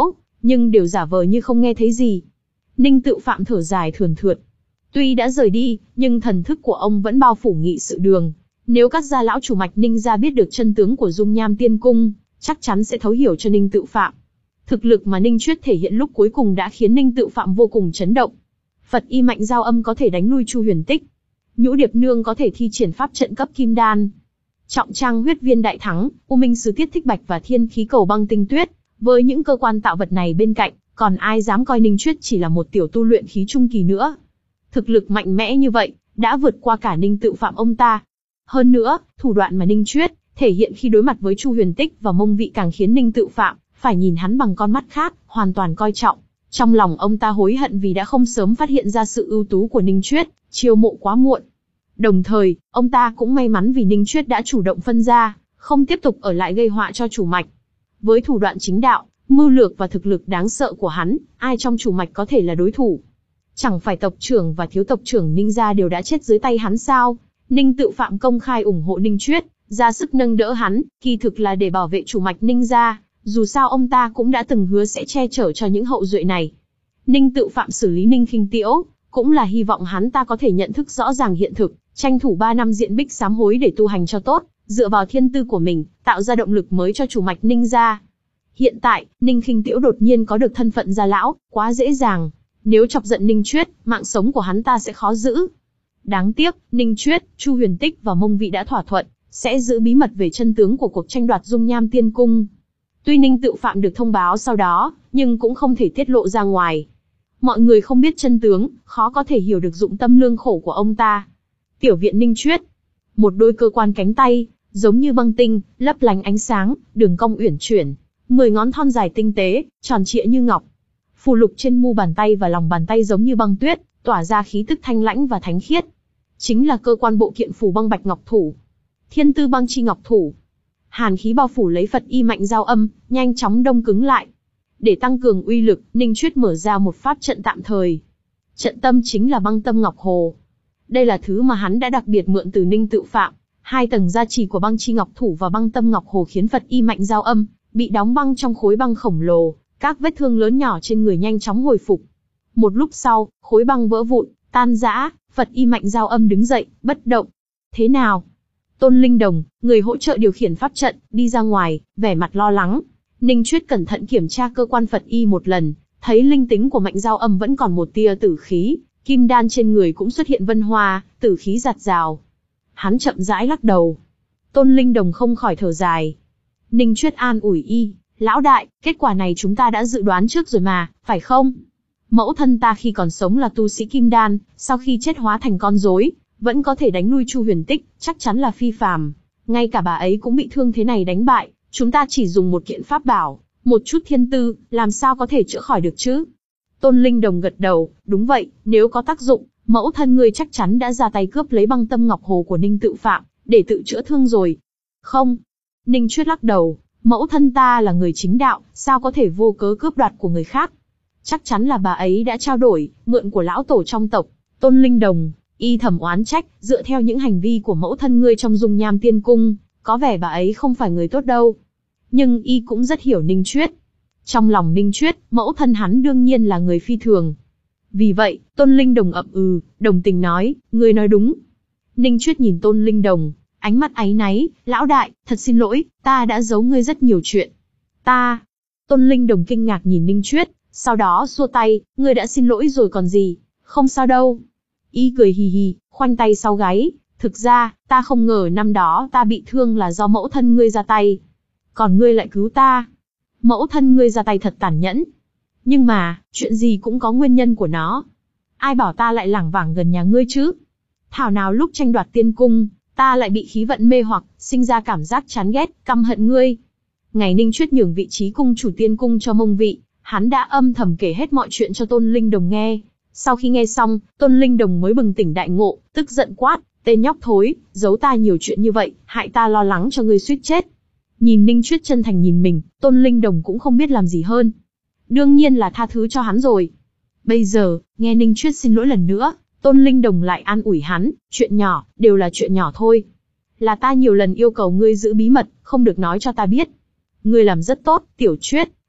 nhưng đều giả vờ như không nghe thấy gì. Ninh Tự Phạm thở dài thườn thượt. Tuy đã rời đi, nhưng thần thức của ông vẫn bao phủ nghị sự đường. Nếu các gia lão chủ mạch Ninh gia biết được chân tướng của Dung Nham Tiên Cung, chắc chắn sẽ thấu hiểu cho Ninh Tự Phạm. Thực lực mà Ninh Chuyết thể hiện lúc cuối cùng đã khiến Ninh Tự Phạm vô cùng chấn động. Phật y mạnh giao âm có thể đánh lui Chu Huyền Tích. Nhũ Điệp Nương có thể thi triển pháp trận cấp kim đan. Trọng trang huyết viên đại thắng, U Minh Sứ Tiết Thích Bạch và Thiên Khí Cầu Băng Tinh Tuyết. Với những cơ quan tạo vật này bên cạnh, còn ai dám coi Ninh Chuyết chỉ là một tiểu tu luyện khí trung kỳ nữa. Thực lực mạnh mẽ như vậy, đã vượt qua cả Ninh Tự Phạm ông ta. Hơn nữa, thủ đoạn mà Ninh Chuyết thể hiện khi đối mặt với Chu Huyền Tích và Mông Vị càng khiến Ninh Tự Phạm phải nhìn hắn bằng con mắt khác, hoàn toàn coi trọng. Trong lòng ông ta hối hận vì đã không sớm phát hiện ra sự ưu tú của Ninh Chuyết, chiêu mộ quá muộn. Đồng thời, ông ta cũng may mắn vì Ninh Chuyết đã chủ động phân ra, không tiếp tục ở lại gây họa cho chủ mạch. Với thủ đoạn chính đạo, mưu lược và thực lực đáng sợ của hắn, ai trong chủ mạch có thể là đối thủ? Chẳng phải tộc trưởng và thiếu tộc trưởng Ninh gia đều đã chết dưới tay hắn sao? Ninh Tự Phạm công khai ủng hộ Ninh Chuyết, ra sức nâng đỡ hắn, kỳ thực là để bảo vệ chủ mạch Ninh gia. Dù sao ông ta cũng đã từng hứa sẽ che chở cho những hậu duệ này. Ninh Tự Phạm xử lý Ninh Khinh Tiễu, cũng là hy vọng hắn ta có thể nhận thức rõ ràng hiện thực, tranh thủ ba năm diện bích sám hối để tu hành cho tốt, dựa vào thiên tư của mình, tạo ra động lực mới cho chủ mạch Ninh gia. Hiện tại, Ninh Khinh Tiễu đột nhiên có được thân phận gia lão, quá dễ dàng. Nếu chọc giận Ninh Chuyết, mạng sống của hắn ta sẽ khó giữ. Đáng tiếc, Ninh Chuyết, Chu Huyền Tích và Mông Vị đã thỏa thuận, sẽ giữ bí mật về chân tướng của cuộc tranh đoạt Dung Nham Tiên Cung. Tuy Ninh Tự Phạm được thông báo sau đó, nhưng cũng không thể tiết lộ ra ngoài. Mọi người không biết chân tướng, khó có thể hiểu được dụng tâm lương khổ của ông ta. Tiểu viện Ninh Chuyết. Một đôi cơ quan cánh tay, giống như băng tinh, lấp lánh ánh sáng, đường cong uyển chuyển. Mười ngón thon dài tinh tế, tròn trịa như ngọc. Phù lục trên mu bàn tay và lòng bàn tay giống như băng tuyết, tỏa ra khí tức thanh lãnh và thánh khiết. Chính là cơ quan bộ kiện phù băng bạch ngọc thủ. Thiên tư băng chi ngọc thủ. Hàn khí bao phủ lấy Phật y mạnh giao âm, nhanh chóng đông cứng lại. Để tăng cường uy lực, Ninh Chuyết mở ra một pháp trận tạm thời. Trận tâm chính là băng tâm ngọc hồ. Đây là thứ mà hắn đã đặc biệt mượn từ Ninh Tự Phạm. Hai tầng gia trì của băng chi ngọc thủ và băng tâm ngọc hồ khiến Phật y mạnh giao âm bị đóng băng trong khối băng khổng lồ, các vết thương lớn nhỏ trên người nhanh chóng hồi phục. Một lúc sau, khối băng vỡ vụn, tan rã, Phật y mạnh giao âm đứng dậy, bất động. Thế nào? Tôn Linh Đồng, người hỗ trợ điều khiển pháp trận, đi ra ngoài, vẻ mặt lo lắng. Ninh Chuyết cẩn thận kiểm tra cơ quan Phật y một lần, thấy linh tính của mạnh giao âm vẫn còn một tia tử khí, kim đan trên người cũng xuất hiện vân hoa, tử khí giạt rào. Hắn chậm rãi lắc đầu. Tôn Linh Đồng không khỏi thở dài. Ninh Chuyết an ủi y, lão đại, kết quả này chúng ta đã dự đoán trước rồi mà, phải không? Mẫu thân ta khi còn sống là tu sĩ kim đan, sau khi chết hóa thành con rối, vẫn có thể đánh lui Chu Huyền Tích, chắc chắn là phi phàm. Ngay cả bà ấy cũng bị thương thế này đánh bại, chúng ta chỉ dùng một kiện pháp bảo, một chút thiên tư, làm sao có thể chữa khỏi được chứ? Tôn Linh Đồng gật đầu, đúng vậy, nếu có tác dụng, mẫu thân ngươi chắc chắn đã ra tay cướp lấy băng tâm ngọc hồ của Ninh Tự Phạm, để tự chữa thương rồi. Không. Ninh Chuyết lắc đầu, mẫu thân ta là người chính đạo, sao có thể vô cớ cướp đoạt của người khác? Chắc chắn là bà ấy đã trao đổi, mượn của lão tổ trong tộc. Tôn Linh Đồng, y thầm oán trách, dựa theo những hành vi của mẫu thân ngươi trong Dung Nham Tiên Cung, có vẻ bà ấy không phải người tốt đâu. Nhưng y cũng rất hiểu Ninh Chuyết. Trong lòng Ninh Chuyết, mẫu thân hắn đương nhiên là người phi thường. Vì vậy, Tôn Linh Đồng ậm ừ, đồng tình nói, ngươi nói đúng. Ninh Chuyết nhìn Tôn Linh Đồng, ánh mắt áy náy, lão đại, thật xin lỗi, ta đã giấu ngươi rất nhiều chuyện. Ta. Tôn Linh Đồng kinh ngạc nhìn Ninh Chuyết, sau đó xua tay, ngươi đã xin lỗi rồi còn gì, không sao đâu. Y cười hì hì, khoanh tay sau gáy, thực ra, ta không ngờ năm đó ta bị thương là do mẫu thân ngươi ra tay. Còn ngươi lại cứu ta. Mẫu thân ngươi ra tay thật tàn nhẫn. Nhưng mà, chuyện gì cũng có nguyên nhân của nó. Ai bảo ta lại lảng vảng gần nhà ngươi chứ? Thảo nào lúc tranh đoạt tiên cung, ta lại bị khí vận mê hoặc, sinh ra cảm giác chán ghét, căm hận ngươi. Ngày Ninh Chuyết nhường vị trí cung chủ tiên cung cho Mông Vị, hắn đã âm thầm kể hết mọi chuyện cho Tôn Linh Đồng nghe. Sau khi nghe xong, Tôn Linh Đồng mới bừng tỉnh đại ngộ, tức giận quát, tên nhóc thối, giấu ta nhiều chuyện như vậy, hại ta lo lắng cho ngươi suýt chết. Nhìn Ninh Chuyết chân thành nhìn mình, Tôn Linh Đồng cũng không biết làm gì hơn. Đương nhiên là tha thứ cho hắn rồi. Bây giờ, nghe Ninh Chuyết xin lỗi lần nữa, Tôn Linh Đồng lại an ủi hắn, chuyện nhỏ, đều là chuyện nhỏ thôi. Là ta nhiều lần yêu cầu ngươi giữ bí mật, không được nói cho ta biết. Ngươi làm rất tốt, Tiểu Chuyết,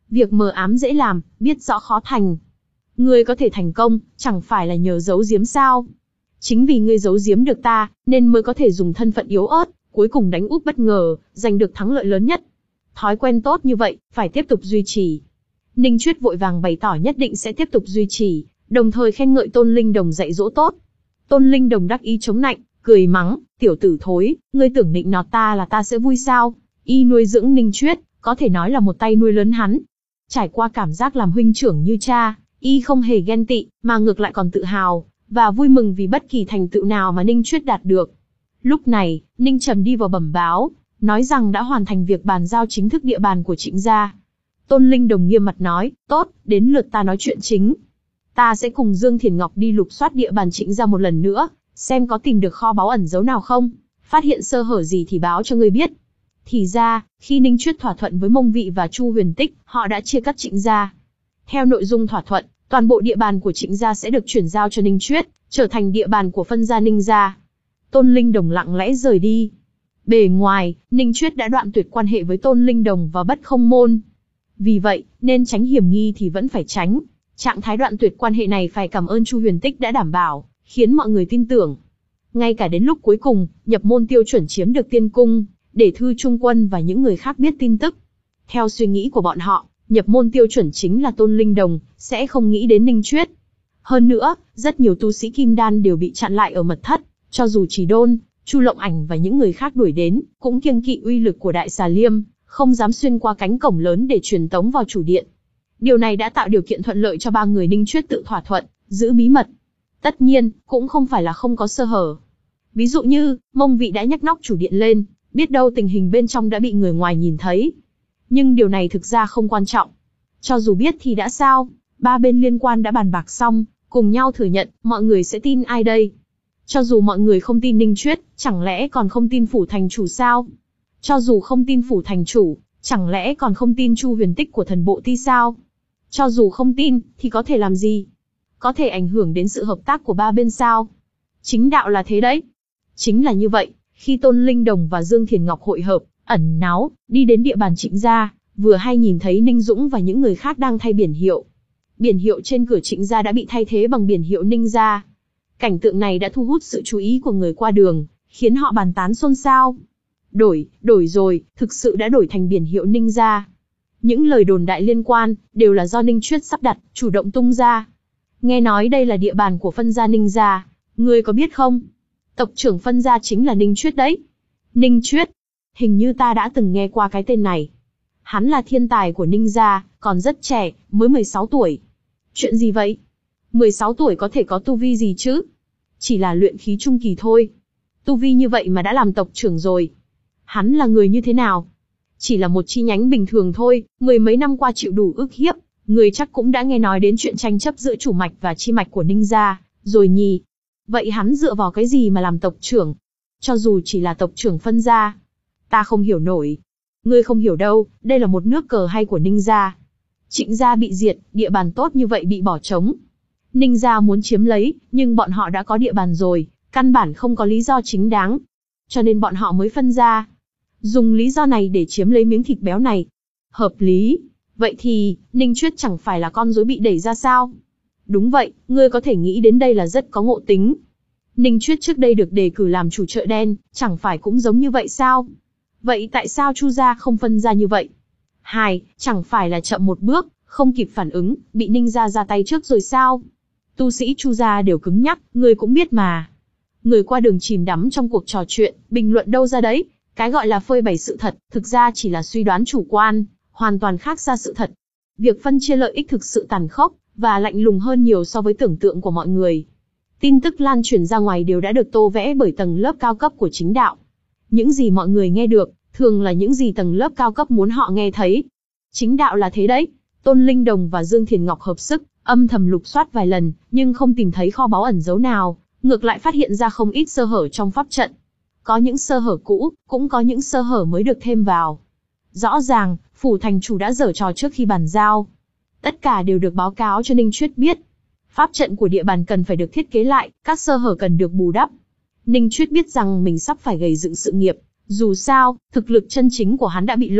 Việc mờ ám dễ làm, biết rõ khó thành. Ngươi có thể thành công, chẳng phải là nhờ giấu giếm sao? Chính vì ngươi giấu giếm được ta, nên mới có thể dùng thân phận yếu ớt, cuối cùng đánh úp bất ngờ, giành được thắng lợi lớn nhất. Thói quen tốt như vậy, phải tiếp tục duy trì. Ninh Chuyết vội vàng bày tỏ nhất định sẽ tiếp tục duy trì, đồng thời khen ngợi Tôn Linh Đồng dạy dỗ tốt. Tôn Linh Đồng đắc ý chống nạnh, cười mắng, tiểu tử thối, ngươi tưởng nịnh nọt ta là ta sẽ vui sao? Y nuôi dưỡng Ninh Chuyết, có thể nói là một tay nuôi lớn hắn. Trải qua cảm giác làm huynh trưởng như cha, Y không hề ghen tị, mà ngược lại còn tự hào, và vui mừng vì bất kỳ thành tựu nào mà Ninh Chuyết đạt được. Lúc này, Ninh Trầm đi vào bẩm báo, nói rằng đã hoàn thành việc bàn giao chính thức địa bàn của Trịnh gia. Tôn Linh Đồng nghiêm mặt nói, tốt, đến lượt ta nói chuyện chính. Ta sẽ cùng Dương Thiền Ngọc đi lục soát địa bàn Trịnh gia một lần nữa, xem có tìm được kho báu ẩn giấu nào không, phát hiện sơ hở gì thì báo cho ngươi biết. Thì ra, khi Ninh Chuyết thỏa thuận với Mông Vị và Chu Huyền Tích, họ đã chia cắt Trịnh gia. Theo nội dung thỏa thuận, toàn bộ địa bàn của Trịnh gia sẽ được chuyển giao cho Ninh Chuyết, trở thành địa bàn của phân gia Ninh gia. Tôn Linh Đồng lặng lẽ rời đi. Bề ngoài, Ninh Chuyết đã đoạn tuyệt quan hệ với Tôn Linh Đồng và Bất Không Môn. Vì vậy, nên tránh hiểm nghi thì vẫn phải tránh. Trạng thái đoạn tuyệt quan hệ này phải cảm ơn Chu Huyền Tích đã đảm bảo, khiến mọi người tin tưởng. Ngay cả đến lúc cuối cùng, nhập môn tiêu chuẩn chiếm được tiên cung, để Thư Trung Quân và những người khác biết tin tức. Theo suy nghĩ của bọn họ, nhập môn tiêu chuẩn chính là Tôn Linh Đồng, sẽ không nghĩ đến Ninh Chuyết. Hơn nữa, rất nhiều tu sĩ kim đan đều bị chặn lại ở mật thất, cho dù Chỉ Đôn, Chu Lộng Ảnh và những người khác đuổi đến, cũng kiêng kỵ uy lực của Đại Xà Liêm, không dám xuyên qua cánh cổng lớn để truyền tống vào chủ điện. Điều này đã tạo điều kiện thuận lợi cho ba người Ninh Chuyết tự thỏa thuận, giữ bí mật. Tất nhiên, cũng không phải là không có sơ hở. Ví dụ như, Mông Vị đã nhắc nóc chủ điện lên, biết đâu tình hình bên trong đã bị người ngoài nhìn thấy. Nhưng điều này thực ra không quan trọng. Cho dù biết thì đã sao, ba bên liên quan đã bàn bạc xong, cùng nhau thừa nhận, mọi người sẽ tin ai đây? Cho dù mọi người không tin Ninh Chuyết, chẳng lẽ còn không tin Phủ Thành Chủ sao? Cho dù không tin Phủ Thành Chủ, chẳng lẽ còn không tin Chu Huyền Tích của Thần Bộ Ti sao? Cho dù không tin, thì có thể làm gì? Có thể ảnh hưởng đến sự hợp tác của ba bên sao? Chính đạo là thế đấy. Chính là như vậy, khi Tôn Linh Đồng và Dương Thiền Ngọc hội hợp, ẩn náu, đi đến địa bàn Trịnh gia, vừa hay nhìn thấy Ninh Dũng và những người khác đang thay biển hiệu. Biển hiệu trên cửa Trịnh gia đã bị thay thế bằng biển hiệu Ninh gia. Cảnh tượng này đã thu hút sự chú ý của người qua đường, khiến họ bàn tán xôn xao. Đổi, đổi rồi, thực sự đã đổi thành biển hiệu Ninh gia. Những lời đồn đại liên quan, đều là do Ninh Chuyết sắp đặt, chủ động tung ra. Nghe nói đây là địa bàn của phân gia Ninh gia, ngươi có biết không? Tộc trưởng phân gia chính là Ninh Chuyết đấy. Ninh Chuyết, hình như ta đã từng nghe qua cái tên này. Hắn là thiên tài của Ninh gia, còn rất trẻ, mới mười sáu tuổi. Chuyện gì vậy? mười sáu tuổi có thể có tu vi gì chứ? Chỉ là luyện khí trung kỳ thôi. Tu vi như vậy mà đã làm tộc trưởng rồi. Hắn là người như thế nào? Chỉ là một chi nhánh bình thường thôi, mười mấy năm qua chịu đủ ức hiếp, người chắc cũng đã nghe nói đến chuyện tranh chấp giữa chủ mạch và chi mạch của Ninh gia, rồi nhỉ? Vậy hắn dựa vào cái gì mà làm tộc trưởng? Cho dù chỉ là tộc trưởng phân gia, ta không hiểu nổi. Ngươi không hiểu đâu, đây là một nước cờ hay của Ninh gia. Trịnh gia bị diệt, địa bàn tốt như vậy bị bỏ trống. Ninh gia muốn chiếm lấy, nhưng bọn họ đã có địa bàn rồi, căn bản không có lý do chính đáng. Cho nên bọn họ mới phân ra. Dùng lý do này để chiếm lấy miếng thịt béo này. Hợp lý. Vậy thì, Ninh Chuyết chẳng phải là con rối bị đẩy ra sao? Đúng vậy, ngươi có thể nghĩ đến đây là rất có ngộ tính. Ninh Chuyết trước đây được đề cử làm chủ chợ đen, chẳng phải cũng giống như vậy sao? Vậy tại sao Chu gia không phân ra như vậy? Hai, chẳng phải là chậm một bước, không kịp phản ứng, bị Ninh gia ra tay trước rồi sao? Tu sĩ Chu gia đều cứng nhắc, người cũng biết mà. Người qua đường chìm đắm trong cuộc trò chuyện, bình luận đâu ra đấy, cái gọi là phơi bày sự thật, thực ra chỉ là suy đoán chủ quan, hoàn toàn khác xa sự thật. Việc phân chia lợi ích thực sự tàn khốc, và lạnh lùng hơn nhiều so với tưởng tượng của mọi người. Tin tức lan truyền ra ngoài đều đã được tô vẽ bởi tầng lớp cao cấp của chính đạo. Những gì mọi người nghe được, thường là những gì tầng lớp cao cấp muốn họ nghe thấy. Chính đạo là thế đấy. Tôn Linh Đồng và Dương Thiền Ngọc hợp sức, âm thầm lục soát vài lần, nhưng không tìm thấy kho báu ẩn giấu nào, ngược lại phát hiện ra không ít sơ hở trong pháp trận. Có những sơ hở cũ, cũng có những sơ hở mới được thêm vào. Rõ ràng, Phủ Thành Chủ đã giở trò trước khi bàn giao. Tất cả đều được báo cáo cho Ninh Chuyết biết. Pháp trận của địa bàn cần phải được thiết kế lại, các sơ hở cần được bù đắp. Ninh Chuyết biết rằng mình sắp phải gầy dựng sự nghiệp. Dù sao, thực lực chân chính của hắn đã bị lộ,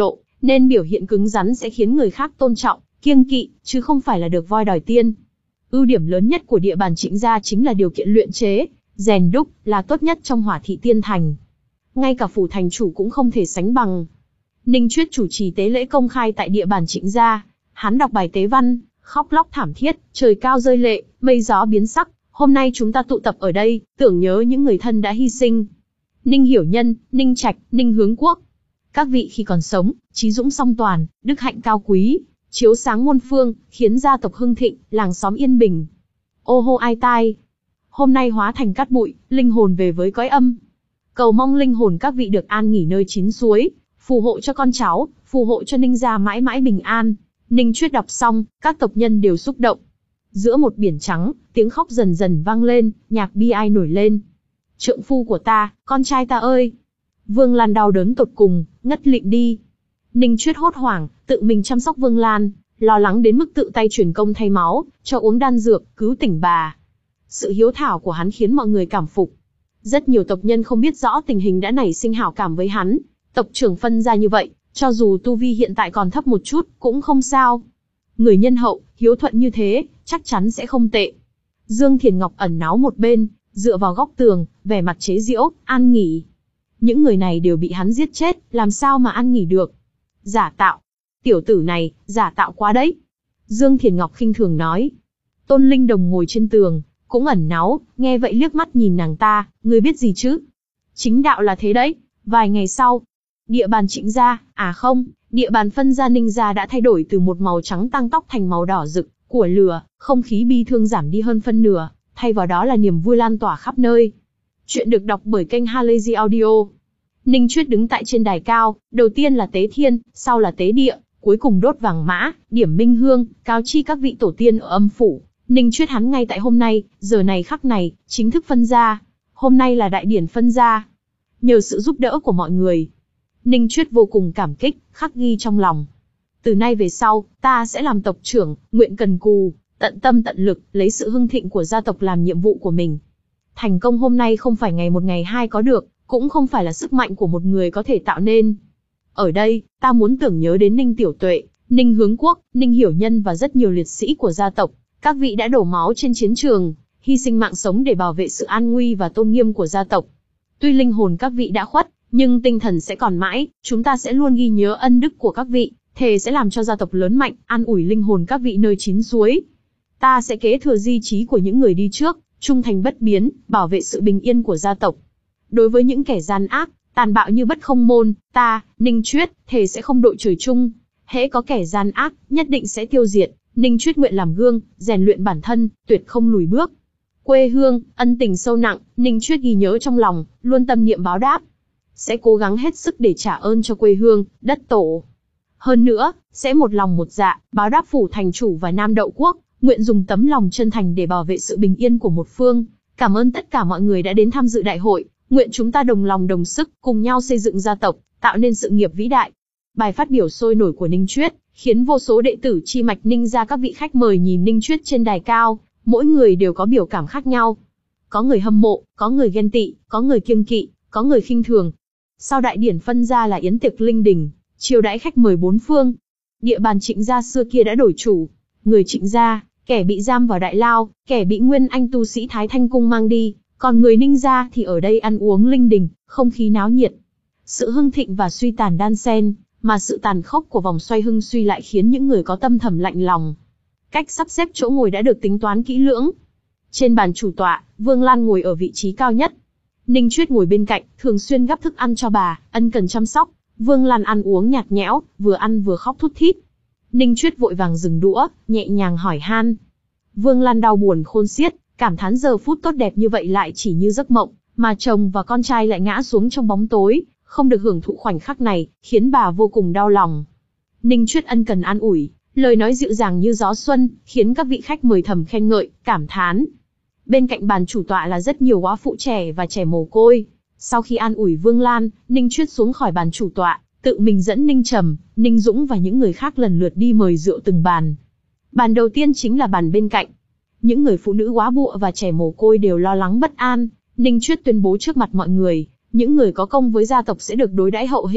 Nên biểu hiện cứng rắn sẽ khiến người khác tôn trọng, kiêng kỵ, chứ không phải là được voi đòi tiên. Ưu điểm lớn nhất của địa bàn Trịnh gia chính là điều kiện luyện chế, rèn đúc, là tốt nhất trong Hỏa Thị Tiên Thành. Ngay cả phủ thành chủ cũng không thể sánh bằng. Ninh Chuyết chủ trì tế lễ công khai tại địa bàn Trịnh gia. Hắn đọc bài tế văn, khóc lóc thảm thiết, trời cao rơi lệ, mây gió biến sắc. Hôm nay chúng ta tụ tập ở đây, tưởng nhớ những người thân đã hy sinh. Ninh Hiểu Nhân, Ninh Trạch, Ninh Hướng Quốc. Các vị khi còn sống, trí dũng song toàn, đức hạnh cao quý, chiếu sáng muôn phương, khiến gia tộc hưng thịnh, làng xóm yên bình. Ô hô ai tai. Hôm nay hóa thành cát bụi, linh hồn về với cõi âm. Cầu mong linh hồn các vị được an nghỉ nơi chín suối, phù hộ cho con cháu, phù hộ cho Ninh gia mãi mãi bình an. Ninh Chuyết đọc xong, các tộc nhân đều xúc động. Giữa một biển trắng, tiếng khóc dần dần vang lên, nhạc bi ai nổi lên. Trượng phu của ta, con trai ta ơi! Vương Lan đau đớn tột cùng, ngất lịm đi. Ninh Chuyết hốt hoảng, tự mình chăm sóc Vương Lan, lo lắng đến mức tự tay truyền công thay máu, cho uống đan dược, cứu tỉnh bà. Sự hiếu thảo của hắn khiến mọi người cảm phục. Rất nhiều tộc nhân không biết rõ tình hình đã nảy sinh hảo cảm với hắn. Tộc trưởng phân ra như vậy, cho dù tu vi hiện tại còn thấp một chút, cũng không sao. Người nhân hậu, hiếu thuận như thế, chắc chắn sẽ không tệ. Dương Thiền Ngọc ẩn náu một bên, dựa vào góc tường, vẻ mặt chế giễu, an nghỉ. Những người này đều bị hắn giết chết, làm sao mà an nghỉ được? Giả tạo. Tiểu tử này, giả tạo quá đấy. Dương Thiền Ngọc khinh thường nói. Tôn Linh Đồng ngồi trên tường, cũng ẩn náu, nghe vậy liếc mắt nhìn nàng ta, ngươi biết gì chứ? Chính đạo là thế đấy. Vài ngày sau, địa bàn Trịnh gia, à không, địa bàn phân gia Ninh gia đã thay đổi từ một màu trắng tăng tóc thành màu đỏ rực, của lửa, không khí bi thương giảm đi hơn phân nửa, thay vào đó là niềm vui lan tỏa khắp nơi. Chuyện được đọc bởi kênh Halazy Audio. Ninh Chuyết đứng tại trên đài cao, đầu tiên là tế thiên, sau là tế địa, cuối cùng đốt vàng mã, điểm minh hương, cáo chi các vị tổ tiên ở âm phủ. Ninh Chuyết hắn ngay tại hôm nay, giờ này khắc này, chính thức phân gia. Hôm nay là đại điển phân gia. Nhờ sự giúp đỡ của mọi người, Ninh Chuyết vô cùng cảm kích, khắc ghi trong lòng. Từ nay về sau, ta sẽ làm tộc trưởng, nguyện cần cù, tận tâm tận lực, lấy sự hưng thịnh của gia tộc làm nhiệm vụ của mình. Thành công hôm nay không phải ngày một ngày hai có được, cũng không phải là sức mạnh của một người có thể tạo nên. Ở đây, ta muốn tưởng nhớ đến Ninh Tiểu Tuệ, Ninh Hướng Quốc, Ninh Hiểu Nhân và rất nhiều liệt sĩ của gia tộc. Các vị đã đổ máu trên chiến trường, hy sinh mạng sống để bảo vệ sự an nguy và tôn nghiêm của gia tộc. Tuy linh hồn các vị đã khuất, nhưng tinh thần sẽ còn mãi, chúng ta sẽ luôn ghi nhớ ân đức của các vị, thề sẽ làm cho gia tộc lớn mạnh, an ủi linh hồn các vị nơi chín suối. Ta sẽ kế thừa di chí của những người đi trước, trung thành bất biến, bảo vệ sự bình yên của gia tộc. Đối với những kẻ gian ác, tàn bạo như Bất Không Môn, ta, Ninh Chuyết, thề sẽ không đội trời chung. Hễ có kẻ gian ác, nhất định sẽ tiêu diệt. Ninh Chuyết nguyện làm gương, rèn luyện bản thân, tuyệt không lùi bước. Quê hương, ân tình sâu nặng, Ninh Chuyết ghi nhớ trong lòng, luôn tâm niệm báo đáp. Sẽ cố gắng hết sức để trả ơn cho quê hương, đất tổ. Hơn nữa, sẽ một lòng một dạ, báo đáp phủ thành chủ và Nam Đậu Quốc, nguyện dùng tấm lòng chân thành để bảo vệ sự bình yên của một phương. Cảm ơn tất cả mọi người đã đến tham dự đại hội, nguyện chúng ta đồng lòng đồng sức, cùng nhau xây dựng gia tộc, tạo nên sự nghiệp vĩ đại. Bài phát biểu sôi nổi của Ninh Chuyết, khiến vô số đệ tử chi mạch Ninh gia các vị khách mời nhìn Ninh Chuyết trên đài cao, mỗi người đều có biểu cảm khác nhau. Có người hâm mộ, có người ghen tị, có người kiêng kỵ, có người khinh thường. Sau đại điển phân gia là yến tiệc linh đình, chiêu đãi khách mời bốn phương. Địa bàn Trịnh gia xưa kia đã đổi chủ, người Trịnh gia, kẻ bị giam vào đại lao, kẻ bị Nguyên Anh tu sĩ Thái Thanh cung mang đi, còn người Ninh gia thì ở đây ăn uống linh đình, không khí náo nhiệt. Sự hưng thịnh và suy tàn đan xen, mà sự tàn khốc của vòng xoay hưng suy lại khiến những người có tâm thầm lạnh lòng. Cách sắp xếp chỗ ngồi đã được tính toán kỹ lưỡng. Trên bàn chủ tọa, Vương Lan ngồi ở vị trí cao nhất. Ninh Chuyết ngồi bên cạnh, thường xuyên gắp thức ăn cho bà, ân cần chăm sóc. Vương Lan ăn uống nhạt nhẽo, vừa ăn vừa khóc thút thít. Ninh Chuyết vội vàng dừng đũa, nhẹ nhàng hỏi han. Vương Lan đau buồn khôn xiết, cảm thán giờ phút tốt đẹp như vậy lại chỉ như giấc mộng, mà chồng và con trai lại ngã xuống trong bóng tối, không được hưởng thụ khoảnh khắc này, khiến bà vô cùng đau lòng. Ninh Chuyết ân cần an ủi, lời nói dịu dàng như gió xuân, khiến các vị khách mời thầm khen ngợi, cảm thán. Bên cạnh bàn chủ tọa là rất nhiều góa phụ trẻ và trẻ mồ côi. Sau khi an ủi Vương Lan, Ninh Chuyết xuống khỏi bàn chủ tọa, tự mình dẫn Ninh Trầm, Ninh Dũng và những người khác lần lượt đi mời rượu từng bàn. Bàn đầu tiên chính là bàn bên cạnh. Những người phụ nữ góa bụa và trẻ mồ côi đều lo lắng bất an. Ninh Chuyết tuyên bố trước mặt mọi người, những người có công với gia tộc sẽ được đối đãi hậu hĩnh,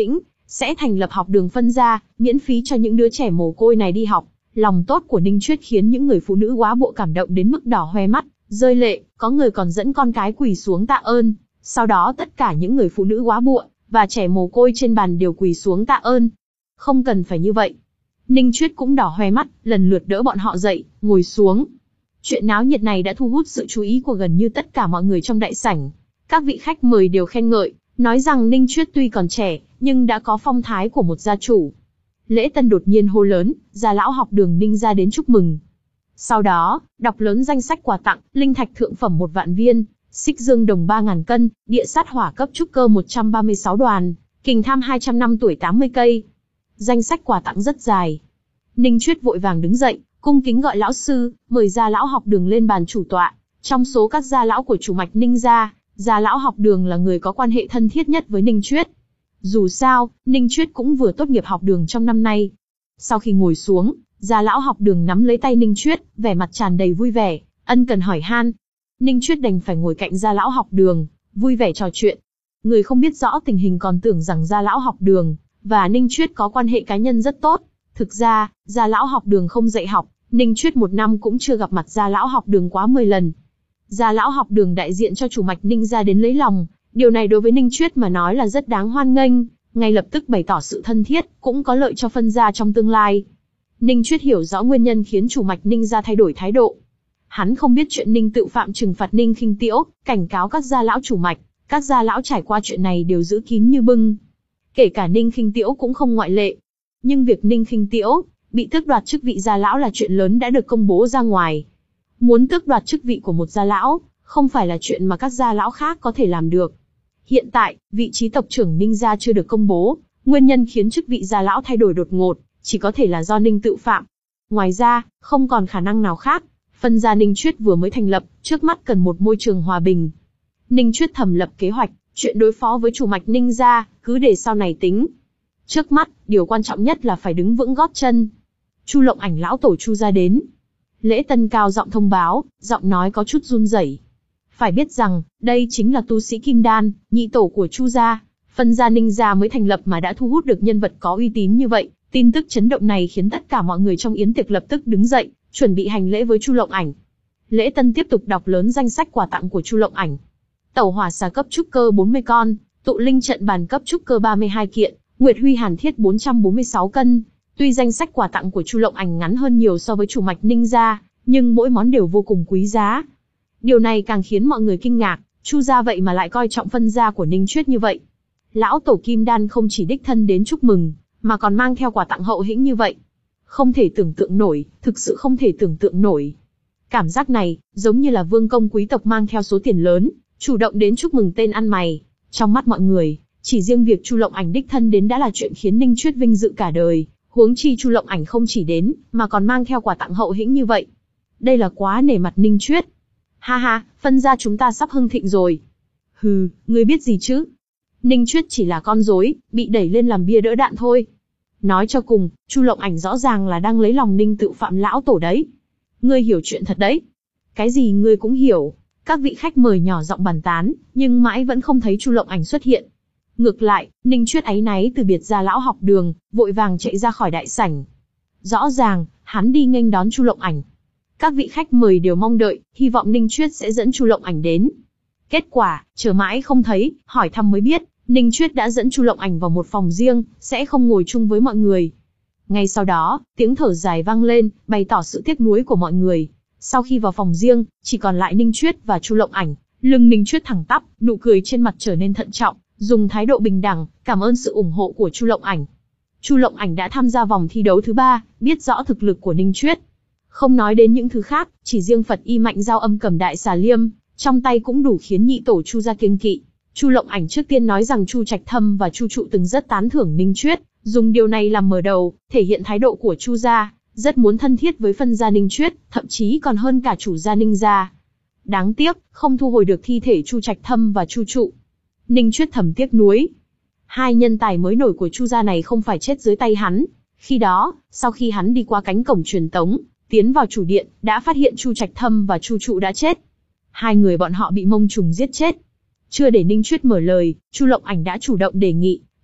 sẽ thành lập học đường phân gia, miễn phí cho những đứa trẻ mồ côi này đi học. Lòng tốt của Ninh Chuyết khiến những người phụ nữ góa bộ cảm động đến mức đỏ hoe mắt, rơi lệ, có người còn dẫn con cái quỳ xuống tạ ơn. Sau đó tất cả những người phụ nữ góa bụa và trẻ mồ côi trên bàn đều quỳ xuống tạ ơn. Không cần phải như vậy. Ninh Chuyết cũng đỏ hoe mắt, lần lượt đỡ bọn họ dậy, ngồi xuống. Chuyện náo nhiệt này đã thu hút sự chú ý của gần như tất cả mọi người trong đại sảnh. Các vị khách mời đều khen ngợi, nói rằng Ninh Chuyết tuy còn trẻ, nhưng đã có phong thái của một gia chủ. Lễ Tân đột nhiên hô lớn, gia lão học đường Ninh gia đến chúc mừng. Sau đó, đọc lớn danh sách quà tặng, linh thạch thượng phẩm một vạn viên, xích dương đồng ba ngàn cân, địa sát hỏa cấp trúc cơ một trăm ba mươi sáu đoàn, kình tham hai trăm năm tuổi tám mươi cây. Danh sách quà tặng rất dài. Ninh Chuyết vội vàng đứng dậy, cung kính gọi lão sư, mời gia lão học đường lên bàn chủ tọa. Trong số các gia lão của chủ mạch Ninh gia, gia lão học đường là người có quan hệ thân thiết nhất với Ninh Chuyết. Dù sao, Ninh Chuyết cũng vừa tốt nghiệp học đường trong năm nay. Sau khi ngồi xuống, gia lão học đường nắm lấy tay Ninh Chuyết, vẻ mặt tràn đầy vui vẻ, ân cần hỏi han. Ninh Chuyết đành phải ngồi cạnh gia lão học đường, vui vẻ trò chuyện. Người không biết rõ tình hình còn tưởng rằng gia lão học đường và Ninh Chuyết có quan hệ cá nhân rất tốt. Thực ra, gia lão học đường không dạy học, Ninh Chuyết một năm cũng chưa gặp mặt gia lão học đường quá mười lần. Gia lão học đường đại diện cho chủ mạch Ninh gia đến lấy lòng, điều này đối với Ninh Chuyết mà nói là rất đáng hoan nghênh, ngay lập tức bày tỏ sự thân thiết, cũng có lợi cho phân gia trong tương lai. Ninh Chuyết hiểu rõ nguyên nhân khiến chủ mạch Ninh gia thay đổi thái độ. Hắn không biết chuyện Ninh Tự Phạm trừng phạt Ninh Khinh Tiễu, cảnh cáo các gia lão chủ mạch, các gia lão trải qua chuyện này đều giữ kín như bưng. Kể cả Ninh Khinh Tiễu cũng không ngoại lệ. Nhưng việc Ninh Khinh Tiễu bị tước đoạt chức vị gia lão là chuyện lớn đã được công bố ra ngoài. Muốn tước đoạt chức vị của một gia lão, không phải là chuyện mà các gia lão khác có thể làm được. Hiện tại, vị trí tộc trưởng Ninh gia chưa được công bố, nguyên nhân khiến chức vị gia lão thay đổi đột ngột, chỉ có thể là do Ninh Tự Phạm. Ngoài ra, không còn khả năng nào khác. Phân gia Ninh Chuyết vừa mới thành lập, trước mắt cần một môi trường hòa bình. Ninh Chuyết thầm lập kế hoạch, chuyện đối phó với chủ mạch Ninh gia, cứ để sau này tính. Trước mắt, điều quan trọng nhất là phải đứng vững gót chân. Chu Lộng Ảnh lão tổ Chu gia đến. Lễ Tân cao giọng thông báo, giọng nói có chút run rẩy. Phải biết rằng, đây chính là tu sĩ Kim Đan, nhị tổ của Chu gia. Phân gia Ninh gia mới thành lập mà đã thu hút được nhân vật có uy tín như vậy. Tin tức chấn động này khiến tất cả mọi người trong yến tiệc lập tức đứng dậy, chuẩn bị hành lễ với Chu Lộng Ảnh. Lễ Tân tiếp tục đọc lớn danh sách quà tặng của Chu Lộng Ảnh. Tẩu hỏa xà cấp trúc cơ bốn mươi con, tụ linh trận bàn cấp trúc cơ ba mươi hai kiện, Nguyệt Huy Hàn thiết bốn trăm bốn mươi sáu cân. Tuy danh sách quà tặng của Chu Lộng Ảnh ngắn hơn nhiều so với chủ mạch Ninh gia, nhưng mỗi món đều vô cùng quý giá. Điều này càng khiến mọi người kinh ngạc, Chu gia vậy mà lại coi trọng phân gia của Ninh Chuyết như vậy. Lão tổ Kim Đan không chỉ đích thân đến chúc mừng, mà còn mang theo quà tặng hậu hĩnh như vậy. Không thể tưởng tượng nổi, thực sự không thể tưởng tượng nổi. Cảm giác này, giống như là vương công quý tộc mang theo số tiền lớn, chủ động đến chúc mừng tên ăn mày. Trong mắt mọi người, chỉ riêng việc Chu Lộng Ảnh đích thân đến đã là chuyện khiến Ninh Chuyết vinh dự cả đời, huống chi Chu Lộng Ảnh không chỉ đến, mà còn mang theo quà tặng hậu hĩnh như vậy. Đây là quá nể mặt Ninh Chuyết. Ha ha, phân gia chúng ta sắp hưng thịnh rồi. Hừ, ngươi biết gì chứ? Ninh Chuyết chỉ là con rối, bị đẩy lên làm bia đỡ đạn thôi. Nói cho cùng, Chu Lộng Ảnh rõ ràng là đang lấy lòng Ninh Tự Phạm lão tổ đấy. Ngươi hiểu chuyện thật đấy. Cái gì ngươi cũng hiểu. Các vị khách mời nhỏ giọng bàn tán, nhưng mãi vẫn không thấy Chu Lộng Ảnh xuất hiện. Ngược lại, Ninh Chuyết áy náy từ biệt gia lão học đường, vội vàng chạy ra khỏi đại sảnh. Rõ ràng, hắn đi nghênh đón Chu Lộng Ảnh. Các vị khách mời đều mong đợi, hy vọng Ninh Chuyết sẽ dẫn Chu Lộng Ảnh đến. Kết quả, chờ mãi không thấy, hỏi thăm mới biết, Ninh Chuyết đã dẫn Chu Lộng Ảnh vào một phòng riêng, sẽ không ngồi chung với mọi người. Ngay sau đó, tiếng thở dài vang lên, bày tỏ sự tiếc nuối của mọi người. Sau khi vào phòng riêng, chỉ còn lại Ninh Chuyết và Chu Lộng Ảnh. Lưng Ninh Chuyết thẳng tắp, nụ cười trên mặt trở nên thận trọng, dùng thái độ bình đẳng, cảm ơn sự ủng hộ của Chu Lộng Ảnh. Chu Lộng Ảnh đã tham gia vòng thi đấu thứ ba, biết rõ thực lực của Ninh Chuyết. Không nói đến những thứ khác, chỉ riêng Phật y mạnh giao âm cầm đại xà liêm, trong tay cũng đủ khiến nhị tổ Chu gia kiêng kỵ. Chu Lộng Ảnh trước tiên nói rằng Chu Trạch Thâm và Chu Trụ từng rất tán thưởng Ninh Chuyết, dùng điều này làm mở đầu, thể hiện thái độ của Chu gia, rất muốn thân thiết với phân gia Ninh Chuyết, thậm chí còn hơn cả chủ gia Ninh gia. Đáng tiếc, không thu hồi được thi thể Chu Trạch Thâm và Chu Trụ. Ninh Chuyết thầm tiếc nuối. Hai nhân tài mới nổi của Chu gia này không phải chết dưới tay hắn. Khi đó, sau khi hắn đi qua cánh cổng truyền tống, tiến vào chủ điện, đã phát hiện Chu Trạch Thâm và Chu Trụ đã chết. Hai người bọn họ bị Mông Trùng giết chết. Chưa để Ninh Chuyết mở lời, Chu Lộng Ảnh đã chủ động đề nghị,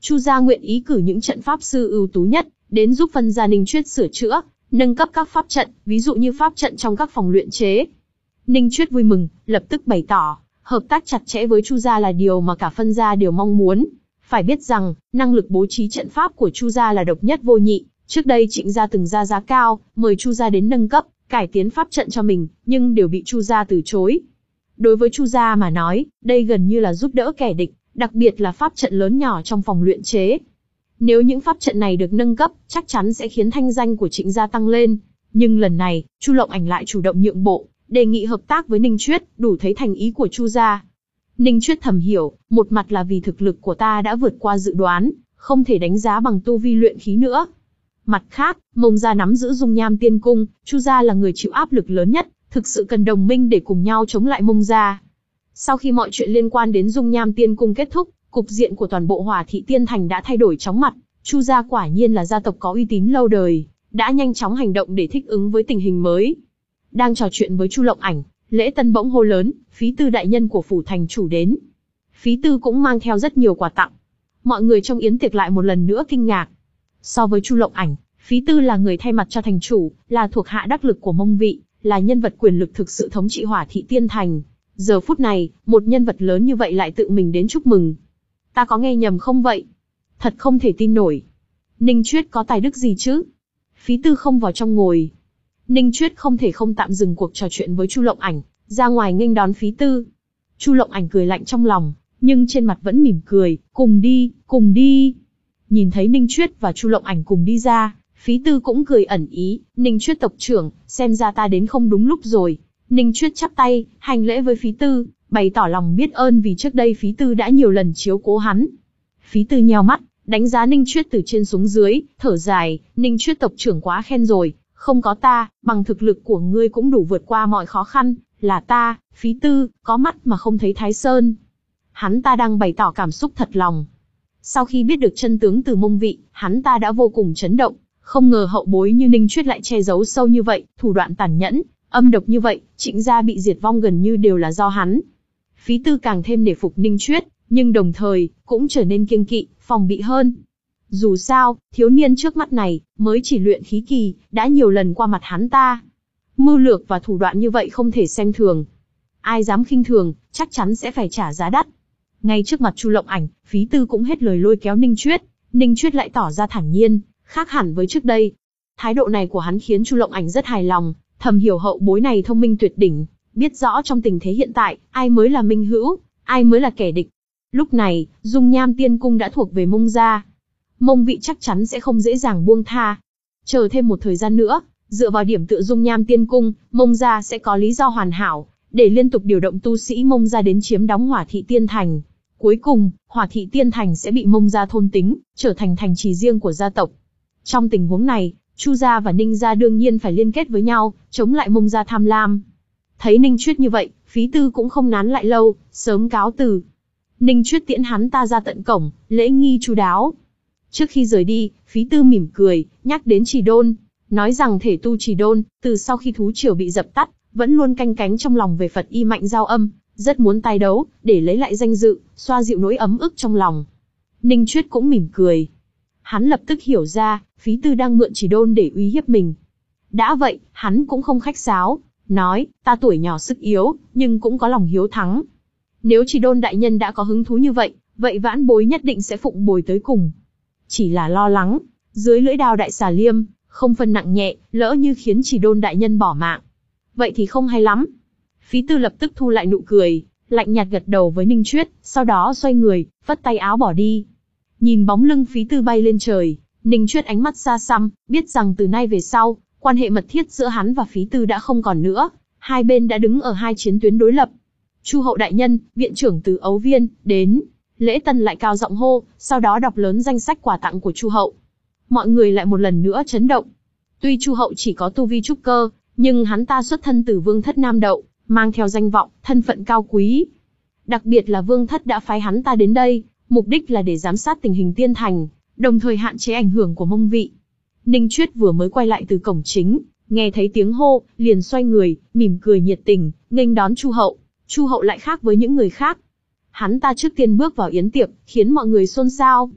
Chu gia nguyện ý cử những trận pháp sư ưu tú nhất, đến giúp phân gia Ninh Chuyết sửa chữa, nâng cấp các pháp trận, ví dụ như pháp trận trong các phòng luyện chế. Ninh Chuyết vui mừng, lập tức bày tỏ, hợp tác chặt chẽ với Chu gia là điều mà cả phân gia đều mong muốn. Phải biết rằng, năng lực bố trí trận pháp của Chu gia là độc nhất vô nhị, trước đây Trịnh gia từng ra giá cao, mời Chu gia đến nâng cấp, cải tiến pháp trận cho mình, nhưng đều bị Chu gia từ chối. Đối với Chu gia mà nói, đây gần như là giúp đỡ kẻ địch, đặc biệt là pháp trận lớn nhỏ trong phòng luyện chế. Nếu những pháp trận này được nâng cấp, chắc chắn sẽ khiến thanh danh của Trịnh gia tăng lên. Nhưng lần này, Chu Lộng Ảnh lại chủ động nhượng bộ, đề nghị hợp tác với Ninh Chuyết, đủ thấy thành ý của Chu gia. Ninh Chuyết thầm hiểu, một mặt là vì thực lực của ta đã vượt qua dự đoán, không thể đánh giá bằng tu vi luyện khí nữa. Mặt khác, Mông gia nắm giữ Dung Nham Tiên Cung, Chu gia là người chịu áp lực lớn nhất, thực sự cần đồng minh để cùng nhau chống lại Mông gia. Sau khi mọi chuyện liên quan đến Dung Nham Tiên Cung kết thúc, cục diện của toàn bộ Hỏa Thị Tiên Thành đã thay đổi chóng mặt. Chu gia quả nhiên là gia tộc có uy tín lâu đời, đã nhanh chóng hành động để thích ứng với tình hình mới. Đang trò chuyện với Chu Lộng Ảnh, Lễ Tân bỗng hô lớn, Phí Tư đại nhân của phủ thành chủ đến. Phí Tư cũng mang theo rất nhiều quà tặng. Mọi người trong yến tiệc lại một lần nữa kinh ngạc. So với Chu Lộng Ảnh, Phí Tư là người thay mặt cho thành chủ, là thuộc hạ đắc lực của Mông Vị, là nhân vật quyền lực thực sự thống trị Hỏa Thị Tiên Thành. Giờ phút này, một nhân vật lớn như vậy lại tự mình đến chúc mừng. Ta có nghe nhầm không vậy? Thật không thể tin nổi. Ninh Chuyết có tài đức gì chứ? Phí Tư không vào trong ngồi. Ninh Chuyết không thể không tạm dừng cuộc trò chuyện với Chu Lộng Ảnh, ra ngoài nghênh đón Phí Tư. Chu Lộng Ảnh cười lạnh trong lòng, nhưng trên mặt vẫn mỉm cười, cùng đi, cùng đi. Nhìn thấy Ninh Chuyết và Chu Lộng Ảnh cùng đi ra, Phí Tư cũng cười ẩn ý, Ninh Chuyết tộc trưởng, xem ra ta đến không đúng lúc rồi. Ninh Chuyết chắp tay, hành lễ với Phí Tư, bày tỏ lòng biết ơn vì trước đây Phí Tư đã nhiều lần chiếu cố hắn. Phí Tư nheo mắt, đánh giá Ninh Chuyết từ trên xuống dưới, thở dài, Ninh Chuyết tộc trưởng quá khen rồi, không có ta, bằng thực lực của ngươi cũng đủ vượt qua mọi khó khăn, là ta, Phí Tư, có mắt mà không thấy Thái Sơn. Hắn ta đang bày tỏ cảm xúc thật lòng. Sau khi biết được chân tướng từ Mông Vị, hắn ta đã vô cùng chấn động, không ngờ hậu bối như Ninh Chuyết lại che giấu sâu như vậy, thủ đoạn tàn nhẫn, âm độc như vậy, Trịnh gia bị diệt vong gần như đều là do hắn. Phí Tư càng thêm nể phục Ninh Chuyết, nhưng đồng thời, cũng trở nên kiêng kỵ, phòng bị hơn. Dù sao, thiếu niên trước mắt này, mới chỉ luyện khí kỳ, đã nhiều lần qua mặt hắn ta. Mưu lược và thủ đoạn như vậy không thể xem thường. Ai dám khinh thường, chắc chắn sẽ phải trả giá đắt. Ngay trước mặt Chu Lộng Ảnh, Phí Tư cũng hết lời lôi kéo Ninh Chuyết. Ninh Chuyết lại tỏ ra thản nhiên, khác hẳn với trước đây. Thái độ này của hắn khiến Chu Lộng Ảnh rất hài lòng, thầm hiểu hậu bối này thông minh tuyệt đỉnh, biết rõ trong tình thế hiện tại, ai mới là minh hữu, ai mới là kẻ địch. Lúc này, Dung Nham Tiên Cung đã thuộc về Mông gia. Mông Vị chắc chắn sẽ không dễ dàng buông tha. Chờ thêm một thời gian nữa, dựa vào điểm tựa Dung Nham Tiên Cung, Mông gia sẽ có lý do hoàn hảo, để liên tục điều động tu sĩ Mông gia đến chiếm đóng Hỏa Thị Tiên Thành. Cuối cùng, Hỏa Thị Tiên Thành sẽ bị Mông gia thôn tính, trở thành thành trì riêng của gia tộc. Trong tình huống này, Chu gia và Ninh gia đương nhiên phải liên kết với nhau, chống lại Mông gia tham lam. Thấy Ninh Chuyết như vậy, Phí Tư cũng không nán lại lâu, sớm cáo từ. Ninh Chuyết tiễn hắn ta ra tận cổng, lễ nghi chu đáo. Trước khi rời đi, Phí Tư mỉm cười, nhắc đến Trì Đôn, nói rằng thể tu Trì Đôn, từ sau khi thú triều bị dập tắt, vẫn luôn canh cánh trong lòng về Phật y mạnh giao âm, rất muốn tái đấu, để lấy lại danh dự, xoa dịu nỗi ấm ức trong lòng. Ninh Chuyết cũng mỉm cười. Hắn lập tức hiểu ra, Phí Tư đang mượn Trì Đôn để uy hiếp mình. Đã vậy, hắn cũng không khách sáo, nói, ta tuổi nhỏ sức yếu, nhưng cũng có lòng hiếu thắng. Nếu Trì Đôn đại nhân đã có hứng thú như vậy, vậy vãn bối nhất định sẽ phụng bồi tới cùng. Chỉ là lo lắng, dưới lưỡi đao đại xà liêm, không phân nặng nhẹ, lỡ như khiến Trì Đôn đại nhân bỏ mạng. Vậy thì không hay lắm. Phí Tư lập tức thu lại nụ cười, lạnh nhạt gật đầu với Ninh Chuyết, sau đó xoay người, vất tay áo bỏ đi. Nhìn bóng lưng Phí Tư bay lên trời, Ninh Chuyết ánh mắt xa xăm, biết rằng từ nay về sau, quan hệ mật thiết giữa hắn và Phí Tư đã không còn nữa, hai bên đã đứng ở hai chiến tuyến đối lập. Chu hậu đại nhân, viện trưởng từ Ấu Viên, đến. Lễ Tân lại cao giọng hô, sau đó đọc lớn danh sách quà tặng của Chu hậu. Mọi người lại một lần nữa chấn động. Tuy Chu hậu chỉ có tu vi trúc cơ, nhưng hắn ta xuất thân từ Vương thất Nam Đậu, mang theo danh vọng, thân phận cao quý. Đặc biệt là Vương thất đã phái hắn ta đến đây, mục đích là để giám sát tình hình Tiên Thành, đồng thời hạn chế ảnh hưởng của Mông Vị. Ninh Chuyết vừa mới quay lại từ cổng chính, nghe thấy tiếng hô, liền xoay người, mỉm cười nhiệt tình, nghênh đón Chu hậu. Chu hậu lại khác với những người khác. Hắn ta trước tiên bước vào yến tiệc, khiến mọi người xôn xao.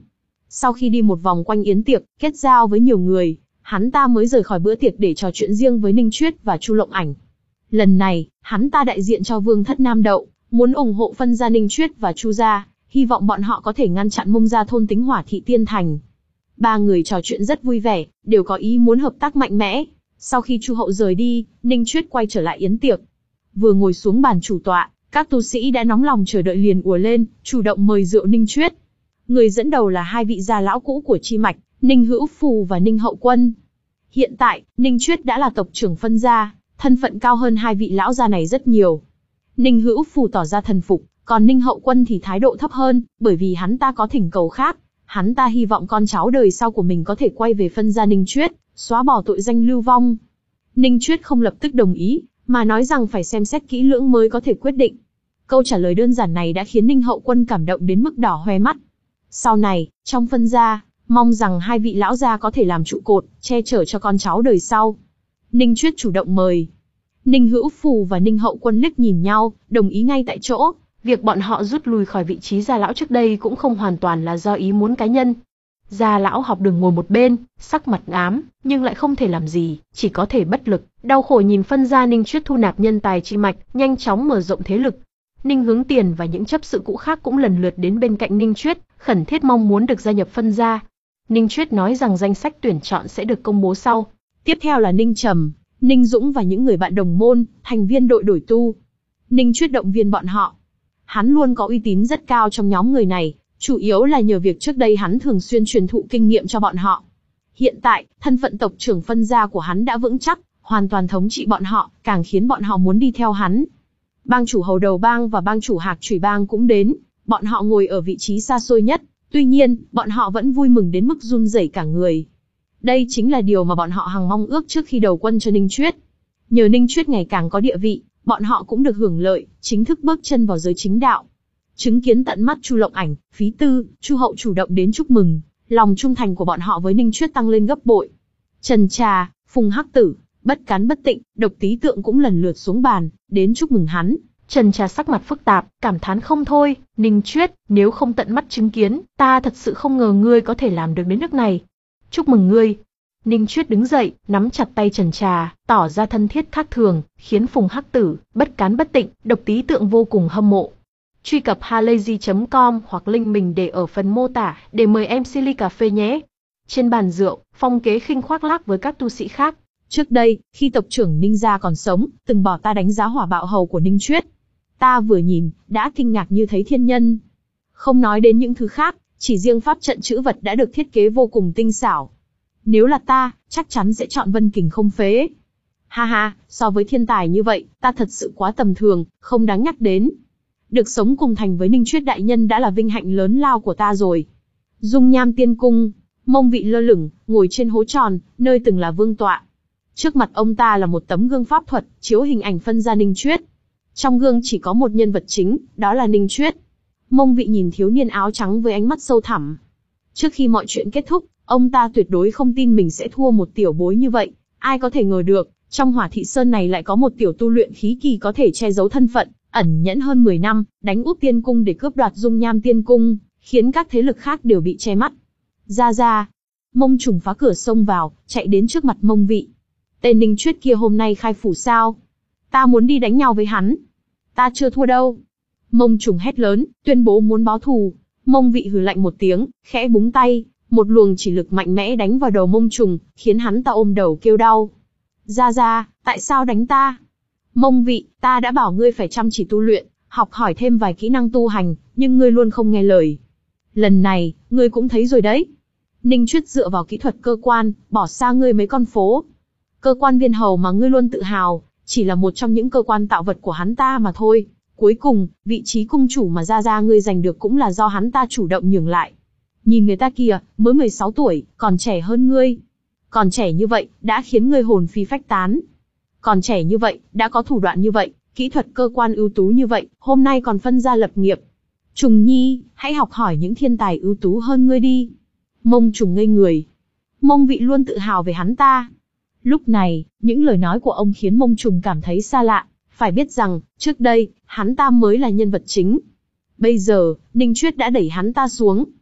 Sau khi đi một vòng quanh yến tiệc, kết giao với nhiều người, hắn ta mới rời khỏi bữa tiệc để trò chuyện riêng với Ninh Chuyết và Chu Lộng Ảnh. Lần này, hắn ta đại diện cho Vương thất Nam Đậu, muốn ủng hộ phân gia Ninh Chuyết và Chu gia, hy vọng bọn họ có thể ngăn chặn Mông gia thôn tính Hỏa Thị Tiên Thành. Ba người trò chuyện rất vui vẻ, đều có ý muốn hợp tác mạnh mẽ. Sau khi Chu hậu rời đi, Ninh Chuyết quay trở lại yến tiệc. Vừa ngồi xuống bàn chủ tọa, các tu sĩ đã nóng lòng chờ đợi liền ùa lên, chủ động mời rượu Ninh Chuyết. Người dẫn đầu là hai vị gia lão cũ của Chi Mạch, Ninh Hữu Phù và Ninh Hậu Quân. Hiện tại, Ninh Chuyết đã là tộc trưởng phân gia, thân phận cao hơn hai vị lão gia này rất nhiều. Ninh Hữu Phù tỏ ra thần phục, còn Ninh Hậu Quân thì thái độ thấp hơn, bởi vì hắn ta có thỉnh cầu khác. Hắn ta hy vọng con cháu đời sau của mình có thể quay về phân gia Ninh Chuyết, xóa bỏ tội danh lưu vong. Ninh Chuyết không lập tức đồng ý, mà nói rằng phải xem xét kỹ lưỡng mới có thể quyết định. Câu trả lời đơn giản này đã khiến Ninh Hậu Quân cảm động đến mức đỏ hoe mắt. Sau này, trong phân gia, mong rằng hai vị lão gia có thể làm trụ cột, che chở cho con cháu đời sau. Ninh Chuyết chủ động mời. Ninh Hữu Phù và Ninh Hậu Quân liếc nhìn nhau, đồng ý ngay tại chỗ. Việc bọn họ rút lui khỏi vị trí gia lão trước đây cũng không hoàn toàn là do ý muốn cá nhân. Gia lão học đường ngồi một bên, sắc mặt ám, nhưng lại không thể làm gì, chỉ có thể bất lực, đau khổ nhìn phân gia Ninh Chuyết thu nạp nhân tài Chi Mạch, nhanh chóng mở rộng thế lực. Ninh Hướng Tiền và những chấp sự cũ khác cũng lần lượt đến bên cạnh Ninh Chuyết, khẩn thiết mong muốn được gia nhập phân gia. Ninh Chuyết nói rằng danh sách tuyển chọn sẽ được công bố sau. Tiếp theo là Ninh Trầm, Ninh Dũng và những người bạn đồng môn, thành viên đội đổi tu. Ninh Chuyết động viên bọn họ. Hắn luôn có uy tín rất cao trong nhóm người này, chủ yếu là nhờ việc trước đây hắn thường xuyên truyền thụ kinh nghiệm cho bọn họ. Hiện tại, thân phận tộc trưởng phân gia của hắn đã vững chắc, hoàn toàn thống trị bọn họ, càng khiến bọn họ muốn đi theo hắn. Bang chủ Hầu Đầu Bang và bang chủ Hạc Chủy Bang cũng đến, bọn họ ngồi ở vị trí xa xôi nhất, tuy nhiên, bọn họ vẫn vui mừng đến mức run rẩy cả người. Đây chính là điều mà bọn họ hằng mong ước trước khi đầu quân cho Ninh Chuyết. Nhờ Ninh Chuyết ngày càng có địa vị, bọn họ cũng được hưởng lợi, chính thức bước chân vào giới chính đạo. Chứng kiến tận mắt Chu Lộng Ảnh, Phí Tư, Chu Hậu chủ động đến chúc mừng, lòng trung thành của bọn họ với Ninh Chuyết tăng lên gấp bội. Trần Trà, Phùng Hắc Tử, Bất Cán Bất Tịnh, Độc Tý Tượng cũng lần lượt xuống bàn, đến chúc mừng hắn. Trần Trà sắc mặt phức tạp, cảm thán không thôi, Ninh Chuyết, nếu không tận mắt chứng kiến, ta thật sự không ngờ ngươi có thể làm được đến nước này. Chúc mừng ngươi. Ninh Chuyết đứng dậy, nắm chặt tay Trần Trà, tỏ ra thân thiết khác thường, khiến Phùng Hắc Tử, Bất Cán Bất Tịnh, Độc Tý Tượng vô cùng hâm mộ. Truy cập halayzi chấm com hoặc link mình để ở phần mô tả để mời em xê ly cà phê nhé. Trên bàn rượu, Phong Kế Khinh khoác lác với các tu sĩ khác. Trước đây, khi tộc trưởng Ninh gia còn sống, từng bảo ta đánh giá hỏa bạo hầu của Ninh Chuyết. Ta vừa nhìn, đã kinh ngạc như thấy thiên nhân. Không nói đến những thứ khác, chỉ riêng pháp trận chữ vật đã được thiết kế vô cùng tinh xảo. Nếu là ta, chắc chắn sẽ chọn Vân Kình không phế. Ha ha, so với thiên tài như vậy, ta thật sự quá tầm thường, không đáng nhắc đến. Được sống cùng thành với Ninh Chuyết đại nhân đã là vinh hạnh lớn lao của ta rồi. Dung Nham Tiên Cung, Mông Vị lơ lửng, ngồi trên hố tròn, nơi từng là vương tọa. Trước mặt ông ta là một tấm gương pháp thuật, chiếu hình ảnh phân gia Ninh Chuyết. Trong gương chỉ có một nhân vật chính, đó là Ninh Chuyết. Mông Vị nhìn thiếu niên áo trắng với ánh mắt sâu thẳm. Trước khi mọi chuyện kết thúc, ông ta tuyệt đối không tin mình sẽ thua một tiểu bối như vậy. Ai có thể ngờ được, trong Hỏa Thị Sơn này lại có một tiểu tu luyện khí kỳ có thể che giấu thân phận, ẩn nhẫn hơn mười năm, đánh úp tiên cung để cướp đoạt Dung Nham Tiên Cung, khiến các thế lực khác đều bị che mắt. Ra ra, Mông Trùng phá cửa xông vào, chạy đến trước mặt Mông Vị. Tên Ninh Chuyết kia hôm nay khai phủ sao? Ta muốn đi đánh nhau với hắn. Ta chưa thua đâu. Mông Trùng hét lớn, tuyên bố muốn báo thù. Mông Vị hừ lạnh một tiếng, khẽ búng tay, một luồng chỉ lực mạnh mẽ đánh vào đầu Mông Trùng, khiến hắn ta ôm đầu kêu đau. Ra ra, tại sao đánh ta? Mông Vị, ta đã bảo ngươi phải chăm chỉ tu luyện, học hỏi thêm vài kỹ năng tu hành, nhưng ngươi luôn không nghe lời. Lần này, ngươi cũng thấy rồi đấy. Ninh Chuyết dựa vào kỹ thuật cơ quan, bỏ xa ngươi mấy con phố. Cơ quan viên hầu mà ngươi luôn tự hào, chỉ là một trong những cơ quan tạo vật của hắn ta mà thôi. Cuối cùng, vị trí cung chủ mà ra ra ngươi giành được cũng là do hắn ta chủ động nhường lại. Nhìn người ta kìa, mới mười sáu tuổi, còn trẻ hơn ngươi. Còn trẻ như vậy, đã khiến ngươi hồn phi phách tán. Còn trẻ như vậy, đã có thủ đoạn như vậy, kỹ thuật cơ quan ưu tú như vậy, hôm nay còn phân gia lập nghiệp. Trùng Nhi, hãy học hỏi những thiên tài ưu tú hơn ngươi đi. Mông Trùng ngây người. Mông Vị luôn tự hào về hắn ta. Lúc này, những lời nói của ông khiến Mông Trùng cảm thấy xa lạ. Phải biết rằng, trước đây, hắn ta mới là nhân vật chính. Bây giờ, Ninh Chuyết đã đẩy hắn ta xuống.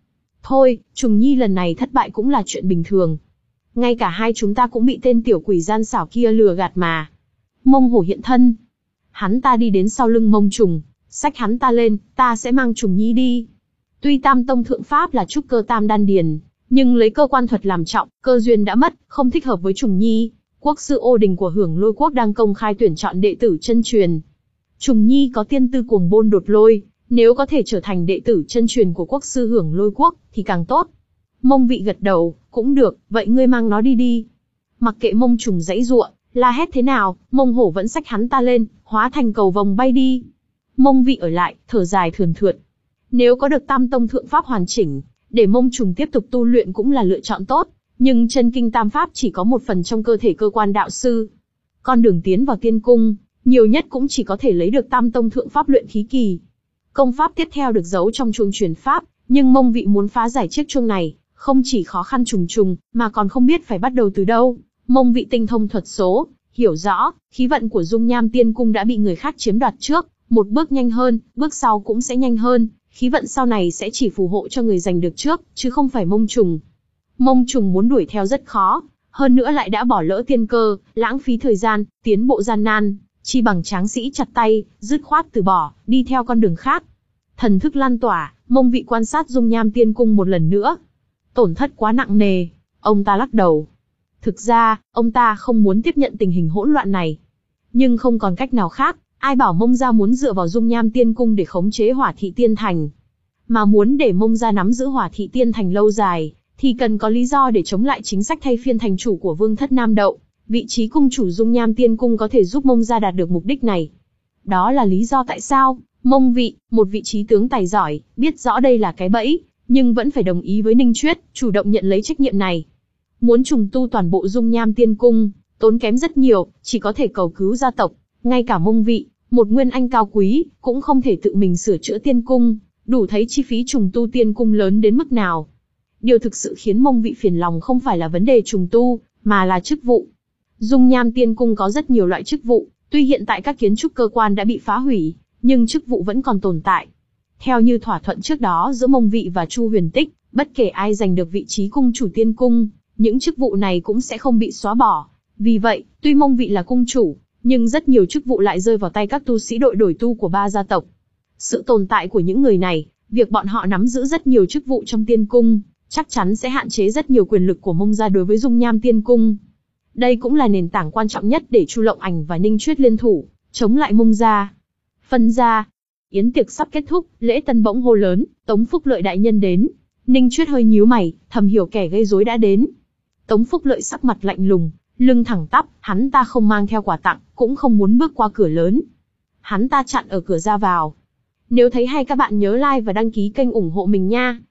Thôi, Trùng Nhi lần này thất bại cũng là chuyện bình thường. Ngay cả hai chúng ta cũng bị tên tiểu quỷ gian xảo kia lừa gạt mà. Mông Hổ hiện thân. Hắn ta đi đến sau lưng Mông Trùng, xách hắn ta lên, ta sẽ mang Trùng Nhi đi. Tuy Tam Tông Thượng Pháp là trúc cơ tam đan điền, nhưng lấy cơ quan thuật làm trọng, cơ duyên đã mất, không thích hợp với Trùng Nhi. Quốc sư Ô Đình của Hưởng Lôi Quốc đang công khai tuyển chọn đệ tử chân truyền. Trùng Nhi có tiên tư cuồng bôn đột lôi, nếu có thể trở thành đệ tử chân truyền của quốc sư Hưởng Lôi Quốc, thì càng tốt. Mông Vị gật đầu, cũng được, vậy ngươi mang nó đi đi. Mặc kệ Mông Trùng giãy giụa, la hét thế nào, Mông Hổ vẫn xách hắn ta lên, hóa thành cầu vồng bay đi. Mông Vị ở lại, thở dài thườn thượt. Nếu có được Tam Tông Thượng Pháp hoàn chỉnh, để Mông Trùng tiếp tục tu luyện cũng là lựa chọn tốt, nhưng chân kinh tam pháp chỉ có một phần trong cơ thể cơ quan đạo sư. Con đường tiến vào tiên cung, nhiều nhất cũng chỉ có thể lấy được Tam Tông Thượng Pháp luyện khí kỳ. Công pháp tiếp theo được giấu trong chuông truyền pháp, nhưng Mông Vị muốn phá giải chiếc chuông này, không chỉ khó khăn trùng trùng, mà còn không biết phải bắt đầu từ đâu. Mông Vị tinh thông thuật số, hiểu rõ, khí vận của Dung Nham Tiên Cung đã bị người khác chiếm đoạt trước, một bước nhanh hơn, bước sau cũng sẽ nhanh hơn, khí vận sau này sẽ chỉ phù hộ cho người giành được trước, chứ không phải Mông Trùng. Mông Trùng muốn đuổi theo rất khó, hơn nữa lại đã bỏ lỡ tiên cơ, lãng phí thời gian, tiến bộ gian nan, chi bằng tráng sĩ chặt tay, dứt khoát từ bỏ, đi theo con đường khác. Thần thức lan tỏa, Mông Vị quan sát Dung Nham Tiên Cung một lần nữa. Tổn thất quá nặng nề, ông ta lắc đầu. Thực ra, ông ta không muốn tiếp nhận tình hình hỗn loạn này. Nhưng không còn cách nào khác, ai bảo Mông gia muốn dựa vào Dung Nham Tiên Cung để khống chế Hỏa Thị Tiên Thành. Mà muốn để Mông gia nắm giữ Hỏa Thị Tiên Thành lâu dài, thì cần có lý do để chống lại chính sách thay phiên thành chủ của Vương thất Nam Đậu. Vị trí cung chủ Dung Nham Tiên Cung có thể giúp Mông gia đạt được mục đích này. Đó là lý do tại sao Mông Vị, một vị trí tướng tài giỏi, biết rõ đây là cái bẫy, nhưng vẫn phải đồng ý với Ninh Chuyết, chủ động nhận lấy trách nhiệm này. Muốn trùng tu toàn bộ Dung Nham Tiên Cung, tốn kém rất nhiều, chỉ có thể cầu cứu gia tộc. Ngay cả Mông Vị, một nguyên anh cao quý, cũng không thể tự mình sửa chữa tiên cung, đủ thấy chi phí trùng tu tiên cung lớn đến mức nào. Điều thực sự khiến Mông Vị phiền lòng không phải là vấn đề trùng tu, mà là chức vụ. Dung Nham Tiên Cung có rất nhiều loại chức vụ, tuy hiện tại các kiến trúc cơ quan đã bị phá hủy, nhưng chức vụ vẫn còn tồn tại. Theo như thỏa thuận trước đó giữa Mông Vị và Chu Huyền Tích, bất kể ai giành được vị trí cung chủ tiên cung, những chức vụ này cũng sẽ không bị xóa bỏ. Vì vậy, tuy Mông Vị là cung chủ, nhưng rất nhiều chức vụ lại rơi vào tay các tu sĩ đội đổi tu của ba gia tộc. Sự tồn tại của những người này, việc bọn họ nắm giữ rất nhiều chức vụ trong tiên cung, chắc chắn sẽ hạn chế rất nhiều quyền lực của Mông gia đối với Dung Nham Tiên Cung. Đây cũng là nền tảng quan trọng nhất để Chu Lộng Ảnh và Ninh Chuyết liên thủ, chống lại Mông gia. Phân gia. Yến tiệc sắp kết thúc, Lễ Tân bỗng hô lớn, Tống Phúc Lợi đại nhân đến. Ninh Chuyết hơi nhíu mày, thầm hiểu kẻ gây rối đã đến. Tống Phúc Lợi sắc mặt lạnh lùng, lưng thẳng tắp, hắn ta không mang theo quà tặng, cũng không muốn bước qua cửa lớn. Hắn ta chặn ở cửa ra vào. Nếu thấy hay các bạn nhớ like và đăng ký kênh ủng hộ mình nha.